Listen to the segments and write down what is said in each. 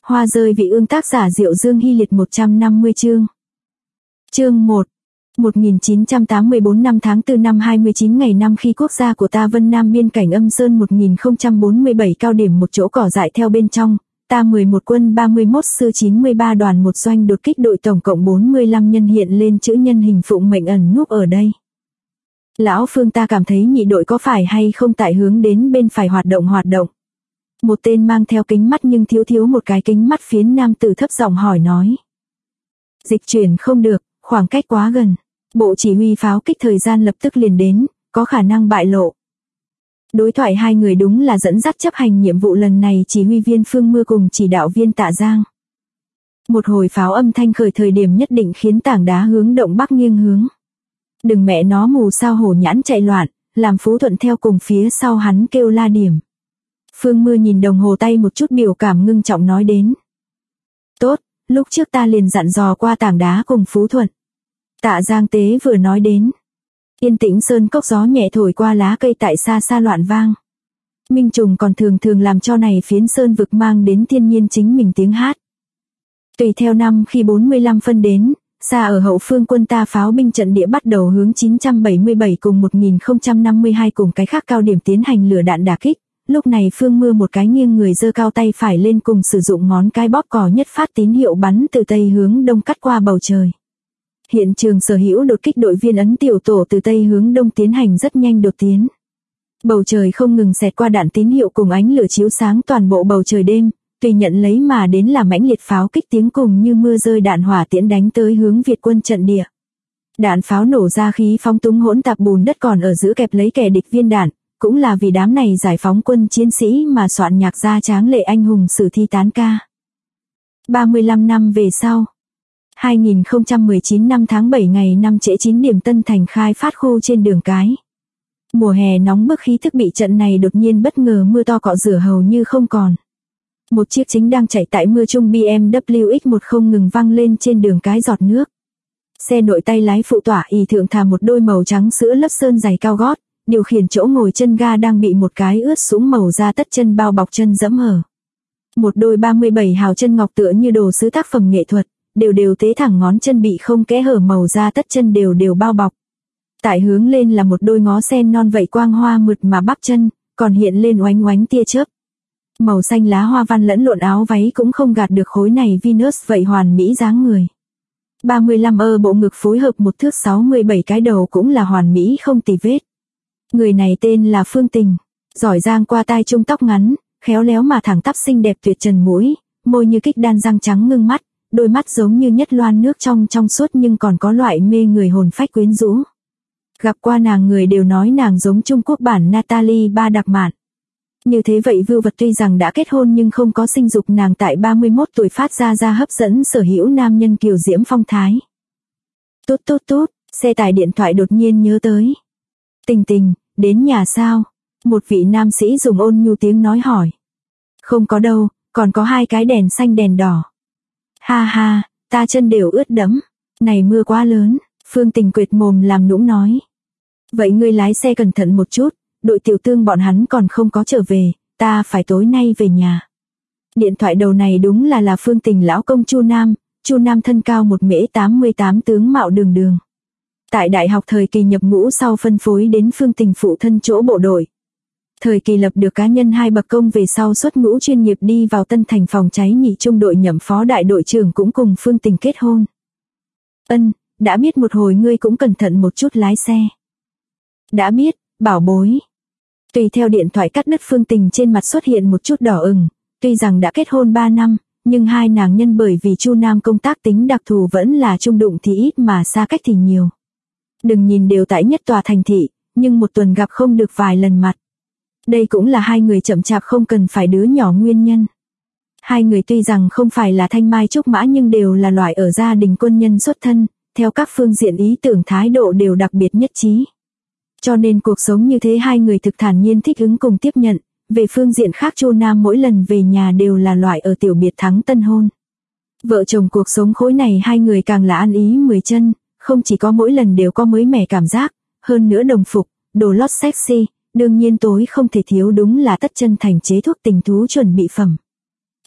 Hoa rơi vị ương, tác giả Diệu Dương Hy Liệt. 150 chương. Chương 1. 1984 năm tháng 4 năm 29 ngày năm khi quốc gia của ta Vân Nam biên cảnh Âm Sơn 1047 cao điểm một chỗ cỏ dại theo bên trong, ta 11 quân 31 sư 93 đoàn một doanh đột kích đội tổng cộng 45 nhân hiện lên chữ nhân hình phụng mệnh ẩn núp ở đây. Lão Phương, ta cảm thấy nhị đội có phải hay không tại hướng đến bên phải hoạt động. Một tên mang theo kính mắt nhưng thiếu một cái kính mắt phiến nam tử thấp giọng hỏi nói. Dịch chuyển không được, khoảng cách quá gần. Bộ chỉ huy pháo kích thời gian lập tức liền đến, có khả năng bại lộ. Đối thoại hai người đúng là dẫn dắt chấp hành nhiệm vụ lần này chỉ huy viên Phương Mưa cùng chỉ đạo viên Tạ Giang. Một hồi pháo âm thanh khởi thời điểm nhất định khiến tảng đá hướng động bắc nghiêng hướng. Đừng mẹ nó mù sao hổ nhãn chạy loạn, làm Phú Thuận theo cùng phía sau hắn kêu la điểm. Phương Mưa nhìn đồng hồ tay một chút, biểu cảm ngưng trọng nói đến. Tốt, lúc trước ta liền dặn dò qua tảng đá cùng Phú Thuận. Tạ Giang tế vừa nói đến. Yên tĩnh sơn cốc, gió nhẹ thổi qua lá cây tại xa xa loạn vang. Minh trùng còn thường làm cho này phiến sơn vực mang đến thiên nhiên chính mình tiếng hát. Tùy theo năm khi 45 phân đến, xa ở hậu phương quân ta pháo binh trận địa bắt đầu hướng 977 cùng 1052 cùng cái khác cao điểm tiến hành lửa đạn đả kích. Lúc này Phương Mưa một cái nghiêng người giơ cao tay phải lên cùng sử dụng ngón cái bóp cò nhất phát tín hiệu bắn từ tây hướng đông cắt qua bầu trời. Hiện trường sở hữu đột kích đội viên ấn tiểu tổ từ tây hướng đông tiến hành rất nhanh đột tiến. Bầu trời không ngừng xẹt qua đạn tín hiệu cùng ánh lửa chiếu sáng toàn bộ bầu trời đêm, tùy nhận lấy mà đến là mãnh liệt pháo kích tiếng cùng như mưa rơi đạn hỏa tiễn đánh tới hướng Việt quân trận địa. Đạn pháo nổ ra khí phóng túng hỗn tạp bùn đất còn ở giữa kẹp lấy kẻ địch viên đạn, cũng là vì đám này giải phóng quân chiến sĩ mà soạn nhạc ra tráng lệ anh hùng sử thi tán ca. 35 năm về sau, 2019 năm tháng 7 ngày năm trễ 9 điểm Tân Thành khai phát khu trên đường cái. Mùa hè nóng bức khí thức bị trận này đột nhiên bất ngờ mưa to cọ rửa hầu như không còn. Một chiếc chính đang chạy tại mưa chung BMW X1 không ngừng văng lên trên đường cái giọt nước. Xe nội tay lái phụ tỏa y thượng thà một đôi màu trắng sữa lớp sơn giày cao gót, điều khiển chỗ ngồi chân ga đang bị một cái ướt sũng màu da tất chân bao bọc chân dẫm hở. Một đôi 37 hào chân ngọc tựa như đồ sứ tác phẩm nghệ thuật, đều tế thẳng ngón chân bị không kẽ hở màu da tất chân đều bao bọc. Tại hướng lên là một đôi ngó sen non vậy quang hoa mượt mà bắp chân, còn hiện lên oánh tia chớp. Màu xanh lá hoa văn lẫn lộn áo váy cũng không gạt được khối này Venus vậy hoàn mỹ dáng người. 35 bộ ngực phối hợp một thước 67 cái đầu cũng là hoàn mỹ không tì vết. Người này tên là Phương Tình, giỏi giang qua tai trung tóc ngắn, khéo léo mà thẳng tắp xinh đẹp tuyệt trần mũi, môi như kích đan răng trắng ngưng mắt, đôi mắt giống như nhất loan nước trong suốt nhưng còn có loại mê người hồn phách quyến rũ. Gặp qua nàng người đều nói nàng giống Trung Quốc bản Natalie Ba Đặc Mạn. Như thế vậy Vưu Vật tuy rằng đã kết hôn nhưng không có sinh dục, nàng tại 31 tuổi phát ra hấp dẫn sở hữu nam nhân kiều diễm phong thái. Tốt, xe tải điện thoại đột nhiên nhớ tới. Tình, đến nhà sao? Một vị nam sĩ dùng ôn nhu tiếng nói hỏi. Không có đâu, còn có 2 cái đèn xanh đèn đỏ. Ha, ta chân đều ướt đẫm. Này mưa quá lớn, Phương Tình quệt mồm làm nũng nói. Vậy ngươi lái xe cẩn thận một chút, đội tiểu tương bọn hắn còn không có trở về, ta phải tối nay về nhà. Điện thoại đầu này đúng là Phương Tình lão công Chu Nam thân cao 1m88 tướng mạo đường. Tại đại học thời kỳ nhập ngũ sau phân phối đến Phương Tình phụ thân chỗ bộ đội. Thời kỳ lập được cá nhân 2 bậc công về sau xuất ngũ chuyên nghiệp đi vào Tân Thành phòng cháy nhị trung đội nhậm phó đại đội trưởng cũng cùng Phương Tình kết hôn. Đã biết, một hồi ngươi cũng cẩn thận một chút lái xe. Đã biết, bảo bối. Tùy theo điện thoại cắt đứt, Phương Tình trên mặt xuất hiện một chút đỏ ửng, tuy rằng đã kết hôn 3 năm, nhưng hai nàng nhân bởi vì Chu Nam công tác tính đặc thù vẫn là chung đụng thì ít mà xa cách thì nhiều. Đừng nhìn đều tại nhất tòa thành thị, nhưng một tuần gặp không được vài lần mặt. Đây cũng là hai người chậm chạp không cần phải đứa nhỏ nguyên nhân. Hai người tuy rằng không phải là thanh mai trúc mã nhưng đều là loại ở gia đình quân nhân xuất thân, theo các phương diện ý tưởng thái độ đều đặc biệt nhất trí. Cho nên cuộc sống như thế hai người thực thản nhiên thích ứng cùng tiếp nhận. Về phương diện khác Chu Nam mỗi lần về nhà đều là loại ở tiểu biệt thắng tân hôn. Vợ chồng cuộc sống khối này hai người càng là ăn ý 10 chân, không chỉ có mỗi lần đều có mới mẻ cảm giác, hơn nữa đồng phục, đồ lót sexy, đương nhiên tối không thể thiếu đúng là tất chân thành chế thuốc tình thú chuẩn bị phẩm.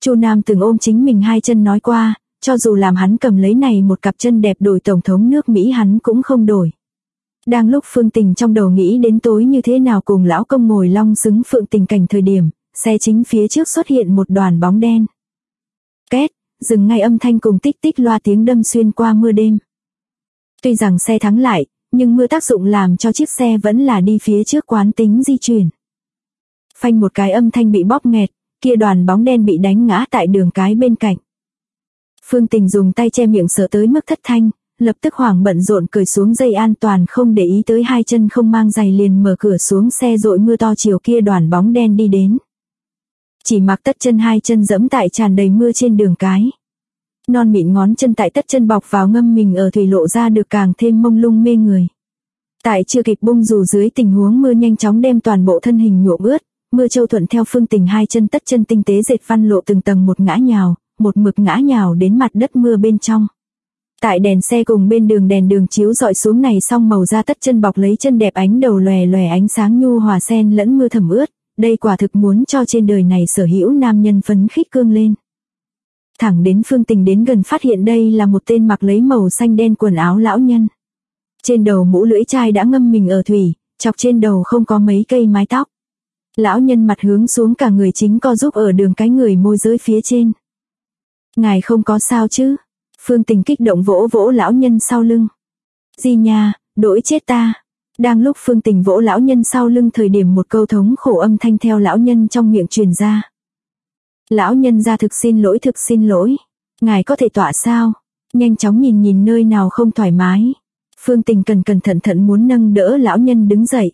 Chu Nam từng ôm chính mình hai chân nói qua, cho dù làm hắn cầm lấy này một cặp chân đẹp đổi tổng thống nước Mỹ hắn cũng không đổi. Đang lúc Phương Tình trong đầu nghĩ đến tối như thế nào cùng lão công ngồi long xứng phượng tình cảnh thời điểm, xe chính phía trước xuất hiện một đoàn bóng đen. Két, dừng ngay âm thanh cùng tích tích loa tiếng đâm xuyên qua mưa đêm. Tuy rằng xe thắng lại, nhưng mưa tác dụng làm cho chiếc xe vẫn là đi phía trước quán tính di chuyển. Phanh một cái âm thanh bị bóp nghẹt, kia đoàn bóng đen bị đánh ngã tại đường cái bên cạnh. Phương Tình dùng tay che miệng sợ tới mức thất thanh, lập tức hoảng bận rộn cởi xuống dây an toàn không để ý tới hai chân không mang giày liền mở cửa xuống xe dội mưa to chiều kia đoàn bóng đen đi đến. Chỉ mặc tất chân hai chân dẫm tại tràn đầy mưa trên đường cái. Non mịn ngón chân tại tất chân bọc vào ngâm mình ở thủy lộ ra được càng thêm mông lung mê người. Tại chưa kịp bung dù dưới tình huống mưa nhanh chóng đem toàn bộ thân hình nhuộm ướt, mưa châu thuận theo Phương Tình hai chân tất chân tinh tế dệt văn lộ từng tầng một ngã nhào, một mực ngã nhào đến mặt đất mưa bên trong. Tại đèn xe cùng bên đường đèn đường chiếu dọi xuống này xong màu da tất chân bọc lấy chân đẹp ánh đầu lòe lòe ánh sáng nhu hòa xen lẫn mưa thẩm ướt, đây quả thực muốn cho trên đời này sở hữu nam nhân phấn khích cương lên. Thẳng đến Phương Tình đến gần phát hiện đây là một tên mặc lấy màu xanh đen quần áo lão nhân. Trên đầu mũ lưỡi chai đã ngâm mình ở thủy, chọc trên đầu không có mấy cây mái tóc. Lão nhân mặt hướng xuống cả người chính co giúp ở đường cái người môi giới phía trên. Ngài không có sao chứ? Phương Tình kích động vỗ vỗ lão nhân sau lưng. Gì nha, đỗi chết ta. Đang lúc Phương Tình vỗ lão nhân sau lưng thời điểm một câu thống khổ âm thanh theo lão nhân trong miệng truyền ra. Lão nhân ra thực xin lỗi. Ngài có thể tọa sao? Nhanh chóng nhìn nơi nào không thoải mái. Phương Tình cẩn thận muốn nâng đỡ lão nhân đứng dậy.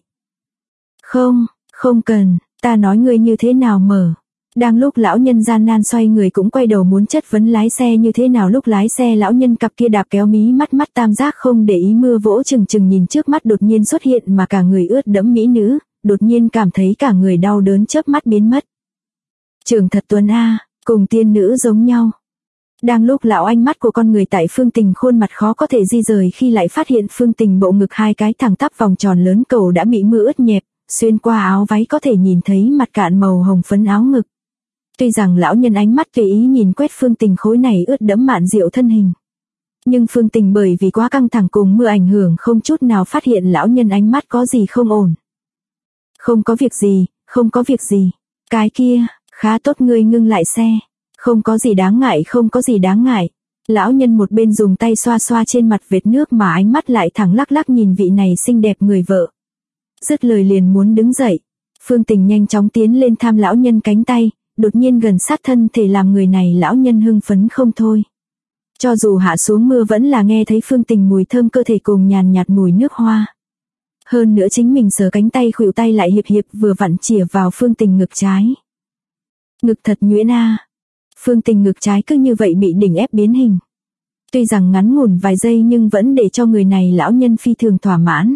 Không cần, ta nói ngươi như thế nào mở. Đang lúc lão nhân gian nan xoay người cũng quay đầu muốn chất vấn lái xe như thế nào lúc lái xe lão nhân cặp kia đạp kéo mí mắt tam giác không để ý mưa vỗ chừng nhìn trước mắt đột nhiên xuất hiện mà cả người ướt đẫm mỹ nữ, đột nhiên cảm thấy cả người đau đớn chớp mắt biến mất. Trưởng thật tuấn a, cùng tiên nữ giống nhau. Đang lúc lão ánh mắt của con người tại Phương Tình khuôn mặt khó có thể di rời khi lại phát hiện Phương Tình bộ ngực hai cái thẳng tắp vòng tròn lớn cầu đã bị mưa ướt nhẹp, xuyên qua áo váy có thể nhìn thấy mặt cạn màu hồng phấn áo ngực. Tuy rằng lão nhân ánh mắt tùy ý nhìn quét Phương Tình khối này ướt đẫm mạn diệu thân hình. Nhưng Phương Tình bởi vì quá căng thẳng cùng mưa ảnh hưởng không chút nào phát hiện lão nhân ánh mắt có gì không ổn. Không có việc gì. Cái kia, khá tốt ngươi ngưng lại xe. Không có gì đáng ngại. Lão nhân một bên dùng tay xoa xoa trên mặt vệt nước mà ánh mắt lại thẳng lắc nhìn vị này xinh đẹp người vợ. Dứt lời liền muốn đứng dậy. Phương Tình nhanh chóng tiến lên tham lão nhân cánh tay, đột nhiên gần sát thân thể làm người này lão nhân hưng phấn không thôi. Cho dù hạ xuống mưa vẫn là nghe thấy Phương Tình mùi thơm cơ thể cùng nhàn nhạt mùi nước hoa. Hơn nữa chính mình sờ cánh tay khuỷu tay lại hiệp vừa vặn chìa vào Phương Tình ngực trái. Ngực thật nhuyễn a. Phương Tình ngực trái cứ như vậy bị đỉnh ép biến hình. Tuy rằng ngắn ngủn vài giây nhưng vẫn để cho người này lão nhân phi thường thỏa mãn.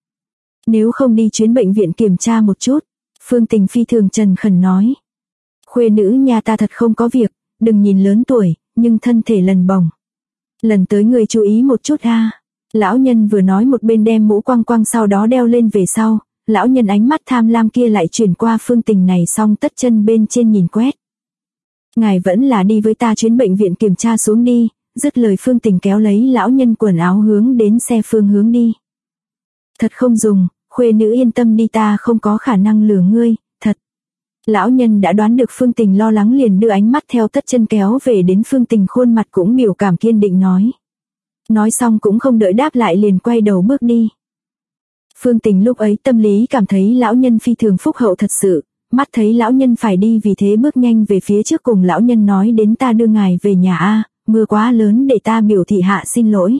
Nếu không đi chuyến bệnh viện kiểm tra một chút, Phương Tình phi thường trần khẩn nói. Khuê nữ nhà ta thật không có việc, đừng nhìn lớn tuổi, nhưng thân thể lần bồng. Lần tới người chú ý một chút ha. Lão nhân vừa nói một bên đem mũ quăng sau đó đeo lên về sau, lão nhân ánh mắt tham lam kia lại chuyển qua Phương Tình này xong tất chân bên trên nhìn quét. Ngài vẫn là đi với ta chuyến bệnh viện kiểm tra xuống đi, dứt lời Phương Tình kéo lấy lão nhân quần áo hướng đến xe phương hướng đi. Thật không dùng, khuê nữ yên tâm đi ta không có khả năng lừa ngươi, thật. Lão nhân đã đoán được Phương Tình lo lắng liền đưa ánh mắt theo tất chân kéo về đến Phương Tình khuôn mặt cũng biểu cảm kiên định nói. Nói xong cũng không đợi đáp lại liền quay đầu bước đi. Phương Tình lúc ấy tâm lý cảm thấy lão nhân phi thường phúc hậu thật sự, mắt thấy lão nhân phải đi vì thế bước nhanh về phía trước cùng lão nhân nói đến ta đưa ngài về nhà a, mưa quá lớn để ta biểu thị hạ xin lỗi.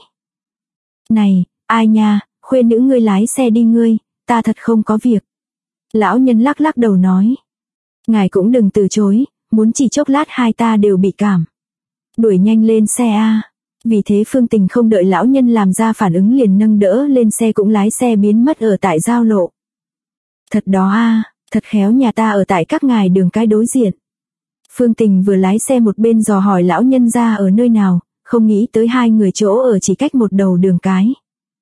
Này, ai nha, khuê nữ ngươi lái xe đi ngươi, ta thật không có việc. Lão nhân lắc đầu nói. Ngài cũng đừng từ chối, muốn chỉ chốc lát hai ta đều bị cảm. Đuổi nhanh lên xe a. Vì thế Phương Tình không đợi lão nhân làm ra phản ứng liền nâng đỡ lên xe cũng lái xe biến mất ở tại giao lộ. Thật đó a, thật khéo nhà ta ở tại các ngài đường cái đối diện. Phương Tình vừa lái xe một bên dò hỏi lão nhân ra ở nơi nào, không nghĩ tới hai người chỗ ở chỉ cách một đầu đường cái.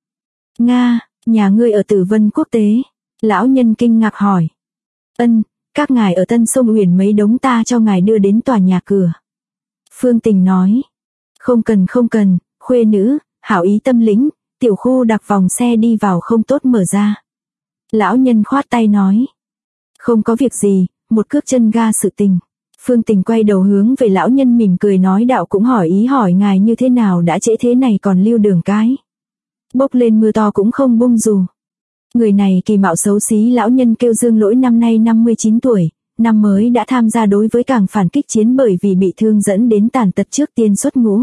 Nga, nhà ngươi ở Tử Vân Quốc tế. Lão nhân kinh ngạc hỏi. các ngài ở Tân Sông Uyển mấy đống ta cho ngài đưa đến tòa nhà cửa. Phương Tình nói, không cần, khuê nữ, hảo ý tâm lĩnh, tiểu khu đặc vòng xe đi vào không tốt mở ra. Lão nhân khoát tay nói, không có việc gì, một cước chân ga sự tình. Phương Tình quay đầu hướng về lão nhân mỉm cười nói đạo cũng hỏi ngài như thế nào đã trễ thế này còn lưu đường cái. Bốc lên mưa to cũng không bung dù. Người này kỳ mạo xấu xí lão nhân kêu Dương Lỗi năm nay 59 tuổi, năm mới đã tham gia đối với Cảng phản kích chiến bởi vì bị thương dẫn đến tàn tật trước tiên xuất ngũ.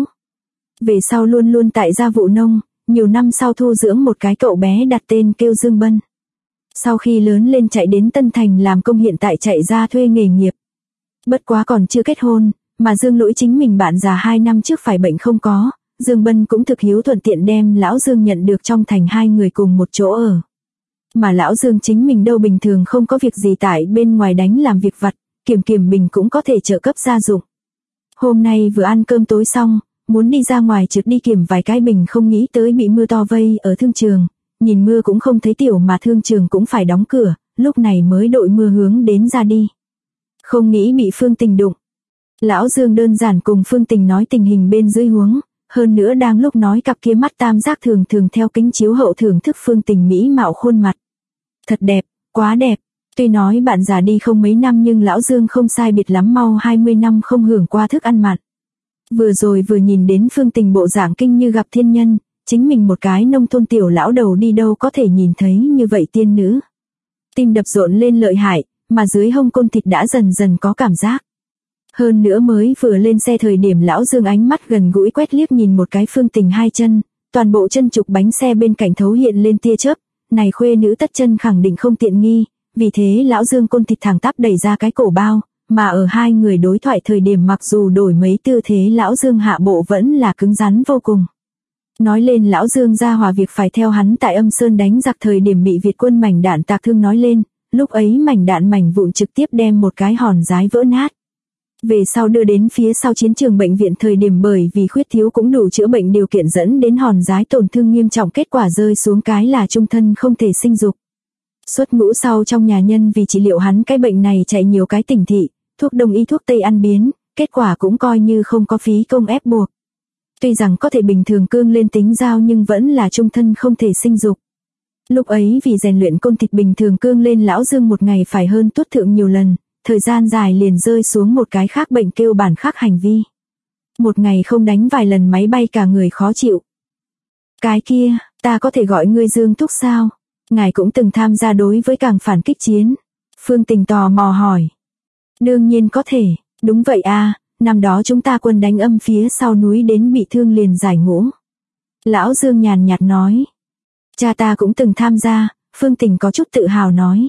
Về sau luôn luôn tại gia vụ nông, nhiều năm sau thu dưỡng một cái cậu bé đặt tên kêu Dương Bân. Sau khi lớn lên chạy đến Tân Thành làm công hiện tại chạy ra thuê nghề nghiệp. Bất quá còn chưa kết hôn, mà Dương Lỗi chính mình bạn già 2 năm trước phải bệnh không có, Dương Bân cũng thực hiếu thuận tiện đem lão Dương nhận được trong thành hai người cùng một chỗ ở. Mà lão Dương chính mình đâu bình thường không có việc gì tại bên ngoài đánh làm việc vặt, kiểm bình cũng có thể trợ cấp gia dụng. Hôm nay vừa ăn cơm tối xong, muốn đi ra ngoài trượt đi kiểm vài cái bình không nghĩ tới bị mưa to vây ở thương trường, nhìn mưa cũng không thấy tiểu mà thương trường cũng phải đóng cửa, lúc này mới đội mưa hướng đến ra đi. Không nghĩ bị Phương Tình đụng. Lão Dương đơn giản cùng Phương Tình nói tình hình bên dưới huống, hơn nữa đang lúc nói cặp kia mắt tam giác thường theo kính chiếu hậu thưởng thức Phương Tình mỹ mạo khuôn mặt. Thật đẹp, quá đẹp. Tuy nói bạn già đi không mấy năm nhưng lão Dương không sai biệt lắm mau 20 năm không hưởng qua thức ăn mặn. Vừa rồi vừa nhìn đến Phương Tình bộ dạng kinh như gặp thiên nhân, chính mình một cái nông thôn tiểu lão đầu đi đâu có thể nhìn thấy như vậy tiên nữ. Tim đập rộn lên lợi hại, mà dưới hông côn thịt đã dần dần có cảm giác. Hơn nữa mới vừa lên xe thời điểm lão Dương ánh mắt gần gũi quét liếc nhìn một cái Phương Tình hai chân, toàn bộ chân trục bánh xe bên cạnh thấu hiện lên tia chớp, này khuê nữ tất chân khẳng định không tiện nghi, vì thế lão Dương côn thịt thẳng tắp đẩy ra cái cổ bao, mà ở hai người đối thoại thời điểm mặc dù đổi mấy tư thế lão Dương hạ bộ vẫn là cứng rắn vô cùng. Nói lên lão Dương ra hòa việc phải theo hắn tại Âm Sơn đánh giặc thời điểm bị Việt quân mảnh đạn tạc thương nói lên, lúc ấy mảnh đạn mảnh vụn trực tiếp đem một cái hòn giái vỡ nát. Về sau đưa đến phía sau chiến trường bệnh viện thời điểm bởi vì khuyết thiếu cũng đủ chữa bệnh điều kiện dẫn đến hòn giái tổn thương nghiêm trọng kết quả rơi xuống cái là trung thân không thể sinh dục. Xuất ngũ sau trong nhà nhân vì trị liệu hắn cái bệnh này chạy nhiều cái tỉnh thị, thuốc đông y thuốc tây ăn biến, kết quả cũng coi như không có phí công ép buộc. Tuy rằng có thể bình thường cương lên tính giao nhưng vẫn là trung thân không thể sinh dục. Lúc ấy vì rèn luyện côn thịt bình thường cương lên lão Dương một ngày phải hơn tuất thượng nhiều lần, thời gian dài liền rơi xuống một cái khác bệnh kêu bản khác hành vi. Một ngày không đánh vài lần máy bay cả người khó chịu. Cái kia, ta có thể gọi ngươi Dương thúc sao? Ngài cũng từng tham gia đối với Cảng phản kích chiến. Phương Tình tò mò hỏi. Đương nhiên có thể, đúng vậy à, năm đó chúng ta quân đánh Âm phía sau núi đến bị thương liền giải ngũ. Lão Dương nhàn nhạt nói. Cha ta cũng từng tham gia, Phương Tình có chút tự hào nói.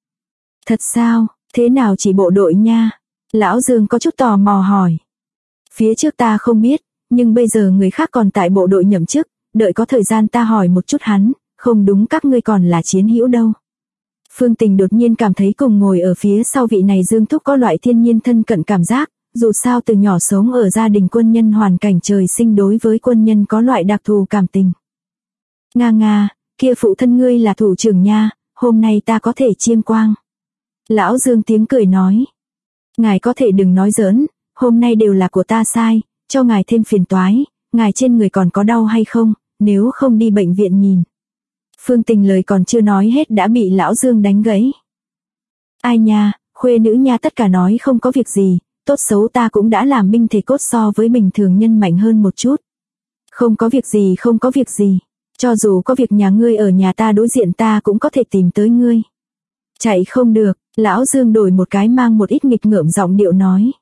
Thật sao, thế nào chỉ bộ đội nha? Lão Dương có chút tò mò hỏi. Phía trước ta không biết, nhưng bây giờ người khác còn tại bộ đội nhậm chức, đợi có thời gian ta hỏi một chút hắn, không đúng các ngươi còn là chiến hữu đâu. Phương Tình đột nhiên cảm thấy cùng ngồi ở phía sau vị này Dương thúc có loại thiên nhiên thân cận cảm giác, dù sao từ nhỏ sống ở gia đình quân nhân hoàn cảnh trời sinh đối với quân nhân có loại đặc thù cảm tình. Nga, kia phụ thân ngươi là thủ trưởng nha, hôm nay ta có thể chiêm quang. Lão Dương tiếng cười nói. Ngài có thể đừng nói giỡn, hôm nay đều là của ta sai, cho ngài thêm phiền toái, ngài trên người còn có đau hay không, nếu không đi bệnh viện nhìn. Phương Tình lời còn chưa nói hết đã bị lão Dương đánh gãy. Ai nha, khuê nữ nha tất cả nói không có việc gì, tốt xấu ta cũng đã làm binh thể cốt so với bình thường nhân mạnh hơn một chút. Không có việc gì, cho dù có việc nhà ngươi ở nhà ta đối diện ta cũng có thể tìm tới ngươi. Chạy không được, lão Dương đổi một cái mang một ít nghịch ngợm giọng điệu nói.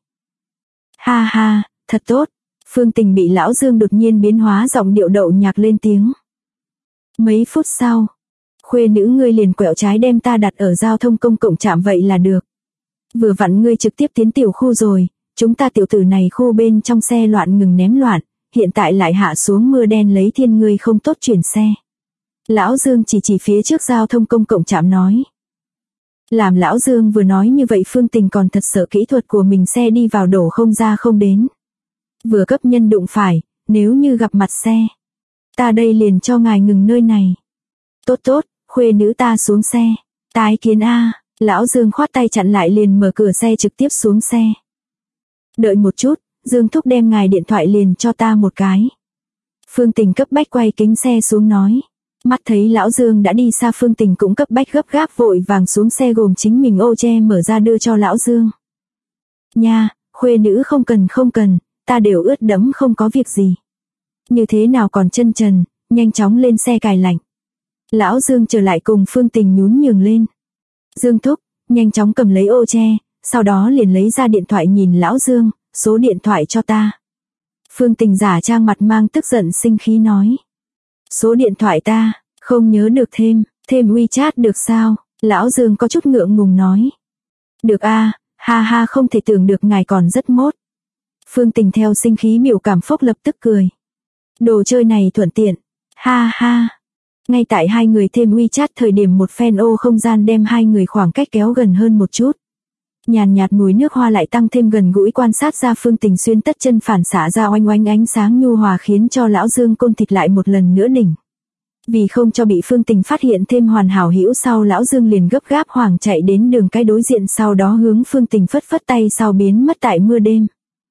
Ha, thật tốt. Phương Tình bị lão Dương đột nhiên biến hóa giọng điệu đậu nhạc lên tiếng. Mấy phút sau, khuê nữ ngươi liền quẹo trái đem ta đặt ở giao thông công cộng trạm vậy là được. Vừa vặn ngươi trực tiếp tiến tiểu khu rồi, chúng ta tiểu tử này khu bên trong xe loạn ngừng ném loạn, hiện tại lại hạ xuống mưa đen lấy thiên ngươi không tốt chuyển xe. Lão Dương chỉ phía trước giao thông công cộng trạm nói. Làm lão Dương vừa nói như vậy Phương Tình còn thật sợ kỹ thuật của mình xe đi vào đổ không ra không đến. Vừa cấp nhân đụng phải, nếu như gặp mặt xe. Ta đây liền cho ngài ngừng nơi này. Tốt, khuê nữ ta xuống xe. Tái kiến a. Lão Dương khoát tay chặn lại liền mở cửa xe trực tiếp xuống xe. Đợi một chút, Dương thúc đem ngài điện thoại liền cho ta một cái. Phương Tình cấp bách quay kính xe xuống nói. Mắt thấy lão Dương đã đi xa, Phương Tình cũng cấp bách gấp gáp vội vàng xuống xe gồm chính mình ô che mở ra đưa cho lão Dương. Nha, khuê nữ không cần, ta đều ướt đẫm không có việc gì. Như thế nào còn chân trần, nhanh chóng lên xe cài lạnh. Lão Dương trở lại cùng Phương Tình nhún nhường lên. Dương thúc, nhanh chóng cầm lấy ô che, sau đó liền lấy ra điện thoại nhìn lão Dương, số điện thoại cho ta. Phương Tình giả trang mặt mang tức giận sinh khí nói. Số điện thoại ta, không nhớ được thêm WeChat được sao? Lão Dương có chút ngượng ngùng nói. Được a, ha ha, không thể tưởng được ngài còn rất mốt. Phương Tình theo sinh khí biểu cảm phốc lập tức cười. Đồ chơi này thuận tiện, ha ha. Ngay tại hai người thêm WeChat thời điểm một phen ô không gian đem hai người khoảng cách kéo gần hơn một chút. Nhàn nhạt mùi nước hoa lại tăng thêm gần gũi quan sát ra Phương Tình xuyên tất chân phản xạ ra oanh oanh ánh sáng nhu hòa khiến cho lão Dương côn thịt lại một lần nữa đỉnh. Vì không cho bị Phương Tình phát hiện thêm hoàn hảo hữu sau, lão Dương liền gấp gáp hoảng chạy đến đường cái đối diện, sau đó hướng Phương Tình phất phất tay sau biến mất tại mưa đêm.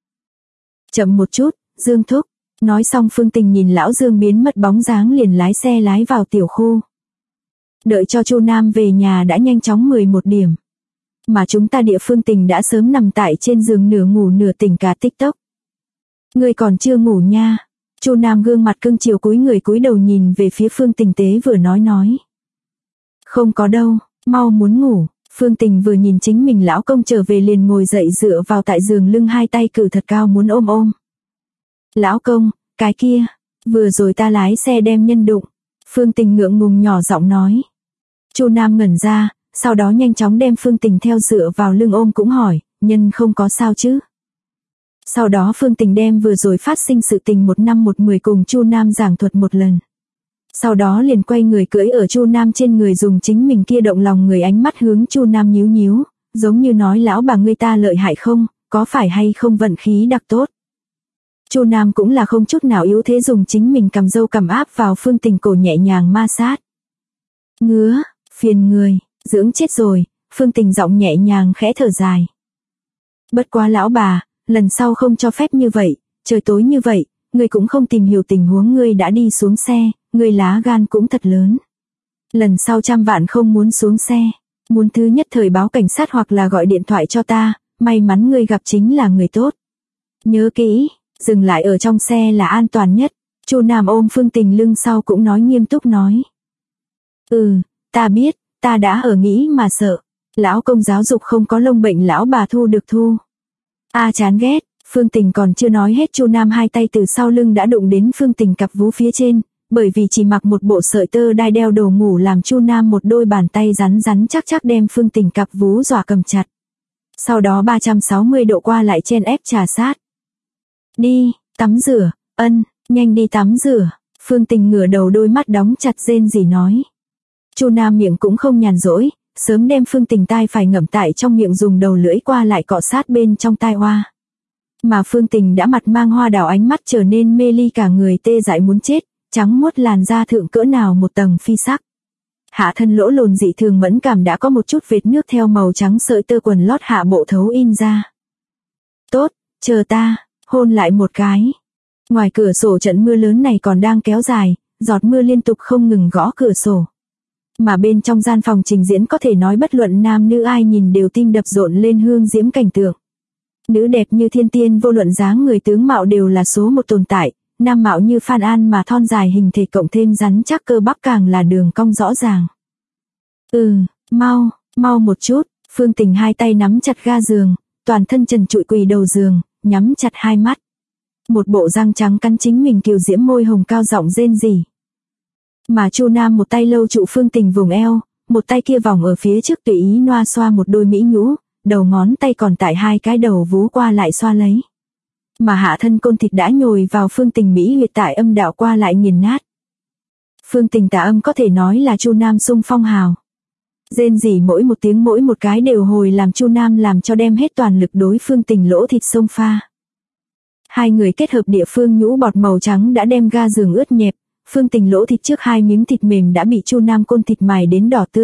Chậm một chút, Dương thúc. Nói xong Phương Tình nhìn lão Dương biến mất bóng dáng liền lái xe lái vào tiểu khu. Đợi cho Chu Nam về nhà đã nhanh chóng 11 điểm. Mà chúng ta địa Phương Tình đã sớm nằm tại trên giường nửa ngủ nửa tỉnh cả TikTok. Ngươi còn chưa ngủ nha. Chu Nam gương mặt cưng chiều cúi người cúi đầu nhìn về phía Phương Tình tế vừa nói. Không có đâu, mau muốn ngủ. Phương Tình vừa nhìn chính mình lão công trở về liền ngồi dậy dựa vào tại giường lưng hai tay cử thật cao muốn ôm. Lão công, cái kia, vừa rồi ta lái xe đem nhân đụng. Phương Tình ngượng ngùng nhỏ giọng nói. Chu Nam ngẩn ra, sau đó nhanh chóng đem Phương Tình theo dựa vào lưng ôm cũng hỏi, nhân không có sao chứ. Sau đó Phương Tình đem vừa rồi phát sinh sự tình 1 năm 1 10 cùng Chu Nam giảng thuật một lần. Sau đó liền quay người cưỡi ở Chu Nam trên người, dùng chính mình kia động lòng người ánh mắt hướng Chu Nam nhíu nhíu, giống như nói lão bà ngươi ta lợi hại không, có phải hay không vận khí đặc tốt. Chu Nam cũng là không chút nào yếu thế, dùng chính mình cầm dâu cầm áp vào Phương Tình cổ nhẹ nhàng ma sát. Ngứa, phiền người, dưỡng chết rồi, Phương Tình giọng nhẹ nhàng khẽ thở dài. Bất quá lão bà, lần sau không cho phép như vậy, trời tối như vậy, ngươi cũng không tìm hiểu tình huống, ngươi đã đi xuống xe, ngươi lá gan cũng thật lớn. Lần sau 100 vạn không muốn xuống xe, muốn thứ nhất thời báo cảnh sát hoặc là gọi điện thoại cho ta, may mắn ngươi gặp chính là người tốt. Nhớ kỹ, dừng lại ở trong xe là an toàn nhất. Chu Nam ôm Phương Tình lưng sau cũng nói nghiêm túc nói. Ta biết, ta đã ở nghĩ mà sợ. Lão công giáo dục không có lông bệnh, lão bà thu được thu. Chán ghét. Phương Tình còn chưa nói hết, Chu Nam hai tay từ sau lưng đã đụng đến Phương Tình cặp vú phía trên, bởi vì chỉ mặc một bộ sợi tơ đai đeo đồ ngủ làm Chu Nam một đôi bàn tay rắn rắn chắc chắc đem Phương Tình cặp vú dọa cầm chặt. Sau đó 360 độ qua lại chen ép trà sát. Đi, tắm rửa, nhanh đi tắm rửa. Phương Tình ngửa đầu đôi mắt đóng chặt rên rỉ nói. Chu Nam miệng cũng không nhàn rỗi, sớm đem Phương Tình tai phải ngậm tại trong miệng, dùng đầu lưỡi qua lại cọ sát bên trong tai hoa. Mà Phương Tình đã mặt mang hoa đào, ánh mắt trở nên mê ly, cả người tê dại muốn chết, trắng muốt làn da thượng cỡ nào một tầng phi sắc. Hạ thân lỗ lồn dị thường mẫn cảm đã có một chút vệt nước theo màu trắng sợi tơ quần lót hạ bộ thấu in ra. Tốt, chờ ta, hôn lại một cái. Ngoài cửa sổ trận mưa lớn này còn đang kéo dài, giọt mưa liên tục không ngừng gõ cửa sổ. Mà bên trong gian phòng trình diễn có thể nói bất luận nam nữ ai nhìn đều tim đập rộn lên hương diễm cảnh tượng. Nữ đẹp như thiên tiên, vô luận dáng người tướng mạo đều là số một tồn tại, nam mạo như Phan An mà thon dài hình thể cộng thêm rắn chắc cơ bắp càng là đường cong rõ ràng. Mau một chút. Phương Tình hai tay nắm chặt ga giường, toàn thân trần trụi quỳ đầu giường, nhắm chặt hai mắt. Một bộ răng trắng cắn chính mình kiều diễm môi hồng, cao giọng rên rỉ. Mà Chu Nam một tay lâu trụ Phương Tình vùng eo, một tay kia vòng ở phía trước tùy ý noa xoa một đôi mỹ nhũ, đầu ngón tay còn tại hai cái đầu vú qua lại xoa lấy. Mà hạ thân côn thịt đã nhồi vào Phương Tình mỹ huyệt tại âm đạo qua lại nghiền nát. Phương Tình tà âm có thể nói là Chu Nam sung phong hào. Rên rỉ mỗi một tiếng mỗi một cái đều hồi làm Chu Nam làm cho đem hết toàn lực đối Phương Tình lỗ thịt xông pha. Hai người kết hợp địa phương nhũ bọt màu trắng đã đem ga giường ướt nhẹp, Phương Tình lỗ thịt trước hai miếng thịt mềm đã bị Chu Nam côn thịt mài đến đỏ tươi,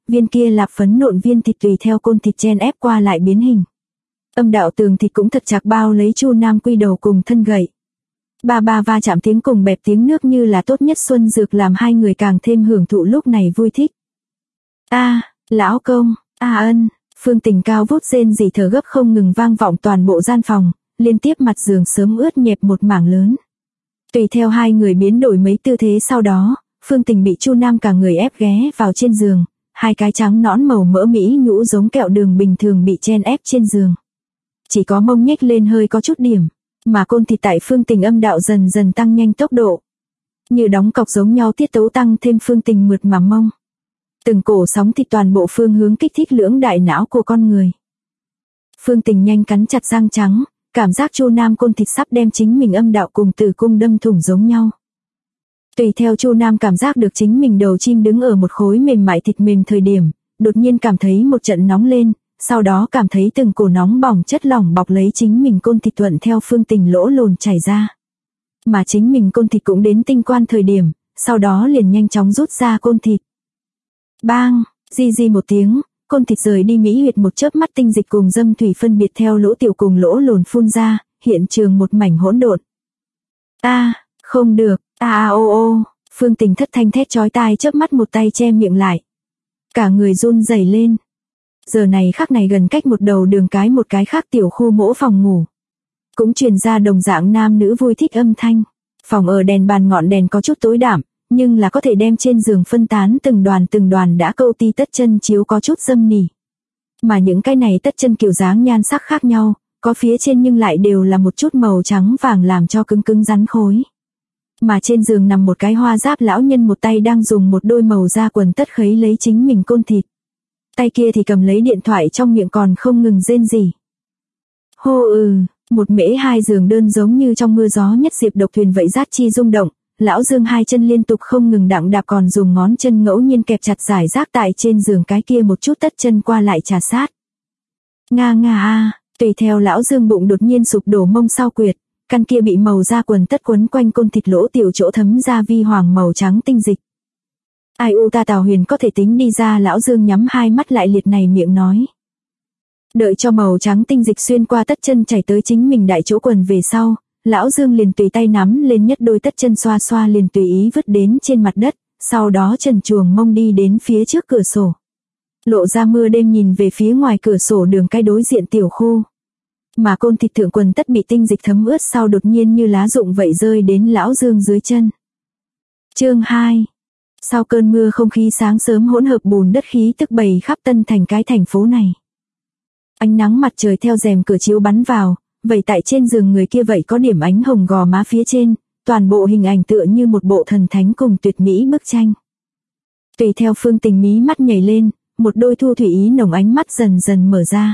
viên kia lạp phấn nộn viên thịt tùy theo côn thịt chen ép qua lại biến hình. Âm đạo tường thịt cũng thật chặt bao lấy Chu Nam quy đầu cùng thân gậy. Ba ba va chạm tiếng cùng bẹp tiếng nước như là tốt nhất xuân dược làm hai người càng thêm hưởng thụ lúc này vui thích. A, lão công, ân, Phương Tình cao vút rên rỉ thở gấp không ngừng vang vọng toàn bộ gian phòng, liên tiếp mặt giường sớm ướt nhẹp một mảng lớn. Tùy theo hai người biến đổi mấy tư thế sau đó, Phương Tình bị Chu Nam cả người ép ghé vào trên giường, hai cái trắng nõn màu mỡ mỹ nhũ giống kẹo đường bình thường bị chen ép trên giường. Chỉ có mông nhếch lên hơi có chút điểm, mà côn thịt tại Phương Tình âm đạo dần dần tăng nhanh tốc độ. Như đóng cọc giống nhau tiết tấu tăng thêm Phương Tình mượt mà mông. Từng cổ sóng thịt toàn bộ phương hướng kích thích lưỡng đại não của con người. Phương Tình nhanh cắn chặt răng trắng, cảm giác Chu Nam côn thịt sắp đem chính mình âm đạo cùng tử cung đâm thủng giống nhau. Tùy theo Chu Nam cảm giác được chính mình đầu chim đứng ở một khối mềm mại thịt mềm thời điểm, đột nhiên cảm thấy một trận nóng lên, sau đó cảm thấy từng cổ nóng bỏng chất lỏng bọc lấy chính mình côn thịt thuận theo Phương Tình lỗ lồn chảy ra. Mà chính mình côn thịt cũng đến tinh quan thời điểm, sau đó liền nhanh chóng rút ra côn thịt. Bang, di một tiếng, côn thịt rời đi mỹ huyệt một chớp mắt tinh dịch cùng dâm thủy phân biệt theo lỗ tiểu cùng lỗ lồn phun ra, hiện trường một mảnh hỗn độn. Không được, ô, Phương Tình thất thanh thét chói tai chớp mắt một tay che miệng lại. Cả người run rẩy lên. Giờ này khắc này gần cách một đầu đường cái một cái khác tiểu khu mỗ phòng ngủ. Cũng truyền ra đồng dạng nam nữ vui thích âm thanh. Phòng ở đèn bàn ngọn đèn có chút tối đạm, nhưng là có thể đem trên giường phân tán từng đoàn đã câu ti tất chân chiếu có chút dâm nỉ. Mà những cái này tất chân kiểu dáng nhan sắc khác nhau, có phía trên nhưng lại đều là một chút màu trắng vàng làm cho cứng cứng rắn khối. Mà trên giường nằm một cái hoa giáp lão nhân một tay đang dùng một đôi màu da quần tất khấy lấy chính mình côn thịt. Tay kia thì cầm lấy điện thoại trong miệng còn không ngừng rên rỉ. Hô một mễ hai giường đơn giống như trong mưa gió nhất diệp độc thuyền vậy rát chi rung động, lão Dương hai chân liên tục không ngừng đặng đạp còn dùng ngón chân ngẫu nhiên kẹp chặt giải rác tại trên giường cái kia một chút tất chân qua lại trà sát. Tùy theo lão Dương bụng đột nhiên sụp đổ mông sau quyệt, căn kia bị màu da quần tất quấn quanh côn thịt lỗ tiểu chỗ thấm ra vi hoàng màu trắng tinh dịch. Ai u ta Tào Huyền có thể tính đi ra, lão Dương nhắm hai mắt lại liệt này miệng nói. Đợi cho màu trắng tinh dịch xuyên qua tất chân chảy tới chính mình đại chỗ quần về sau, lão Dương liền tùy tay nắm lên nhất đôi tất chân xoa xoa liền tùy ý vứt đến trên mặt đất, sau đó trần truồng mông đi đến phía trước cửa sổ. Lộ ra mưa đêm nhìn về phía ngoài cửa sổ đường cái đối diện tiểu khu. Mà côn thịt thượng quần tất bị tinh dịch thấm ướt sau đột nhiên như lá rụng vậy rơi đến lão Dương dưới chân. Chương 2. Sau cơn mưa không khí sáng sớm hỗn hợp bùn đất khí tức bầy khắp Tân Thành cái thành phố này. Ánh nắng mặt trời theo rèm cửa chiếu bắn vào, vậy tại trên giường người kia vậy có điểm ánh hồng gò má phía trên, toàn bộ hình ảnh tựa như một bộ thần thánh cùng tuyệt mỹ bức tranh. Tùy theo Phương Tình mí mắt nhảy lên, một đôi thu thủy ý nồng ánh mắt dần dần mở ra.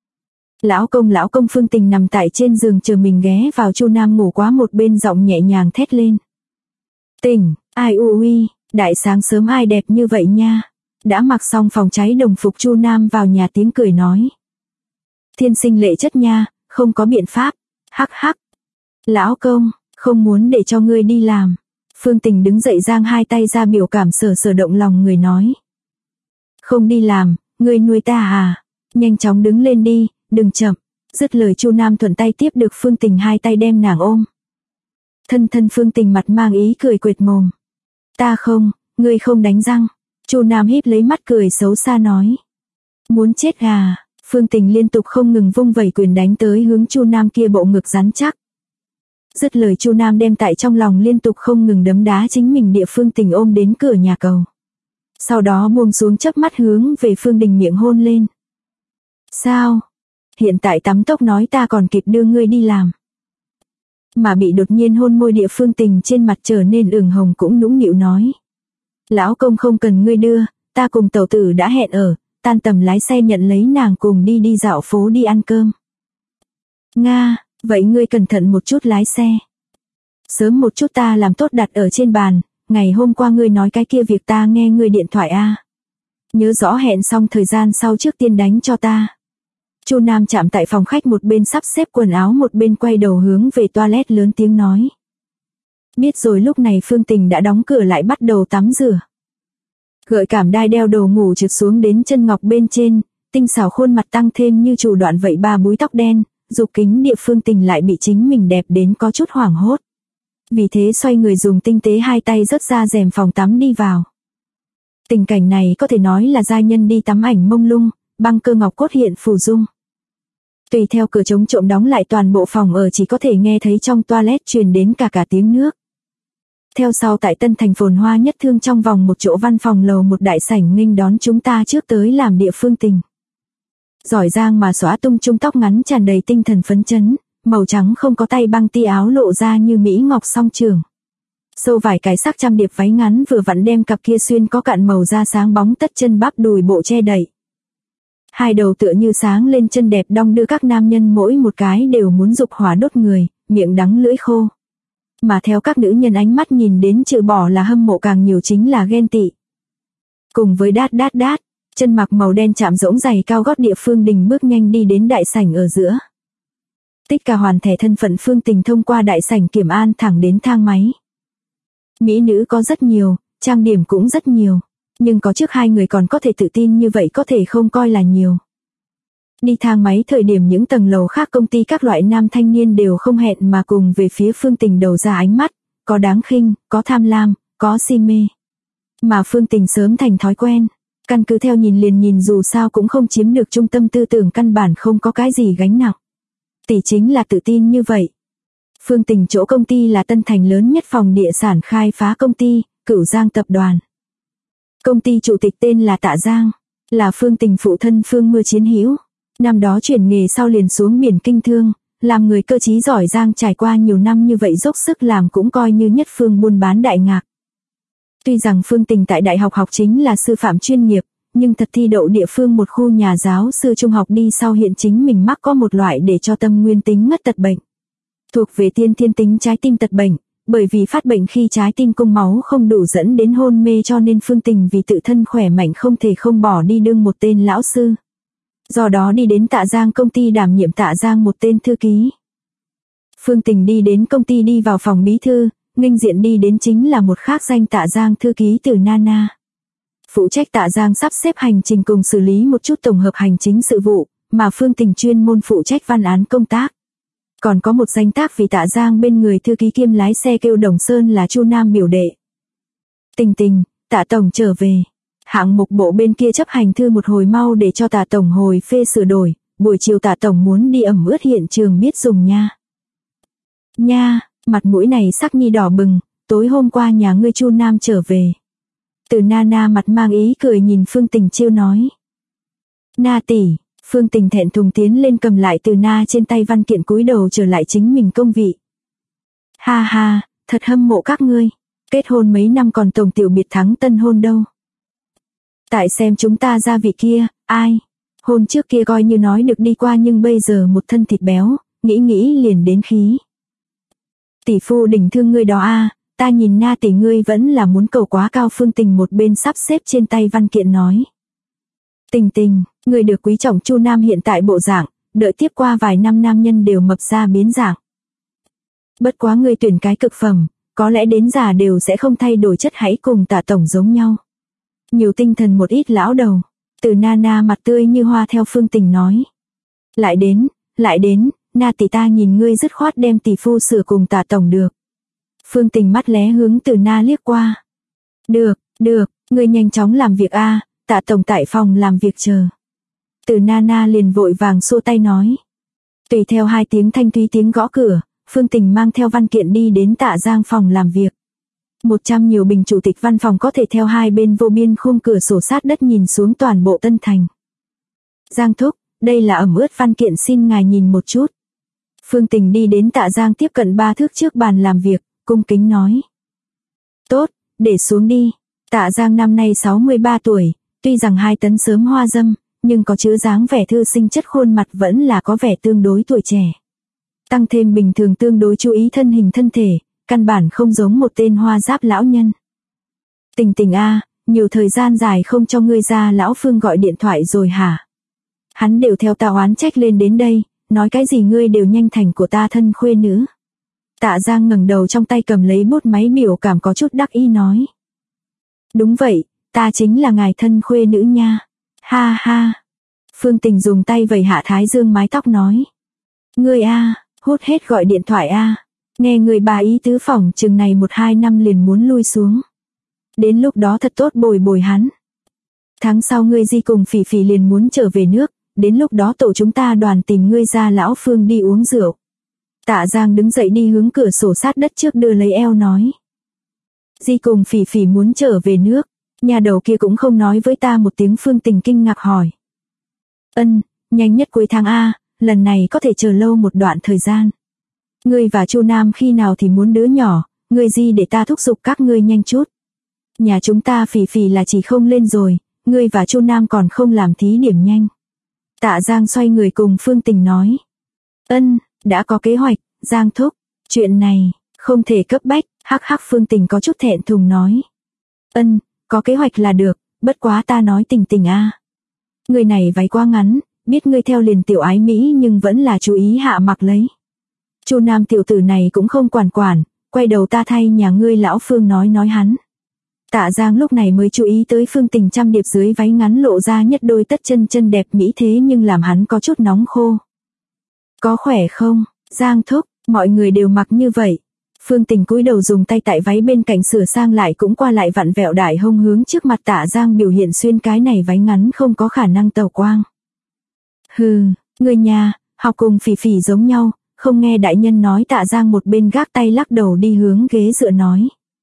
Lão công Phương Tình nằm tại trên giường chờ mình ghé vào Chu Nam ngủ quá một bên giọng nhẹ nhàng thét lên. Tình, ai ui, đại sáng sớm ai đẹp như vậy nha. Đã mặc xong phòng cháy đồng phục Chu Nam vào nhà tiếng cười nói. Thiên sinh lệ chất nha, không có biện pháp, hắc. Lão công, không muốn để cho ngươi đi làm. Phương Tình đứng dậy giang hai tay ra biểu cảm sở động lòng người nói. Không đi làm, ngươi nuôi ta à? Nhanh chóng đứng lên đi, đừng chậm. Dứt lời Chu Nam thuận tay tiếp được Phương Tình hai tay đem nàng ôm. Thân Phương Tình mặt mang ý cười quệt mồm. Ta không, ngươi không đánh răng. Chu Nam híp lấy mắt cười xấu xa nói. Muốn chết à? Phương Tình liên tục không ngừng vung vẩy quyền đánh tới hướng Chu Nam kia bộ ngực rắn chắc. Dứt lời Chu Nam đem tại trong lòng liên tục không ngừng đấm đá chính mình địa Phương Tình ôm đến cửa nhà cầu. Sau đó buông xuống chớp mắt hướng về Phương Tình miệng hôn lên. Sao? Hiện tại tắm tốc nói ta còn kịp đưa ngươi đi làm. Mà bị đột nhiên hôn môi địa Phương Tình trên mặt trở nên ửng hồng cũng nũng nịu nói. Lão công không cần ngươi đưa, ta cùng tẩu tử đã hẹn ở, tan tầm lái xe nhận lấy nàng cùng đi dạo phố đi ăn cơm. Nga, vậy ngươi cẩn thận một chút lái xe. Sớm một chút ta làm tốt đặt ở trên bàn, ngày hôm qua ngươi nói cái kia việc ta nghe ngươi điện thoại a. Nhớ rõ hẹn xong thời gian sau trước tiên đánh cho ta. Chu Nam chạm tại phòng khách một bên sắp xếp quần áo một bên quay đầu hướng về toilet lớn tiếng nói. Biết rồi lúc này Phương Tình đã đóng cửa lại bắt đầu tắm rửa. Gợi cảm đai đeo đồ ngủ trượt xuống đến chân ngọc bên trên, tinh xảo khuôn mặt tăng thêm như chủ đoạn vậy ba búi tóc đen, dục kính địa Phương Tình lại bị chính mình đẹp đến có chút hoảng hốt. Vì thế xoay người dùng tinh tế hai tay rớt ra rèm phòng tắm đi vào. Tình cảnh này có thể nói là giai nhân đi tắm ảnh mông lung, băng cơ ngọc cốt hiện phù dung. Tùy theo cửa chống trộm đóng lại toàn bộ phòng ở chỉ có thể nghe thấy trong toilet truyền đến cả tiếng nước. Theo sau tại Tân Thành phồn hoa nhất thương trong vòng một chỗ văn phòng lầu một đại sảnh nghênh đón chúng ta trước tới làm địa Phương Tình. Giỏi giang mà xóa tung trung tóc ngắn tràn đầy tinh thần phấn chấn, màu trắng không có tay băng ti áo lộ ra như mỹ ngọc song trường. Sâu vải cái sắc trăm điệp váy ngắn vừa vặn đem cặp kia xuyên có cạn màu da sáng bóng tất chân bắp đùi bộ che đậy. Hai đầu tựa như sáng lên chân đẹp đong đưa các nam nhân mỗi một cái đều muốn dục hỏa đốt người, miệng đắng lưỡi khô. Mà theo các nữ nhân ánh mắt nhìn đến trừ bỏ là hâm mộ càng nhiều chính là ghen tị. Cùng với đát, chân mặc màu đen chạm rỗng giày cao gót địa Phương Đình bước nhanh đi đến đại sảnh ở giữa. Tích cả hoàn thẻ thân phận Phương Tình thông qua đại sảnh kiểm an thẳng đến thang máy. Mỹ nữ có rất nhiều, trang điểm cũng rất nhiều, nhưng có trước hai người còn có thể tự tin như vậy có thể không coi là nhiều. Đi thang máy thời điểm những tầng lầu khác công ty các loại nam thanh niên đều không hẹn mà cùng về phía Phương Tình đầu ra ánh mắt, có đáng khinh, có tham lam, có si mê. Mà Phương Tình sớm thành thói quen, căn cứ theo nhìn liền nhìn dù sao cũng không chiếm được trung tâm tư tưởng căn bản không có cái gì gánh nặng. Tỷ chính là tự tin như vậy. Phương Tình chỗ công ty là Tân Thành lớn nhất phòng địa sản khai phá công ty, Cửu Giang tập đoàn. Công ty chủ tịch tên là Tạ Giang, là Phương Tình phụ thân Phương Mưa chiến hữu. Năm đó chuyển nghề sau liền xuống biển kinh thương, làm người cơ trí giỏi giang trải qua nhiều năm như vậy dốc sức làm cũng coi như nhất phương buôn bán đại ngạc. Tuy rằng Phương Tình tại đại học học chính là sư phạm chuyên nghiệp, nhưng thật thi đậu địa phương một khu nhà giáo sư trung học đi sau hiện chính mình mắc có một loại để cho tâm nguyên tính ngất tật bệnh. Thuộc về tiên thiên tính trái tim tật bệnh, bởi vì phát bệnh khi trái tim cung máu không đủ dẫn đến hôn mê cho nên Phương Tình vì tự thân khỏe mạnh không thể không bỏ đi đương một tên lão sư. Do đó đi đến Tạ Giang công ty đảm nhiệm Tạ Giang một tên thư ký. Phương Tình đi đến công ty đi vào phòng bí thư, nghênh diện đi đến chính là một khác danh Tạ Giang thư ký Từ Nana. Phụ trách Tạ Giang sắp xếp hành trình cùng xử lý một chút tổng hợp hành chính sự vụ, mà Phương Tình chuyên môn phụ trách văn án công tác. Còn có một danh tác vì Tạ Giang bên người thư ký kiêm lái xe kêu Đồng Sơn là Chu Nam biểu đệ. Tình, Tạ tổng trở về. Hạng mục bộ bên kia chấp hành thư một hồi mau để cho Tạ tổng hồi phê sửa đổi, buổi chiều Tạ tổng muốn đi ẩm ướt hiện trường biết dùng nha. Nha, mặt mũi này sắc nhi đỏ bừng, tối hôm qua nhà ngươi Chu Nam trở về. Từ Nana mặt mang ý cười nhìn Phương Tình trêu nói. Na tỷ, Phương Tình thẹn thùng tiến lên cầm lại Từ Na trên tay văn kiện cúi đầu trở lại chính mình công vị. Ha ha, thật hâm mộ các ngươi, kết hôn mấy năm còn tổng tiểu biệt thắng tân hôn đâu. Tại xem chúng ta gia vị kia, ai, hôn trước kia coi như nói được đi qua nhưng bây giờ một thân thịt béo, nghĩ liền đến khí. Tỷ phu đỉnh thương ngươi đó a, ta nhìn Na tỷ ngươi vẫn là muốn cầu quá cao. Phương Tình một bên sắp xếp trên tay văn kiện nói. Tình, ngươi được quý trọng Chu Nam hiện tại bộ dạng, đợi tiếp qua vài năm nam nhân đều mập ra biến dạng. Bất quá ngươi tuyển cái cực phẩm, có lẽ đến già đều sẽ không thay đổi chất hãy cùng Tạ tổng giống nhau. Nhiều tinh thần một ít lão đầu. Từ Nana mặt tươi như hoa theo Phương Tình nói. Lại đến, Na tỷ ta nhìn ngươi dứt khoát đem tỷ phu sửa cùng Tạ tổng được. Phương Tình mắt lé hướng Từ Na liếc qua. Được, ngươi nhanh chóng làm việc a, Tạ tổng tại phòng làm việc chờ. Từ Nana liền vội vàng xua tay nói. Tùy theo hai tiếng thanh thúy tiếng gõ cửa, Phương Tình mang theo văn kiện đi đến Tạ Giang phòng làm việc. 100 nhiều bình chủ tịch văn phòng có thể theo hai bên vô biên khung cửa sổ sát đất nhìn xuống toàn bộ Tân Thành. Giang thúc, đây là ẩm ướt văn kiện xin ngài nhìn một chút. Phương Tình đi đến Tạ Giang tiếp cận 3 thước trước bàn làm việc, cung kính nói. Tốt, để xuống đi. Tạ Giang năm nay 63 tuổi, tuy rằng 2 tấn sớm hoa dâm, nhưng có chứa dáng vẻ thư sinh chất khuôn mặt vẫn là có vẻ tương đối tuổi trẻ. Tăng thêm bình thường tương đối chú ý thân hình thân thể, căn bản không giống một tên hoa giáp lão nhân. Tình a, nhiều thời gian dài không cho ngươi ra lão Phương gọi điện thoại rồi hả? Hắn đều theo ta oán trách lên đến đây, nói cái gì ngươi đều nhanh thành của ta thân khuê nữ. Tạ Giang ngẩng đầu trong tay cầm lấy bút máy biểu cảm có chút đắc ý nói. Đúng vậy, ta chính là ngài thân khuê nữ nha. Ha ha. Phương Tình dùng tay vẩy hạ thái dương mái tóc nói. Ngươi a, hút hết gọi điện thoại a. Nghe người bà ý tứ phỏng chừng này 1-2 năm liền muốn lui xuống. Đến lúc đó thật tốt bồi bồi hắn. Tháng sau ngươi Di cùng Phỉ Phỉ liền muốn trở về nước, đến lúc đó tổ chúng ta đoàn tìm ngươi ra lão Phương đi uống rượu. Tạ Giang đứng dậy đi hướng cửa sổ sát đất trước đưa lấy eo nói. Di cùng Phỉ Phỉ muốn trở về nước, nhà đầu kia cũng không nói với ta một tiếng. Phương Tình kinh ngạc hỏi. Ân, nhanh nhất cuối tháng A, lần này có thể chờ lâu một đoạn thời gian. Ngươi và Chu Nam khi nào thì muốn đứa nhỏ, ngươi Di để ta thúc giục các ngươi nhanh chút. Nhà chúng ta Phỉ Phỉ là chỉ không lên rồi, ngươi và Chu Nam còn không làm thí điểm nhanh. Tạ Giang xoay người cùng Phương Tình nói. Ân, đã có kế hoạch, Giang thúc, chuyện này, không thể cấp bách, hắc hắc. Phương Tình có chút thẹn thùng nói. Ân, có kế hoạch là được, bất quá ta nói Tình Tình a. Người này váy quá ngắn, biết ngươi theo liền tiểu ái Mỹ nhưng vẫn là chú ý hạ mặc lấy. Chu Nam tiểu tử này cũng không quản, quay đầu ta thay nhà ngươi lão Phương nói hắn. Tạ Giang lúc này mới chú ý tới Phương Tình trăm điệp dưới váy ngắn lộ ra nhất đôi tất chân đẹp mỹ thế nhưng làm hắn có chút nóng khô. Có khỏe không, Giang thúc, mọi người đều mặc như vậy. Phương Tình cúi đầu dùng tay tại váy bên cạnh sửa sang lại cũng qua lại vặn vẹo đại hông hướng trước mặt Tạ Giang biểu hiện xuyên cái này váy ngắn không có khả năng tàu quang. Hừ, người nhà, học cùng Phỉ Phỉ giống nhau, không nghe đại nhân nói. Tạ Giang một bên gác tay lắc đầu đi hướng ghế dựa nói.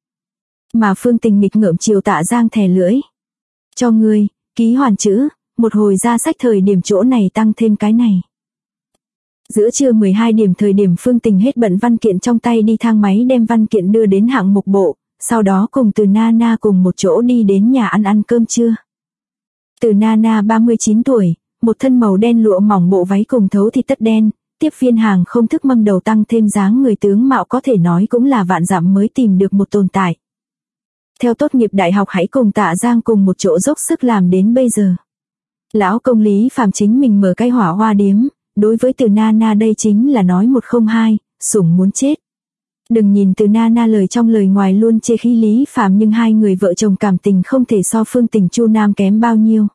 Mà Phương Tình nghịch ngợm chiều Tạ Giang thè lưỡi. Cho ngươi, ký hoàn chữ, một hồi ra sách thời điểm chỗ này tăng thêm cái này. Giữa trưa 12 điểm thời điểm Phương Tình hết bận văn kiện trong tay đi thang máy đem văn kiện đưa đến hạng mục bộ, sau đó cùng Từ Nana cùng một chỗ đi đến nhà ăn cơm trưa. Từ Nana 39 tuổi, một thân màu đen lụa mỏng bộ váy cùng thấu thịt tất đen, tiếp viên hàng không thức mâm đầu tăng thêm dáng người tướng mạo có thể nói cũng là vạn dặm mới tìm được một tồn tại. Theo tốt nghiệp đại học hãy cùng Tạ Giang cùng một chỗ dốc sức làm đến bây giờ. Lão công Lý Phạm chính mình mở cái hỏa hoa điếm, đối với Từ Nana đây chính là nói 102, sủng muốn chết. Đừng nhìn Từ Nana lời trong lời ngoài luôn chê khí Lý Phạm nhưng hai người vợ chồng cảm tình không thể so Phương Tình Chu Nam kém bao nhiêu.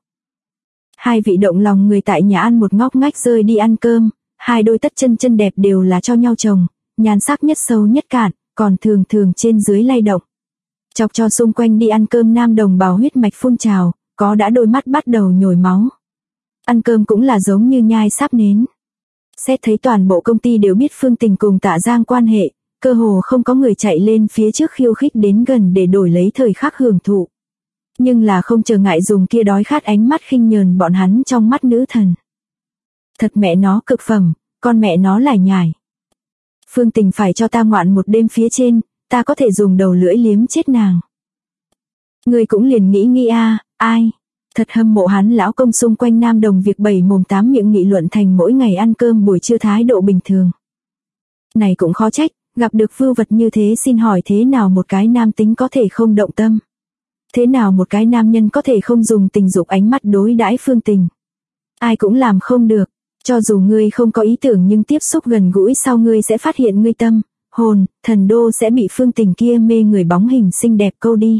Hai vị động lòng người tại nhà ăn một ngóc ngách rơi đi ăn cơm, hai đôi tất chân đẹp đều là cho nhau chồng, nhan sắc nhất sâu nhất cạn, còn thường trên dưới lay động. Chọc cho xung quanh đi ăn cơm nam đồng bào huyết mạch phun trào, có đã đôi mắt bắt đầu nhồi máu. Ăn cơm cũng là giống như nhai sáp nến. Xét thấy toàn bộ công ty đều biết Phương Tình cùng Tạ Giang quan hệ, cơ hồ không có người chạy lên phía trước khiêu khích đến gần để đổi lấy thời khắc hưởng thụ. Nhưng là không chờ ngại dùng kia đói khát ánh mắt khinh nhờn bọn hắn trong mắt nữ thần. Thật mẹ nó cực phẩm, con mẹ nó lải nhải. Phương Tình phải cho ta ngoạn một đêm phía trên, ta có thể dùng đầu lưỡi liếm chết nàng. Người cũng liền nghĩ a, ai? Thật hâm mộ hắn lão công xung quanh nam đồng việc bảy mồm tám miệng nghị luận thành mỗi ngày ăn cơm buổi trưa thái độ bình thường. Này cũng khó trách, gặp được vưu vật như thế xin hỏi thế nào một cái nam tính có thể không động tâm? Thế nào một cái nam nhân có thể không dùng tình dục ánh mắt đối đãi Phương Tình? Ai cũng làm không được, cho dù ngươi không có ý tưởng nhưng tiếp xúc gần gũi sau ngươi sẽ phát hiện ngươi tâm, hồn, thần đô sẽ bị Phương Tình kia mê người bóng hình xinh đẹp câu đi.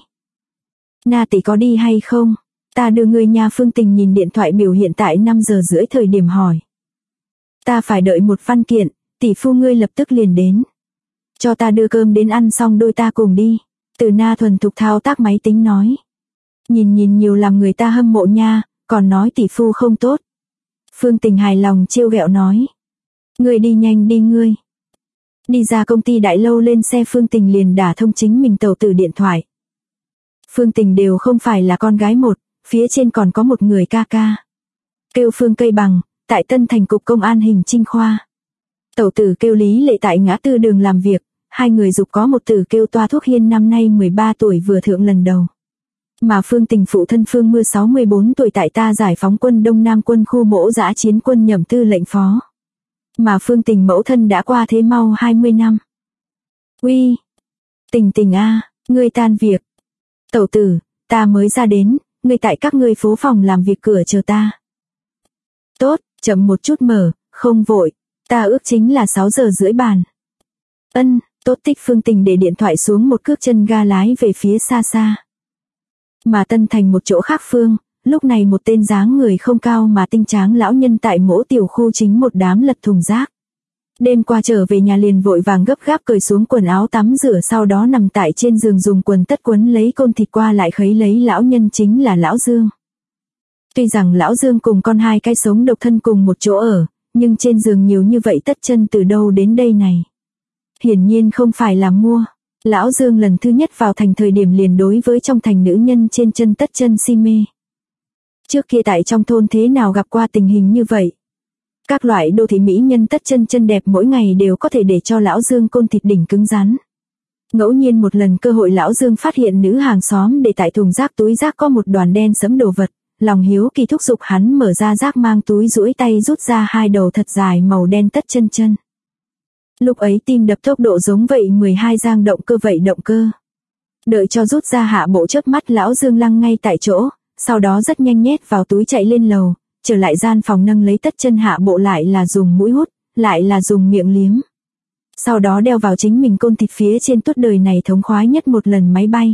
Na tỷ có đi hay không? Ta đưa người nhà. Phương Tình nhìn điện thoại biểu hiện tại 5 giờ rưỡi thời điểm hỏi. Ta phải đợi một văn kiện, tỷ phu ngươi lập tức liền đến. Cho ta đưa cơm đến ăn xong đôi ta cùng đi. Từ Na thuần thục thao tác máy tính nói. Nhìn nhiều làm người ta hâm mộ nha, còn nói tỷ phu không tốt. Phương Tình hài lòng trêu ghẹo nói. Ngươi đi nhanh đi ngươi. Đi ra công ty đại lâu lên xe Phương Tình liền đả thông chính mình tàu tử điện thoại. Phương Tình đều không phải là con gái một, phía trên còn có một người ca ca. Kêu Phương Cây Bằng, tại Tân Thành cục công an hình trinh khoa. Tẩu tử kêu Lý Lệ tại ngã tư đường làm việc, hai người dục có một tử kêu Toa Thuốc Hiên năm nay 13 tuổi vừa thượng lần đầu. Mà Phương Tình phụ thân Phương Mưa 64 tuổi tại ta giải phóng quân Đông Nam quân khu mỗ dã chiến quân nhậm tư lệnh phó. Mà Phương Tình mẫu thân đã qua thế mau 20 năm. Uy, Tình a, ngươi tan việc. Tẩu tử, ta mới ra đến, ngươi tại các ngươi phố phòng làm việc cửa chờ ta. Tốt, chậm một chút mở, không vội, ta ước chính là 6 giờ rưỡi bàn. Ân, tốt tích. Phương Tình để điện thoại xuống một cước chân ga lái về phía xa xa. Mà Tân Thành một chỗ khác phương, lúc này một tên dáng người không cao mà tinh tráng lão nhân tại mỗi tiểu khu chính một đám lật thùng rác. Đêm qua trở về nhà liền vội vàng gấp gáp cởi xuống quần áo tắm rửa, sau đó nằm tại trên giường dùng quần tất quấn lấy côn thịt qua lại khấy lấy lão nhân chính là lão Dương. Tuy rằng lão Dương cùng con hai cái sống độc thân cùng một chỗ ở, nhưng trên giường nhiều như vậy tất chân từ đâu đến đây này? Hiển nhiên không phải là mua. Lão Dương lần thứ nhất vào thành thời điểm liền đối với trong thành nữ nhân trên chân tất chân si mê. Trước kia tại trong thôn thế nào gặp qua tình hình như vậy? Các loại đô thị mỹ nhân tất chân chân đẹp mỗi ngày đều có thể để cho lão Dương côn thịt đỉnh cứng rắn. Ngẫu nhiên một lần cơ hội lão Dương phát hiện nữ hàng xóm để tại thùng rác túi rác có một đoàn đen sẫm đồ vật, lòng hiếu kỳ thúc giục hắn mở ra rác mang túi duỗi tay rút ra hai đầu thật dài màu đen tất chân chân. Lúc ấy tim đập tốc độ giống vậy 12 giang động cơ vậy động cơ. Đợi cho rút ra hạ bộ chớp mắt lão Dương lăng ngay tại chỗ, sau đó rất nhanh nhét vào túi chạy lên lầu, trở lại gian phòng nâng lấy tất chân hạ bộ lại là dùng mũi hút, lại là dùng miệng liếm. Sau đó đeo vào chính mình côn thịt phía trên tuốt đời này thống khoái nhất một lần máy bay.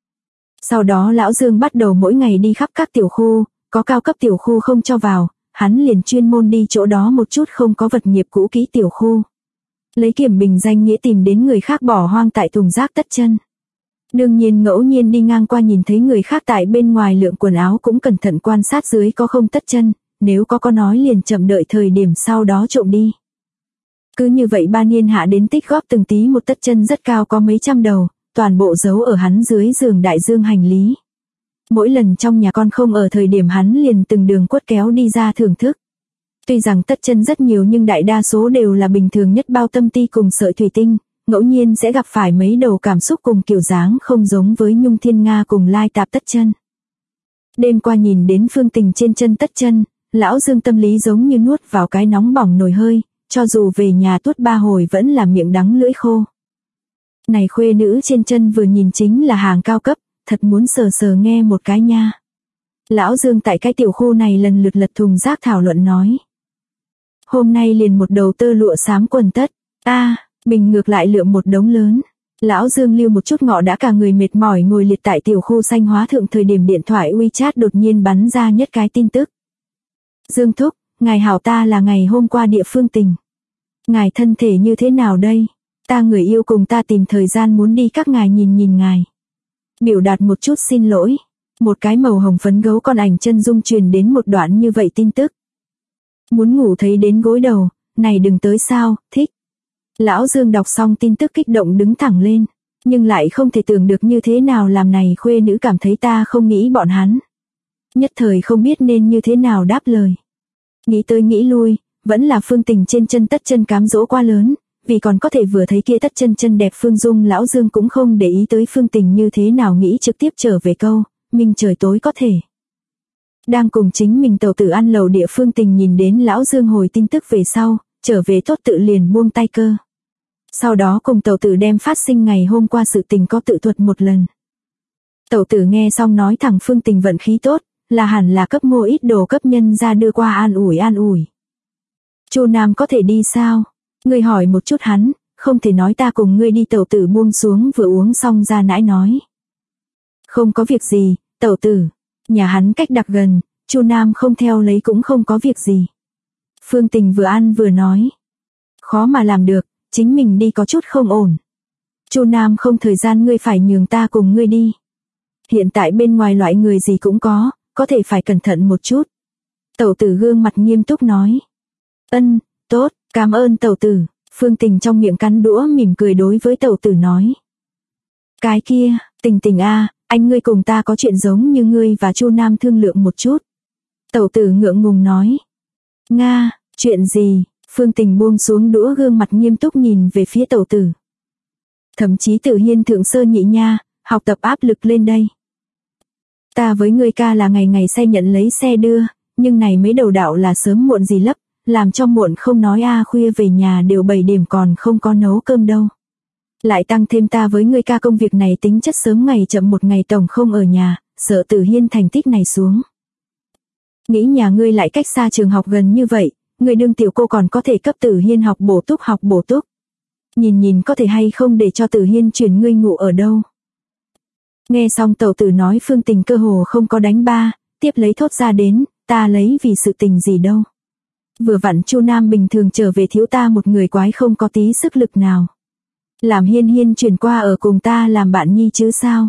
Sau đó lão Dương bắt đầu mỗi ngày đi khắp các tiểu khu, có cao cấp tiểu khu không cho vào, hắn liền chuyên môn đi chỗ đó một chút không có vật nghiệp cũ kỹ tiểu khu. Lấy kiểm bình danh nghĩa tìm đến người khác bỏ hoang tại thùng rác tất chân. Đương nhiên ngẫu nhiên đi ngang qua nhìn thấy người khác tại bên ngoài lượng quần áo cũng cẩn thận quan sát dưới có không tất chân, nếu có nói liền chậm đợi thời điểm sau đó trộm đi. Cứ như vậy 3 niên hạ đến tích góp từng tí một tất chân rất cao có mấy trăm đầu, toàn bộ giấu ở hắn dưới giường đại dương hành lý. Mỗi lần trong nhà con không ở thời điểm hắn liền từng đường quất kéo đi ra thưởng thức. Tuy rằng tất chân rất nhiều nhưng đại đa số đều là bình thường nhất bao tâm ti cùng sợi thủy tinh, ngẫu nhiên sẽ gặp phải mấy đầu cảm xúc cùng kiểu dáng không giống với Nhung Thiên Nga cùng lai tạp tất chân. Đêm qua nhìn đến Phương Tình trên chân tất chân, lão Dương tâm lý giống như nuốt vào cái nóng bỏng nồi hơi, cho dù về nhà tuốt 3 hồi vẫn là miệng đắng lưỡi khô. Này khuê nữ trên chân vừa nhìn chính là hàng cao cấp, thật muốn sờ sờ nghe một cái nha. Lão Dương tại cái tiểu khu này lần lượt lật thùng rác thảo luận nói. Hôm nay liền một đầu tơ lụa xám quần tất, mình ngược lại lượm một đống lớn. Lão Dương lưu một chút ngọ đã cả người mệt mỏi ngồi liệt tại tiểu khu xanh hóa thượng thời điểm điện thoại WeChat đột nhiên bắn ra nhất cái tin tức. Dương thúc, ngài hảo, ta là ngày hôm qua địa Phương Tình. Ngài thân thể như thế nào đây? Ta người yêu cùng ta tìm thời gian muốn đi các ngài nhìn ngài. Biểu đạt một chút xin lỗi. Một cái màu hồng phấn gấu con ảnh chân dung truyền đến một đoạn như vậy tin tức. Muốn ngủ thấy đến gối đầu, này đừng tới sao, thích. Lão Dương đọc xong tin tức kích động đứng thẳng lên, nhưng lại không thể tưởng được như thế nào làm này khuê nữ cảm thấy ta không nghĩ bọn hắn. Nhất thời không biết nên như thế nào đáp lời. Nghĩ tới nghĩ lui, vẫn là Phương Tình trên chân tất chân cám dỗ quá lớn, vì còn có thể vừa thấy kia tất chân chân đẹp Phương Dung. Lão Dương cũng không để ý tới Phương Tình như thế nào, nghĩ trực tiếp trở về câu, mình trời tối có thể. Đang cùng chính mình tàu tử ăn lầu địa Phương Tình nhìn đến lão Dương hồi tin tức về sau, trở về tốt tự liền buông tay cơ. Sau đó cùng tàu tử đem phát sinh ngày hôm qua sự tình có tự thuật một lần. Tàu tử nghe xong nói thẳng Phương Tình vận khí tốt, là hẳn là cấp mua ít đồ cấp nhân ra đưa qua an ủi. Chu Nam có thể đi sao? Ngươi hỏi một chút hắn, không thể nói ta cùng ngươi đi. Tàu tử buông xuống vừa uống xong ra nãi nói. Không có việc gì, tàu tử. Nhà hắn cách đặc gần, Chu Nam không theo lấy cũng không có việc gì. Phương Tình vừa ăn vừa nói. Khó mà làm được, chính mình đi có chút không ổn. Chu Nam không thời gian, ngươi phải nhường ta cùng ngươi đi. Hiện tại bên ngoài loại người gì cũng có thể phải cẩn thận một chút. Tẩu tử gương mặt nghiêm túc nói. Tốt, cảm ơn tẩu tử. Phương Tình trong miệng cắn đũa mỉm cười đối với tẩu tử nói. Cái kia, Tình anh ngươi cùng ta có chuyện giống như ngươi và Chu Nam thương lượng một chút. Tẩu tử ngượng ngùng nói. Nga, chuyện gì? Phương Tình buông xuống đũa gương mặt nghiêm túc nhìn về phía tẩu tử. Thậm chí Tử Hiên thượng sơ nhị nha, học tập áp lực lên đây. Ta với ngươi ca là ngày ngày say nhận lấy xe đưa, nhưng này mấy đầu đạo là sớm muộn gì lấp, làm cho muộn không nói khuya về nhà đều 7 điểm còn không có nấu cơm đâu. Lại tăng thêm ta với ngươi ca công việc này tính chất sớm ngày chậm một ngày tổng không ở nhà, sợ Tử Hiên thành tích này xuống. Nghĩ nhà ngươi lại cách xa trường học gần như vậy, ngươi đương tiểu cô còn có thể cấp Tử Hiên học bổ túc. Nhìn có thể hay không để cho Tử Hiên chuyển ngươi ngủ ở đâu. Nghe xong tẩu tử nói Phương Tình cơ hồ không có đánh ba, tiếp lấy thốt ra đến, ta lấy vì sự tình gì đâu. Vừa vặn Chu Nam bình thường trở về thiếu ta một người quái không có tí sức lực nào. Làm Hiên Hiên chuyển qua ở cùng ta làm bạn nhi chứ sao.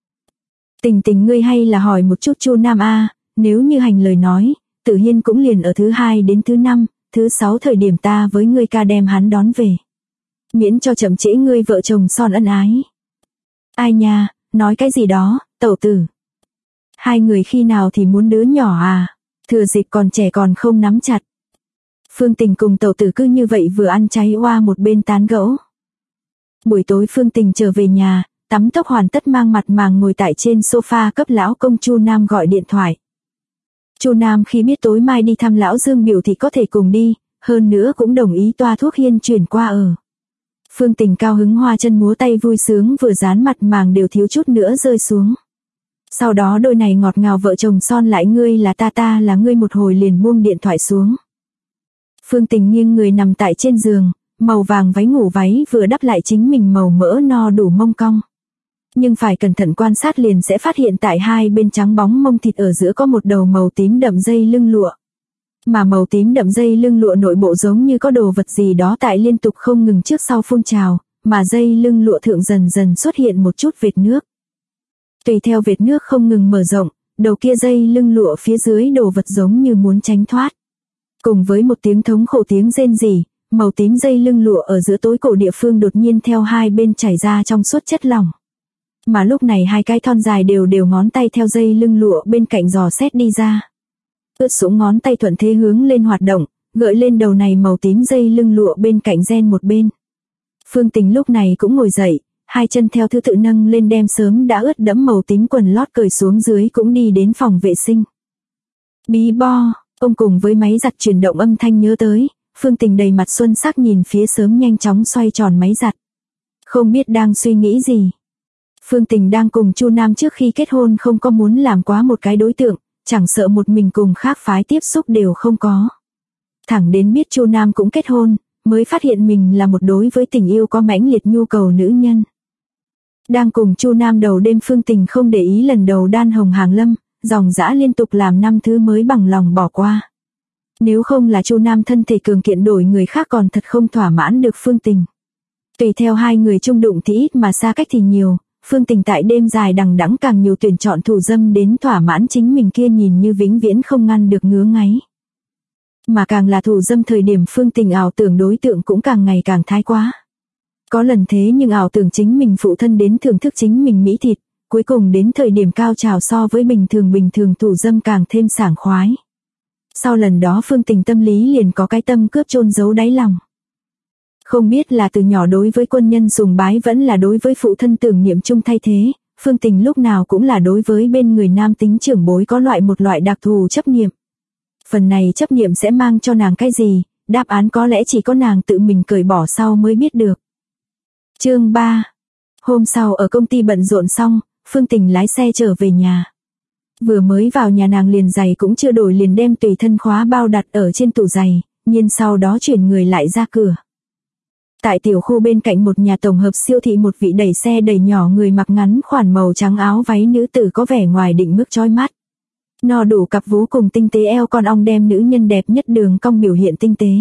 Tình Tình ngươi hay là hỏi một chút Chu Nam a, nếu như hành lời nói, Tử Hiên cũng liền ở thứ 2 đến thứ 5, thứ 6 thời điểm ta với ngươi ca đem hắn đón về. Miễn cho chậm trễ ngươi vợ chồng son ân ái. Ai nha, nói cái gì đó, tẩu tử. Hai người khi nào thì muốn đứa nhỏ à, thừa dịp còn trẻ còn không nắm chặt. Phương Tình cùng tẩu tử cứ như vậy vừa ăn cháy oa một bên tán gẫu. Buổi tối Phương Tình trở về nhà, tắm tóc hoàn tất mang mặt màng ngồi tại trên sofa cấp lão công Chu Nam gọi điện thoại. Chu Nam khi biết tối mai đi thăm lão Dương biểu thì có thể cùng đi, hơn nữa cũng đồng ý toa thuốc Hiên chuyển qua ở. Phương Tình cao hứng hoa chân múa tay vui sướng vừa dán mặt màng đều thiếu chút nữa rơi xuống. Sau đó đôi này ngọt ngào vợ chồng son lại ngươi là ta là ngươi một hồi liền buông điện thoại xuống. Phương Tình nghiêng người nằm tại trên giường, màu vàng váy ngủ váy vừa đắp lại chính mình màu mỡ no đủ mông cong. Nhưng phải cẩn thận quan sát liền sẽ phát hiện tại hai bên trắng bóng mông thịt ở giữa có một đầu màu tím đậm dây lưng lụa. Mà màu tím đậm dây lưng lụa nội bộ giống như có đồ vật gì đó tại liên tục không ngừng trước sau phun trào, mà dây lưng lụa thượng dần dần xuất hiện một chút vệt nước. Tùy theo vệt nước không ngừng mở rộng, đầu kia dây lưng lụa phía dưới đồ vật giống như muốn tránh thoát. Cùng với một tiếng thống khổ tiếng rên rỉ, màu tím dây lưng lụa ở giữa tối cổ địa phương đột nhiên theo hai bên chảy ra trong suốt chất lỏng. Mà lúc này hai cái thon dài đều ngón tay theo dây lưng lụa bên cạnh dò xét đi ra. Ướt sũng ngón tay thuận thế hướng lên hoạt động, gợi lên đầu này màu tím dây lưng lụa bên cạnh gen một bên. Phương Tình lúc này cũng ngồi dậy, hai chân theo thứ tự nâng lên đem sớm đã ướt đẫm màu tím quần lót cởi xuống dưới cũng đi đến phòng vệ sinh. Bí bo, ông cùng với máy giặt chuyển động âm thanh nhớ tới, Phương Tình đầy mặt xuân sắc nhìn phía sớm nhanh chóng xoay tròn máy giặt. Không biết đang suy nghĩ gì. Phương Tình đang cùng Chu Nam trước khi kết hôn không có muốn làm quá một cái đối tượng, chẳng sợ một mình cùng khác phái tiếp xúc đều không có. Thẳng đến biết Chu Nam cũng kết hôn, mới phát hiện mình là một đối với tình yêu có mãnh liệt nhu cầu nữ nhân. Đang cùng Chu Nam đầu đêm Phương Tình không để ý lần đầu đan hồng hàng lâm, dòng dã liên tục làm 5 thứ mới bằng lòng bỏ qua. Nếu không là Chu Nam thân thể cường kiện đổi người khác còn thật không thỏa mãn được Phương Tình. Tùy theo hai người chung đụng thì ít mà xa cách thì nhiều, Phương Tình tại đêm dài đằng đẵng càng nhiều tuyển chọn thủ dâm đến thỏa mãn chính mình kia nhìn như vĩnh viễn không ngăn được ngứa ngáy. Mà càng là thủ dâm thời điểm Phương Tình ảo tưởng đối tượng cũng càng ngày càng thái quá. Có lần thế nhưng ảo tưởng chính mình phụ thân đến thưởng thức chính mình mỹ thịt, cuối cùng đến thời điểm cao trào so với bình thường thủ dâm càng thêm sảng khoái. Sau lần đó Phương Tình tâm lý liền có cái tâm cướp chôn giấu đáy lòng. Không biết là từ nhỏ đối với quân nhân sùng bái vẫn là đối với phụ thân tưởng niệm chung thay thế, Phương Tình lúc nào cũng là đối với bên người nam tính trưởng bối có một loại đặc thù chấp niệm. Phần này chấp niệm sẽ mang cho nàng cái gì, đáp án có lẽ chỉ có nàng tự mình cởi bỏ sau mới biết được. Chương 3. Hôm sau ở công ty bận rộn xong, Phương Tình lái xe trở về nhà. Vừa mới vào nhà nàng liền giày cũng chưa đổi liền đem tùy thân khóa bao đặt ở trên tủ giày, nhưng sau đó chuyển người lại ra cửa. Tại tiểu khu bên cạnh một nhà tổng hợp siêu thị một vị đẩy xe đẩy nhỏ người mặc ngắn khoản màu trắng áo váy nữ tử có vẻ ngoài định mức chói mắt. No đủ cặp vú cùng tinh tế eo con ong đem nữ nhân đẹp nhất đường cong biểu hiện tinh tế.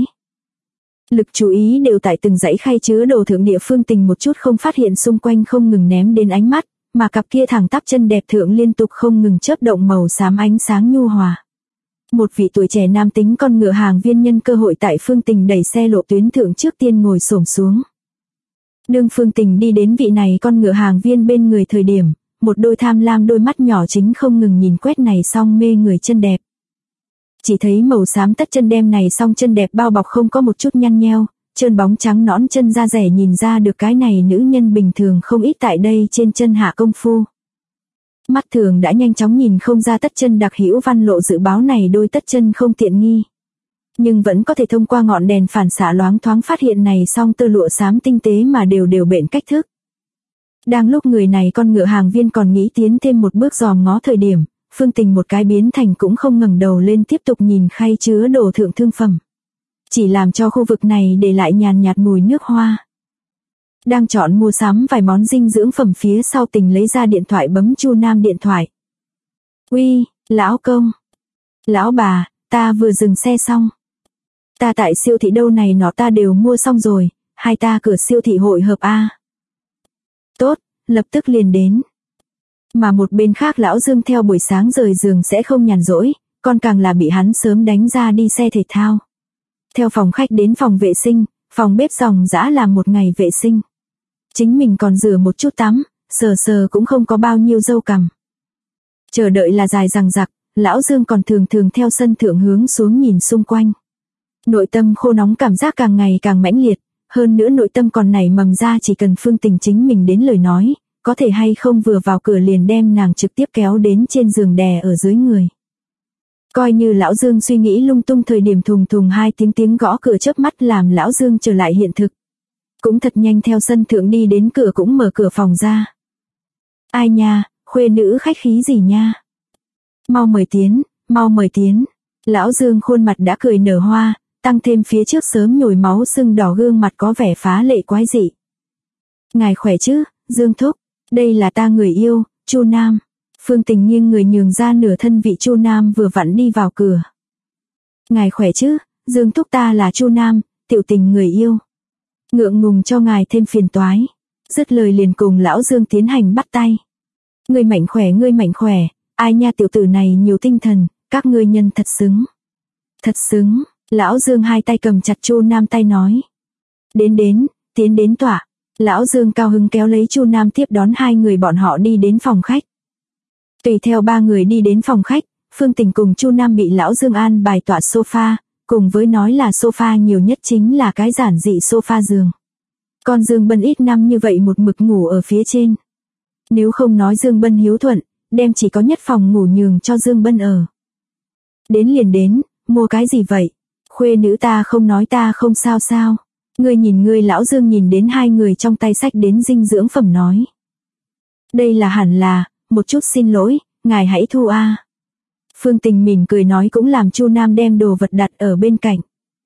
Lực chú ý đều tại từng dãy khay chứa đồ thượng địa Phương Tình một chút không phát hiện xung quanh không ngừng ném đến ánh mắt, mà cặp kia thẳng tắp chân đẹp thượng liên tục không ngừng chớp động màu xám ánh sáng nhu hòa. Một vị tuổi trẻ nam tính con ngựa hàng viên nhân cơ hội tại Phương Tình đẩy xe lộ tuyến thượng trước tiên ngồi xổm xuống. Đương Phương Tình đi đến vị này con ngựa hàng viên bên người thời điểm, một đôi tham lam đôi mắt nhỏ chính không ngừng nhìn quét này song mê người chân đẹp. Chỉ thấy màu xám tất chân đem này song chân đẹp bao bọc không có một chút nhăn nheo, trơn bóng trắng nõn chân da rẻ nhìn ra được cái này nữ nhân bình thường không ít tại đây trên chân hạ công phu. Mắt thường đã nhanh chóng nhìn không ra tất chân đặc hữu văn lộ dự báo này đôi tất chân không tiện nghi. Nhưng vẫn có thể thông qua ngọn đèn phản xạ loáng thoáng phát hiện này song tơ lụa xám tinh tế mà đều bện cách thức. Đang lúc người này con ngựa hàng viên còn nghĩ tiến thêm một bước dòm ngó thời điểm, Phương Tình một cái biến thành cũng không ngẩng đầu lên tiếp tục nhìn khay chứa đồ thượng thương phẩm. Chỉ làm cho khu vực này để lại nhàn nhạt mùi nước hoa. Đang chọn mua sắm vài món dinh dưỡng phẩm phía sau Tình lấy ra điện thoại bấm Chu Nam điện thoại. Uy, lão công. Lão bà, ta vừa dừng xe xong. Ta tại siêu thị đâu này nọ ta đều mua xong rồi, hai ta cửa siêu thị hội hợp a. Tốt, lập tức liền đến. Mà một bên khác lão Dương theo buổi sáng rời giường sẽ không nhàn rỗi, còn càng là bị hắn sớm đánh ra đi xe thể thao. Theo phòng khách đến phòng vệ sinh, phòng bếp dòng dã làm một ngày vệ sinh. Chính mình còn rửa một chút tắm, sờ sờ cũng không có bao nhiêu râu cằm. Chờ đợi là dài dằng dặc, lão Dương còn thường thường theo sân thượng hướng xuống nhìn xung quanh. Nội tâm khô nóng cảm giác càng ngày càng mãnh liệt, hơn nữa nội tâm còn nảy mầm ra chỉ cần Phương Tình chính mình đến lời nói, có thể hay không vừa vào cửa liền đem nàng trực tiếp kéo đến trên giường đè ở dưới người. Coi như lão Dương suy nghĩ lung tung thời điểm thùng thùng hai tiếng gõ cửa chớp mắt làm lão Dương trở lại hiện thực. Cũng thật nhanh theo sân thượng đi đến cửa cũng mở cửa phòng ra. Ai nha, khuê nữ khách khí gì nha. Mau mời tiến, mau mời tiến. Lão Dương khuôn mặt đã cười nở hoa, tăng thêm phía trước sớm nhồi máu sưng đỏ gương mặt có vẻ phá lệ quái dị. Ngài khỏe chứ, Dương thúc, đây là ta người yêu, Chu Nam. Phương Tình nghiêng người nhường ra nửa thân vị Chu Nam vừa vặn đi vào cửa. Ngài khỏe chứ, Dương thúc ta là Chu Nam, tiểu Tình người yêu. Ngượng ngùng cho ngài thêm phiền toái. Dứt lời liền cùng lão Dương tiến hành bắt tay. Ngươi mạnh khỏe, ai nha tiểu tử này nhiều tinh thần, các ngươi nhân thật xứng. Thật xứng, lão Dương hai tay cầm chặt Chu Nam tay nói. Tiến đến tọa. Lão Dương cao hứng kéo lấy Chu Nam tiếp đón hai người bọn họ đi đến phòng khách. Tùy theo ba người đi đến phòng khách, Phương Tình cùng Chu Nam bị lão Dương an bài tọa sofa, cùng với nói là sofa nhiều nhất chính là cái giản dị sofa giường. Còn Dương Bân ít năm như vậy một mực ngủ ở phía trên. Nếu không nói Dương Bân hiếu thuận, đem chỉ có nhất phòng ngủ nhường cho Dương Bân ở. Đến liền đến, mua cái gì vậy? Khuê nữ ta không nói ta không sao sao. Ngươi nhìn ngươi lão Dương nhìn đến hai người trong tay sách đến dinh dưỡng phẩm nói. Đây là hẳn là, một chút xin lỗi, ngài hãy thu a. Phương Tình mỉm cười nói cũng làm Chu Nam đem đồ vật đặt ở bên cạnh.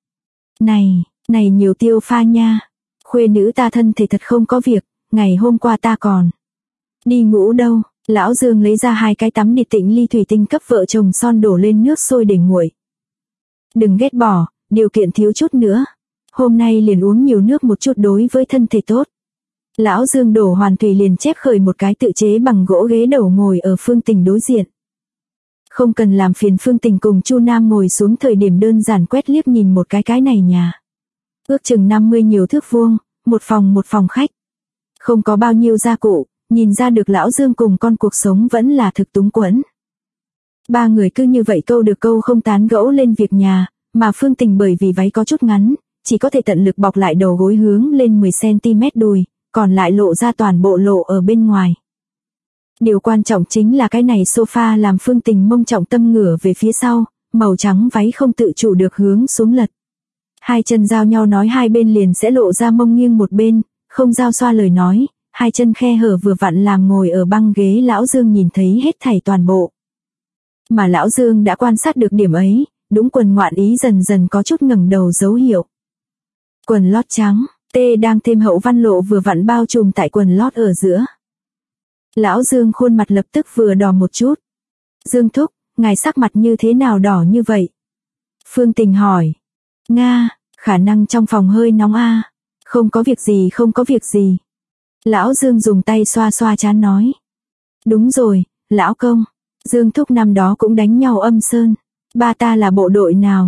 Này nhiều tiêu pha nha. Khuê nữ ta thân thể thật không có việc, ngày hôm qua ta còn đi ngủ đâu. Lão Dương lấy ra hai cái tắm đi tịnh ly thủy tinh cấp vợ chồng son đổ lên nước sôi để nguội. Đừng ghét bỏ, điều kiện thiếu chút nữa. Hôm nay liền uống nhiều nước một chút đối với thân thể tốt. Lão Dương đổ hoàn thủy liền chép khởi một cái tự chế bằng gỗ ghế đầu ngồi ở Phương Tình đối diện. Không cần làm phiền Phương Tình cùng Chu Nam ngồi xuống thời điểm đơn giản quét liếc nhìn một cái này nhà. Ước chừng 50 nhiều thước vuông, một phòng khách. Không có bao nhiêu gia cụ, nhìn ra được lão Dương cùng con cuộc sống vẫn là thực túng quẫn. Ba người cứ như vậy câu được câu không tán gẫu lên việc nhà, mà Phương Tình bởi vì váy có chút ngắn, chỉ có thể tận lực bọc lại đầu gối hướng lên 10cm đùi, còn lại lộ ra toàn bộ lộ ở bên ngoài. Điều quan trọng chính là cái này sofa làm Phương Tình mông trọng tâm ngửa về phía sau, màu trắng váy không tự chủ được hướng xuống lật. Hai chân giao nhau nói hai bên liền sẽ lộ ra mông nghiêng một bên, không giao xoa lời nói, hai chân khe hở vừa vặn làm ngồi ở băng ghế lão Dương nhìn thấy hết thảy toàn bộ. Mà lão Dương đã quan sát được điểm ấy, đúng quần ngoạn ý dần dần có chút ngẩng đầu dấu hiệu. Quần lót trắng, tê đang thêm hậu văn lộ vừa vặn bao trùm tại quần lót ở giữa. Lão Dương khuôn mặt lập tức vừa đỏ một chút. Dương thúc, ngài sắc mặt như thế nào đỏ như vậy? Phương Tình hỏi. Nga, khả năng trong phòng hơi nóng a. Không có việc gì. Lão Dương dùng tay xoa xoa trán nói. Đúng rồi, lão công. Dương thúc năm đó cũng đánh nhau Âm Sơn. Ba ta là bộ đội nào?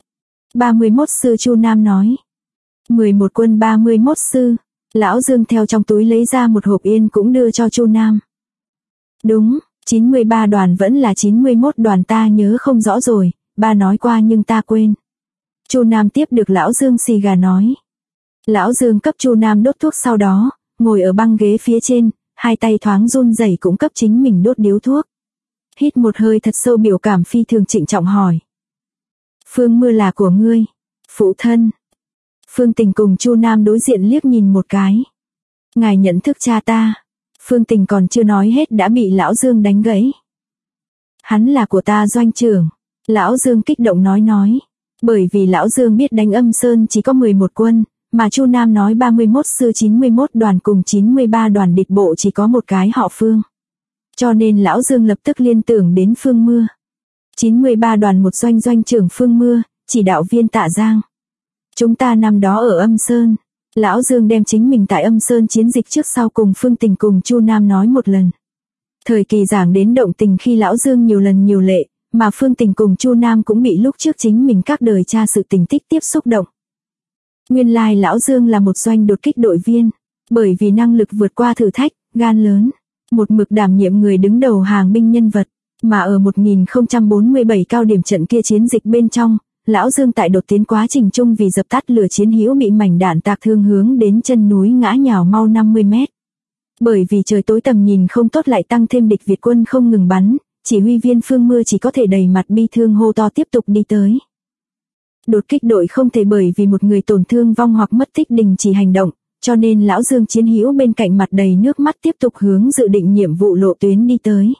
31 sư Chu Nam nói. 11 quân 31 sư. Lão Dương theo trong túi lấy ra một hộp yên cũng đưa cho Chu Nam. Đúng, 93 đoàn vẫn là 91 đoàn ta nhớ không rõ rồi, ba nói qua nhưng ta quên. Chu Nam tiếp được lão Dương xì gà nói. Lão Dương cấp Chu Nam đốt thuốc sau đó, ngồi ở băng ghế phía trên, hai tay thoáng run rẩy cũng cấp chính mình đốt điếu thuốc. Hít một hơi thật sâu biểu cảm phi thường trịnh trọng hỏi. Phương Mưa là của ngươi, phụ thân. Phương Tình cùng Chu Nam đối diện liếc nhìn một cái. Ngài nhận thức cha ta. Phương Tình còn chưa nói hết đã bị lão Dương đánh gãy. Hắn là của ta doanh trưởng. Lão Dương kích động nói. Bởi vì lão Dương biết đánh Âm Sơn chỉ có 11 quân, mà Chu Nam nói 31 sư 91 đoàn cùng 93 đoàn địch bộ chỉ có một cái họ Phương. Cho nên Lão Dương lập tức liên tưởng đến Phương Mưa. 93 đoàn một doanh doanh trưởng Phương Mưa, chỉ đạo viên Tạ Giang. Chúng ta năm đó ở Âm Sơn. Lão Dương đem chính mình tại Âm Sơn chiến dịch trước sau cùng Phương Tình cùng Chu Nam nói một lần. Thời kỳ giảng đến động tình khi Lão Dương nhiều lần nhiều lệ, mà Phương Tình cùng Chu Nam cũng bị lúc trước chính mình các đời cha sự tình tích tiếp xúc động. Nguyên lai Lão Dương là một doanh đột kích đội viên, bởi vì năng lực vượt qua thử thách, gan lớn, một mực đảm nhiệm người đứng đầu hàng binh nhân vật, mà ở 1047 cao điểm trận kia chiến dịch bên trong, Lão Dương tại đột tiến quá trình chung vì dập tắt lửa chiến hữu bị mảnh đạn tạc thương hướng đến chân núi ngã nhào mau 50 mét. Bởi vì trời tối tầm nhìn không tốt lại tăng thêm địch Việt quân không ngừng bắn, chỉ huy viên Phương Mưa chỉ có thể đầy mặt bi thương hô to tiếp tục đi tới. Đột kích đội không thể bởi vì một người tổn thương vong hoặc mất tích đình chỉ hành động, cho nên Lão Dương chiến hữu bên cạnh mặt đầy nước mắt tiếp tục hướng dự định nhiệm vụ lộ tuyến đi tới.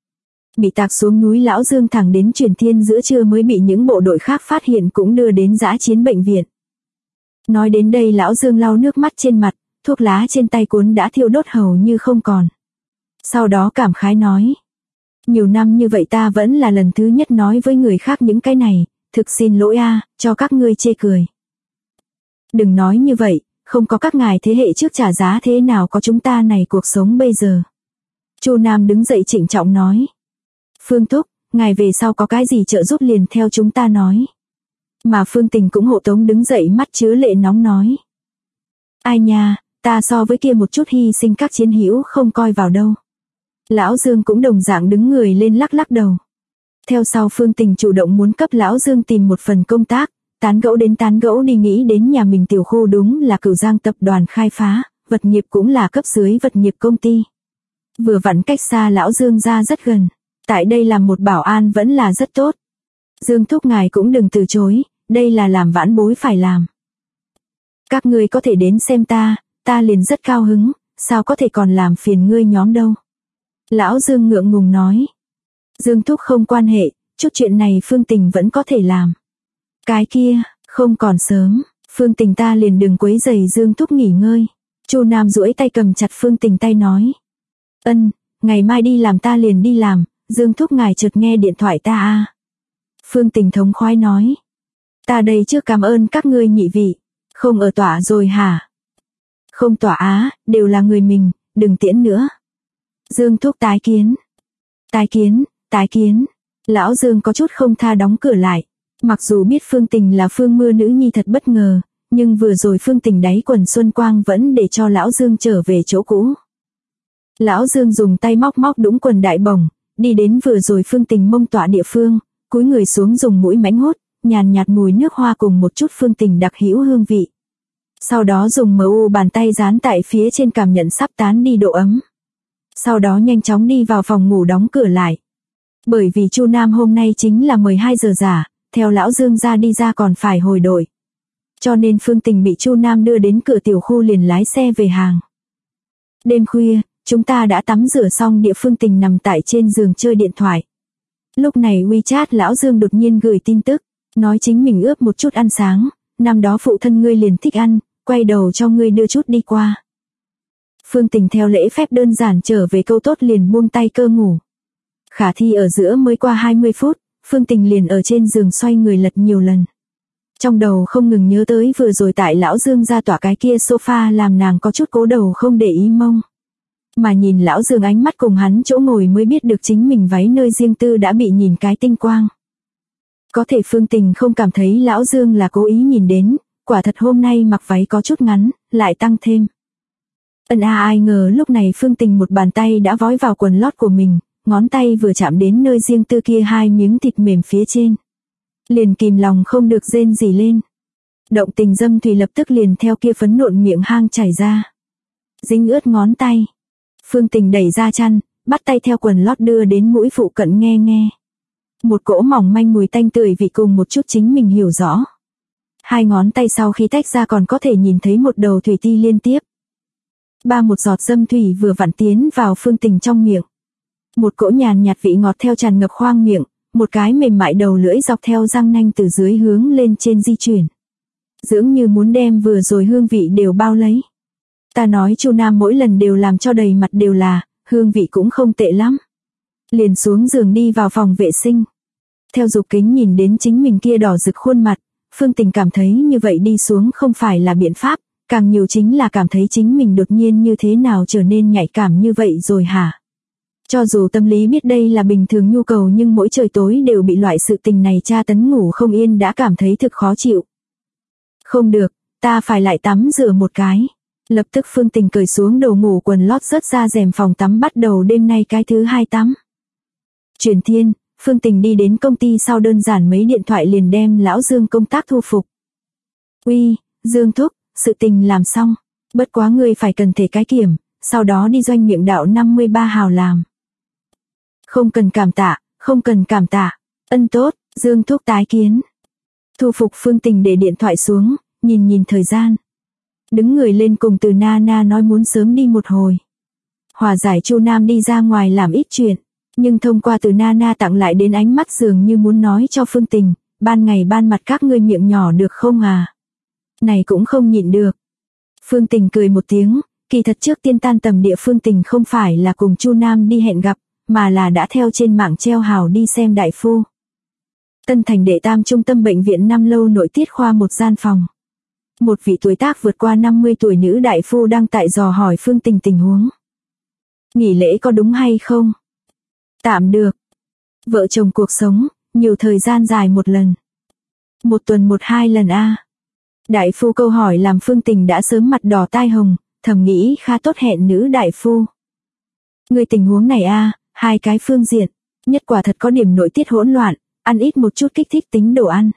Bị tạc xuống núi Lão Dương thẳng đến Truyền Thiên giữa trưa mới bị những bộ đội khác phát hiện cũng đưa đến dã chiến bệnh viện. Nói đến đây Lão Dương lau nước mắt trên mặt, thuốc lá trên tay cuốn đã thiêu đốt hầu như không còn. Sau đó cảm khái nói. Nhiều năm như vậy ta vẫn là lần thứ nhất nói với người khác những cái này, thực xin lỗi cho các ngươi chê cười. Đừng nói như vậy, không có các ngài thế hệ trước trả giá thế nào có chúng ta này cuộc sống bây giờ. Chu Nam đứng dậy trịnh trọng nói. Phương Thúc, ngài về sau có cái gì trợ giúp liền theo chúng ta nói. Mà Phương Tình cũng hộ tống đứng dậy mắt chứa lệ nóng nói. Ai nha, ta so với kia một chút hy sinh các chiến hữu không coi vào đâu. Lão Dương cũng đồng dạng đứng người lên lắc lắc đầu. Theo sau Phương Tình chủ động muốn cấp Lão Dương tìm một phần công tác, tán gẫu đến tán gẫu đi nghĩ đến nhà mình tiểu khu đúng là Cửu Giang tập đoàn khai phá, vật nghiệp cũng là cấp dưới vật nghiệp công ty. Vừa vặn cách xa Lão Dương ra rất gần, tại đây làm một bảo an vẫn là rất tốt. Dương thúc ngài cũng đừng từ chối, đây là làm vãn bối phải làm. Các ngươi có thể đến xem ta liền rất cao hứng, sao có thể còn làm phiền ngươi nhóm đâu. Lão Dương ngượng ngùng nói. Dương thúc không quan hệ, chút chuyện này Phương Tình vẫn có thể làm. Cái kia, không còn sớm, Phương Tình ta liền đừng quấy rầy Dương thúc nghỉ ngơi. Chu Nam duỗi tay cầm chặt Phương Tình tay nói. Ngày mai đi làm ta liền đi làm, Dương thúc ngài chợt nghe điện thoại ta Phương Tình thống khoái nói. Ta đây trước cảm ơn các ngươi nhị vị, không ở tỏa rồi hả? Không tỏa đều là người mình, đừng tiễn nữa. Dương thúc tái kiến. Tái kiến. Lão Dương có chút không tha đóng cửa lại. Mặc dù biết Phương Tình là Phương Mưa nữ nhi thật bất ngờ, nhưng vừa rồi Phương Tình đáy quần xuân quang vẫn để cho Lão Dương trở về chỗ cũ. Lão Dương dùng tay móc đũng quần đại bổng, đi đến vừa rồi Phương Tình mông tọa địa phương, cúi người xuống dùng mũi mánh hút, nhàn nhạt mùi nước hoa cùng một chút Phương Tình đặc hữu hương vị. Sau đó dùng MU bàn tay dán tại phía trên cảm nhận sắp tán đi độ ấm. Sau đó nhanh chóng đi vào phòng ngủ đóng cửa lại. Bởi vì Chu Nam hôm nay chính là 12 giờ giả, theo Lão Dương ra đi ra còn phải hồi đội. Cho nên Phương Tình bị Chu Nam đưa đến cửa tiểu khu liền lái xe về hàng. Đêm khuya, chúng ta đã tắm rửa xong địa Phương Tình nằm tại trên giường chơi điện thoại. Lúc này WeChat Lão Dương đột nhiên gửi tin tức, nói chính mình ướp một chút ăn sáng, năm đó phụ thân ngươi liền thích ăn, quay đầu cho ngươi đưa chút đi qua. Phương Tình theo lễ phép đơn giản trở về câu tốt liền buông tay cơ ngủ. Khả thi ở giữa mới qua 20 phút, Phương Tình liền ở trên giường xoay người lật nhiều lần. Trong đầu không ngừng nhớ tới vừa rồi tại Lão Dương ra tỏa cái kia sofa làm nàng có chút cố đầu không để ý mông. Mà nhìn Lão Dương ánh mắt cùng hắn chỗ ngồi mới biết được chính mình váy nơi riêng tư đã bị nhìn cái tinh quang. Có thể Phương Tình không cảm thấy Lão Dương là cố ý nhìn đến, quả thật hôm nay mặc váy có chút ngắn, lại tăng thêm. Ai ngờ lúc này Phương Tình một bàn tay đã vói vào quần lót của mình, ngón tay vừa chạm đến nơi riêng tư kia hai miếng thịt mềm phía trên. Liền kìm lòng không được rên rỉ lên. Động tình dâm thủy lập tức liền theo kia phấn nộn miệng hang chảy ra. Dính ướt ngón tay. Phương Tình đẩy ra chăn, bắt tay theo quần lót đưa đến mũi phụ cận nghe. Một cỗ mỏng manh mùi tanh tưởi vị cùng một chút chính mình hiểu rõ. Hai ngón tay sau khi tách ra còn có thể nhìn thấy một đầu thủy ti liên tiếp. Một giọt dâm thủy vừa vặn tiến vào Phương Tình trong miệng. Một cỗ nhàn nhạt vị ngọt theo tràn ngập khoang miệng, một cái mềm mại đầu lưỡi dọc theo răng nanh từ dưới hướng lên trên di chuyển. Dưỡng như muốn đem vừa rồi hương vị đều bao lấy. Ta nói Chu Nam mỗi lần đều làm cho đầy mặt đều là, hương vị cũng không tệ lắm. Liền xuống giường đi vào phòng vệ sinh. Theo dục kính nhìn đến chính mình kia đỏ rực khuôn mặt, Phương Tình cảm thấy như vậy đi xuống không phải là biện pháp, càng nhiều chính là cảm thấy chính mình đột nhiên như thế nào trở nên nhạy cảm như vậy rồi hả? Cho dù tâm lý biết đây là bình thường nhu cầu nhưng mỗi trời tối đều bị loại sự tình này tra tấn ngủ không yên đã cảm thấy thực khó chịu. Không được, ta phải lại tắm rửa một cái. Lập tức Phương Tình cởi xuống đồ ngủ quần lót rớt ra rèm phòng tắm bắt đầu đêm nay cái thứ 2 tắm. Truyền thiên, Phương Tình đi đến công ty sau đơn giản mấy điện thoại liền đem lão Dương công tác thu phục. Uy, Dương thúc, sự tình làm xong, bất quá ngươi phải cần thể cái kiểm, sau đó đi doanh miệng đạo 53 hào làm. Không cần cảm tạ, không cần cảm tạ, ân tốt, Dương thúc tái kiến. Thu phục Phương Tình để điện thoại xuống, nhìn thời gian. Đứng người lên cùng Từ Nana nói muốn sớm đi một hồi. Hòa giải Chu Nam đi ra ngoài làm ít chuyện, nhưng thông qua Từ Nana tặng lại đến ánh mắt dường như muốn nói cho Phương Tình, ban ngày ban mặt các ngươi miệng nhỏ được không à? Này cũng không nhịn được. Phương Tình cười một tiếng, kỳ thật trước tiên tan tầm địa Phương Tình không phải là cùng Chu Nam đi hẹn gặp, mà là đã theo trên mạng treo hào đi xem đại phu. Tân Thành đệ tam trung tâm bệnh viện 5 lâu nội tiết khoa một gian phòng. Một vị tuổi tác vượt qua 50 tuổi nữ đại phu đang tại dò hỏi Phương Tình tình huống. Nghỉ lễ có đúng hay không? Tạm được. Vợ chồng cuộc sống, nhiều thời gian dài một lần. Một tuần 1-2 lần a. Đại phu câu hỏi làm Phương Tình đã sớm mặt đỏ tai hồng, thầm nghĩ khá tốt hẹn nữ đại phu. Người tình huống này a, 2 cái phương diện, nhất quả thật có điểm nội tiết hỗn loạn, ăn ít một chút kích thích tính đồ ăn.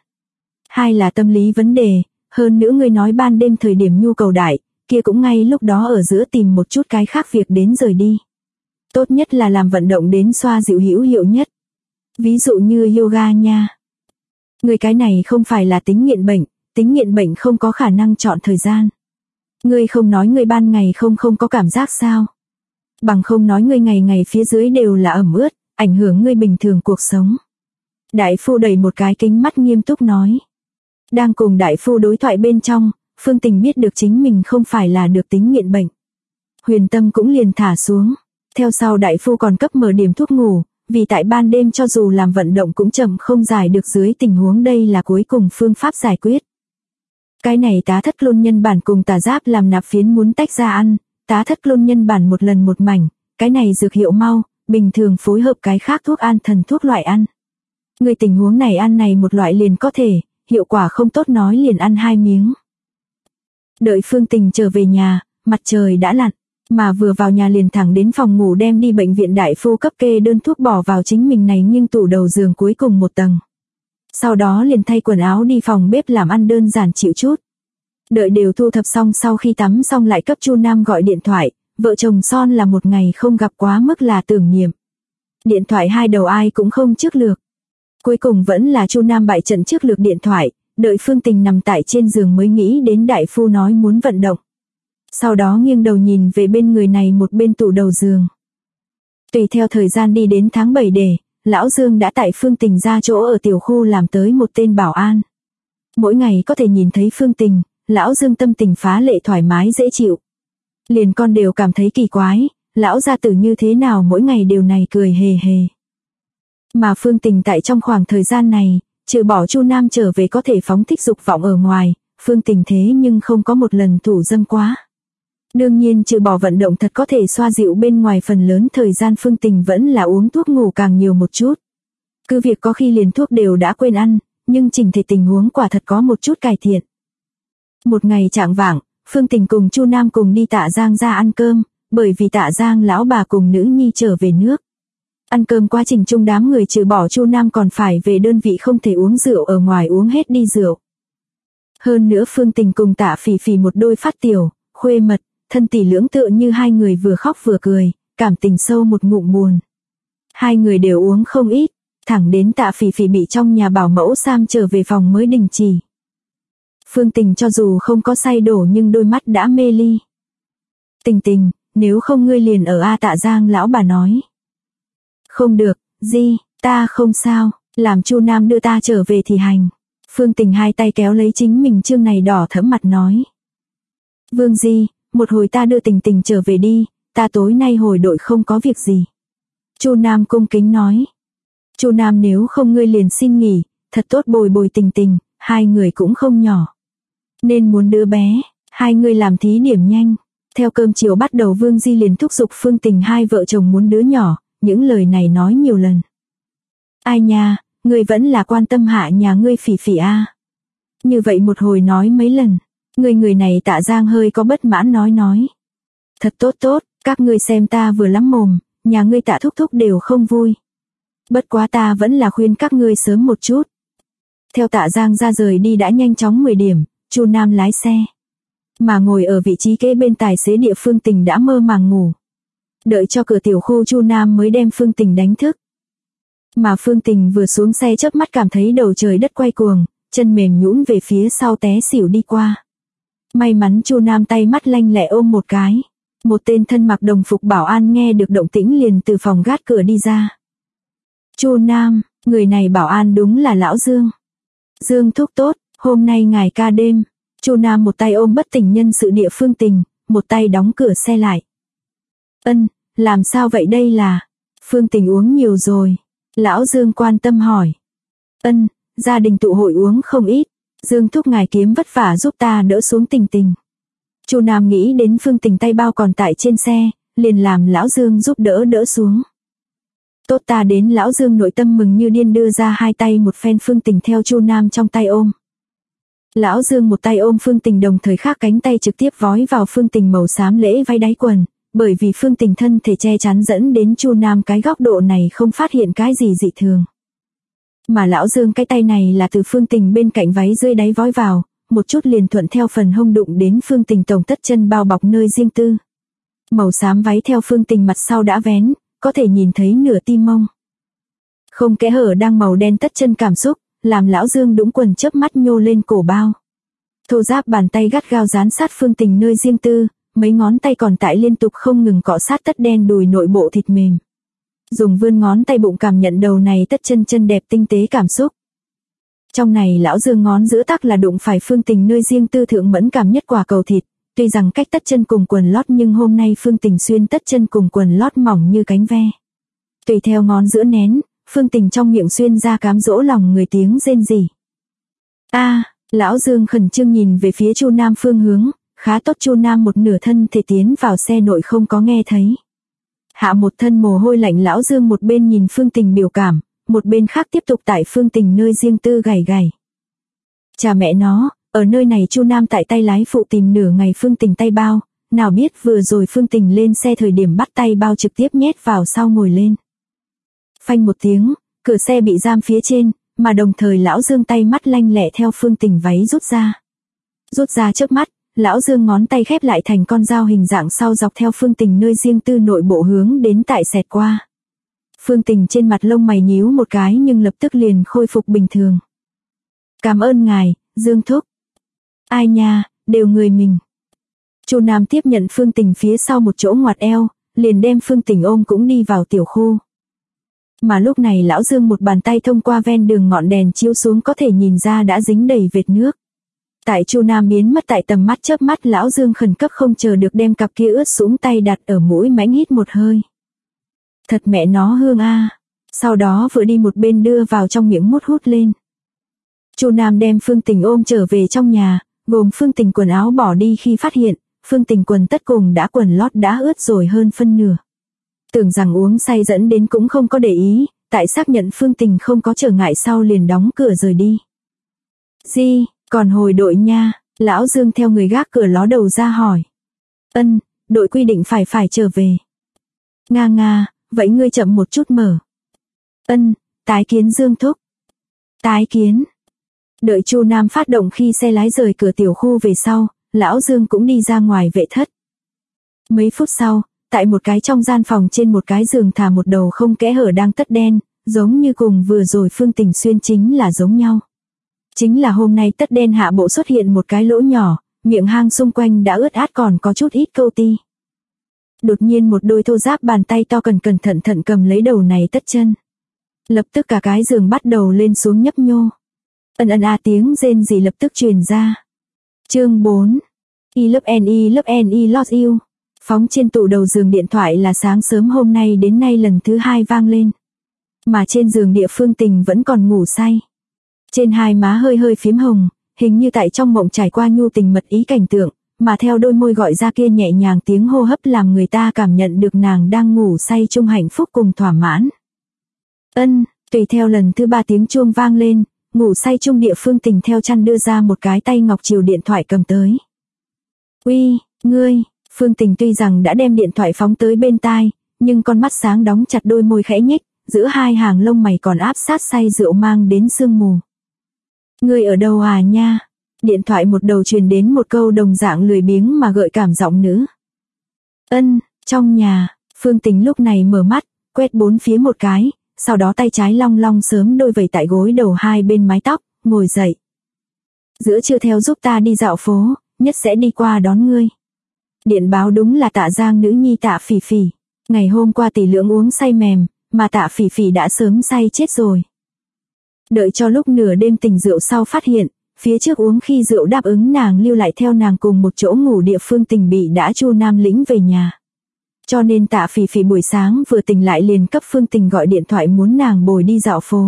2 là tâm lý vấn đề, hơn nữa người nói ban đêm thời điểm nhu cầu đại, kia cũng ngay lúc đó ở giữa tìm một chút cái khác việc đến rời đi. Tốt nhất là làm vận động đến xoa dịu hữu hiệu nhất. Ví dụ như yoga nha. Người cái này không phải là tính nghiện bệnh không có khả năng chọn thời gian. Ngươi không nói người ban ngày không có cảm giác sao? Bằng không nói ngươi ngày phía dưới đều là ẩm ướt, ảnh hưởng ngươi bình thường cuộc sống. Đại phu đẩy một cái kính mắt nghiêm túc nói. Đang cùng đại phu đối thoại bên trong, Phương Tình biết được chính mình không phải là được tính nghiện bệnh. Huyền tâm cũng liền thả xuống. Theo sau đại phu còn cấp mở điểm thuốc ngủ, vì tại ban đêm cho dù làm vận động cũng chậm không giải được dưới tình huống đây là cuối cùng phương pháp giải quyết. Cái này tá thất clôn nhân bản cùng tà giáp làm nạp phiến muốn tách ra ăn, tá thất clôn nhân bản một lần một mảnh, cái này dược hiệu mau, bình thường phối hợp cái khác thuốc an thần thuốc loại ăn. Người tình huống này ăn này một loại liền có thể, hiệu quả không tốt nói liền ăn 2 miếng. Đợi Phương Tình trở về nhà, mặt trời đã lặn, mà vừa vào nhà liền thẳng đến phòng ngủ đem đi bệnh viện đại phu cấp kê đơn thuốc bỏ vào chính mình này nghiêng tủ đầu giường cuối cùng một tầng. Sau đó liền thay quần áo đi phòng bếp làm ăn đơn giản chịu chút. Đợi đều thu thập xong sau khi tắm xong lại cấp Chu Nam gọi điện thoại, vợ chồng son là một ngày không gặp quá mức là tưởng niệm. Điện thoại hai đầu ai cũng không trước lược. Cuối cùng vẫn là Chu Nam bại trận trước lược điện thoại, đợi Phương Tình nằm tại trên giường mới nghĩ đến đại phu nói muốn vận động. Sau đó nghiêng đầu nhìn về bên người này một bên tủ đầu giường. Tùy theo thời gian đi đến tháng 7 để, lão Dương đã tại Phương Tình ra chỗ ở tiểu khu làm tới một tên bảo an. Mỗi ngày có thể nhìn thấy Phương Tình, lão Dương tâm tình phá lệ thoải mái dễ chịu. Liền con đều cảm thấy kỳ quái, lão gia tử như thế nào mỗi ngày đều này cười hề hề. Mà Phương Tình tại trong khoảng thời gian này, trừ bỏ Chu Nam trở về có thể phóng thích dục vọng ở ngoài, Phương Tình thế nhưng không có một lần thủ dâm quá. Đương nhiên trừ bỏ vận động thật có thể xoa dịu bên ngoài phần lớn thời gian Phương Tình vẫn là uống thuốc ngủ càng nhiều một chút. Cứ việc có khi liền thuốc đều đã quên ăn, nhưng chỉnh thể tình huống quả thật có một chút cải thiện. Một ngày chạng vạng, Phương Tình cùng Chu Nam cùng đi Tạ Giang ra ăn cơm, bởi vì Tạ Giang lão bà cùng nữ nhi trở về nước. Ăn cơm quá trình chung đám người trừ bỏ Chu Nam còn phải về đơn vị không thể uống rượu ở ngoài uống hết đi rượu. Hơn nữa Phương Tình cùng Tạ Phỉ Phỉ một đôi phát tiểu, khuê mật, thân tỷ lưỡng tựa như hai người vừa khóc vừa cười, cảm tình sâu một ngụm buồn. Hai người đều uống không ít, thẳng đến Tạ Phỉ Phỉ bị trong nhà bảo mẫu Sam trở về phòng mới đình chỉ. Phương Tình cho dù không có say đổ nhưng đôi mắt đã mê ly. Tình Tình, nếu không ngươi liền ở A. Tạ Giang lão bà nói. Không được, ta không sao, làm Chu Nam đưa ta trở về thì hành. Phương Tình hai tay kéo lấy chính mình trương này đỏ thẫm mặt nói. Vương Di, một hồi ta đưa Tình Tình trở về đi, ta tối nay hồi đội không có việc gì. Chu Nam cung kính nói. Chu Nam nếu không ngươi liền xin nghỉ, thật tốt bồi bồi Tình Tình, hai người cũng không nhỏ. Nên muốn đứa bé, hai người làm thí điểm nhanh. Theo cơm chiều bắt đầu Vương Di liền thúc giục Phương Tình hai vợ chồng muốn đứa nhỏ, những lời này nói nhiều lần. Ai nha, ngươi vẫn là quan tâm hạ nhà ngươi Phỉ Phỉ a. Như vậy một hồi nói mấy lần, người này Tạ Giang hơi có bất mãn nói. Thật tốt, các ngươi xem ta vừa lắm mồm, nhà ngươi Tạ thúc thúc đều không vui. Bất quá ta vẫn là khuyên các ngươi sớm một chút. Theo Tạ Giang ra rời đi đã nhanh chóng 10 điểm, Chu Nam lái xe. Mà ngồi ở vị trí kế bên tài xế địa Phương Tình đã mơ màng ngủ. Đợi cho cửa tiểu khu Chu Nam mới đem Phương Tình đánh thức. Mà Phương Tình vừa xuống xe chớp mắt cảm thấy đầu trời đất quay cuồng, chân mềm nhũn về phía sau té xỉu đi qua. May mắn Chu Nam tay mắt lanh lẹ ôm một cái. Một tên thân mặc đồng phục bảo an nghe được động tĩnh liền từ phòng gác cửa đi ra. Chu Nam, người này bảo an đúng là lão Dương. Dương thúc tốt, hôm nay ngài ca đêm. Chu Nam một tay ôm bất tỉnh nhân sự địa Phương Tình, một tay đóng cửa xe lại. Ân, làm sao vậy đây là? Phương Tình uống nhiều rồi. Lão Dương quan tâm hỏi. Ân, gia đình tụ hội uống không ít. Dương thúc ngài kiếm vất vả giúp ta đỡ xuống Tình Tình. Chu Nam nghĩ đến Phương Tình tay bao còn tại trên xe, liền làm lão Dương giúp đỡ xuống. Tốt ta đến lão Dương nội tâm mừng như điên đưa ra hai tay một phen Phương Tình theo Chu Nam trong tay ôm. Lão Dương một tay ôm Phương Tình đồng thời khác cánh tay trực tiếp vói vào Phương Tình màu xám lễ váy đáy quần, bởi vì Phương Tình thân thể che chắn dẫn đến Chu Nam cái góc độ này không phát hiện cái gì dị thường. Mà lão Dương cái tay này là từ Phương Tình bên cạnh váy dưới đáy vói vào, một chút liền thuận theo phần hông đụng đến Phương Tình tổng tất chân bao bọc nơi riêng tư. Màu xám váy theo Phương Tình mặt sau đã vén, có thể nhìn thấy nửa tim mông. Không kẽ hở đang màu đen tất chân cảm xúc, làm lão Dương đũng quần chớp mắt nhô lên cổ bao. Thô ráp bàn tay gắt gao dán sát Phương Tình nơi riêng tư, mấy ngón tay còn tại liên tục không ngừng cọ sát tất đen đùi nội bộ thịt mềm. Dùng vươn ngón tay bụng cảm nhận đầu này tất chân đẹp tinh tế cảm xúc. Trong này lão Dương ngón giữa tắc là đụng phải Phương Tình nơi riêng tư thượng mẫn cảm nhất quả cầu thịt, tuy rằng cách tất chân cùng quần lót nhưng hôm nay Phương Tình xuyên tất chân cùng quần lót mỏng như cánh ve. Tùy theo ngón giữa nén, Phương Tình trong miệng xuyên ra cám dỗ lòng người tiếng rên rỉ. Lão Dương khẩn trương nhìn về phía Chu Nam phương hướng, khá tốt Chu Nam một nửa thân thể tiến vào xe nội không có nghe thấy. Hạ một thân mồ hôi lạnh lão Dương một bên nhìn Phương Tình biểu cảm, một bên khác tiếp tục tại Phương Tình nơi riêng tư gảy. Chà mẹ nó, ở nơi này Chu Nam tại tay lái phụ tìm nửa ngày Phương Tình tay bao, nào biết vừa rồi Phương Tình lên xe thời điểm bắt tay bao trực tiếp nhét vào sau ngồi lên. Phanh một tiếng, cửa xe bị giam phía trên, mà đồng thời lão Dương tay mắt lanh lẹ theo Phương Tình váy rút ra. Rút ra chớp mắt, lão Dương ngón tay khép lại thành con dao hình dạng sau dọc theo Phương Tình nơi riêng tư nội bộ hướng đến tại xẹt qua. Phương Tình trên mặt lông mày nhíu một cái nhưng lập tức liền khôi phục bình thường. Cảm ơn ngài, Dương thúc. Ai nha, đều người mình. Chu Nam tiếp nhận Phương Tình phía sau một chỗ ngoặt eo, liền đem Phương Tình ôm cũng đi vào tiểu khu. Mà lúc này lão Dương một bàn tay thông qua ven đường ngọn đèn chiếu xuống có thể nhìn ra đã dính đầy vệt nước. Tại Chu Nam biến mất tại tầm mắt chớp mắt lão Dương khẩn cấp không chờ được đem cặp kia ướt sũng tay đặt ở mũi mãnh hít một hơi. Thật mẹ nó hương a. Sau đó vừa đi một bên đưa vào trong miệng hút lên. Chu Nam đem Phương Tình ôm trở về trong nhà, gồm Phương Tình quần áo bỏ đi khi phát hiện, Phương Tình quần tất cùng đã quần lót đã ướt rồi hơn phân nửa. Tưởng rằng uống say dẫn đến cũng không có để ý, tại xác nhận Phương Tình không có trở ngại sau liền đóng cửa rời đi. Di, còn hồi đội nha, lão Dương theo người gác cửa ló đầu ra hỏi. Ân, đội quy định phải trở về. Nga, vậy ngươi chậm một chút mở. Ân, tái kiến Dương thúc. Tái kiến. Đợi Chu Nam phát động khi xe lái rời cửa tiểu khu về sau, lão Dương cũng đi ra ngoài vệ thất. Mấy phút sau, tại một cái trong gian phòng trên một cái giường thả một đầu không kẽ hở đang tất đen, giống như cùng vừa rồi Phương Tình xuyên chính là giống nhau. Chính là hôm nay tất đen hạ bộ xuất hiện một cái lỗ nhỏ, miệng hang xung quanh đã ướt át còn có chút ít câu ti. Đột nhiên một đôi thô ráp bàn tay to cẩn thận cầm lấy đầu này tất chân. Lập tức cả cái giường bắt đầu lên xuống nhấp nhô. Ân ân a tiếng rên rỉ lập tức truyền ra. Chương 4. I love and I lost you. Phóng trên tủ đầu giường điện thoại là sáng sớm hôm nay đến nay lần thứ 2 vang lên. Mà trên giường địa Phương Tình vẫn còn ngủ say. Trên hai má hơi hơi phím hồng, hình như tại trong mộng trải qua nhu tình mật ý cảnh tượng, mà theo đôi môi gọi ra kia nhẹ nhàng tiếng hô hấp làm người ta cảm nhận được nàng đang ngủ say chung hạnh phúc cùng thỏa mãn. Ân, tùy theo lần thứ 3 tiếng chuông vang lên, ngủ say chung địa Phương Tình theo chăn đưa ra một cái tay ngọc chiều điện thoại cầm tới. Uy, ngươi, Phương Tình tuy rằng đã đem điện thoại phóng tới bên tai, nhưng con mắt sáng đóng chặt đôi môi khẽ nhếch, giữa hai hàng lông mày còn áp sát say rượu mang đến sương mù. Ngươi ở đâu à nha? Điện thoại một đầu truyền đến một câu đồng dạng lười biếng mà gợi cảm giọng nữ. Ân, trong nhà. Phương Tình lúc này mở mắt, quét bốn phía một cái, sau đó tay trái long long sớm đôi vẩy tại gối đầu hai bên mái tóc, ngồi dậy. Giữa trưa theo giúp ta đi dạo phố, nhất sẽ đi qua đón ngươi. Điện báo đúng là Tạ Giang nữ nhi Tạ Phỉ Phỉ. Ngày hôm qua tỷ lượng uống say mềm, mà Tạ Phỉ Phỉ đã sớm say chết rồi. Đợi cho lúc nửa đêm tỉnh rượu sau phát hiện, phía trước uống khi rượu đáp ứng nàng lưu lại theo nàng cùng một chỗ ngủ địa Phương Tình bị đã Chu Nam lĩnh về nhà. Cho nên Tạ Phỉ Phỉ buổi sáng vừa tỉnh lại liền cấp Phương Tình gọi điện thoại muốn nàng bồi đi dạo phố.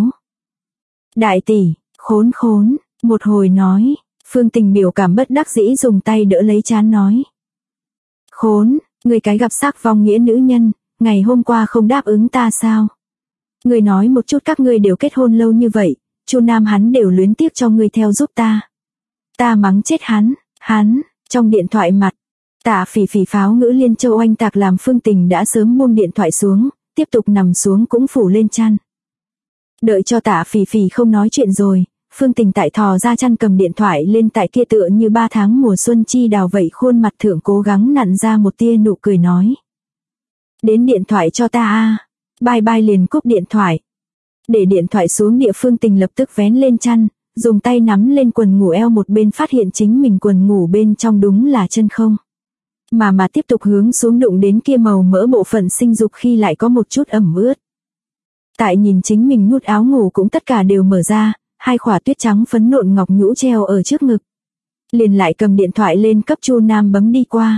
Đại tỷ, khốn, một hồi nói, Phương Tình biểu cảm bất đắc dĩ dùng tay đỡ lấy trán nói. Khốn, người cái gặp xác vong nghĩa nữ nhân, ngày hôm qua không đáp ứng ta sao? Người nói một chút các ngươi đều kết hôn lâu như vậy, Chu Nam hắn đều luyến tiếc cho ngươi theo giúp ta. Ta mắng chết hắn, trong điện thoại mặt. Tạ Phỉ Phỉ pháo ngữ liên châu oanh tạc làm Phương Tình đã sớm buông điện thoại xuống, tiếp tục nằm xuống cũng phủ lên chăn. Đợi cho Tạ Phỉ Phỉ không nói chuyện rồi, Phương Tình tại thò ra chăn cầm điện thoại lên tại kia tựa như 3 tháng mùa xuân chi đào vậy khuôn mặt thượng cố gắng nặn ra một tia nụ cười nói. Đến điện thoại cho ta a. Bye bye liền cúp điện thoại. Để điện thoại xuống địa Phương Tình lập tức vén lên chăn, dùng tay nắm lên quần ngủ eo một bên phát hiện chính mình quần ngủ bên trong đúng là chân không. Mà tiếp tục hướng xuống đụng đến kia màu mỡ bộ phận sinh dục khi lại có một chút ẩm ướt. Tại nhìn chính mình nút áo ngủ cũng tất cả đều mở ra, hai khỏa tuyết trắng phấn nộn ngọc nhũ treo ở trước ngực. Liền lại cầm điện thoại lên cấp Chu Nam bấm đi qua.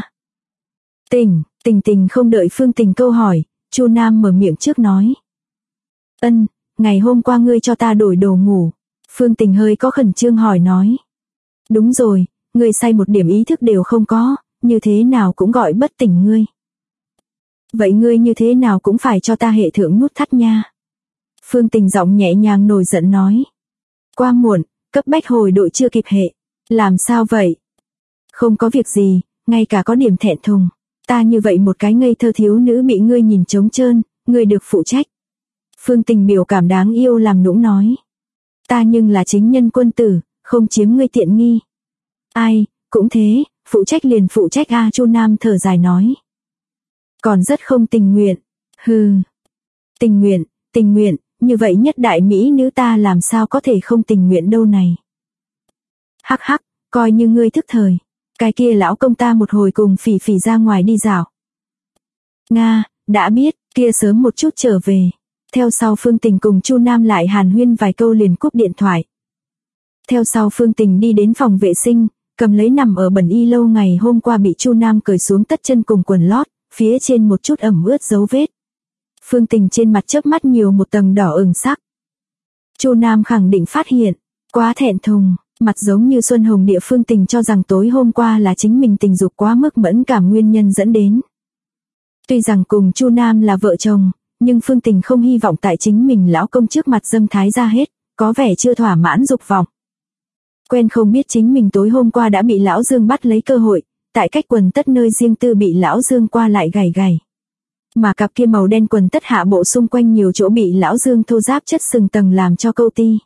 Tình không đợi Phương Tình câu hỏi, Chu Nam mở miệng trước nói. Ân, ngày hôm qua ngươi cho ta đổi đồ ngủ. Phương Tình hơi có khẩn trương hỏi nói. Đúng rồi, ngươi say một điểm ý thức đều không có, như thế nào cũng gọi bất tỉnh ngươi. Vậy ngươi như thế nào cũng phải cho ta hệ thượng nút thắt nha. Phương Tình giọng nhẹ nhàng nổi giận nói. Qua muộn, cấp bách hồi đội chưa kịp hệ. Làm sao vậy? Không có việc gì, ngay cả có điểm thẹn thùng. Ta như vậy một cái ngây thơ thiếu nữ bị ngươi nhìn trống trơn, ngươi được phụ trách. Phương Tình biểu cảm đáng yêu làm nũng nói. Ta nhưng là chính nhân quân tử, không chiếm ngươi tiện nghi. Ai, cũng thế, phụ trách liền phụ trách a. Chu Nam thở dài nói. Còn rất không tình nguyện. Hừ. Tình nguyện, như vậy nhất đại mỹ nữ ta làm sao có thể không tình nguyện đâu này. Hắc, coi như ngươi thức thời. Cái kia lão công ta một hồi cùng Phỉ Phỉ ra ngoài đi dạo. Nga, đã biết, kia sớm một chút trở về. Theo sau Phương Tình cùng Chu Nam lại hàn huyên vài câu liền cúp điện thoại. Theo sau Phương Tình đi đến phòng vệ sinh, cầm lấy nằm ở bẩn y lâu ngày hôm qua bị Chu Nam cởi xuống tất chân cùng quần lót, phía trên một chút ẩm ướt dấu vết. Phương Tình trên mặt chớp mắt nhiều một tầng đỏ ửng sắc. Chu Nam khẳng định phát hiện, quá thẹn thùng, mặt giống như xuân hồng địa Phương Tình cho rằng tối hôm qua là chính mình tình dục quá mức mẫn cảm nguyên nhân dẫn đến. Tuy rằng cùng Chu Nam là vợ chồng, nhưng Phương Tình không hy vọng tại chính mình lão công trước mặt dâm thái ra hết, có vẻ chưa thỏa mãn dục vọng. Quen không biết chính mình tối hôm qua đã bị lão Dương bắt lấy cơ hội, tại cách quần tất nơi riêng tư bị lão Dương qua lại gảy. Mà cặp kia màu đen quần tất hạ bộ xung quanh nhiều chỗ bị lão Dương thô ráp chất sừng tầng làm cho câu ti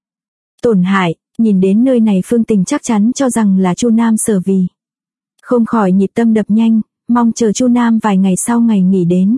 tổn hại, nhìn đến nơi này Phương Tình chắc chắn cho rằng là Chu Nam sở vì. Không khỏi nhịp tâm đập nhanh, mong chờ Chu Nam vài ngày sau ngày nghỉ đến.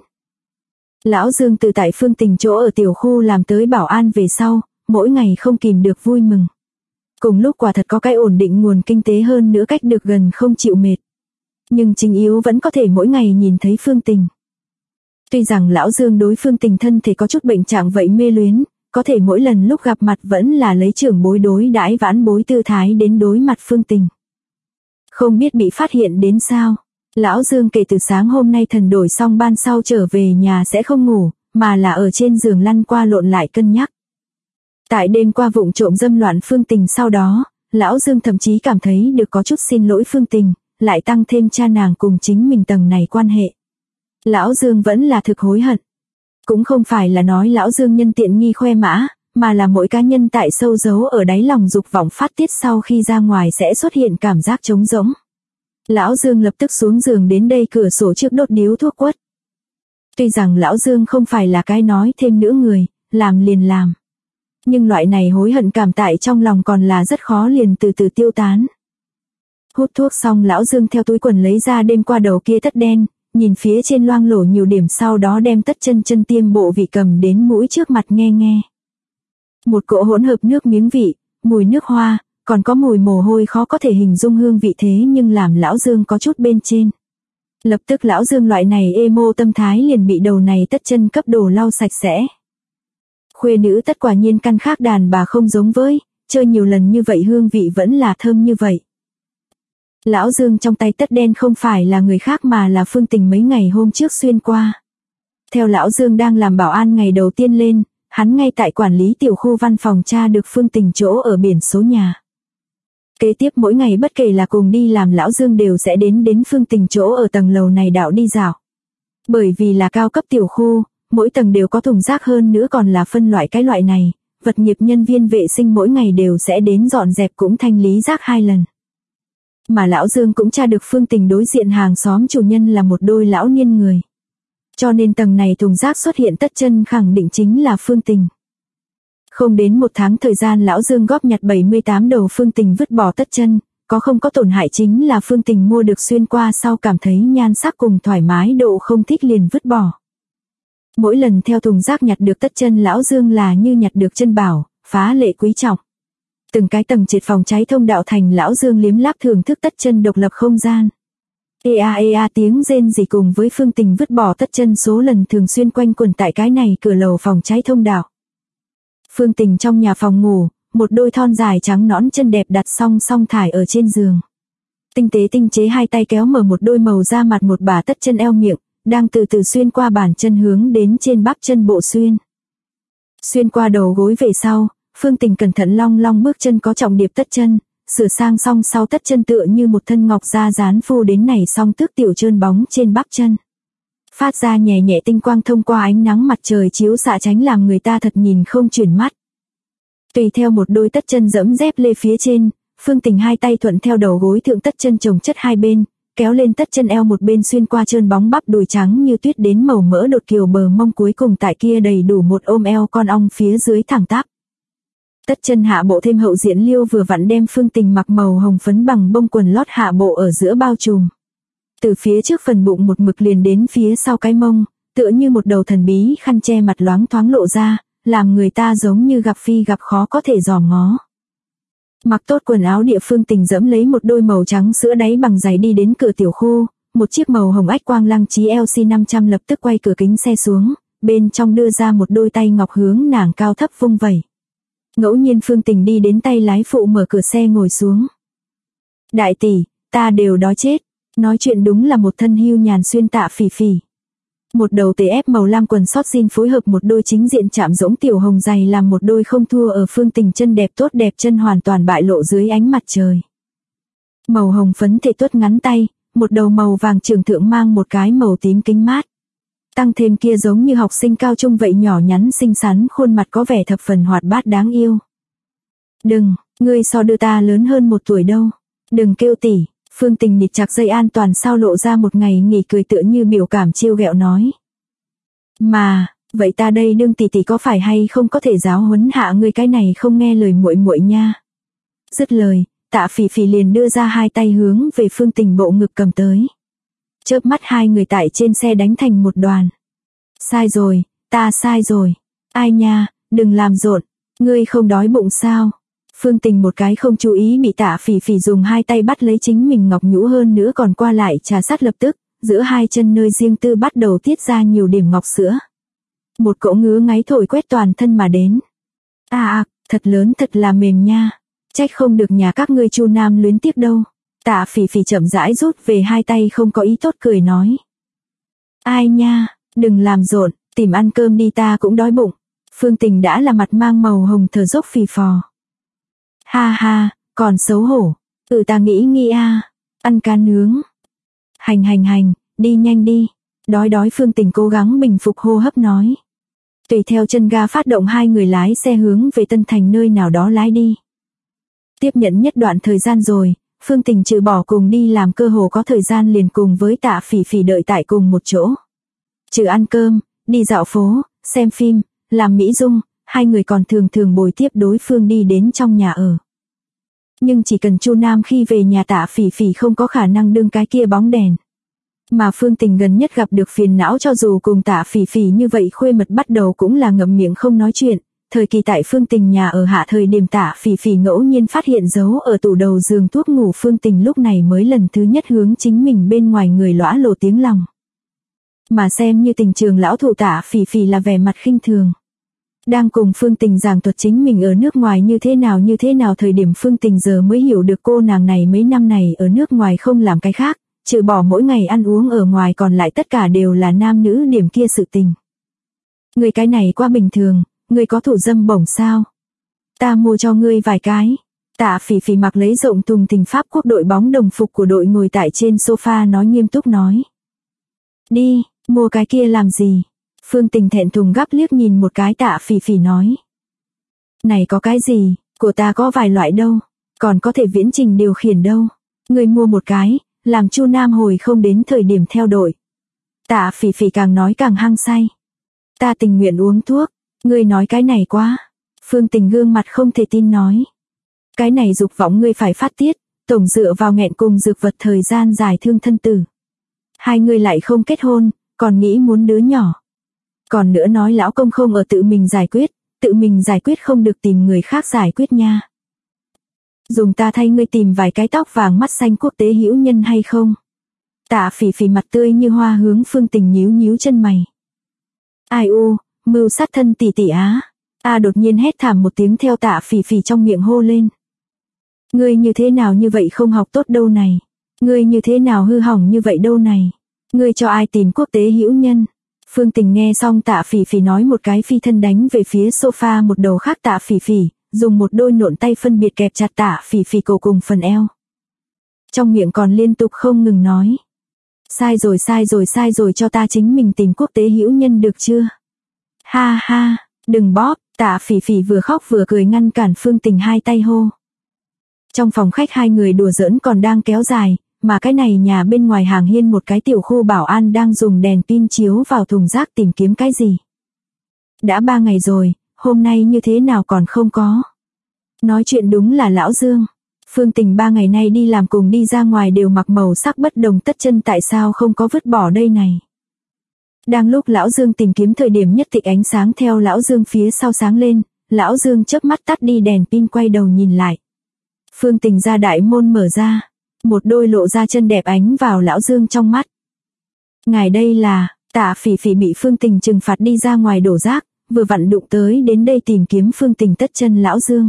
Lão Dương từ tại Phương Tình chỗ ở tiểu khu làm tới bảo an về sau, mỗi ngày không kìm được vui mừng. Cùng lúc quả thật có cái ổn định nguồn kinh tế hơn nữa cách được gần không chịu mệt. Nhưng chính yếu vẫn có thể mỗi ngày nhìn thấy Phương Tình. Tuy rằng lão Dương đối Phương Tình thân thể có chút bệnh trạng vậy mê luyến, có thể mỗi lần lúc gặp mặt vẫn là lấy trưởng bối đối đãi vãn bối tư thái đến đối mặt Phương Tình. Không biết bị phát hiện đến sao. Lão Dương kể từ sáng hôm nay thần đổi xong ban sau trở về nhà sẽ không ngủ, mà là ở trên giường lăn qua lộn lại cân nhắc. Tại đêm qua vụng trộm dâm loạn Phương Tình sau đó, Lão Dương thậm chí cảm thấy được có chút xin lỗi Phương Tình, lại tăng thêm cha nàng cùng chính mình tầng này quan hệ. Lão Dương vẫn là thực hối hận. Cũng không phải là nói Lão Dương nhân tiện nghi khoe mã, mà là mỗi cá nhân tại sâu giấu ở đáy lòng dục vọng phát tiết sau khi ra ngoài sẽ xuất hiện cảm giác trống rỗng. Lão Dương lập tức xuống giường đến đây cửa sổ trước đốt điếu thuốc quất. Tuy rằng Lão Dương không phải là cái nói thêm nữa người, làm liền làm. Nhưng loại này hối hận cảm tại trong lòng còn là rất khó liền từ từ tiêu tán. Hút thuốc xong Lão Dương theo túi quần lấy ra đêm qua đầu kia tất đen, nhìn phía trên loang lổ nhiều điểm sau đó đem tất chân tiêm bộ vị cầm đến mũi trước mặt nghe nghe. Một cỗ hỗn hợp nước miếng vị, mùi nước hoa, còn có mùi mồ hôi khó có thể hình dung hương vị thế nhưng làm Lão Dương có chút bên trên. Lập tức Lão Dương loại này emo tâm thái liền bị đầu này tất chân cấp đồ lau sạch sẽ. Khuê nữ tất quả nhiên căn khác đàn bà không giống với, chơi nhiều lần như vậy hương vị vẫn là thơm như vậy. Lão Dương trong tay tất đen không phải là người khác mà là Phương Tình mấy ngày hôm trước xuyên qua. Theo Lão Dương đang làm bảo an ngày đầu tiên lên, hắn ngay tại quản lý tiểu khu văn phòng tra được Phương Tình chỗ ở biển số nhà. Kế tiếp mỗi ngày bất kể là cùng đi làm Lão Dương đều sẽ đến Phương Tình chỗ ở tầng lầu này đảo đi dạo. Bởi vì là cao cấp tiểu khu, mỗi tầng đều có thùng rác hơn nữa còn là phân loại cái loại này, vật nghiệp nhân viên vệ sinh mỗi ngày đều sẽ đến dọn dẹp cũng thanh lý rác 2 lần. Mà Lão Dương cũng tra được Phương Tình đối diện hàng xóm chủ nhân là một đôi lão niên người. Cho nên tầng này thùng rác xuất hiện tất chân khẳng định chính là Phương Tình. Không đến 1 tháng thời gian Lão Dương góp nhặt 78 đầu Phương Tình vứt bỏ tất chân, có không có tổn hại chính là Phương Tình mua được xuyên qua sau cảm thấy nhan sắc cùng thoải mái độ không thích liền vứt bỏ. Mỗi lần theo thùng rác nhặt được tất chân Lão Dương là như nhặt được chân bảo, phá lệ quý trọng. Từng cái tầng trệt phòng cháy thông đạo thành Lão Dương liếm láp thưởng thức tất chân độc lập không gian. Ea tiếng rên rỉ cùng với Phương Tình vứt bỏ tất chân số lần thường xuyên quanh quẩn tại cái này cửa lầu phòng cháy thông đạo. Phương Tình trong nhà phòng ngủ, một đôi thon dài trắng nõn chân đẹp đặt song song thải ở trên giường. Tinh tế tinh chế hai tay kéo mở một đôi màu da mặt một bả tất chân eo miệng, đang từ từ xuyên qua bàn chân hướng đến trên bắp chân bộ xuyên. Xuyên qua đầu gối về sau, Phương Tình cẩn thận long long bước chân có trọng điệp tất chân, sửa sang song sau tất chân tựa như một thân ngọc da dán phô đến này song tước tiểu trơn bóng trên bắp chân. Phát ra nhẹ nhẹ tinh quang thông qua ánh nắng mặt trời chiếu xạ tránh làm người ta thật nhìn không chuyển mắt. Tùy theo một đôi tất chân dẫm dép lê phía trên, Phương Tình hai tay thuận theo đầu gối thượng tất chân chồng chất hai bên, kéo lên tất chân eo một bên xuyên qua trơn bóng bắp đùi trắng như tuyết đến màu mỡ đột kiều bờ mông cuối cùng tại kia đầy đủ một ôm eo con ong phía dưới thẳng tắp. Tất chân hạ bộ thêm hậu diện liêu vừa vặn đem Phương Tình mặc màu hồng phấn bằng bông quần lót hạ bộ ở giữa bao trùm. Từ phía trước phần bụng một mực liền đến phía sau cái mông, tựa như một đầu thần bí khăn che mặt loáng thoáng lộ ra, làm người ta giống như gặp phi gặp khó có thể dòm ngó. Mặc tốt quần áo địa Phương Tình dẫm lấy một đôi màu trắng sữa đáy bằng giày đi đến cửa tiểu khu, một chiếc màu hồng ách quang lăng trí LC500 lập tức quay cửa kính xe xuống, bên trong đưa ra một đôi tay ngọc hướng nàng cao thấp vung vẩy. Ngẫu nhiên Phương Tình đi đến tay lái phụ mở cửa xe ngồi xuống. Đại tỷ, ta đều đói chết. Nói chuyện đúng là một thân hưu nhàn xuyên tạ phỉ phỉ. Một đầu TF màu lam quần sót jean phối hợp một đôi chính diện chạm rỗng tiểu hồng giày làm một đôi không thua ở Phương Tình chân đẹp tốt đẹp chân hoàn toàn bại lộ dưới ánh mặt trời. Màu hồng phấn thể tuốt ngắn tay, một đầu màu vàng trường thượng mang một cái màu tím kính mát. Tăng thêm kia giống như học sinh cao trung vậy nhỏ nhắn xinh xắn khuôn mặt có vẻ thập phần hoạt bát đáng yêu. Đừng, ngươi so đưa ta lớn hơn 1 tuổi đâu. Đừng kêu tỷ. Phương Tình nịt chặt dây an toàn sau lộ ra một ngày nghỉ cười tựa như biểu cảm trêu ghẹo nói. Mà, vậy ta đây đương tỷ tỷ có phải hay không có thể giáo huấn hạ ngươi cái này không nghe lời muội muội nha. Dứt lời, tạ phỉ phỉ liền đưa ra hai tay hướng về Phương Tình bộ ngực cầm tới. Chớp mắt hai người tại trên xe đánh thành một đoàn. Sai rồi, ta sai rồi. Ai nha, đừng làm rộn, ngươi không đói bụng sao? Phương Tình một cái không chú ý bị tạ phỉ phỉ dùng hai tay bắt lấy chính mình ngọc nhũ hơn nữa còn qua lại trà sát lập tức, giữa hai chân nơi riêng tư bắt đầu tiết ra nhiều điểm ngọc sữa. Một cỗ ngứa ngáy thổi quét toàn thân mà đến. Thật lớn thật là mềm nha. Trách không được nhà các ngươi Chu Nam luyến tiếc đâu. Tạ Phỉ Phỉ chậm rãi rút về hai tay không có ý tốt cười nói. Ai nha, đừng làm rộn, tìm ăn cơm đi ta cũng đói bụng. Phương Tình đã là mặt mang màu hồng thở dốc phì phò. Ha ha, còn xấu hổ. Ta nghĩ ăn cá nướng. Hành, đi nhanh đi. Đói Phương Tình cố gắng bình phục hô hấp nói. Tùy theo chân ga phát động hai người lái xe hướng về Tân Thành nơi nào đó lái đi. Tiếp nhận nhất đoạn thời gian rồi, Phương Tình trừ bỏ cùng đi làm cơ hồ có thời gian liền cùng với Tạ Phỉ Phỉ đợi tại cùng một chỗ. Trừ ăn cơm, đi dạo phố, xem phim, làm mỹ dung, hai người còn thường bồi tiếp đối phương đi đến trong nhà ở. Nhưng chỉ cần Chu Nam khi về nhà Tạ Phỉ Phỉ không có khả năng đương cái kia bóng đèn. Mà Phương Tình gần nhất gặp được phiền não cho dù cùng Tạ Phỉ Phỉ như vậy khuê mật bắt đầu cũng là ngậm miệng không nói chuyện. Thời kỳ tại Phương Tình nhà ở hạ thời điểm Tạ Phỉ Phỉ ngẫu nhiên phát hiện dấu ở tủ đầu giường thuốc ngủ Phương Tình lúc này mới lần thứ nhất hướng chính mình bên ngoài người lõa lồ tiếng lòng. Mà xem như tình trường lão thủ Tạ Phỉ Phỉ là vẻ mặt khinh thường. Đang cùng Phương Tình giảng thuật chính mình ở nước ngoài như thế nào thời điểm Phương Tình giờ mới hiểu được cô nàng này mấy năm này ở nước ngoài không làm cái khác, trừ bỏ mỗi ngày ăn uống ở ngoài còn lại tất cả đều là nam nữ điểm kia sự tình. Người cái này quá bình thường, người có thủ dâm bổng sao? Ta mua cho ngươi vài cái. Tạ Phỉ Phỉ mặc lấy rộng thùng thình Pháp quốc đội bóng đồng phục của đội ngồi tại trên sofa nói nghiêm túc nói. Đi, mua cái kia làm gì? Phương Tình thẹn thùng gắp liếc nhìn một cái Tạ Phỉ Phỉ nói. Này có cái gì, của ta có vài loại đâu, còn có thể viễn trình điều khiển đâu. Ngươi mua một cái, làm Chu Nam hồi không đến thời điểm theo đội. Tạ Phỉ Phỉ càng nói càng hăng say. Ta tình nguyện uống thuốc, ngươi nói cái này quá. Phương Tình gương mặt không thể tin nói. Cái này dục vọng ngươi phải phát tiết, tổng dựa vào nghẹn cùng dược vật thời gian dài thương thân tử. Hai người lại không kết hôn, còn nghĩ muốn đứa nhỏ. Còn nữa nói lão công không ở tự mình giải quyết không được tìm người khác giải quyết nha. Dùng ta thay ngươi tìm vài cái tóc vàng mắt xanh quốc tế hữu nhân hay không? Tạ Phỉ Phỉ mặt tươi như hoa hướng Phương Tình nhíu chân mày. Ai u, mưu sát thân tỷ tỷ á. Đột nhiên hét thảm một tiếng theo Tạ Phỉ Phỉ trong miệng hô lên. Ngươi như thế nào như vậy không học tốt đâu này? Ngươi như thế nào hư hỏng như vậy đâu này? Ngươi cho ai tìm quốc tế hữu nhân? Phương Tình nghe xong Tạ Phỉ Phỉ nói một cái phi thân đánh về phía sofa một đầu khác Tạ Phỉ Phỉ, dùng một đôi nộn tay phân biệt kẹp chặt Tạ Phỉ Phỉ cổ cùng phần eo. Trong miệng còn liên tục không ngừng nói. Sai rồi cho ta chính mình tìm quốc tế hữu nhân được chưa? Ha ha, đừng bóp, Tạ Phỉ Phỉ vừa khóc vừa cười ngăn cản Phương Tình hai tay hô. Trong phòng khách hai người đùa giỡn còn đang kéo dài. Mà cái này nhà bên ngoài hàng hiên một cái tiểu khu bảo an đang dùng đèn pin chiếu vào thùng rác tìm kiếm cái gì. Đã 3 ngày rồi, hôm nay như thế nào còn không có. Nói chuyện đúng là lão Dương. Phương Tình 3 ngày nay đi làm cùng đi ra ngoài đều mặc màu sắc bất đồng tất chân tại sao không có vứt bỏ đây này. Đang lúc lão Dương tìm kiếm thời điểm nhất thịnh ánh sáng theo lão Dương phía sau sáng lên, lão Dương chớp mắt tắt đi đèn pin quay đầu nhìn lại. Phương Tình ra đại môn mở ra. Một đôi lộ ra chân đẹp ánh vào lão Dương trong mắt. Ngài đây là, Tạ Phỉ Phỉ bị Phương Tình trừng phạt đi ra ngoài đổ rác, vừa vặn đụng tới đến đây tìm kiếm Phương Tình tất chân lão Dương.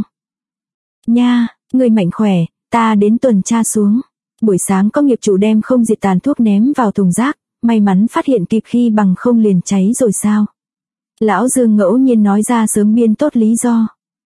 Nha, người mạnh khỏe, ta đến tuần tra xuống. Buổi sáng có nghiệp chủ đem không diệt tàn thuốc ném vào thùng rác, may mắn phát hiện kịp khi bằng không liền cháy rồi sao. Lão Dương ngẫu nhiên nói ra sớm biên tốt lý do.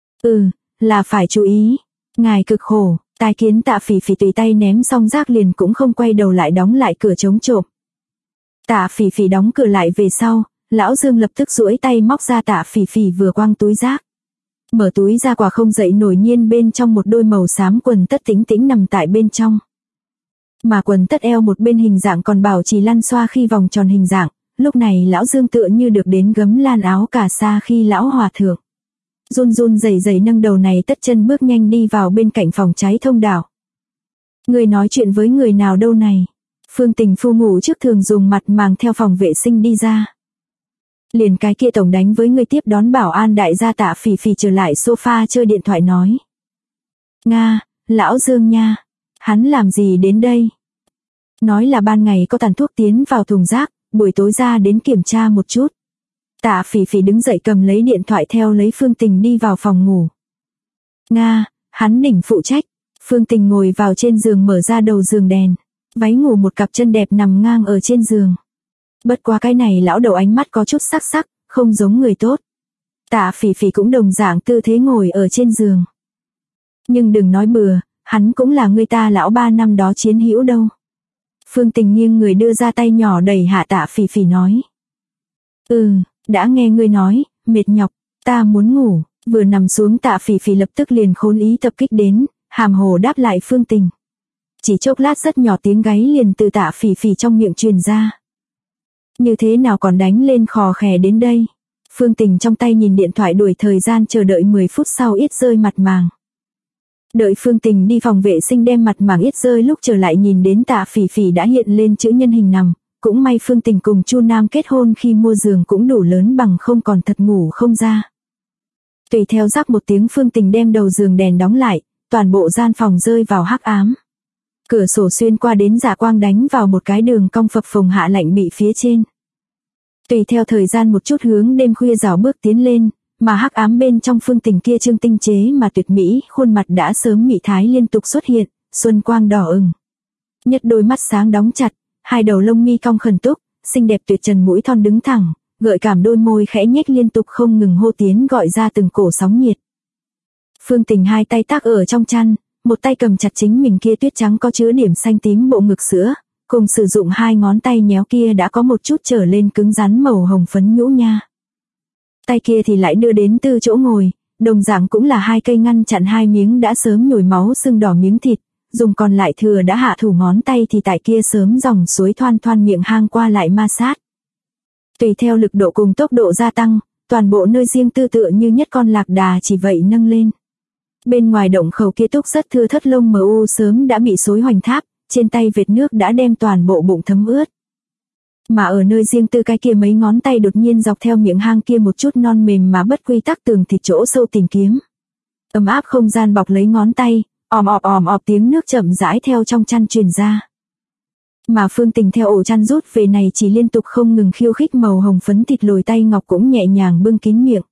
Là phải chú ý. Ngài cực khổ. Tai kiến Tạ Phỉ Phỉ tùy tay ném xong rác liền cũng không quay đầu lại đóng lại cửa chống trộm. Tạ Phỉ Phỉ đóng cửa lại về sau, lão Dương lập tức duỗi tay móc ra Tạ Phỉ Phỉ vừa quăng túi rác. Mở túi ra quả không dậy nổi nhiên bên trong một đôi màu xám quần tất tĩnh nằm tại bên trong. Mà quần tất eo một bên hình dạng còn bảo trì lăn xoa khi vòng tròn hình dạng, lúc này lão Dương tựa như được đến gấm lan áo cà sa khi lão hòa thượng. Run rẩy nâng đầu này tất chân bước nhanh đi vào bên cạnh phòng cháy thông đạo. Người nói chuyện với người nào đâu này? Phương Tình phu ngủ trước thường dùng mặt màng theo phòng vệ sinh đi ra. Liền cái kia tổng đánh với người tiếp đón bảo an đại gia Tạ Phỉ Phỉ trở lại sofa chơi điện thoại nói. Nga, lão Dương nha, hắn làm gì đến đây? Nói là ban ngày có tàn thuốc tiến vào thùng rác, buổi tối ra đến kiểm tra một chút. Tạ Phỉ Phỉ đứng dậy cầm lấy điện thoại theo lấy Phương Tình đi vào phòng ngủ. Nga, hắn đỉnh phụ trách. Phương Tình ngồi vào trên giường mở ra đầu giường đèn. Váy ngủ một cặp chân đẹp nằm ngang ở trên giường. Bất quá cái này lão đầu ánh mắt có chút sắc sắc, không giống người tốt. Tạ Phỉ Phỉ cũng đồng dạng tư thế ngồi ở trên giường. Nhưng đừng nói bừa, hắn cũng là người ta lão ba năm đó chiến hữu đâu. Phương Tình nghiêng người đưa ra tay nhỏ đẩy hạ Tạ Phỉ Phỉ nói. Đã nghe ngươi nói, mệt nhọc, ta muốn ngủ. Vừa nằm xuống Tạ Phỉ Phỉ lập tức liền khốn ý tập kích đến, hàm hồ đáp lại Phương Tình. Chỉ chốc lát rất nhỏ tiếng gáy liền từ Tạ Phỉ Phỉ trong miệng truyền ra. Như thế nào còn đánh lên khò khè đến đây? Phương Tình trong tay nhìn điện thoại đuổi thời gian chờ đợi 10 phút sau ít rơi mặt màng. Đợi Phương Tình đi phòng vệ sinh đem mặt màng ít rơi lúc trở lại nhìn đến Tạ Phỉ Phỉ đã hiện lên chữ nhân hình nằm. Cũng may Phương Tình cùng Chu Nam kết hôn khi mua giường cũng đủ lớn bằng không còn thật ngủ không ra. Tùy theo rắc một tiếng Phương Tình đem đầu giường đèn đóng lại, toàn bộ gian phòng rơi vào hắc ám. Cửa sổ xuyên qua đến dạ quang đánh vào một cái đường cong phập phồng hạ lạnh bị phía trên. Tùy theo thời gian một chút hướng đêm khuya rảo bước tiến lên, mà hắc ám bên trong Phương Tình kia trương tinh chế mà tuyệt mỹ, khuôn mặt đã sớm mị thái liên tục xuất hiện, xuân quang đỏ ửng. Nhất đôi mắt sáng đóng chặt, hai đầu lông mi cong khẩn túc, xinh đẹp tuyệt trần mũi thon đứng thẳng, gợi cảm đôi môi khẽ nhếch liên tục không ngừng hô tiến gọi ra từng cổ sóng nhiệt. Phương Tình hai tay tác ở trong chăn, một tay cầm chặt chính mình kia tuyết trắng có chứa điểm xanh tím bộ ngực sữa, cùng sử dụng hai ngón tay nhéo kia đã có một chút trở lên cứng rắn màu hồng phấn nhũ nha. Tay kia thì lại đưa đến từ chỗ ngồi, đồng dạng cũng là hai cây ngăn chặn hai miếng đã sớm nhồi máu sưng đỏ miếng thịt, dùng còn lại thừa đã hạ thủ ngón tay thì tại kia sớm dòng suối thoăn thoăn miệng hang qua lại ma sát. Tùy theo lực độ cùng tốc độ gia tăng, toàn bộ nơi riêng tư tựa như nhất con lạc đà chỉ vậy nâng lên. Bên ngoài động khẩu kia túc rất thưa thớt lông mờ u sớm đã bị xối hoành tháp, trên tay vệt nước đã đem toàn bộ bụng thấm ướt. Mà ở nơi riêng tư cái kia mấy ngón tay đột nhiên dọc theo miệng hang kia một chút non mềm mà bất quy tắc tường thịt chỗ sâu tìm kiếm. Ấm áp không gian bọc lấy ngón tay, òm ọp tiếng nước chậm rãi theo trong chăn truyền ra. Mà Phương Tình theo ổ chăn rút về này chỉ liên tục không ngừng khiêu khích màu hồng phấn thịt lồi tay ngọc cũng nhẹ nhàng bưng kín miệng.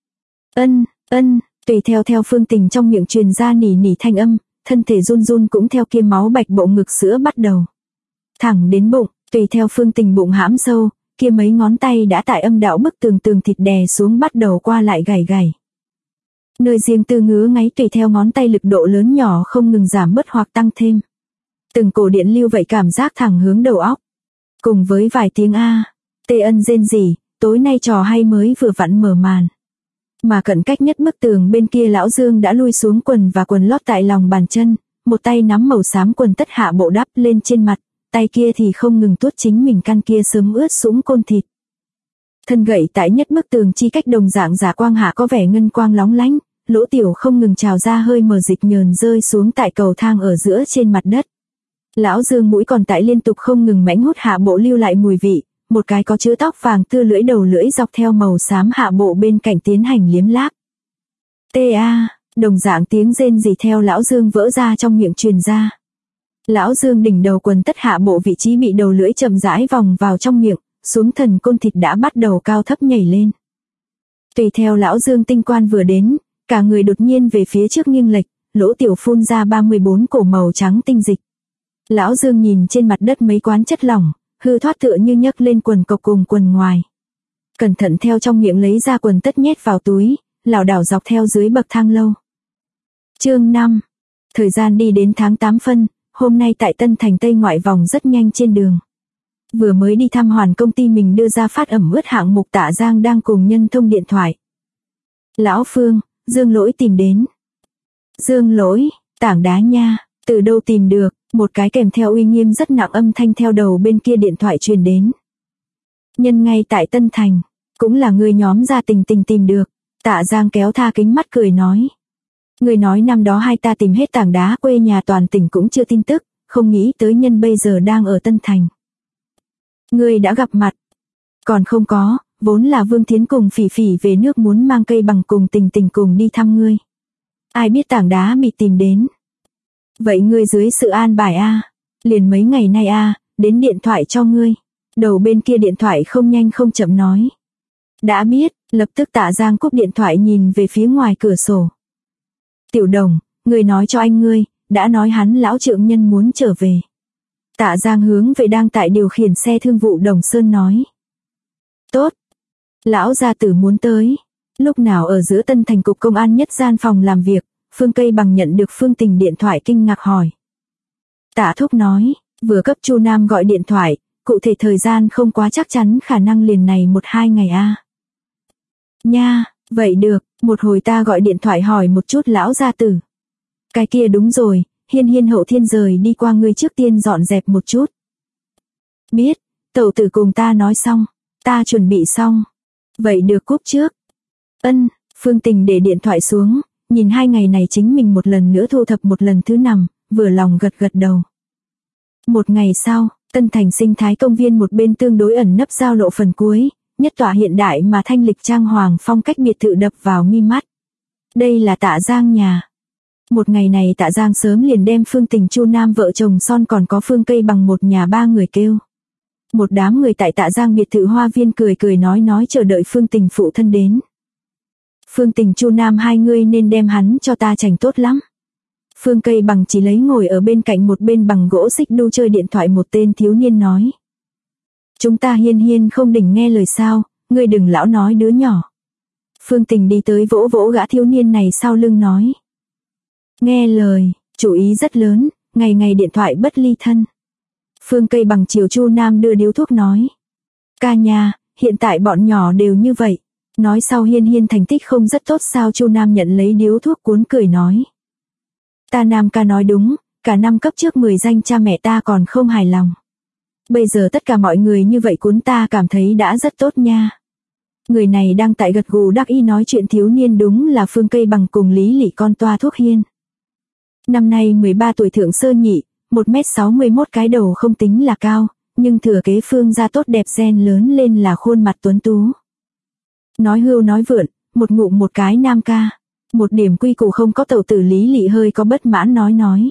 Ân, tùy theo Phương Tình trong miệng truyền ra nỉ nỉ thanh âm, thân thể run run cũng theo kia máu bạch bộ ngực sữa bắt đầu. Thẳng đến bụng, tùy theo Phương Tình bụng hãm sâu, kia mấy ngón tay đã tại âm đạo bức tường thịt đè xuống bắt đầu qua lại gảy. Nơi riêng tư ngứa ngáy tùy theo ngón tay lực độ lớn nhỏ không ngừng giảm bớt hoặc tăng thêm. Từng cổ điện lưu vậy cảm giác thẳng hướng đầu óc. Cùng với vài tiếng A, tê ân rên rỉ, tối nay trò hay mới vừa vặn mở màn. Mà cận cách nhất bức tường bên kia lão Dương đã lui xuống quần và quần lót tại lòng bàn chân, một tay nắm màu xám quần tất hạ bộ đắp lên trên mặt, tay kia thì không ngừng tuốt chính mình căn kia sớm ướt sũng côn thịt. Thân gậy tại nhất bức tường chi cách đồng dạng giả quang hạ có vẻ ngân quang lóng lánh, lỗ tiểu không ngừng trào ra hơi mờ dịch nhờn rơi xuống tại cầu thang ở giữa trên mặt đất. Lão Dương mũi còn tại liên tục không ngừng mãnh hút hạ bộ lưu lại mùi vị, một cái có chứa tóc vàng tưa lưỡi đầu lưỡi dọc theo màu xám hạ bộ bên cạnh tiến hành liếm láp. Ta, đồng dạng tiếng rên rỉ theo lão Dương vỡ ra trong miệng truyền ra. Lão Dương đỉnh đầu quần tất hạ bộ vị trí bị đầu lưỡi chậm rãi vòng vào trong miệng, xuống thần côn thịt đã bắt đầu cao thấp nhảy lên. Tùy theo lão Dương tinh quan vừa đến, cả người đột nhiên về phía trước nghiêng lệch, lỗ tiểu phun ra 34 cổ màu trắng tinh dịch. Lão Dương nhìn trên mặt đất mấy quán chất lỏng, hư thoát tựa như nhấc lên quần cộc cùng quần ngoài. Cẩn thận theo trong miệng lấy ra quần tất nhét vào túi, lảo đảo dọc theo dưới bậc thang lâu. Chương 5. Thời gian đi đến tháng 8 phân, hôm nay tại Tân Thành Tây ngoại vòng rất nhanh trên đường. Vừa mới đi thăm hoàn công ty mình đưa ra phát ẩm ướt hạng mục Tạ Giang đang cùng nhân thông điện thoại. Lão Phương, Dương Lỗi tìm đến. Dương Lỗi, tảng đá nha, từ đâu tìm được, một cái kèm theo uy nghiêm rất nặng âm thanh theo đầu bên kia điện thoại truyền đến. Nhân ngay tại Tân Thành, cũng là người nhóm gia tình tìm được. Tạ Giang kéo tha kính mắt cười nói. Người nói năm đó hai ta tìm hết tảng đá quê nhà toàn tỉnh cũng chưa tin tức, không nghĩ tới nhân bây giờ đang ở Tân Thành. Người đã gặp mặt. Còn không có, vốn là Vương Thiến cùng Phỉ Phỉ về nước muốn mang cây bằng cùng Tình cùng đi thăm ngươi. Ai biết tảng đá bị tìm đến. Vậy ngươi dưới sự an bài liền mấy ngày nay đến điện thoại cho ngươi. Đầu bên kia điện thoại không nhanh không chậm nói. Đã biết, lập tức Tạ Giang cúp điện thoại nhìn về phía ngoài cửa sổ. Tiểu Đồng, người nói cho anh ngươi, đã nói hắn lão trượng nhân muốn trở về. Tạ Giang hướng về đang tại điều khiển xe thương vụ Đồng Sơn nói. Tốt. Lão gia tử muốn tới. Lúc nào ở giữa Tân Thành cục công an nhất gian phòng làm việc, Phương Cây Bằng nhận được Phương Tình điện thoại kinh ngạc hỏi. Tạ thúc nói, vừa cấp Chu Nam gọi điện thoại, cụ thể thời gian không quá chắc chắn, khả năng liền này 1-2 ngày a. Nha, vậy được, một hồi ta gọi điện thoại hỏi một chút lão gia tử. Cái kia đúng rồi, Hiên Hậu Thiên rời đi qua, ngươi trước tiên dọn dẹp một chút. Biết, tẩu tử cùng ta nói xong, ta chuẩn bị xong. Vậy được, cúp trước. Ân, Phương Tình để điện thoại xuống, nhìn 2 ngày này chính mình một lần nữa thu thập một lần thứ nằm, vừa lòng gật gật đầu. Một ngày sau, Tân Thành sinh thái công viên một bên tương đối ẩn nấp giao lộ phần cuối, nhất tòa hiện đại mà thanh lịch trang hoàng phong cách biệt thự đập vào mi mắt. Đây là Tạ Giang nhà. Một ngày này Tạ Giang sớm liền đem Phương Tình, Chu Nam vợ chồng son còn có Phương Cây Bằng một nhà 3 người kêu. Một đám người tại Tạ Giang biệt thự hoa viên cười cười nói chờ đợi Phương Tình phụ thân đến. Phương Tình, Chu Nam, hai người nên đem hắn cho ta chành tốt lắm. Phương Cây Bằng chỉ lấy ngồi ở bên cạnh một bên bằng gỗ xích đu chơi điện thoại một tên thiếu niên nói. Chúng ta Hiên không đỉnh nghe lời sao, ngươi đừng lão nói đứa nhỏ. Phương Tình đi tới vỗ vỗ gã thiếu niên này sau lưng nói. Nghe lời, chủ ý rất lớn, ngày ngày điện thoại bất ly thân. Phương Cây Bằng chiều Chu Nam đưa điếu thuốc nói. Ca nhà, hiện tại bọn nhỏ đều như vậy. Nói sau Hiên thành tích không rất tốt sao? Chu Nam nhận lấy điếu thuốc cuốn cười nói. Ta Nam ca nói đúng, cả năm cấp trước 10 danh cha mẹ ta còn không hài lòng. Bây giờ tất cả mọi người như vậy cuốn ta cảm thấy đã rất tốt nha. Người này đang tại gật gù đắc ý nói chuyện thiếu niên đúng là Phương Cây Bằng cùng Lý Lị con Toa Thuốc Hiên. Năm nay 13 tuổi thượng sơ nhị, 1m61 cái đầu không tính là cao, nhưng thừa kế Phương gia tốt đẹp gen lớn lên là khuôn mặt tuấn tú. Nói hưu nói vượn, một ngụm một cái Nam ca. Một điểm quy củ không có, tẩu tử Lý Lị hơi có bất mãn nói.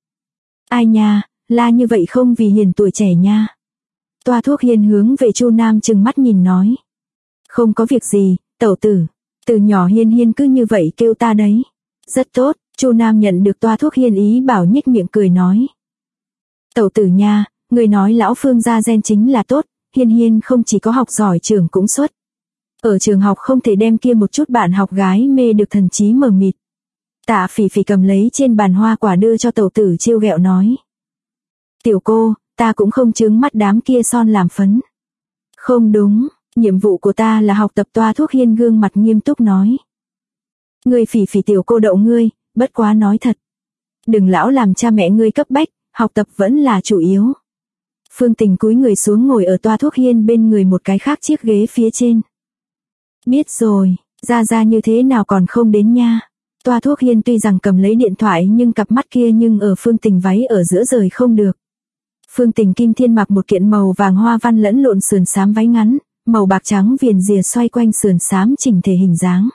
Ai nha, la như vậy không vì hiền tuổi trẻ nha. Toa Thuốc Hiên hướng về Chu Nam trừng mắt nhìn nói. Không có việc gì, tẩu tử. Từ nhỏ Hiên cứ như vậy kêu ta đấy. Rất tốt, Chu Nam nhận được Toa Thuốc Hiên ý bảo nhếch miệng cười nói. Tẩu tử nha, người nói lão Phương gia gen chính là tốt, Hiên không chỉ có học giỏi trường cũng xuất. Ở trường học không thể đem kia một chút bạn học gái mê được thần trí mờ mịt. Tạ Phỉ Phỉ cầm lấy trên bàn hoa quả đưa cho tẩu tử trêu ghẹo nói. Tiểu cô, ta cũng không chướng mắt đám kia son làm phấn. Không đúng, nhiệm vụ của ta là học tập. Toa Thuốc Hiên gương mặt nghiêm túc nói. Ngươi Phỉ Phỉ tiểu cô đậu ngươi, bất quá nói thật. Đừng lão làm cha mẹ ngươi cấp bách, học tập vẫn là chủ yếu. Phương Tình cúi người xuống ngồi ở Toa Thuốc Hiên bên người một cái khác chiếc ghế phía trên. Biết rồi, ra như thế nào còn không đến nha. Toa Thuốc Hiên tuy rằng cầm lấy điện thoại nhưng cặp mắt kia nhưng ở Phương Tình váy ở giữa rời không được. Phương Tình Kim Thiên mặc một kiện màu vàng hoa văn lẫn lộn sườn xám váy ngắn, màu bạc trắng viền rìa xoay quanh sườn xám chỉnh thể hình dáng.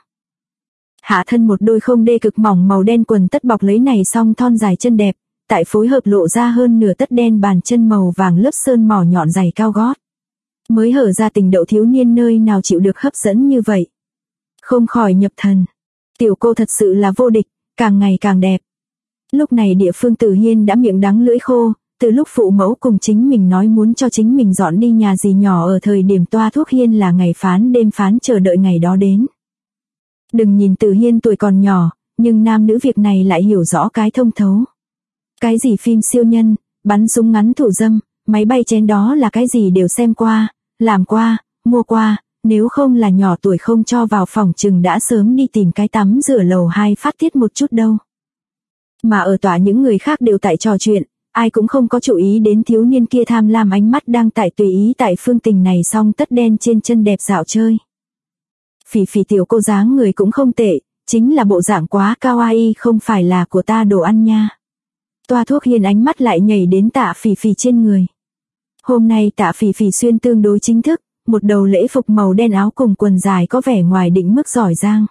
Hạ thân một đôi không đê cực mỏng màu đen quần tất bọc lấy này song thon dài chân đẹp, tại phối hợp lộ ra hơn nửa tất đen bàn chân màu vàng lớp sơn mỏ nhọn giày cao gót. Mới hở ra tình đậu thiếu niên nơi nào chịu được hấp dẫn như vậy. Không khỏi nhập thần. Tiểu cô thật sự là vô địch, càng ngày càng đẹp. Lúc này địa phương Tử Hiên đã miệng đắng lưỡi khô, từ lúc phụ mẫu cùng chính mình nói muốn cho chính mình dọn đi nhà dì nhỏ ở thời điểm Toa Thuốc Hiên là ngày phán đêm phán chờ đợi ngày đó đến. Đừng nhìn Tử Hiên tuổi còn nhỏ, nhưng nam nữ việc này lại hiểu rõ cái thông thấu. Cái gì phim siêu nhân, bắn súng ngắn thủ dâm, máy bay chén đó là cái gì đều xem qua, làm qua, mua qua, nếu không là nhỏ tuổi không cho vào phòng chừng đã sớm đi tìm cái tắm rửa lầu 2 phát tiết một chút đâu. Mà ở tòa những người khác đều tại trò chuyện, ai cũng không có chú ý đến thiếu niên kia tham lam ánh mắt đang tại tùy ý tại Phương Tình này song tất đen trên chân đẹp dạo chơi. Phỉ Phỉ tiểu cô dáng người cũng không tệ, chính là bộ dạng quá kawaii không phải là của ta đồ ăn nha. Toa Thuốc Hiên ánh mắt lại nhảy đến Tạ Phỉ Phỉ trên người. Hôm nay Tạ Phỉ Phỉ xuyên tương đối chính thức, một đầu lễ phục màu đen áo cùng quần dài có vẻ ngoài định mức giỏi giang.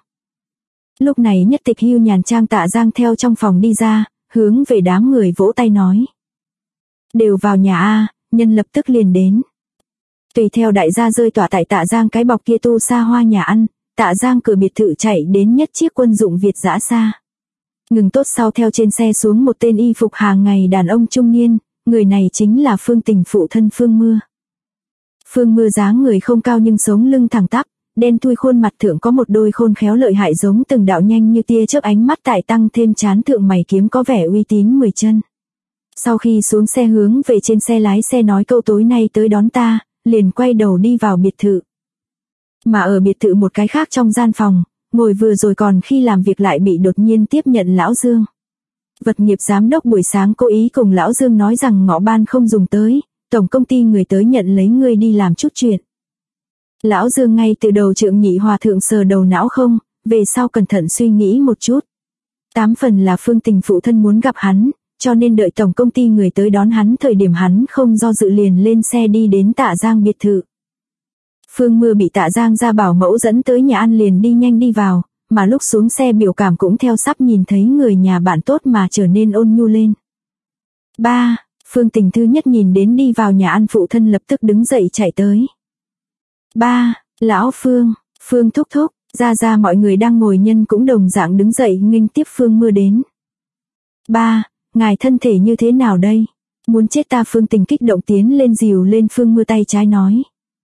Lúc này Nhất Tịch hưu nhàn trang Tạ Giang theo trong phòng đi ra, hướng về đám người vỗ tay nói. Đều vào nhà a, nhân lập tức liền đến. Tùy theo đại gia rơi tỏa tại Tạ Giang cái bọc kia tu xa hoa nhà ăn, Tạ Giang cửa biệt thự chạy đến nhất chiếc quân dụng Việt dã xa. Ngừng tốt sau theo trên xe xuống một tên y phục hàng ngày đàn ông trung niên, người này chính là Phương Tình phụ thân Phương Mưa. Phương Mưa dáng người không cao nhưng sống lưng thẳng tắp, đen thui khuôn mặt thượng có một đôi khôn khéo lợi hại giống từng đạo nhanh như tia chớp, ánh mắt tại tăng thêm trán thượng mày kiếm có vẻ uy tín 10 chân. Sau khi xuống xe hướng về trên xe lái xe nói câu tối nay tới đón ta, liền quay đầu đi vào biệt thự. Mà ở biệt thự một cái khác trong gian phòng, ngồi vừa rồi còn khi làm việc lại bị đột nhiên tiếp nhận Lão Dương. Vật nghiệp giám đốc buổi sáng cố ý cùng Lão Dương nói rằng ngọ ban không dùng tới, tổng công ty người tới nhận lấy ngươi đi làm chút chuyện. Lão Dương ngay từ đầu Trượng Nhị Hòa thượng sờ đầu não không, về sau cẩn thận suy nghĩ một chút. 8 phần là Phương Tình phụ thân muốn gặp hắn, cho nên đợi tổng công ty người tới đón hắn thời điểm hắn không do dự liền lên xe đi đến Tạ Giang biệt thự. Phương Mưa bị Tạ Giang ra bảo mẫu dẫn tới nhà ăn liền đi nhanh đi vào, mà lúc xuống xe biểu cảm cũng theo sắp nhìn thấy người nhà bạn tốt mà trở nên ôn nhu lên. Ba, Phương Tình thứ nhất nhìn đến đi vào nhà ăn phụ thân lập tức đứng dậy chạy tới. Ba, lão Phương, Phương thúc thúc, ra mọi người đang ngồi nhân cũng đồng dạng đứng dậy nghênh tiếp Phương Mưa đến. Ba, ngài thân thể như thế nào đây? Muốn chết ta, Phương Tình kích động tiến lên dìu lên Phương Mưa tay trái nói.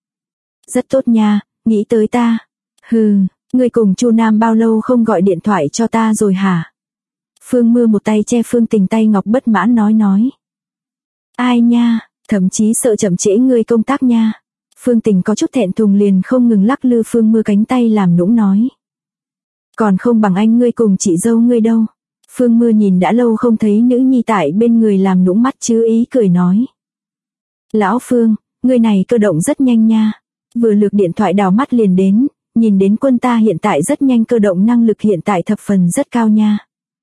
Rất tốt nha, nghĩ tới ta. Hừ, ngươi cùng Chu Nam bao lâu không gọi điện thoại cho ta rồi hả? Phương Mưa một tay che Phương Tình tay ngọc bất mãn nói. Ai nha, thậm chí sợ chậm trễ ngươi công tác nha. Phương Tình có chút thẹn thùng liền không ngừng lắc lư Phương Mưa cánh tay làm nũng nói. Còn không bằng anh ngươi cùng chị dâu ngươi đâu. Phương Mưa nhìn đã lâu không thấy nữ nhi tại bên người làm nũng mắt chứa ý cười nói. Lão Phương, ngươi này cơ động rất nhanh nha. Vừa lược điện thoại đào mắt liền đến, nhìn đến quân ta hiện tại rất nhanh, cơ động năng lực hiện tại thập phần rất cao nha.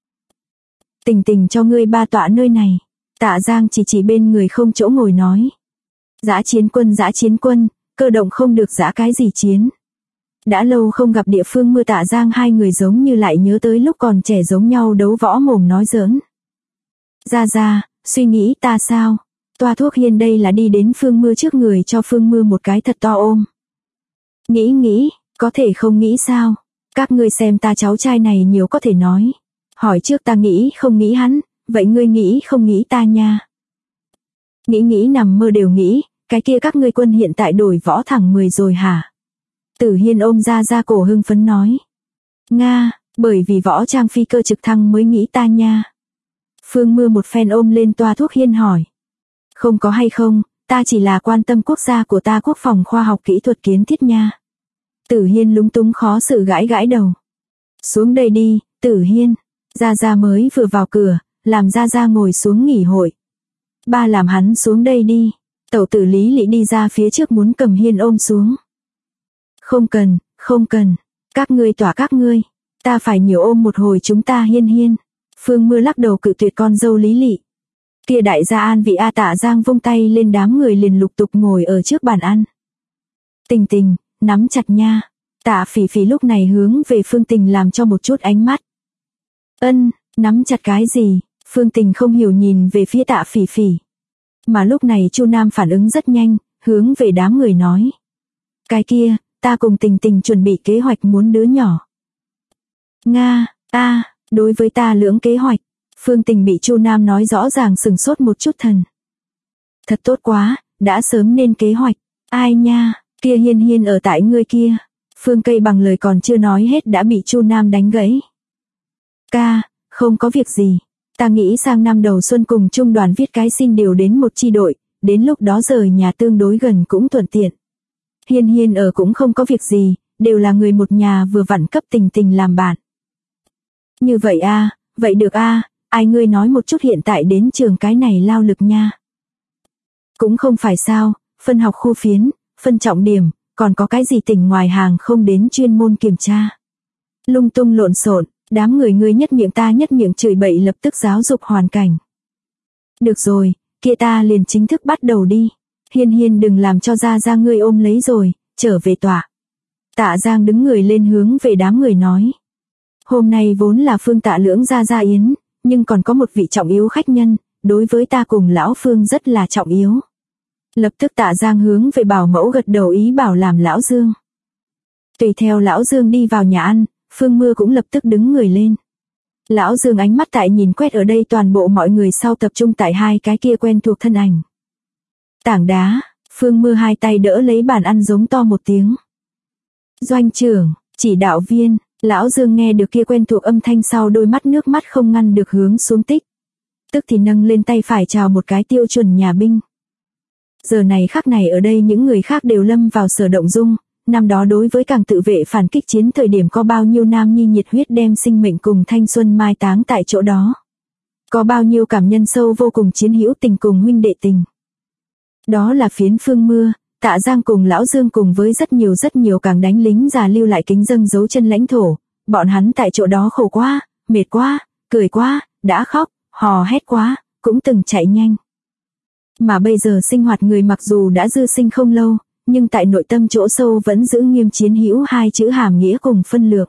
Tình cho ngươi ba tọa nơi này. Tạ Giang chỉ bên người không chỗ ngồi nói. Dã chiến quân, cơ động không được dã cái gì chiến. Đã lâu không gặp địa Phương Mưa Tạ Giang hai người giống như lại nhớ tới lúc còn trẻ giống nhau đấu võ mồm nói giỡn. Ra, suy nghĩ ta sao? Toa thuốc hiên đây là đi đến Phương Mưa trước người cho Phương Mưa một cái thật to ôm. Nghĩ, có thể không nghĩ sao? Các ngươi xem ta cháu trai này nhiều có thể nói. Hỏi trước ta nghĩ không nghĩ hắn, vậy ngươi nghĩ không nghĩ ta nha. Nghĩ nằm mơ đều nghĩ, cái kia các ngươi quân hiện tại đổi võ thẳng 10 rồi hả? Tử Hiên ôm ra cổ hưng phấn nói. Nga, bởi vì võ trang phi cơ trực thăng mới nghĩ ta nha. Phương Mưa một phen ôm lên Toa thuốc hiên hỏi. Không có hay không, ta chỉ là quan tâm quốc gia của ta, quốc phòng khoa học kỹ thuật kiến thiết nha. Tử Hiên lúng túng khó xử gãi đầu. Xuống đây đi, Tử Hiên. Ra mới vừa vào cửa, làm ra ngồi xuống nghỉ hội. Ba làm hắn xuống đây đi. Tẩu tử Lý Lị đi ra phía trước muốn cầm Hiên ôm xuống. Không cần. Các ngươi tỏa các ngươi. Ta phải nhiều ôm một hồi chúng ta Hiên. Phương Mưa lắc đầu cự tuyệt con dâu Lý Lị. Kia đại gia an vị Tạ Giang vung tay lên, đám người liền lục tục ngồi ở trước bàn ăn. Tình, nắm chặt nha. Tạ Phỉ lúc này hướng về Phương Tình làm cho một chút ánh mắt. Nắm chặt cái gì? Phương Tình không hiểu nhìn về phía Tạ Phỉ. Mà lúc này Chu Nam phản ứng rất nhanh, hướng về đám người nói. Cái kia, ta cùng Tình chuẩn bị kế hoạch muốn đứa nhỏ. Nga, đối với ta lưỡng kế hoạch. Phương Tình bị Chu Nam nói rõ ràng sừng sốt một chút thần. Thật tốt quá, đã sớm nên kế hoạch. Ai nha, kia Hiên ở tại ngươi kia. Phương Cây bằng lời còn chưa nói hết đã bị Chu Nam đánh gãy. Ca, không có việc gì. Ta nghĩ sang năm đầu xuân cùng trung đoàn viết cái xin điều đến một chi đội, đến lúc đó rời nhà tương đối gần cũng thuận tiện. Hiên ở cũng không có việc gì, đều là người một nhà vừa vặn cấp Tình làm bạn. Như vậy vậy được ai ngươi nói một chút hiện tại đến trường cái này lao lực nha. Cũng không phải sao, phân học khu phiến, phân trọng điểm, còn có cái gì tỉnh ngoài hàng không đến chuyên môn kiểm tra. Lung tung lộn xộn, đám người ngươi nhất miệng ta nhất miệng chửi bậy lập tức giáo dục hoàn cảnh. Được rồi, kia ta liền chính thức bắt đầu đi. Hiên đừng làm cho ra ngươi ôm lấy rồi, trở về tọa. Tạ Giang đứng người lên hướng về đám người nói. Hôm nay vốn là Phương Tạ lưỡng ra yến, nhưng còn có một vị trọng yếu khách nhân, đối với ta cùng lão Phương rất là trọng yếu. Lập tức Tạ Giang hướng về bảo mẫu gật đầu ý bảo làm lão Dương. Tùy theo lão Dương đi vào nhà ăn, Phương Mưa cũng lập tức đứng người lên. Lão Dương ánh mắt tại nhìn quét ở đây toàn bộ mọi người sau tập trung tại hai cái kia quen thuộc thân ảnh. Tảng đá, Phương Mưa hai tay đỡ lấy bàn ăn giống to một tiếng. Doanh trưởng, chỉ đạo viên, lão Dương nghe được kia quen thuộc âm thanh sau đôi mắt nước mắt không ngăn được hướng xuống tích. Tức thì nâng lên tay phải chào một cái tiêu chuẩn nhà binh. Giờ này khắc này ở đây những người khác đều lâm vào sở động dung, năm đó đối với càng tự vệ phản kích chiến thời điểm có bao nhiêu nam nhi nhiệt huyết đem sinh mệnh cùng thanh xuân mai táng tại chỗ đó. Có bao nhiêu cảm nhân sâu vô cùng chiến hữu tình cùng huynh đệ tình. Đó là phiến Phương Mưa, Tạ Giang cùng lão Dương cùng với rất nhiều càng đánh lính già lưu lại kính dâng dấu chân lãnh thổ, bọn hắn tại chỗ đó khổ quá, mệt quá, cười quá, đã khóc, hò hét quá, cũng từng chạy nhanh. Mà bây giờ sinh hoạt người mặc dù đã dư sinh không lâu, nhưng tại nội tâm chỗ sâu vẫn giữ nghiêm chiến hữu hai chữ hàm nghĩa cùng phân lược.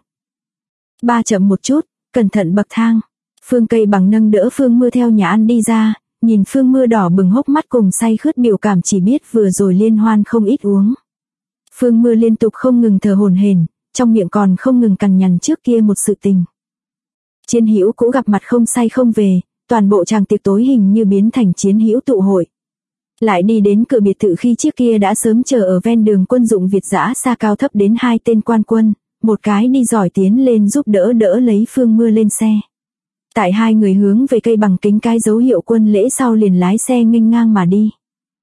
Ba chậm một chút, cẩn thận bậc thang. Phương Cây Bằng nâng đỡ Phương Mưa theo nhà ăn đi ra, nhìn Phương Mưa đỏ bừng hốc mắt cùng say khướt biểu cảm chỉ biết vừa rồi liên hoan không ít uống. Phương Mưa liên tục không ngừng thở hổn hển, trong miệng còn không ngừng cằn nhằn trước kia một sự tình. Chiến hữu cũ gặp mặt không say không về, toàn bộ tràng tiệc tối hình như biến thành chiến hữu tụ hội. Lại đi đến cửa biệt thự khi chiếc kia đã sớm chờ ở ven đường quân dụng Việt dã xa cao thấp đến hai tên quan quân, một cái đi giỏi tiến lên giúp đỡ lấy Phương Mưa lên xe. Tại hai người hướng về Cây Bằng kính cái dấu hiệu quân lễ sau liền lái xe nghênh ngang mà đi.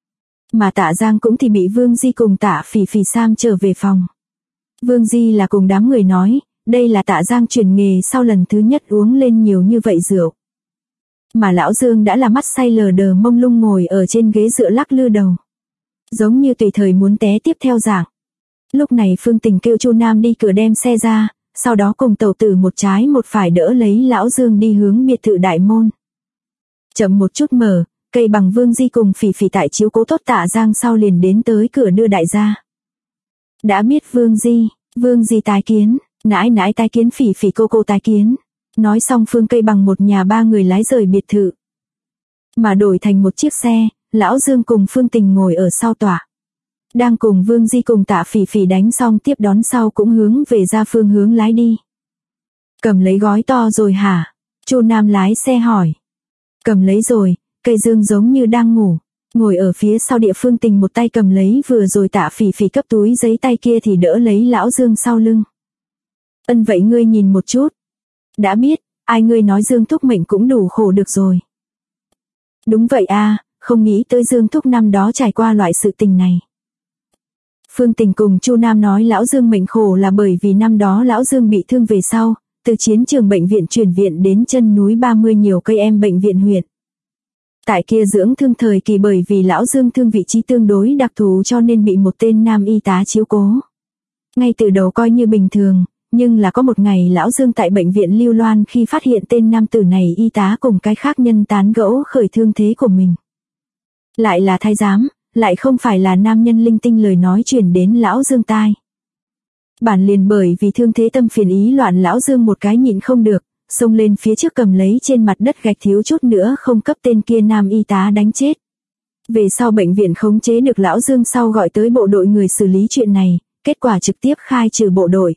Mà Tạ Giang cũng thì bị Vương Di cùng Tạ Phỉ Phỉ Sam trở về phòng. Vương Di là cùng đám người nói, đây là Tạ Giang chuyển nghề sau lần thứ nhất uống lên nhiều như vậy rượu. Mà lão Dương đã là mắt say lờ đờ mông lung ngồi ở trên ghế dựa lắc lư đầu. Giống như tùy thời muốn té tiếp theo dạng. Lúc này Phương Tình kêu Chu Nam đi cửa đem xe ra, sau đó cùng tẩu tử một trái một phải đỡ lấy lão Dương đi hướng biệt thự đại môn. Chậm một chút mở, Cây Bằng Vương Di cùng Phỉ Phỉ tại chiếu cố tốt Tạ Giang sau liền đến tới cửa đưa đại gia. Đã biết Vương Di tái kiến, nãi nãi tái kiến, Phỉ Phỉ cô tái kiến. Nói xong Phương Cây Bằng một nhà ba người lái rời biệt thự. Mà đổi thành một chiếc xe, lão Dương cùng Phương Tình ngồi ở sau tòa. Đang cùng Vương Di cùng Tạ Phỉ Phỉ đánh xong tiếp đón sau cũng hướng về ra phương hướng lái đi. Cầm lấy gói to rồi hả? Chu Nam lái xe hỏi. Cầm lấy rồi, Cây Dương giống như đang ngủ. Ngồi ở phía sau địa Phương Tình một tay cầm lấy vừa rồi Tạ Phỉ Phỉ cấp túi giấy tay kia thì đỡ lấy lão Dương sau lưng. Ân vậy ngươi nhìn một chút. Đã biết, ai ngươi nói Dương Thúc mệnh cũng đủ khổ được rồi. Đúng vậy a, không nghĩ tới Dương Thúc năm đó trải qua loại sự tình này. Phương Tình cùng Chu Nam nói lão Dương mệnh khổ là bởi vì năm đó lão Dương bị thương về sau, từ chiến trường bệnh viện chuyển viện đến chân núi 30 nhiều cây em bệnh viện huyện. Tại kia dưỡng thương thời kỳ bởi vì lão Dương thương vị trí tương đối đặc thù cho nên bị một tên nam y tá chiếu cố. Ngay từ đầu coi như bình thường, nhưng là có một ngày lão Dương tại bệnh viện Lưu Loan khi phát hiện tên nam tử này y tá cùng cái khác nhân tán gẫu khởi thương thế của mình. Lại là thái giám, lại không phải là nam nhân linh tinh lời nói truyền đến lão Dương tai. Bản liền bởi vì thương thế tâm phiền ý loạn lão Dương một cái nhịn không được, xông lên phía trước cầm lấy trên mặt đất gạch thiếu chút nữa không cấp tên kia nam y tá đánh chết. Về sau bệnh viện khống chế được lão Dương sau gọi tới bộ đội người xử lý chuyện này, kết quả trực tiếp khai trừ bộ đội.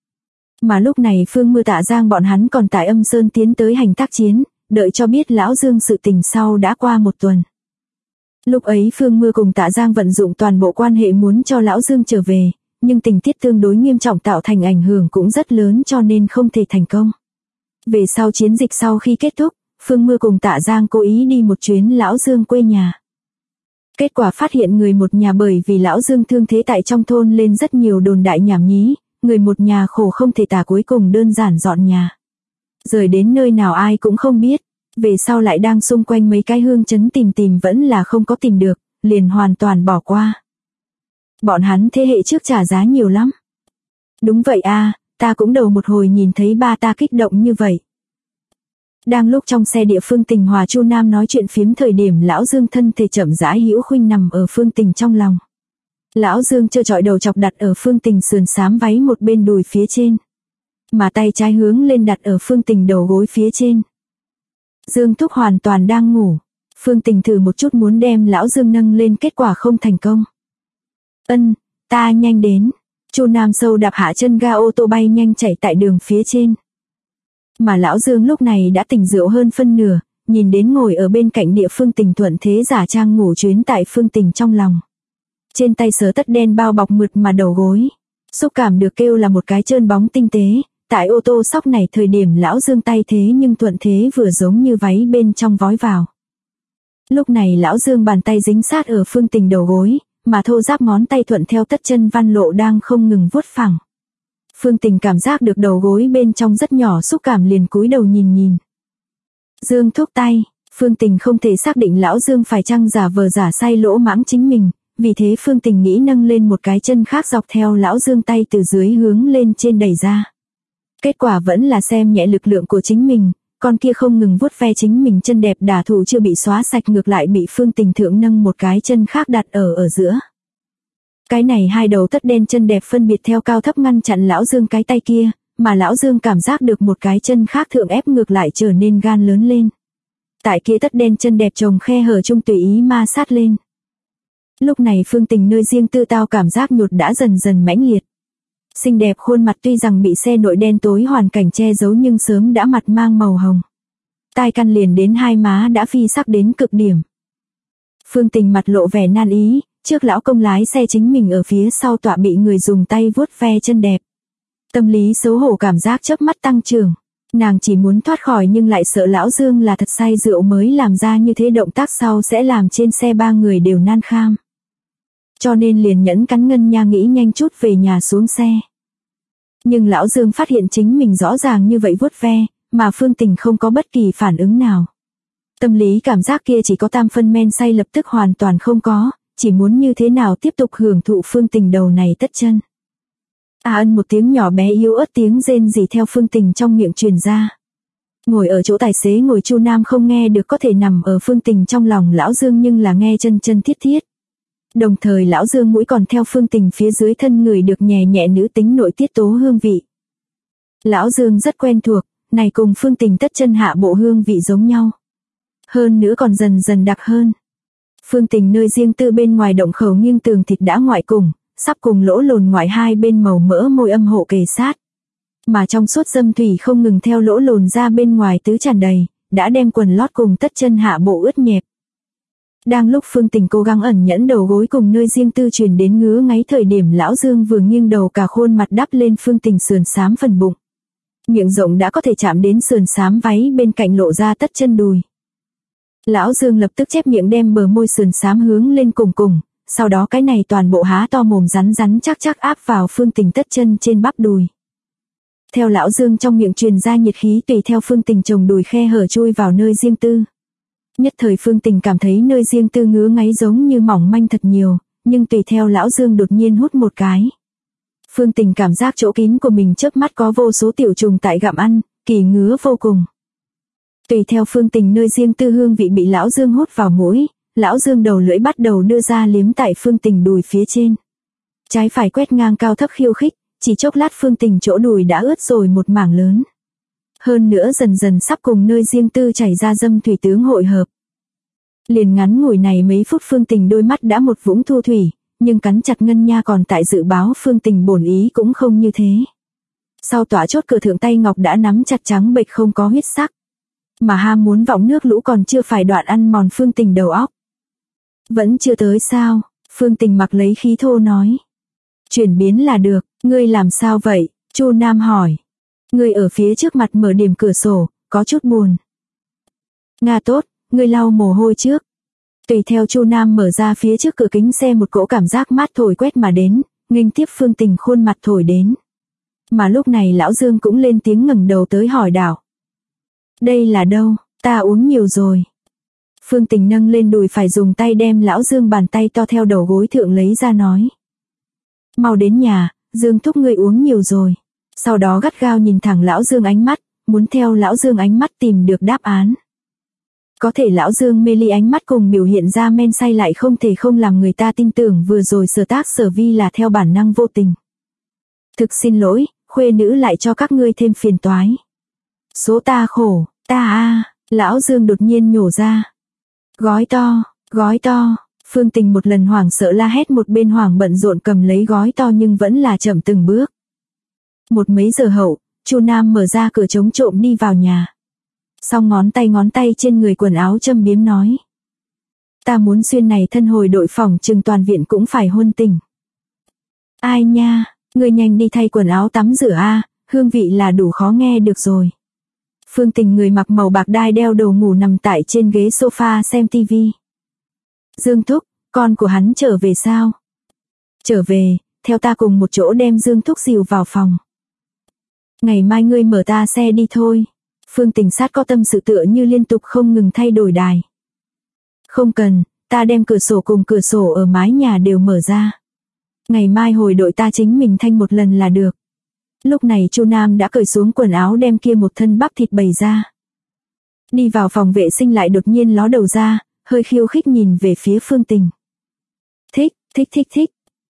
Mà lúc này Phương Mưa Tạ Giang bọn hắn còn tại Âm Sơn tiến tới hành tác chiến, đợi cho biết lão Dương sự tình sau đã qua một tuần. Lúc ấy Phương Mưa cùng Tạ Giang vận dụng toàn bộ quan hệ muốn cho lão Dương trở về, nhưng tình tiết tương đối nghiêm trọng tạo thành ảnh hưởng cũng rất lớn cho nên không thể thành công. Về sau chiến dịch sau khi kết thúc, Phương Mưa cùng Tạ Giang cố ý đi một chuyến lão Dương quê nhà. Kết quả phát hiện người một nhà bởi vì lão Dương thương thế tại trong thôn lên rất nhiều đồn đại nhảm nhí, người một nhà khổ không thể tả, cuối cùng đơn giản dọn nhà. Rời đến nơi nào ai cũng không biết, về sau lại đang xung quanh mấy cái hương trấn tìm vẫn là không có tìm được, liền hoàn toàn bỏ qua. Bọn hắn thế hệ trước trả giá nhiều lắm. Đúng vậy a, ta cũng đầu một hồi nhìn thấy ba ta kích động như vậy. Đang lúc trong xe địa Phương Tình hòa Chu Nam nói chuyện phiếm thời điểm lão Dương thân thể chậm rãi hữu khuynh nằm ở Phương Tình trong lòng. Lão Dương trơ trọi đầu chọc đặt ở Phương Tình sườn xám váy một bên đùi phía trên. Mà tay trái hướng lên đặt ở Phương Tình đầu gối phía trên. Dương Thúc hoàn toàn đang ngủ. Phương Tình thử một chút muốn đem Lão Dương nâng lên, kết quả không thành công. Ta nhanh đến. Chu Nam Sâu đạp hạ chân ga ô tô bay nhanh chạy tại đường phía trên. Mà Lão Dương lúc này đã tỉnh rượu hơn phân nửa, nhìn đến ngồi ở bên cạnh địa Phương Tình thuận thế giả trang ngủ chuyến tại Phương Tình trong lòng. Trên tay sớ tất đen bao bọc mượt mà đầu gối. Xúc cảm được kêu là một cái trơn bóng tinh tế. Tại ô tô sóc này thời điểm Lão Dương tay thế nhưng thuận thế vừa giống như váy bên trong vói vào. Lúc này Lão Dương bàn tay dính sát ở Phương Tình đầu gối, mà thô ráp ngón tay thuận theo tất chân văn lộ đang không ngừng vuốt phẳng. Phương Tình cảm giác được đầu gối bên trong rất nhỏ xúc cảm, liền cúi đầu nhìn. Dương thúc tay, Phương Tình không thể xác định Lão Dương phải chăng giả vờ giả say lỗ mãng chính mình, vì thế Phương Tình nghĩ nâng lên một cái chân khác dọc theo Lão Dương tay từ dưới hướng lên trên đẩy ra. Kết quả vẫn là xem nhẹ lực lượng của chính mình, con kia không ngừng vuốt ve chính mình chân đẹp đả thủ chưa bị xóa sạch, ngược lại bị Phương Tình thượng nâng một cái chân khác đặt ở giữa. Cái này hai đầu tất đen chân đẹp phân biệt theo cao thấp ngăn chặn Lão Dương cái tay kia, mà Lão Dương cảm giác được một cái chân khác thượng ép ngược lại trở nên gan lớn lên. Tại kia tất đen chân đẹp trồng khe hở chung tùy ý ma sát lên. Lúc này Phương Tình nơi riêng tư tao cảm giác nhột đã dần dần mãnh liệt. Xinh đẹp khuôn mặt tuy rằng bị xe nội đen tối hoàn cảnh che giấu nhưng sớm đã mặt mang màu hồng. Tai căn liền đến hai má đã phi sắc đến cực điểm. Phương Tình mặt lộ vẻ nan ý, trước lão công lái xe chính mình ở phía sau tọa bị người dùng tay vuốt ve chân đẹp. Tâm lý xấu hổ cảm giác chớp mắt tăng trưởng. Nàng chỉ muốn thoát khỏi nhưng lại sợ Lão Dương là thật say rượu mới làm ra như thế, động tác sau sẽ làm trên xe ba người đều nan kham. Cho nên liền nhẫn cắn ngân nha nghĩ nhanh chút về nhà xuống xe. Nhưng Lão Dương phát hiện chính mình rõ ràng như vậy vuốt ve, mà Phương Tình không có bất kỳ phản ứng nào. Tâm lý cảm giác kia chỉ có tam phân men say lập tức hoàn toàn không có, chỉ muốn như thế nào tiếp tục hưởng thụ Phương Tình đầu này tất chân. Ân một tiếng nhỏ bé yếu ớt tiếng rên rỉ theo Phương Tình trong miệng truyền ra. Ngồi ở chỗ tài xế ngồi Chu Nam không nghe được, có thể nằm ở Phương Tình trong lòng Lão Dương nhưng là nghe chân thiết thiết. Đồng thời Lão Dương mũi còn theo Phương Tình phía dưới thân người được nhẹ nhẹ nữ tính nội tiết tố hương vị. Lão Dương rất quen thuộc, này cùng Phương Tình tất chân hạ bộ hương vị giống nhau. Hơn nữa còn dần dần đặc hơn. Phương Tình nơi riêng tư bên ngoài động khẩu nghiêng tường thịt đã ngoại cùng, sắp cùng lỗ lồn ngoại hai bên màu mỡ môi âm hộ kề sát. Mà trong suốt dâm thủy không ngừng theo lỗ lồn ra bên ngoài tứ tràn đầy, đã đem quần lót cùng tất chân hạ bộ ướt nhẹp. Đang lúc Phương Tình cố gắng ẩn nhẫn đầu gối cùng nơi riêng tư truyền đến ngứa ngáy thời điểm Lão Dương vừa nghiêng đầu cả khuôn mặt đắp lên Phương Tình sườn xám phần bụng. Miệng rộng đã có thể chạm đến sườn xám váy bên cạnh lộ ra tất chân đùi. Lão Dương lập tức chép miệng đem bờ môi sườn xám hướng lên cùng, sau đó cái này toàn bộ há to mồm rắn chắc áp vào Phương Tình tất chân trên bắp đùi. Theo Lão Dương trong miệng truyền ra nhiệt khí tùy theo Phương Tình chồng đùi khe hở chui vào nơi riêng tư. Nhất thời Phương Tình cảm thấy nơi riêng tư ngứa ngáy giống như mỏng manh thật nhiều, nhưng tùy theo Lão Dương đột nhiên hút một cái. Phương Tình cảm giác chỗ kín của mình chớp mắt có vô số tiểu trùng tại gặm ăn, kỳ ngứa vô cùng. Tùy theo Phương Tình nơi riêng tư hương vị bị Lão Dương hút vào mũi, Lão Dương đầu lưỡi bắt đầu đưa ra liếm tại Phương Tình đùi phía trên. Trái phải quét ngang cao thấp khiêu khích, chỉ chốc lát Phương Tình chỗ đùi đã ướt rồi một mảng lớn. Hơn nữa dần dần sắp cùng nơi riêng tư chảy ra dâm thủy tướng hội hợp. Liền ngắn ngủi này mấy phút Phương Tình đôi mắt đã một vũng thu thủy, nhưng cắn chặt ngân nha còn tại dự báo Phương Tình bổn ý cũng không như thế. Sau tỏa chốt cửa thượng tay ngọc đã nắm chặt trắng bệch không có huyết sắc. Mà ham muốn vọng nước lũ còn chưa phải đoạn ăn mòn Phương Tình đầu óc. Vẫn chưa tới sao? Phương Tình mặc lấy khí thô nói. Chuyển biến là được, ngươi làm sao vậy? Chu Nam hỏi. Ngươi ở phía trước mặt mở điểm cửa sổ, có chút buồn. Nga tốt, ngươi lau mồ hôi trước. Tùy theo Chu Nam mở ra phía trước cửa kính xe một cỗ cảm giác mát thổi quét mà đến, nghênh tiếp Phương Tình khuôn mặt thổi đến. Mà lúc này Lão Dương cũng lên tiếng ngẩng đầu tới hỏi đảo. Đây là đâu? Ta uống nhiều rồi. Phương Tình nâng lên đùi phải dùng tay đem Lão Dương bàn tay to theo đầu gối thượng lấy ra nói. Mau đến nhà, Dương thúc ngươi uống nhiều rồi. Sau đó gắt gao nhìn thẳng Lão Dương ánh mắt, muốn theo Lão Dương ánh mắt tìm được đáp án. Có thể Lão Dương mê ly ánh mắt cùng biểu hiện ra men say lại không thể không làm người ta tin tưởng vừa rồi sở tác sở vi là theo bản năng vô tình. Thực xin lỗi, khuê nữ lại cho các ngươi thêm phiền toái. Số ta khổ, ta Lão Dương đột nhiên nhổ ra. gói to. Phương Tình một lần hoảng sợ la hét, một bên hoảng bận rộn cầm lấy gói to nhưng vẫn là chậm từng bước. Một mấy giờ hậu, Chu Nam mở ra cửa chống trộm đi vào nhà. Xong ngón tay trên người quần áo châm biếm nói. Ta muốn xuyên này thân hồi đội phòng chừng toàn viện cũng phải hôn tình. Ai nha, ngươi nhanh đi thay quần áo tắm rửa a, hương vị là đủ khó nghe được rồi. Phương Tình người mặc màu bạc đai đeo đồ ngủ nằm tại trên ghế sofa xem tivi. Dương Thúc, con của hắn trở về sao? Trở về, theo ta cùng một chỗ đem Dương Thúc dìu vào phòng. Ngày mai ngươi mở ta xe đi thôi. Phương Tình sát có tâm sự tựa như liên tục không ngừng thay đổi đài. Không cần, ta đem cửa sổ cùng cửa sổ ở mái nhà đều mở ra. Ngày mai hồi đội ta chính mình thanh một lần là được. Lúc này Chu Nam đã cởi xuống quần áo đem kia một thân bắp thịt bày ra. Đi vào phòng vệ sinh lại đột nhiên ló đầu ra, hơi khiêu khích nhìn về phía Phương Tình. Thích.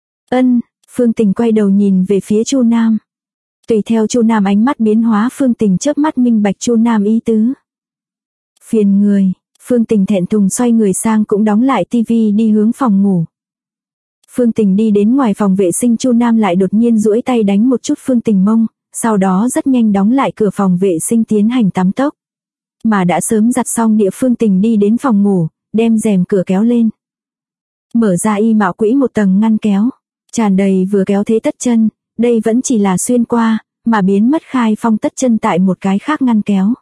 Phương Tình quay đầu nhìn về phía Chu Nam. Tùy theo Chu Nam ánh mắt biến hóa, Phương Tình chớp mắt minh bạch Chu Nam ý tứ. Phiền người, Phương Tình thẹn thùng xoay người sang cũng đóng lại tivi đi hướng phòng ngủ. Phương Tình đi đến ngoài phòng vệ sinh, Chu Nam lại đột nhiên duỗi tay đánh một chút Phương Tình mông, sau đó rất nhanh đóng lại cửa phòng vệ sinh tiến hành tắm tốc. Mà đã sớm giặt xong địa Phương Tình đi đến phòng ngủ, đem rèm cửa kéo lên. Mở ra y mạo quỹ một tầng ngăn kéo, tràn đầy vừa kéo thế tất chân, đây vẫn chỉ là xuyên qua, mà biến mất khai phong tất chân tại một cái khác ngăn kéo.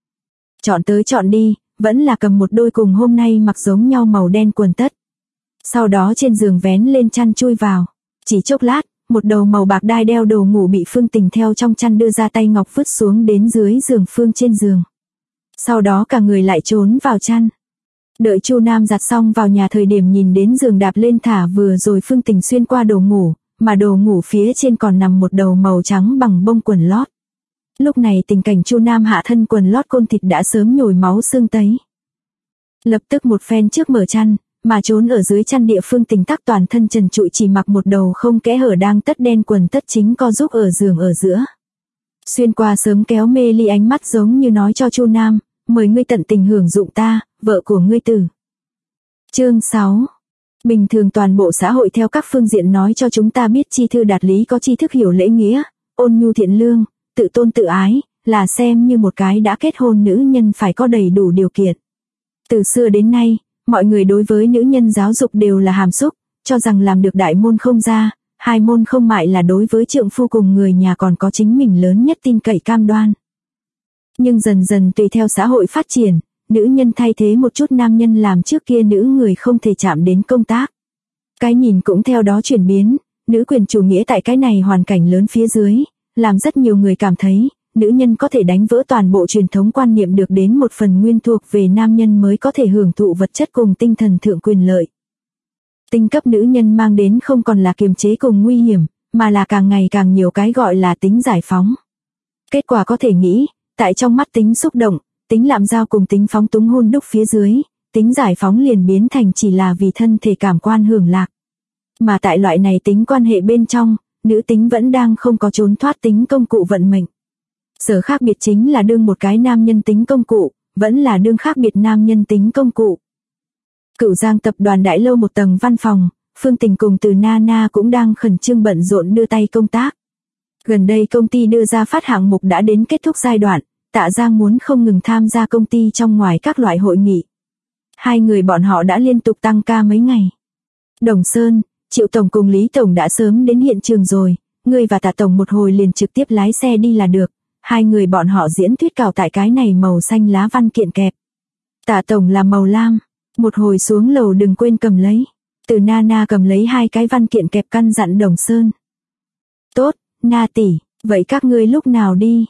Chọn tới chọn đi, vẫn là cầm một đôi cùng hôm nay mặc giống nhau màu đen quần tất. Sau đó trên giường vén lên chăn chui vào. Chỉ chốc lát, một đầu màu bạc đai đeo đồ ngủ bị Phương Tình theo trong chăn đưa ra, tay ngọc vứt xuống đến dưới giường Phương trên giường. Sau đó cả người lại trốn vào chăn. Đợi Chu Nam giặt xong vào nhà thời điểm nhìn đến giường đạp lên thả vừa rồi Phương Tình xuyên qua đồ ngủ, mà đồ ngủ phía trên còn nằm một đầu màu trắng bằng bông quần lót. Lúc này tình cảnh Chu Nam hạ thân quần lót côn thịt đã sớm nhồi máu xương tấy. Lập tức một phen trước mở chăn, mà trốn ở dưới chăn địa Phương Tình tắc toàn thân trần trụi, chỉ mặc một đầu không kẽ hở đang tất đen quần tất chính co giúp ở giường ở giữa. Xuyên qua sớm kéo mê ly ánh mắt giống như nói cho Chu Nam, mời ngươi tận tình hưởng dụng ta, vợ của ngươi tử. Chương 6. Bình thường toàn bộ xã hội theo các phương diện nói cho chúng ta biết chi thư đạt lý, có tri thức, hiểu lễ nghĩa, ôn nhu thiện lương, tự tôn tự ái, là xem như một cái đã kết hôn nữ nhân phải có đầy đủ điều kiện. Từ xưa đến nay, mọi người đối với nữ nhân giáo dục đều là hàm xúc, cho rằng làm được đại môn không ra, hai môn không mại là đối với trượng phu cùng người nhà còn có chính mình lớn nhất tin cậy cam đoan. Nhưng dần dần tùy theo xã hội phát triển, nữ nhân thay thế một chút nam nhân làm trước kia nữ người không thể chạm đến công tác. Cái nhìn cũng theo đó chuyển biến, nữ quyền chủ nghĩa tại cái này hoàn cảnh lớn phía dưới, làm rất nhiều người cảm thấy, nữ nhân có thể đánh vỡ toàn bộ truyền thống quan niệm, được đến một phần nguyên thuộc về nam nhân mới có thể hưởng thụ vật chất cùng tinh thần thượng quyền lợi. Tinh cấp nữ nhân mang đến không còn là kiềm chế cùng nguy hiểm, mà là càng ngày càng nhiều cái gọi là tính giải phóng. Kết quả có thể nghĩ, tại trong mắt tính xúc động, tính lạm giao cùng tính phóng túng hôn đúc phía dưới, tính giải phóng liền biến thành chỉ là vì thân thể cảm quan hưởng lạc. Mà tại loại này tính quan hệ bên trong, nữ tính vẫn đang không có trốn thoát tính công cụ vận mệnh. Sở khác biệt chính là đương một cái nam nhân tính công cụ, vẫn là đương khác biệt nam nhân tính công cụ. Cửu Giang tập đoàn đại lâu một tầng văn phòng, Phương Tình cùng Từ Nana cũng đang khẩn trương bận rộn đưa tay công tác. Gần đây công ty đưa ra phát hạng mục đã đến kết thúc giai đoạn, Tạ Giang muốn không ngừng tham gia công ty trong ngoài các loại hội nghị. Hai người bọn họ đã liên tục tăng ca mấy ngày. Đồng Sơn, Triệu Tổng cùng Lý Tổng đã sớm đến hiện trường rồi, ngươi và Tạ Tổng một hồi liền trực tiếp lái xe đi là được. Hai người bọn họ diễn thuyết cào tại cái này màu xanh lá văn kiện kẹp. Tạ Tổng là màu lam, một hồi xuống lầu đừng quên cầm lấy. Từ Nana cầm lấy hai cái văn kiện kẹp căn dặn Đồng Sơn. Tốt, Na tỷ, vậy các ngươi lúc nào đi?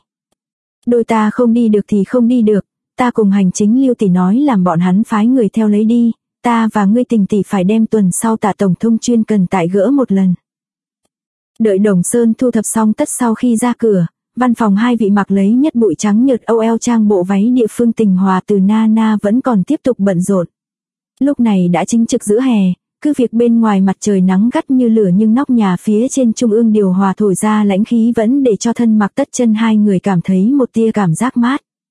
Đôi ta không đi được thì không đi được, ta cùng hành chính Lưu tỷ nói làm bọn hắn phái người theo lấy đi, ta và ngươi Tình tỷ phải đem tuần sau Tạ Tổng thông chuyên cần tại gỡ một lần. Đợi Đồng Sơn thu thập xong tất sau khi ra cửa, văn phòng hai vị mặc lấy nhất bụi trắng nhợt OL trang bộ váy địa Phương Tình hòa Từ Nana vẫn còn tiếp tục bận rộn. Lúc này đã chính trực giữa hè, cứ việc bên ngoài mặt trời nắng gắt như lửa nhưng nóc nhà phía trên trung ương điều hòa thổi ra lãnh khí vẫn để cho thân mặc tất chân hai người cảm thấy một tia cảm giác mát.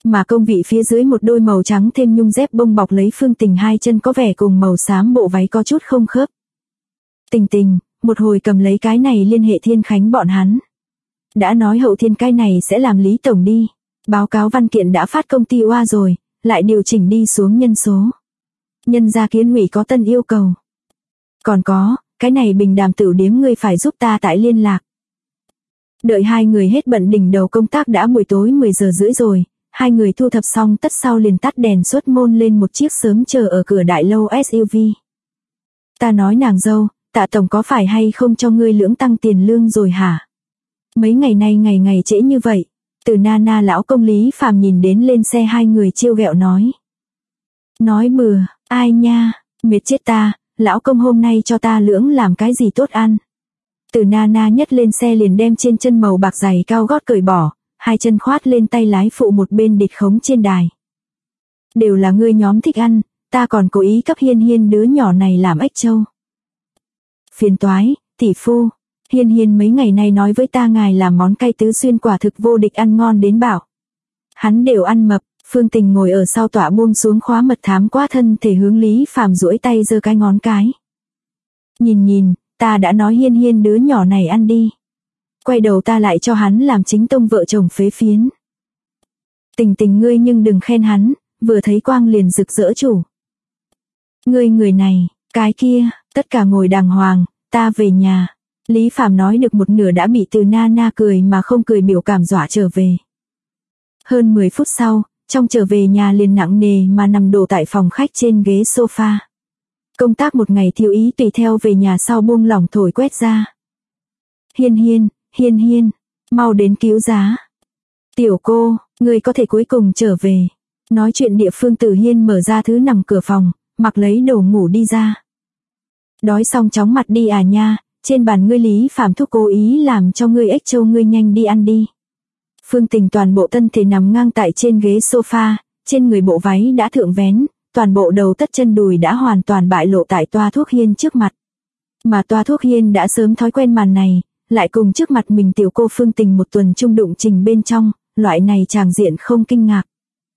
Mà công vị phía dưới một đôi màu trắng thêm nhung dép bông bọc lấy Phương Tình hai chân có vẻ cùng màu xám bộ váy có chút không khớp. Tình, một hồi cầm lấy cái này liên hệ Thiên Khánh bọn hắn. Đã nói Hậu Thiên cái này sẽ làm Lý Tổng đi. Báo cáo văn kiện đã phát công ty oa rồi, lại điều chỉnh đi xuống nhân số. Nhân gia Kiến ủy có tân yêu cầu. Còn có, cái này Bình Đàm Tửu Điếm ngươi phải giúp ta tại liên lạc. Đợi hai người hết bận đỉnh đầu công tác đã buổi tối 10 giờ rưỡi rồi, hai người thu thập xong tất sau liền tắt đèn xuất môn lên một chiếc sớm chờ ở cửa đại lâu SUV. Ta nói nàng dâu, Tạ tổng có phải hay không cho ngươi lưỡng tăng tiền lương rồi hả? Mấy ngày nay ngày trễ như vậy. Từ Nana lão công Lý Phàm nhìn đến lên xe hai người trêu ghẹo nói. Nói bừa, ai nha, mệt chết ta, lão công hôm nay cho ta lưỡng làm cái gì tốt ăn. Từ Nana nhất lên xe liền đem trên chân màu bạc giày cao gót cởi bỏ, hai chân khoát lên tay lái phụ một bên địt khống trên đài. Đều là ngươi nhóm thích ăn, ta còn cố ý cấp Hiên đứa nhỏ này làm ếch trâu. Phiền toái, tỷ phu, Hiên mấy ngày nay nói với ta ngài làm món cay tứ xuyên quả thực vô địch ăn ngon đến bảo. Hắn đều ăn mập, Phương Tình ngồi ở sau tọa buông xuống khóa mật thám qua thân thể hướng Lý Phàm duỗi tay giơ cái ngón cái. Nhìn, ta đã nói Hiên đứa nhỏ này ăn đi. Quay đầu ta lại cho hắn làm chính tông vợ chồng phế phiến. Tình ngươi nhưng đừng khen hắn, vừa thấy quang liền rực rỡ chủ. Ngươi người này, cái kia, tất cả ngồi đàng hoàng, ta về nhà. Lý Phàm nói được một nửa đã bị Từ Nana cười mà không cười biểu cảm dọa trở về. Hơn 10 phút sau, trong trở về nhà liền nặng nề mà nằm đổ tại phòng khách trên ghế sofa. Công tác một ngày thiếu ý tùy theo về nhà sau buông lỏng thổi quét ra. Hiên, mau đến cứu giá. Tiểu cô, ngươi có thể cuối cùng trở về. Nói chuyện địa phương Tử Hiên mở ra thứ nằm cửa phòng, mặc lấy đồ ngủ đi ra. Đói xong chóng mặt đi à nha, trên bàn ngươi Lý Phàm thúc cố ý làm cho ngươi ếch trâu ngươi nhanh đi ăn đi. Phương Tình toàn bộ thân thể nằm ngang tại trên ghế sofa, trên người bộ váy đã thượng vén, toàn bộ đầu tất chân đùi đã hoàn toàn bại lộ tại Toa Thuốc Hiên trước mặt. Mà Toa Thuốc Hiên đã sớm thói quen màn này, lại cùng trước mặt mình tiểu cô Phương Tình một tuần chung đụng trình bên trong, loại này tràng diện không kinh ngạc.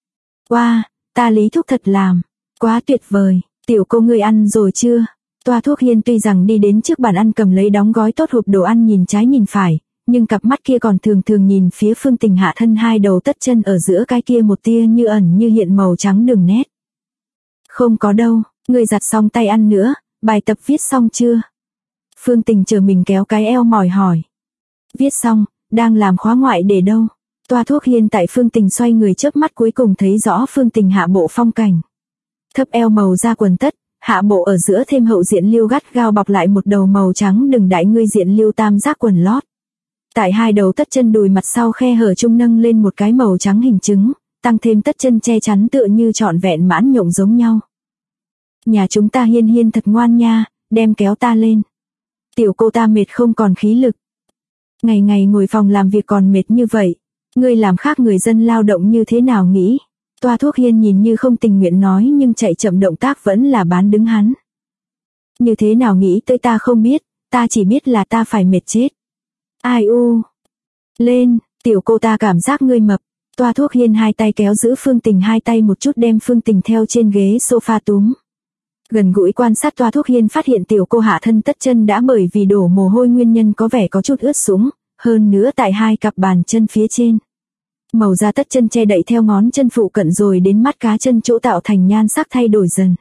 Wow, ta Lý thúc thật làm, quá tuyệt vời, tiểu cô ngươi ăn rồi chưa? Toa Thuốc Hiên tuy rằng đi đến trước bàn ăn cầm lấy đóng gói tốt hộp đồ ăn nhìn trái nhìn phải, nhưng cặp mắt kia còn thường nhìn phía Phương Tình hạ thân hai đầu tất chân ở giữa cái kia một tia như ẩn như hiện màu trắng đường nét. Không có đâu, ngươi giặt xong tay ăn nữa, bài tập viết xong chưa? Phương Tình chờ mình kéo cái eo mỏi hỏi. Viết xong, đang làm khóa ngoại để đâu? Toa Thuốc Hiên tại Phương Tình xoay người chớp mắt cuối cùng thấy rõ Phương Tình hạ bộ phong cảnh. Thấp eo màu da quần tất, hạ bộ ở giữa thêm hậu diện liêu gắt gao bọc lại một đầu màu trắng đừng đại ngươi diện liêu tam giác quần lót. Tại hai đầu tất chân đùi mặt sau khe hở trung nâng lên một cái màu trắng hình trứng, tăng thêm tất chân che chắn tựa như trọn vẹn mãn nhộng giống nhau. Nhà chúng ta Hiên thật ngoan nha, đem kéo ta lên. Tiểu cô ta mệt không còn khí lực. Ngày ngồi phòng làm việc còn mệt như vậy, ngươi làm khác người dân lao động như thế nào nghĩ? Toa Thuốc Hiên nhìn như không tình nguyện nói nhưng chạy chậm động tác vẫn là bán đứng hắn. Như thế nào nghĩ tới ta không biết, ta chỉ biết là ta phải mệt chết. Ai u. Lên, tiểu cô ta cảm giác ngươi mập. Toa Thuốc Hiên hai tay kéo giữ Phương Tình hai tay một chút đem Phương Tình theo trên ghế sofa túm. Gần gũi quan sát Toa Thuốc Hiên phát hiện tiểu cô hạ thân tất chân đã bởi vì đổ mồ hôi nguyên nhân có vẻ có chút ướt sũng, hơn nữa tại hai cặp bàn chân phía trên. Màu da tất chân che đậy theo ngón chân phụ cận rồi đến mắt cá chân chỗ tạo thành nhan sắc thay đổi dần.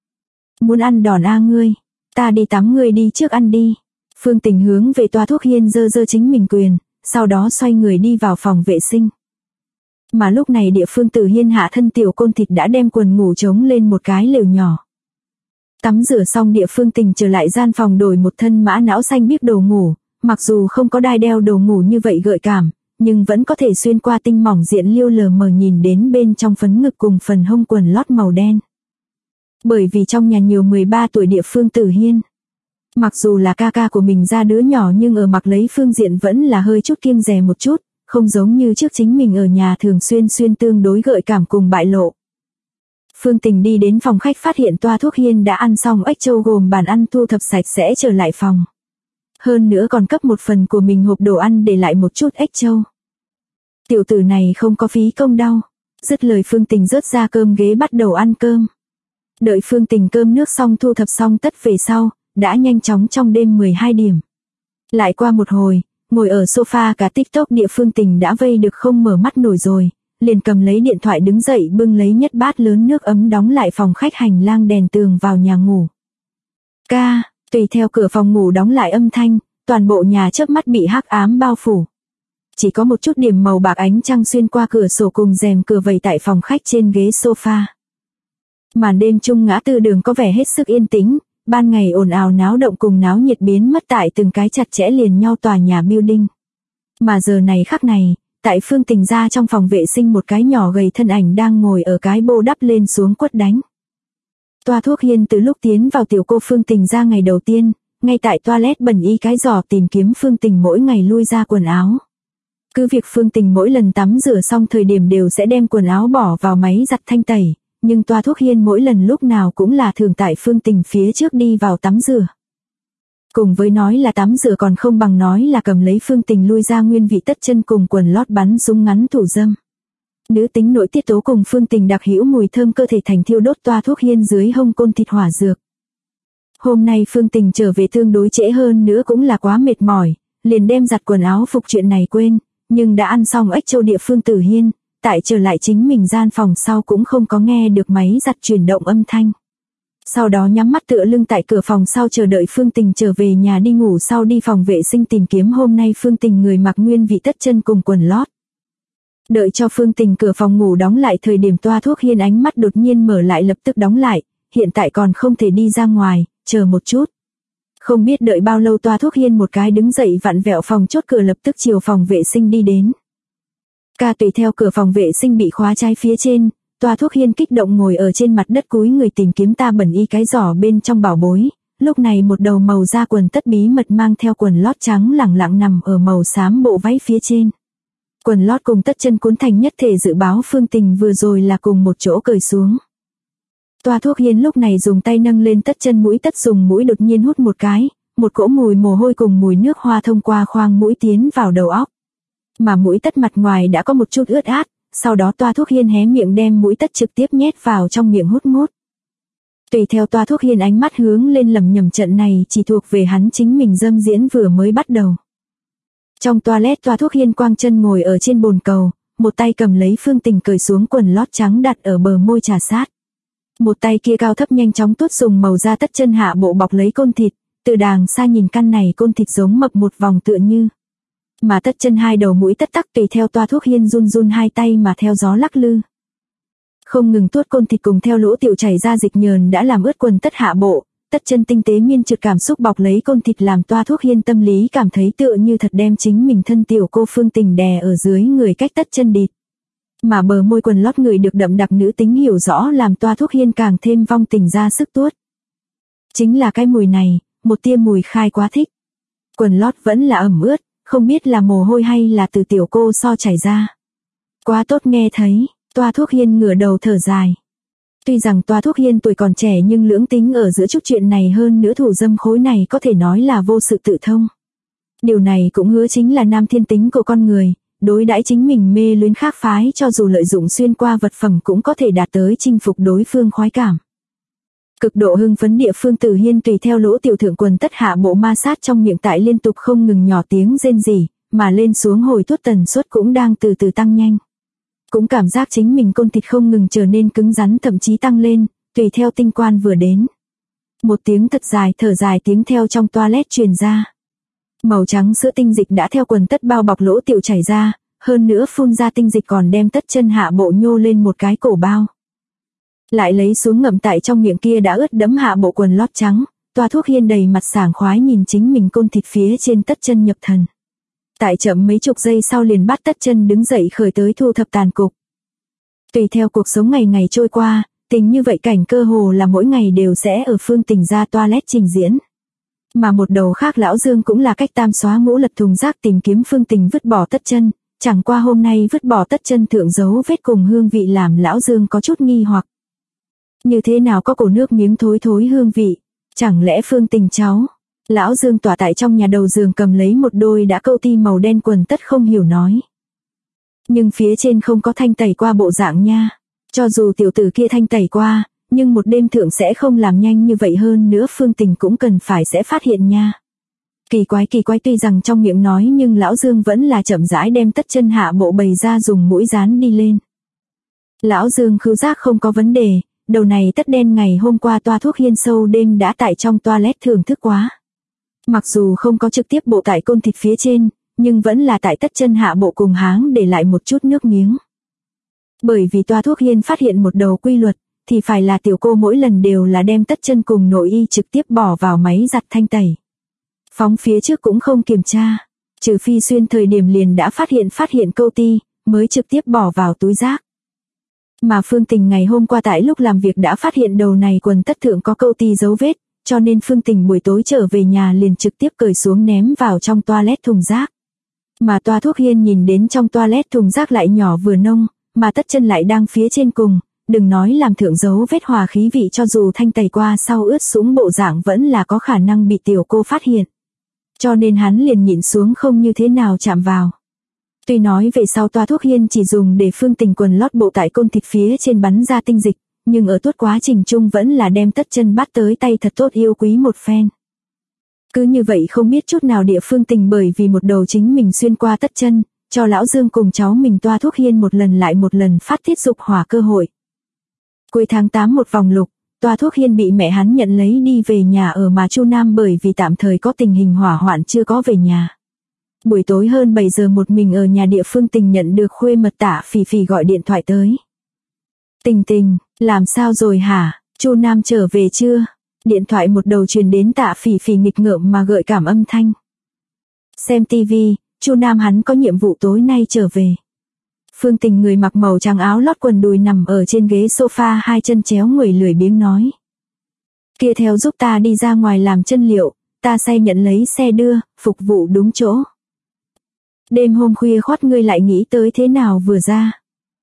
Muốn ăn đòn a ngươi, ta đi tắm ngươi đi trước ăn đi. Phương Tình hướng về Toa Thuốc Hiên giơ chính mình quyền, sau đó xoay người đi vào phòng vệ sinh. Mà lúc này địa phương Tử Hiên hạ thân tiểu côn thịt đã đem quần ngủ trống lên một cái lều nhỏ. Tắm rửa xong địa phương Tình trở lại gian phòng đổi một thân mã não xanh biếc đồ ngủ, mặc dù không có đai đeo đồ ngủ như vậy gợi cảm, nhưng vẫn có thể xuyên qua tinh mỏng diện liêu lờ mờ nhìn đến bên trong phấn ngực cùng phần hông quần lót màu đen. Bởi vì trong nhà nhiều 13 tuổi địa phương Tử Hiên. Mặc dù là ca ca của mình ra đứa nhỏ nhưng ở mặc lấy phương diện vẫn là hơi chút kiêng dè một chút, không giống như trước chính mình ở nhà thường xuyên tương đối gợi cảm cùng bại lộ. Phương Tình đi đến phòng khách phát hiện Toa Thuốc Hiên đã ăn xong ếch trâu gồm bàn ăn thu thập sạch sẽ trở lại phòng. Hơn nữa còn cấp một phần của mình hộp đồ ăn để lại một chút ếch trâu. Tiểu tử này không có phí công đau. Dứt lời Phương Tình rớt ra cơm ghế bắt đầu ăn cơm. Đợi Phương Tình cơm nước xong thu thập xong tất về sau, đã nhanh chóng trong đêm 12 điểm. Lại qua một hồi, ngồi ở sofa cả TikTok địa Phương Tình đã vây được không mở mắt nổi rồi, liền cầm lấy điện thoại đứng dậy bưng lấy nhất bát lớn nước ấm đóng lại phòng khách hành lang đèn tường vào nhà ngủ. Tùy theo cửa phòng ngủ đóng lại âm thanh, toàn bộ nhà chớp mắt bị hắc ám bao phủ. Chỉ có một chút điểm màu bạc ánh trăng xuyên qua cửa sổ cùng rèm cửa vẩy tại phòng khách trên ghế sofa. Màn đêm chung ngã tư đường có vẻ hết sức yên tĩnh, ban ngày ồn ào náo động cùng náo nhiệt biến mất tại từng cái chặt chẽ liền nhau tòa nhà building. Mà giờ này khắc này, tại Phương Tình ra trong phòng vệ sinh một cái nhỏ gầy thân ảnh đang ngồi ở cái bô đắp lên xuống quất đánh. Toa Thuốc Hiên từ lúc tiến vào tiểu cô Phương Tình ra ngày đầu tiên, ngay tại toilet bẩn y cái giỏ tìm kiếm Phương Tình mỗi ngày lui ra quần áo. Cứ việc Phương Tình mỗi lần tắm rửa xong thời điểm đều sẽ đem quần áo bỏ vào máy giặt thanh tẩy, nhưng Toa Thuốc Hiên mỗi lần lúc nào cũng là thường tại Phương Tình phía trước đi vào tắm rửa. Cùng với nói là tắm rửa còn không bằng nói là cầm lấy Phương Tình lui ra nguyên vị tất chân cùng quần lót bắn súng ngắn thủ dâm. Nữ tính nội tiết tố cùng Phương Tình đặc hữu mùi thơm cơ thể thành thiêu đốt Toa Thuốc Hiên dưới hông côn thịt hỏa dược. Hôm nay Phương Tình trở về tương đối trễ hơn nữa cũng là quá mệt mỏi, liền đem giặt quần áo phục chuyện này quên, nhưng đã ăn xong ếch châu địa Phương Tử Hiên, tại trở lại chính mình gian phòng sau cũng không có nghe được máy giặt chuyển động âm thanh. Sau đó nhắm mắt tựa lưng tại cửa phòng sau chờ đợi Phương Tình trở về nhà đi ngủ sau đi phòng vệ sinh tìm kiếm hôm nay Phương Tình người mặc nguyên vị tất chân cùng quần lót. Đợi cho Phương Tình cửa phòng ngủ đóng lại thời điểm Toa Thuốc Hiên ánh mắt đột nhiên mở lại lập tức đóng lại, hiện tại còn không thể đi ra ngoài, chờ một chút. Không biết đợi bao lâu Toa Thuốc Hiên một cái đứng dậy vặn vẹo phòng chốt cửa lập tức chiều phòng vệ sinh đi đến. Tùy theo cửa phòng vệ sinh bị khóa trái phía trên, Toa Thuốc Hiên kích động ngồi ở trên mặt đất cúi người tìm kiếm ta bẩn y cái giỏ bên trong bảo bối, lúc này một đầu màu da quần tất bí mật mang theo quần lót trắng lẳng lặng nằm ở màu xám bộ váy phía trên. Quần lót cùng tất chân cuốn thành nhất thể dự báo Phương Tình vừa rồi là cùng một chỗ cởi xuống. Toa Thuốc Hiên lúc này dùng tay nâng lên tất chân mũi tất dùng mũi đột nhiên hút một cái, một cỗ mùi mồ hôi cùng mùi nước hoa thông qua khoang mũi tiến vào đầu óc. Mà mũi tất mặt ngoài đã có một chút ướt át, sau đó Toa Thuốc Hiên hé miệng đem mũi tất trực tiếp nhét vào trong miệng hút mút. Tùy theo Toa Thuốc Hiên ánh mắt hướng lên lẩm nhẩm trận này chỉ thuộc về hắn chính mình dâm diễn vừa mới bắt đầu. Trong toilet Toa Thuốc Hiên quang chân ngồi ở trên bồn cầu, một tay cầm lấy Phương Tình cởi xuống quần lót trắng đặt ở bờ môi trà sát. Một tay kia cao thấp nhanh chóng tuốt dùng màu da tất chân hạ bộ bọc lấy côn thịt, từ đàng xa nhìn căn này côn thịt giống mập một vòng tựa như. Mà tất chân hai đầu mũi tất tắc tùy theo Toa Thuốc Hiên run run hai tay mà theo gió lắc lư. Không ngừng tuốt côn thịt cùng theo lỗ tiểu chảy ra dịch nhờn đã làm ướt quần tất hạ bộ, tất chân tinh tế miên trượt cảm xúc bọc lấy côn thịt làm Toa Thuốc Hiên tâm lý cảm thấy tựa như thật đem chính mình thân tiểu cô Phương Tình đè ở dưới người cách tất chân địt. Mà bờ môi quần lót người được đậm đặc nữ tính hiểu rõ làm Toa Thuốc Hiên càng thêm vong tình ra sức tuốt. Chính là cái mùi này, một tia mùi khai quá thích. Quần lót vẫn là ẩm ướt, không biết là mồ hôi hay là từ tiểu cô so chảy ra. Quá tốt nghe thấy, Toa Thuốc Hiên ngửa đầu thở dài. Tuy rằng Toa Thuốc Hiên tuổi còn trẻ nhưng lưỡng tính ở giữa chút chuyện này hơn nữa thủ dâm khối này có thể nói là vô sự tự thông. Điều này cũng hứa chính là nam thiên tính của con người, đối đãi chính mình mê luyến khác phái cho dù lợi dụng xuyên qua vật phẩm cũng có thể đạt tới chinh phục đối phương khoái cảm. Cực độ hưng phấn địa Phương Tử Hiên tùy theo lỗ tiểu thượng quần tất hạ bộ ma sát trong miệng tại liên tục không ngừng nhỏ tiếng rên rỉ, mà lên xuống hồi tuốt tần suất cũng đang từ từ tăng nhanh. Cũng cảm giác chính mình côn thịt không ngừng trở nên cứng rắn thậm chí tăng lên, tùy theo tinh quan vừa đến. Một tiếng thật dài thở dài tiếng theo trong toilet truyền ra. Màu trắng sữa tinh dịch đã theo quần tất bao bọc lỗ tiểu chảy ra, hơn nữa phun ra tinh dịch còn đem tất chân hạ bộ nhô lên một cái cổ bao. Lại lấy xuống ngậm tại trong miệng kia đã ướt đẫm hạ bộ quần lót trắng, Toa Thuốc Hiên đầy mặt sảng khoái nhìn chính mình côn thịt phía trên tất chân nhập thần. Tại chậm mấy chục giây sau liền bắt tất chân đứng dậy khởi tới thu thập tàn cục. Tùy theo cuộc sống ngày ngày trôi qua, tình như vậy cảnh cơ hồ là mỗi ngày đều sẽ ở Phương Tình ra toilet trình diễn. Mà một đầu khác lão Dương cũng là cách tam xóa ngũ lật thùng rác tìm kiếm Phương Tình vứt bỏ tất chân, chẳng qua hôm nay vứt bỏ tất chân thượng dấu vết cùng hương vị làm lão Dương có chút nghi hoặc. Như thế nào có cổ nước miếng thối thối hương vị, chẳng lẽ Phương Tình cháu? Lão Dương tỏa tại trong nhà đầu giường cầm lấy một đôi đã câu ti màu đen quần tất không hiểu nói. Nhưng phía trên không có thanh tẩy qua bộ dạng nha. Cho dù tiểu tử kia thanh tẩy qua, nhưng một đêm thượng sẽ không làm nhanh như vậy, hơn nữa Phương Tình cũng cần phải sẽ phát hiện nha. Kỳ quái tuy rằng trong miệng nói nhưng lão Dương vẫn là chậm rãi đem tất chân hạ bộ bày ra, dùng mũi dán đi lên. Lão Dương khứu giác không có vấn đề, đầu này tất đen ngày hôm qua toa thuốc hiên sâu đêm đã tại trong toilet thưởng thức quá. Mặc dù không có trực tiếp bộ tại côn thịt phía trên, nhưng vẫn là tại tất chân hạ bộ cùng háng để lại một chút nước miếng. Bởi vì toa thuốc hiên phát hiện một đầu quy luật, thì phải là tiểu cô mỗi lần đều là đem tất chân cùng nội y trực tiếp bỏ vào máy giặt thanh tẩy. Phóng phía trước cũng không kiểm tra, trừ phi xuyên thời điểm liền đã phát hiện câu ti, mới trực tiếp bỏ vào túi rác. Mà Phương Tình ngày hôm qua tại lúc làm việc đã phát hiện đầu này quần tất thượng có câu ti dấu vết, cho nên Phương Tình buổi tối trở về nhà liền trực tiếp cởi xuống ném vào trong toilet thùng rác. Mà toa thuốc hiên nhìn đến trong toilet thùng rác lại nhỏ vừa nông, mà tất chân lại đang phía trên cùng, đừng nói làm thượng dấu vết hòa khí vị, cho dù thanh tẩy qua sau ướt sũng bộ dạng vẫn là có khả năng bị tiểu cô phát hiện. Cho nên hắn liền nhịn xuống không như thế nào chạm vào. Tuy nói về sau toa thuốc hiên chỉ dùng để Phương Tình quần lót bộ tại côn thịt phía trên bắn ra tinh dịch, nhưng ở tuốt quá trình chung vẫn là đem tất chân bắt tới tay thật tốt yêu quý một phen. Cứ như vậy không biết chút nào địa Phương Tình bởi vì một đầu chính mình xuyên qua tất chân, cho lão Dương cùng cháu mình toa thuốc hiên một lần lại một lần phát tiết dục hỏa cơ hội. Cuối tháng 8 một vòng lục, toa thuốc hiên bị mẹ hắn nhận lấy đi về nhà ở, mà Chu Nam bởi vì tạm thời có tình hình hỏa hoạn chưa có về nhà. Buổi tối hơn 7 giờ một mình ở nhà địa Phương Tình nhận được khuê mật Tạ Phỉ Phỉ gọi điện thoại tới. Tình Tình, làm sao rồi hả, Chu Nam trở về chưa? Điện thoại một đầu truyền đến Tạ Phỉ Phỉ nghịch ngợm mà gợi cảm âm thanh. Xem tivi, Chu Nam hắn có nhiệm vụ tối nay trở về. Phương Tình người mặc màu trắng áo lót quần đùi nằm ở trên ghế sofa, hai chân chéo người lười biếng nói. Kia theo giúp ta đi ra ngoài làm chân liệu, ta say nhận lấy xe đưa, phục vụ đúng chỗ. Đêm hôm khuya khoắt ngươi lại nghĩ tới thế nào vừa ra.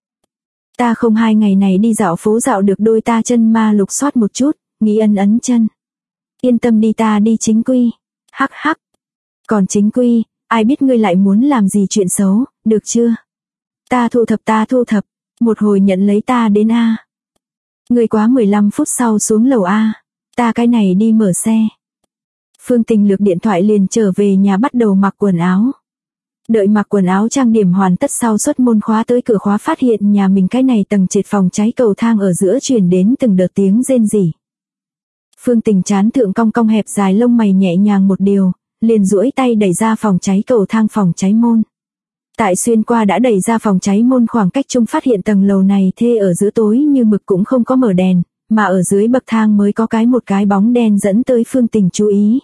Ta không 2 ngày này đi dạo phố dạo được đôi ta chân ma lục soát một chút, nghĩ ấn chân. Yên tâm đi, ta đi chính quy. Hắc hắc. Còn chính quy, ai biết ngươi lại muốn làm gì chuyện xấu, được chưa? Ta thu thập, một hồi nhận lấy ta đến A. Ngươi quá 15 phút sau xuống lầu A, ta cái này đi mở xe. Phương Tình lược điện thoại liền trở về nhà bắt đầu mặc quần áo. Đợi mặc quần áo trang điểm hoàn tất sau xuất môn khóa tới cửa khóa phát hiện nhà mình cái này tầng trệt phòng cháy cầu thang ở giữa truyền đến từng đợt tiếng rên rỉ. Phương Tình chán thượng cong cong hẹp dài lông mày nhẹ nhàng một điều, liền duỗi tay đẩy ra phòng cháy cầu thang phòng cháy môn. Tại xuyên qua đã đẩy ra phòng cháy môn khoảng cách chung phát hiện tầng lầu này thê ở giữa tối như mực cũng không có mở đèn, mà ở dưới bậc thang mới có một cái bóng đen dẫn tới Phương Tình chú ý.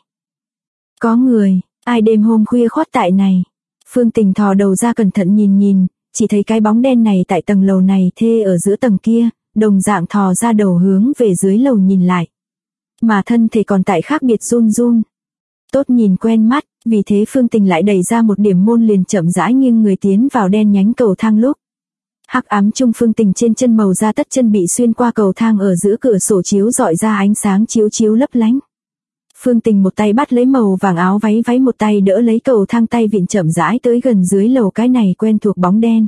Có người, ai đêm hôm khuya khoắt tại này. Phương Tình thò đầu ra cẩn thận nhìn, chỉ thấy cái bóng đen này tại tầng lầu này thê ở giữa tầng kia, đồng dạng thò ra đầu hướng về dưới lầu nhìn lại. Mà thân thể còn tại khác biệt run. Tốt nhìn quen mắt, vì thế Phương Tình lại đẩy ra một điểm môn liền chậm rãi nghiêng người tiến vào đen nhánh cầu thang lúc. Hắc ám chung Phương Tình trên chân màu da tất chân bị xuyên qua cầu thang ở giữa cửa sổ chiếu rọi ra ánh sáng chiếu lấp lánh. Phương Tình một tay bắt lấy màu vàng áo váy một tay đỡ lấy cầu thang tay vịn chậm rãi tới gần dưới lầu cái này quen thuộc bóng đen.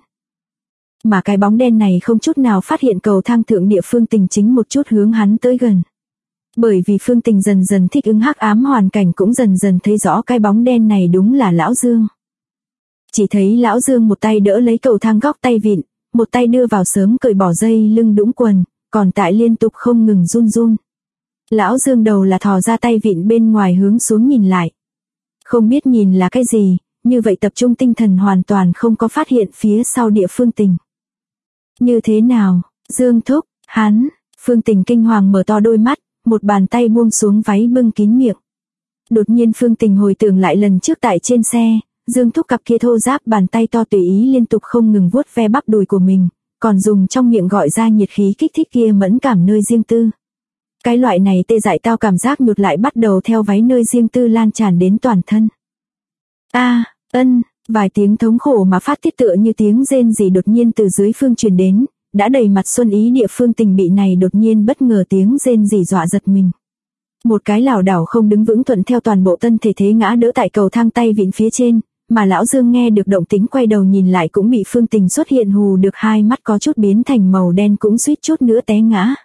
Mà cái bóng đen này không chút nào phát hiện cầu thang thượng địa Phương Tình chính một chút hướng hắn tới gần. Bởi vì Phương Tình dần dần thích ứng hắc ám hoàn cảnh cũng dần dần thấy rõ cái bóng đen này đúng là Lão Dương. Chỉ thấy Lão Dương một tay đỡ lấy cầu thang góc tay vịn, một tay đưa vào sớm cởi bỏ dây lưng đũng quần, còn tại liên tục không ngừng run. Lão Dương đầu là thò ra tay vịn bên ngoài hướng xuống nhìn lại. Không biết nhìn là cái gì, như vậy tập trung tinh thần hoàn toàn không có phát hiện phía sau địa Phương Tình. Như thế nào, Dương thúc, hắn, Phương Tình kinh hoàng mở to đôi mắt, một bàn tay buông xuống váy bưng kín miệng. Đột nhiên Phương Tình hồi tưởng lại lần trước tại trên xe, Dương thúc cặp kia thô ráp bàn tay to tùy ý liên tục không ngừng vuốt ve bắp đùi của mình, còn dùng trong miệng gọi ra nhiệt khí kích thích kia mẫn cảm nơi riêng tư. Cái loại này tê dại tao cảm giác nhột lại bắt đầu theo váy nơi riêng tư lan tràn đến toàn thân. Vài tiếng thống khổ mà phát tiết tựa như tiếng rên rỉ đột nhiên từ dưới phương truyền đến, đã đầy mặt xuân ý địa Phương Tình bị này đột nhiên bất ngờ tiếng rên rỉ dọa giật mình. Một cái lảo đảo không đứng vững thuận theo toàn bộ thân thể thế ngã đỡ tại cầu thang tay vịn phía trên, mà Lão Dương nghe được động tĩnh quay đầu nhìn lại cũng bị Phương Tình xuất hiện hù được, hai mắt có chút biến thành màu đen cũng suýt chút nữa té ngã.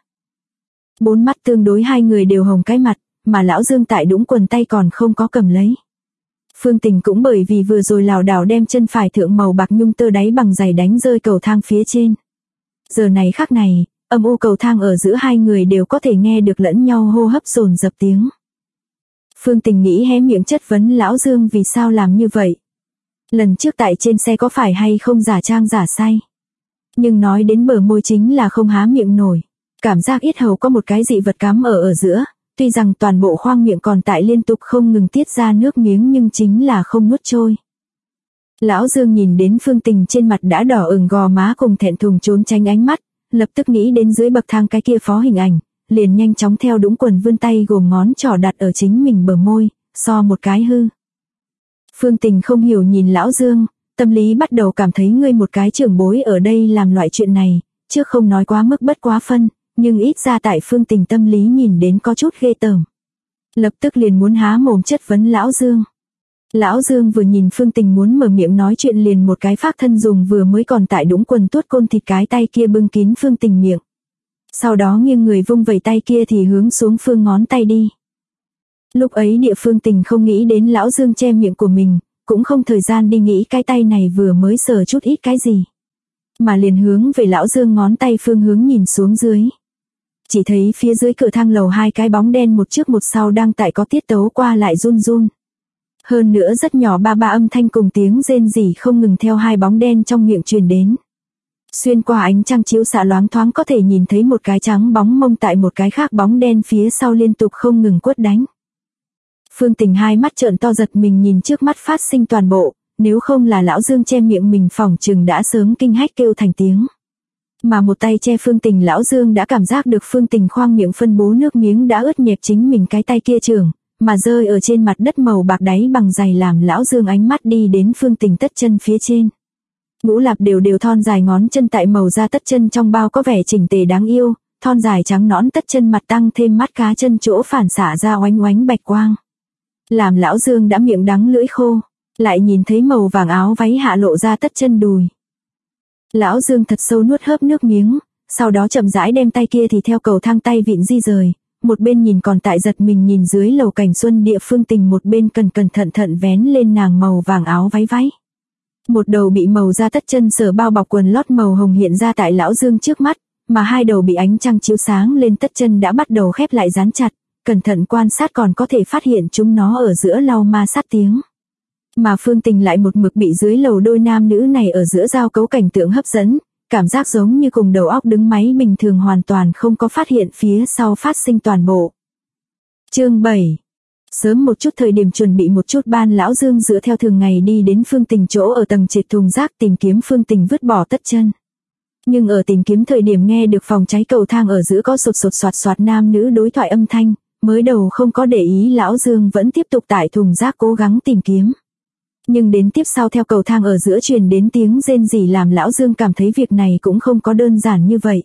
Bốn mắt tương đối hai người đều hồng cái mặt, mà Lão Dương tại đũng quần tay còn không có cầm lấy. Phương Tình cũng bởi vì vừa rồi lảo đảo đem chân phải thượng màu bạc nhung tơ đáy bằng giày đánh rơi cầu thang phía trên. Giờ này khắc này, âm u cầu thang ở giữa hai người đều có thể nghe được lẫn nhau hô hấp dồn dập tiếng. Phương Tình nghĩ hé miệng chất vấn Lão Dương vì sao làm như vậy. Lần trước tại trên xe có phải hay không giả trang giả say. Nhưng nói đến bờ môi chính là không há miệng nổi. Cảm giác yết hầu có một cái dị vật cắm ở giữa. Tuy rằng toàn bộ khoang miệng còn tại liên tục không ngừng tiết ra nước miếng nhưng chính là không nuốt trôi. Lão Dương nhìn đến Phương Tình trên mặt đã đỏ ửng gò má cùng thẹn thùng trốn tránh ánh mắt, lập tức nghĩ đến dưới bậc thang cái kia phó hình ảnh, liền nhanh chóng theo đũng quần vươn tay gồm ngón trỏ đặt ở chính mình bờ môi, so một cái hư. Phương Tình không hiểu nhìn Lão Dương, tâm lý bắt đầu cảm thấy ngươi một cái trưởng bối ở đây làm loại chuyện này, trước không nói quá mức bất quá phân, nhưng ít ra tại Phương Tình tâm lý nhìn đến có chút ghê tởm. Lập tức liền muốn há mồm chất vấn Lão Dương. Lão Dương vừa nhìn Phương Tình muốn mở miệng nói chuyện liền một cái phác thân dùng vừa mới còn tại đũng quần tuốt côn thịt cái tay kia bưng kín Phương Tình miệng. Sau đó nghiêng người vung vẩy tay kia thì hướng xuống phương ngón tay đi. Lúc ấy địa Phương Tình không nghĩ đến Lão Dương che miệng của mình, cũng không thời gian đi nghĩ cái tay này vừa mới sờ chút ít cái gì. Mà liền hướng về Lão Dương ngón tay phương hướng nhìn xuống dưới. Chỉ thấy phía dưới cửa thang lầu hai cái bóng đen một trước một sau đang tại có tiết tấu qua lại run run. Hơn nữa rất nhỏ ba ba âm thanh cùng tiếng rên rỉ không ngừng theo hai bóng đen trong miệng truyền đến. Xuyên qua ánh trăng chiếu xạ loáng thoáng có thể nhìn thấy một cái trắng bóng mông tại một cái khác bóng đen phía sau liên tục không ngừng quất đánh. Phương Tình hai mắt trợn to giật mình nhìn trước mắt phát sinh toàn bộ, nếu không là Lão Dương che miệng mình phỏng chừng đã sớm kinh hách kêu thành tiếng. Mà một tay che Phương Tình Lão Dương đã cảm giác được Phương Tình khoang miệng phân bố nước miếng đã ướt nhẹp chính mình cái tay kia trường, mà rơi ở trên mặt đất màu bạc đáy bằng giày làm Lão Dương ánh mắt đi đến Phương Tình tất chân phía trên. Ngũ lạp đều thon dài ngón chân tại màu da tất chân trong bao có vẻ chỉnh tề đáng yêu, thon dài trắng nõn tất chân mặt tăng thêm mắt cá chân chỗ phản xạ ra oánh oánh bạch quang. Làm Lão Dương đã miệng đắng lưỡi khô, lại nhìn thấy màu vàng áo váy hạ lộ ra tất chân đùi. Lão Dương thật sâu nuốt hớp nước miếng, sau đó chậm rãi đem tay kia thì theo cầu thang tay vịn di rời, một bên nhìn còn tại giật mình nhìn dưới lầu cảnh xuân địa Phương Tình một bên cẩn thận vén lên nàng màu vàng áo váy. Một đầu bị màu da tất chân sở bao bọc quần lót màu hồng hiện ra tại Lão Dương trước mắt, mà hai đầu bị ánh trăng chiếu sáng lên tất chân đã bắt đầu khép lại dán chặt, cẩn thận quan sát còn có thể phát hiện chúng nó ở giữa lau ma sát tiếng. Mà Phương Tình lại một mực bị dưới lầu đôi nam nữ này ở giữa giao cấu cảnh tượng hấp dẫn, cảm giác giống như cùng đầu óc đứng máy bình thường hoàn toàn không có phát hiện phía sau phát sinh toàn bộ. Chương 7. Sớm một chút thời điểm chuẩn bị một chút ban Lão Dương dựa theo thường ngày đi đến Phương Tình chỗ ở tầng trệt thùng rác tìm kiếm Phương Tình vứt bỏ tất chân. Nhưng ở tìm kiếm thời điểm nghe được phòng cháy cầu thang ở giữa có sột soạt nam nữ đối thoại âm thanh, mới đầu không có để ý Lão Dương vẫn tiếp tục tại thùng rác cố gắng tìm kiếm. Nhưng đến tiếp sau theo cầu thang ở giữa truyền đến tiếng rên rỉ làm Lão Dương cảm thấy việc này cũng không có đơn giản như vậy.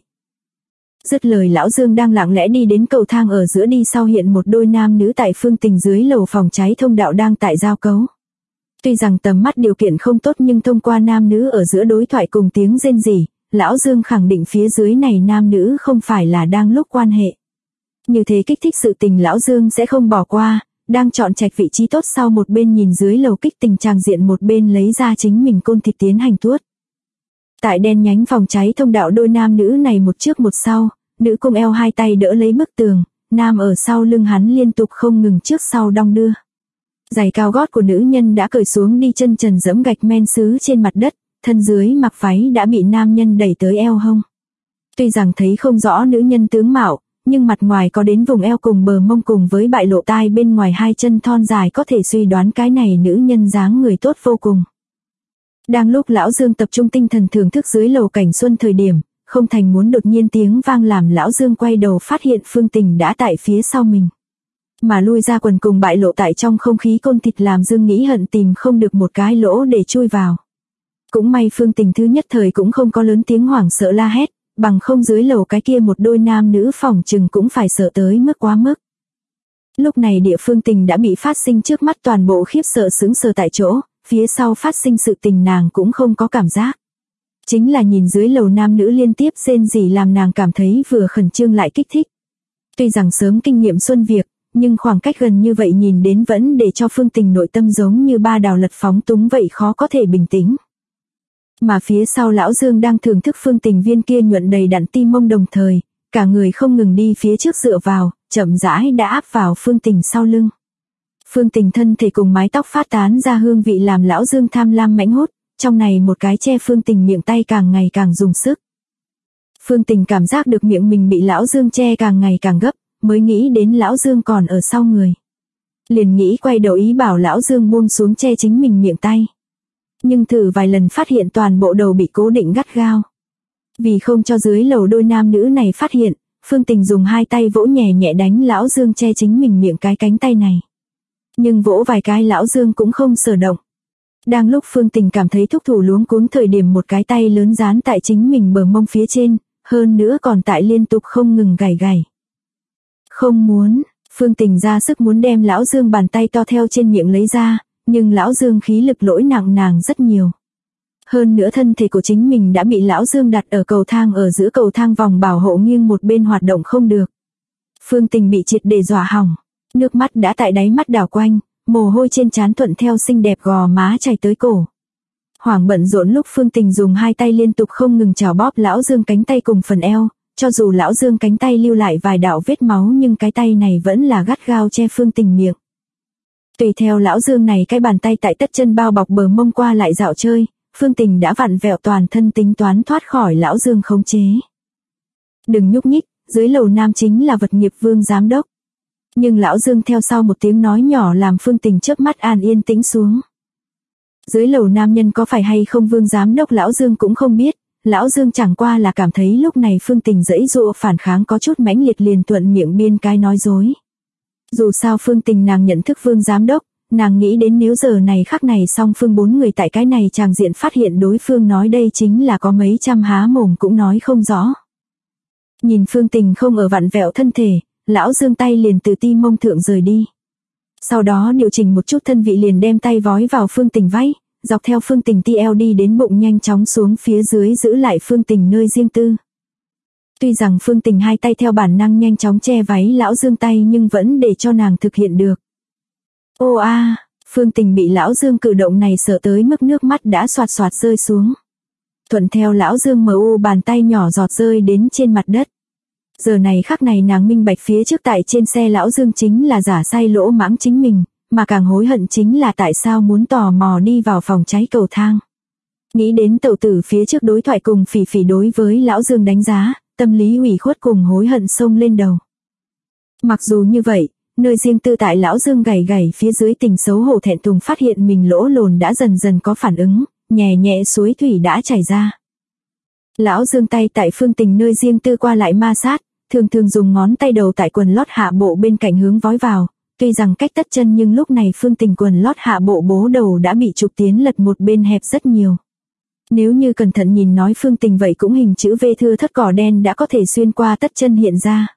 Dứt lời Lão Dương đang lặng lẽ đi đến cầu thang ở giữa đi sau hiện một đôi nam nữ tại Phương Tình dưới lầu phòng cháy thông đạo đang tại giao cấu. Tuy rằng tầm mắt điều kiện không tốt nhưng thông qua nam nữ ở giữa đối thoại cùng tiếng rên rỉ, Lão Dương khẳng định phía dưới này nam nữ không phải là đang lúc quan hệ. Như thế kích thích sự tình Lão Dương sẽ không bỏ qua, đang chọn trạch vị trí tốt sau một bên nhìn dưới lầu kích tình tràng diện một bên lấy ra chính mình côn thịt tiến hành tuốt. Tại đen nhánh phòng cháy thông đạo đôi nam nữ này một trước một sau, nữ cùng eo hai tay đỡ lấy bức tường, nam ở sau lưng hắn liên tục không ngừng trước sau đong đưa. Giày cao gót của nữ nhân đã cởi xuống đi chân trần dẫm gạch men sứ trên mặt đất, thân dưới mặc váy đã bị nam nhân đẩy tới eo hông. Tuy rằng thấy không rõ nữ nhân tướng mạo, nhưng mặt ngoài có đến vùng eo cùng bờ mông cùng với bại lộ tai bên ngoài hai chân thon dài có thể suy đoán cái này nữ nhân dáng người tốt vô cùng. Đang lúc Lão Dương tập trung tinh thần thưởng thức dưới lầu cảnh xuân thời điểm, không thành muốn đột nhiên tiếng vang làm Lão Dương quay đầu phát hiện Phương Tình đã tại phía sau mình. Mà lui ra quần cùng bại lộ tại trong không khí côn thịt làm Dương nghĩ hận tìm không được một cái lỗ để chui vào. Cũng may Phương Tình thứ nhất thời cũng không có lớn tiếng hoảng sợ la hét, bằng không dưới lầu cái kia một đôi nam nữ phỏng chừng cũng phải sợ tới mức quá mức. Lúc này địa Phương Tình đã bị phát sinh trước mắt toàn bộ khiếp sợ sững sờ tại chỗ, phía sau phát sinh sự tình nàng cũng không có cảm giác. Chính là nhìn dưới lầu nam nữ liên tiếp rên rỉ làm nàng cảm thấy vừa khẩn trương lại kích thích. Tuy rằng sớm kinh nghiệm xuân việc, nhưng khoảng cách gần như vậy nhìn đến vẫn để cho Phương Tình nội tâm giống như ba đào lật phóng túng vậy khó có thể bình tĩnh. Mà phía sau lão Dương đang thưởng thức Phương Tình viên kia nhuận đầy đặn tim mông đồng thời, cả người không ngừng đi phía trước dựa vào, chậm rãi đã áp vào Phương Tình sau lưng. Phương Tình thân thể cùng mái tóc phát tán ra hương vị làm lão Dương tham lam mãnh hút, trong này một cái che Phương Tình miệng tay càng ngày càng dùng sức. Phương Tình cảm giác được miệng mình bị lão Dương che càng ngày càng gấp, mới nghĩ đến lão Dương còn ở sau người. Liền nghĩ quay đầu ý bảo lão Dương buông xuống che chính mình miệng tay. Nhưng thử vài lần phát hiện toàn bộ đầu bị cố định gắt gao. Vì không cho dưới lầu đôi nam nữ này phát hiện, Phương Tình dùng hai tay vỗ nhẹ nhẹ đánh lão Dương che chính mình miệng cái cánh tay này. Nhưng vỗ vài cái lão Dương cũng không sở động. Đang lúc Phương Tình cảm thấy thúc thủ luống cuống thời điểm một cái tay lớn dán tại chính mình bờ mông phía trên, hơn nữa còn tại liên tục không ngừng gảy gảy. Không muốn, Phương Tình ra sức muốn đem lão Dương bàn tay to theo trên miệng lấy ra, nhưng lão Dương khí lực lỗi nặng nàng rất nhiều. Hơn nữa thân thể của chính mình đã bị lão Dương đặt ở cầu thang ở giữa cầu thang vòng bảo hộ nghiêng một bên hoạt động không được. Phương Tình bị triệt để dọa hỏng, nước mắt đã tại đáy mắt đảo quanh, mồ hôi trên trán thuận theo xinh đẹp gò má chảy tới cổ. Hoảng bận rộn lúc Phương Tình dùng hai tay liên tục không ngừng chảo bóp lão Dương cánh tay cùng phần eo, cho dù lão Dương cánh tay lưu lại vài đạo vết máu nhưng cái tay này vẫn là gắt gao che Phương Tình miệng. Tùy theo lão Dương này cái bàn tay tại tất chân bao bọc bờ mông qua lại dạo chơi, Phương Tình đã vặn vẹo toàn thân tính toán thoát khỏi lão Dương khống chế. Đừng nhúc nhích, dưới lầu nam chính là vật nghiệp Vương giám đốc. Nhưng lão Dương theo sau một tiếng nói nhỏ làm Phương Tình chớp mắt an yên tĩnh xuống. Dưới lầu nam nhân có phải hay không Vương giám đốc lão Dương cũng không biết, lão Dương chẳng qua là cảm thấy lúc này Phương Tình giãy giụa phản kháng có chút mãnh liệt liền thuận miệng biên cái nói dối. Dù sao Phương Tình nàng nhận thức Vương giám đốc, nàng nghĩ đến nếu giờ này khắc này song phương bốn người tại cái này tràng diện phát hiện đối phương nói đây chính là có mấy trăm há mồm cũng nói không rõ. Nhìn Phương Tình không ở vặn vẹo thân thể, lão Dương tay liền từ ti mông thượng rời đi. Sau đó điều chỉnh một chút thân vị liền đem tay vói vào Phương Tình váy, dọc theo Phương Tình ti eo đi đến bụng nhanh chóng xuống phía dưới giữ lại Phương Tình nơi riêng tư. Tuy rằng Phương Tình hai tay theo bản năng nhanh chóng che váy lão Dương tay nhưng vẫn để cho nàng thực hiện được. Ô a, Phương Tình bị lão Dương cử động này sợ tới mức nước mắt đã xoạt xoạt rơi xuống. Thuận theo lão Dương mu bàn tay nhỏ giọt rơi đến trên mặt đất. Giờ này khắc này nàng minh bạch phía trước tại trên xe lão Dương chính là giả say lỗ mãng chính mình, mà càng hối hận chính là tại sao muốn tò mò đi vào phòng cháy cầu thang. Nghĩ đến tẩu tử phía trước đối thoại cùng Phỉ Phỉ đối với lão Dương đánh giá, tâm lý ủy khuất cùng hối hận xông lên đầu. Mặc dù như vậy, nơi riêng tư tại lão Dương gảy gảy phía dưới tình xấu hổ thẹn thùng phát hiện mình lỗ lồn đã dần dần có phản ứng, nhẹ nhẹ suối thủy đã chảy ra. Lão Dương tay tại Phương Tình nơi riêng tư qua lại ma sát, thường thường dùng ngón tay đầu tại quần lót hạ bộ bên cạnh hướng vói vào, tuy rằng cách tất chân nhưng lúc này Phương Tình quần lót hạ bộ bố đầu đã bị trục tiến lật một bên hẹp rất nhiều. Nếu như cẩn thận nhìn nói Phương Tình vậy cũng hình chữ V thưa thất cỏ đen đã có thể xuyên qua tất chân hiện ra.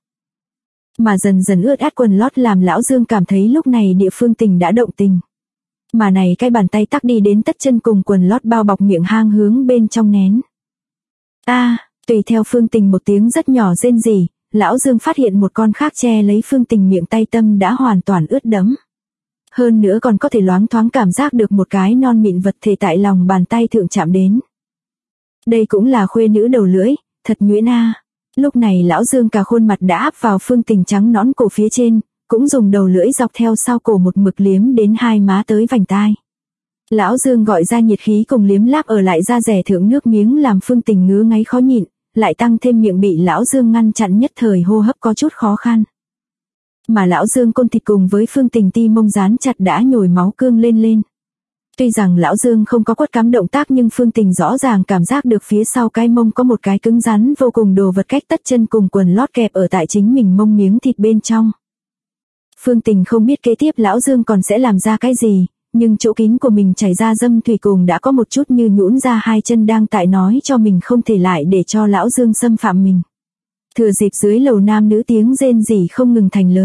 Mà dần dần ướt át quần lót làm lão Dương cảm thấy lúc này địa Phương Tình đã động tình. Mà này cái bàn tay tắc đi đến tất chân cùng quần lót bao bọc miệng hang hướng bên trong nén. Tùy theo Phương Tình một tiếng rất nhỏ rên rỉ, lão Dương phát hiện một con khác che lấy Phương Tình miệng tay tâm đã hoàn toàn ướt đẫm. Hơn nữa còn có thể loáng thoáng cảm giác được một cái non mịn vật thể tại lòng bàn tay thượng chạm đến. Đây cũng là khuê nữ đầu lưỡi, thật nhuyễn a. Lúc này lão Dương cả khuôn mặt đã áp vào Phương Tình trắng nõn cổ phía trên, cũng dùng đầu lưỡi dọc theo sau cổ một mực liếm đến hai má tới vành tai. Lão Dương gọi ra nhiệt khí cùng liếm láp ở lại da rẻ thượng nước miếng làm Phương Tình ngứa ngáy khó nhịn, lại tăng thêm miệng bị lão Dương ngăn chặn nhất thời hô hấp có chút khó khăn. Mà lão Dương côn thịt cùng với Phương Tình ti mông dán chặt đã nhồi máu cương lên. Tuy rằng lão Dương không có quất cắm động tác nhưng Phương Tình rõ ràng cảm giác được phía sau cái mông có một cái cứng rắn vô cùng đồ vật cách tất chân cùng quần lót kẹp ở tại chính mình mông miếng thịt bên trong. Phương Tình không biết kế tiếp lão Dương còn sẽ làm ra cái gì, nhưng chỗ kín của mình chảy ra dâm thủy cùng đã có một chút như nhũn ra hai chân đang tại nói cho mình không thể lại để cho lão Dương xâm phạm mình. Thừa dịp dưới lầu nam nữ tiếng rên rỉ không ngừng thành lớn,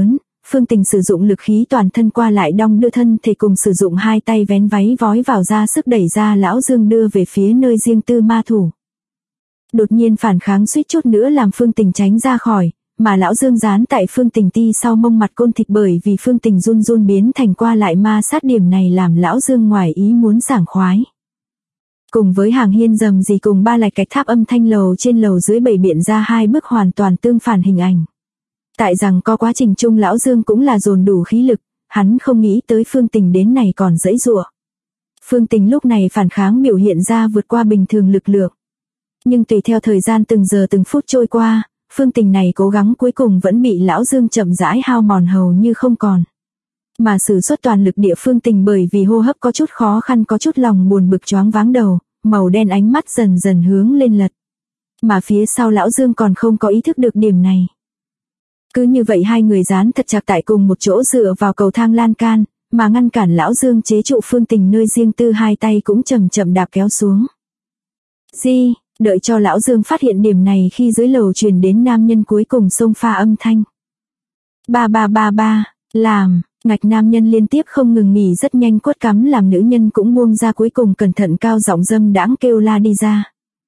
Phương Tình sử dụng lực khí toàn thân qua lại đong đưa thân thể cùng sử dụng hai tay vén váy vói vào ra sức đẩy ra Lão Dương đưa về phía nơi riêng tư ma thủ. Đột nhiên phản kháng suýt chút nữa làm Phương Tình tránh ra khỏi, mà Lão Dương dán tại Phương Tình ti sau mông mặt côn thịt bởi vì Phương Tình run run biến thành qua lại ma sát điểm này làm Lão Dương ngoài ý muốn sảng khoái. Cùng với hàng hiên rầm rì cùng ba lạch cạch tháp âm thanh lầu trên lầu dưới bày biện ra hai bức hoàn toàn tương phản hình ảnh. Tại rằng có quá trình chung Lão Dương cũng là dồn đủ khí lực, hắn không nghĩ tới Phương Tình đến này còn giãy giụa. Phương Tình lúc này phản kháng biểu hiện ra vượt qua bình thường lực lượng. Nhưng tùy theo thời gian từng giờ từng phút trôi qua, Phương Tình này cố gắng cuối cùng vẫn bị Lão Dương chậm rãi hao mòn hầu như không còn. Mà sử xuất toàn lực địa Phương Tình bởi vì hô hấp có chút khó khăn có chút lòng buồn bực choáng váng đầu, màu đen ánh mắt dần dần hướng lên lật. Mà phía sau Lão Dương còn không có ý thức được điểm này. Cứ như vậy hai người dán thật chặt tại cùng một chỗ dựa vào cầu thang lan can, mà ngăn cản Lão Dương chế trụ Phương Tình nơi riêng tư hai tay cũng chậm chậm đạp kéo xuống. Đợi cho Lão Dương phát hiện điểm này khi dưới lầu truyền đến nam nhân cuối cùng xông pha âm thanh. Ba ba ba ba, làm, ngạch nam nhân liên tiếp không ngừng nghỉ rất nhanh quất cắm làm nữ nhân cũng buông ra cuối cùng cẩn thận cao giọng dâm đãng kêu la đi ra.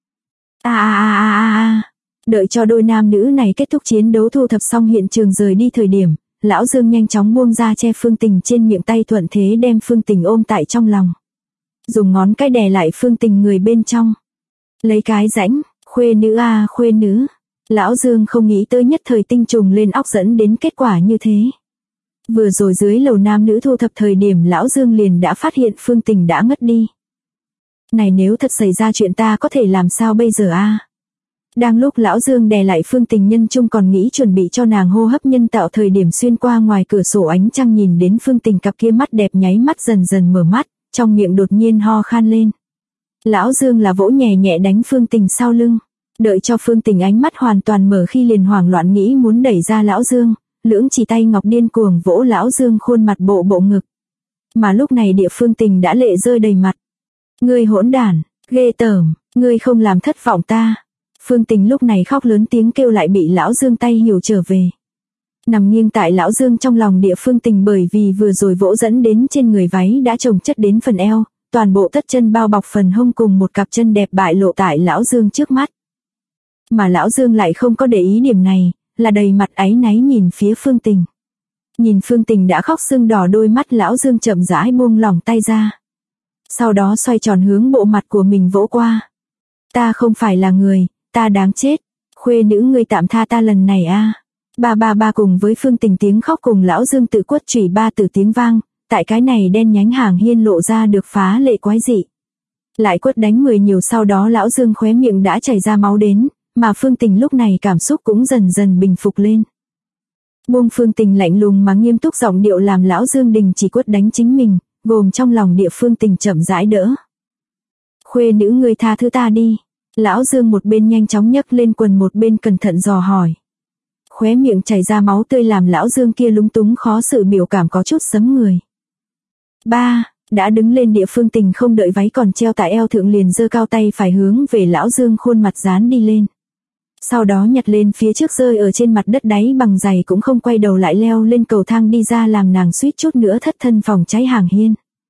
Đợi cho đôi nam nữ này kết thúc chiến đấu thu thập xong hiện trường rời đi thời điểm, Lão Dương nhanh chóng buông ra che Phương Tình trên miệng tay thuận thế đem Phương Tình ôm tại trong lòng. Dùng ngón cái đè lại Phương Tình người bên trong. Lấy cái rãnh, khuê nữ khuê nữ. Lão Dương không nghĩ tới nhất thời tinh trùng lên óc dẫn đến kết quả như thế. Vừa rồi dưới lầu nam nữ thu thập thời điểm Lão Dương liền đã phát hiện Phương Tình đã ngất đi. Này nếu thật xảy ra chuyện ta có thể làm sao bây giờ Đang lúc Lão Dương đè lại Phương Tình nhân chung còn nghĩ chuẩn bị cho nàng hô hấp nhân tạo thời điểm xuyên qua ngoài cửa sổ ánh trăng nhìn đến Phương Tình cặp kia mắt đẹp nháy mắt dần dần mở mắt, trong miệng đột nhiên ho khan lên. Lão Dương là vỗ nhẹ nhẹ đánh Phương Tình sau lưng, đợi cho Phương Tình ánh mắt hoàn toàn mở khi liền hoảng loạn nghĩ muốn đẩy ra Lão Dương, lưỡng chỉ tay ngọc điên cuồng vỗ Lão Dương khuôn mặt bộ ngực. Mà lúc này địa Phương Tình đã lệ rơi đầy mặt. Ngươi hỗn đản, ghê tởm, ngươi không làm thất vọng ta. Phương Tình lúc này khóc lớn tiếng kêu lại bị Lão Dương tay hiểu trở về. Nằm nghiêng tại Lão Dương trong lòng địa Phương Tình bởi vì vừa rồi vỗ dẫn đến trên người váy đã chồng chất đến phần eo, toàn bộ tất chân bao bọc phần hông cùng một cặp chân đẹp bại lộ tại Lão Dương trước mắt. Mà Lão Dương lại không có để ý điểm này, là đầy mặt áy náy nhìn phía Phương Tình. Nhìn Phương Tình đã khóc sưng đỏ đôi mắt Lão Dương chậm rãi buông lỏng tay ra. Sau đó xoay tròn hướng bộ mặt của mình vỗ qua. Ta không phải là người, ta đáng chết. Khuê nữ ngươi tạm tha ta lần này Ba cùng với Phương Tình tiếng khóc cùng Lão Dương tự quất chửi ba từ tiếng vang, tại cái này đen nhánh hàng hiên lộ ra được phá lệ quái dị. Lại quất đánh 10 nhiều sau đó Lão Dương khóe miệng đã chảy ra máu đến, mà Phương Tình lúc này cảm xúc cũng dần dần bình phục lên. Buông Phương Tình lạnh lùng mà nghiêm túc giọng điệu làm Lão Dương đình chỉ quất đánh chính mình, gồm trong lòng địa Phương Tình chậm rãi đỡ. Khuê nữ ngươi tha thứ ta đi. Lão Dương một bên nhanh chóng nhấc lên quần một bên cẩn thận dò hỏi. Khóe miệng chảy ra máu tươi làm Lão Dương kia lúng túng khó xử biểu cảm có chút sấm người. Đã đứng lên địa Phương Tình không đợi váy còn treo tại eo thượng liền giơ cao tay phải hướng về Lão Dương khuôn mặt dán đi lên. Sau đó nhặt lên phía trước rơi ở trên mặt đất đáy bằng giày cũng không quay đầu lại leo lên cầu thang đi ra làm nàng suýt chút nữa thất thân phòng cháy hàng hiên.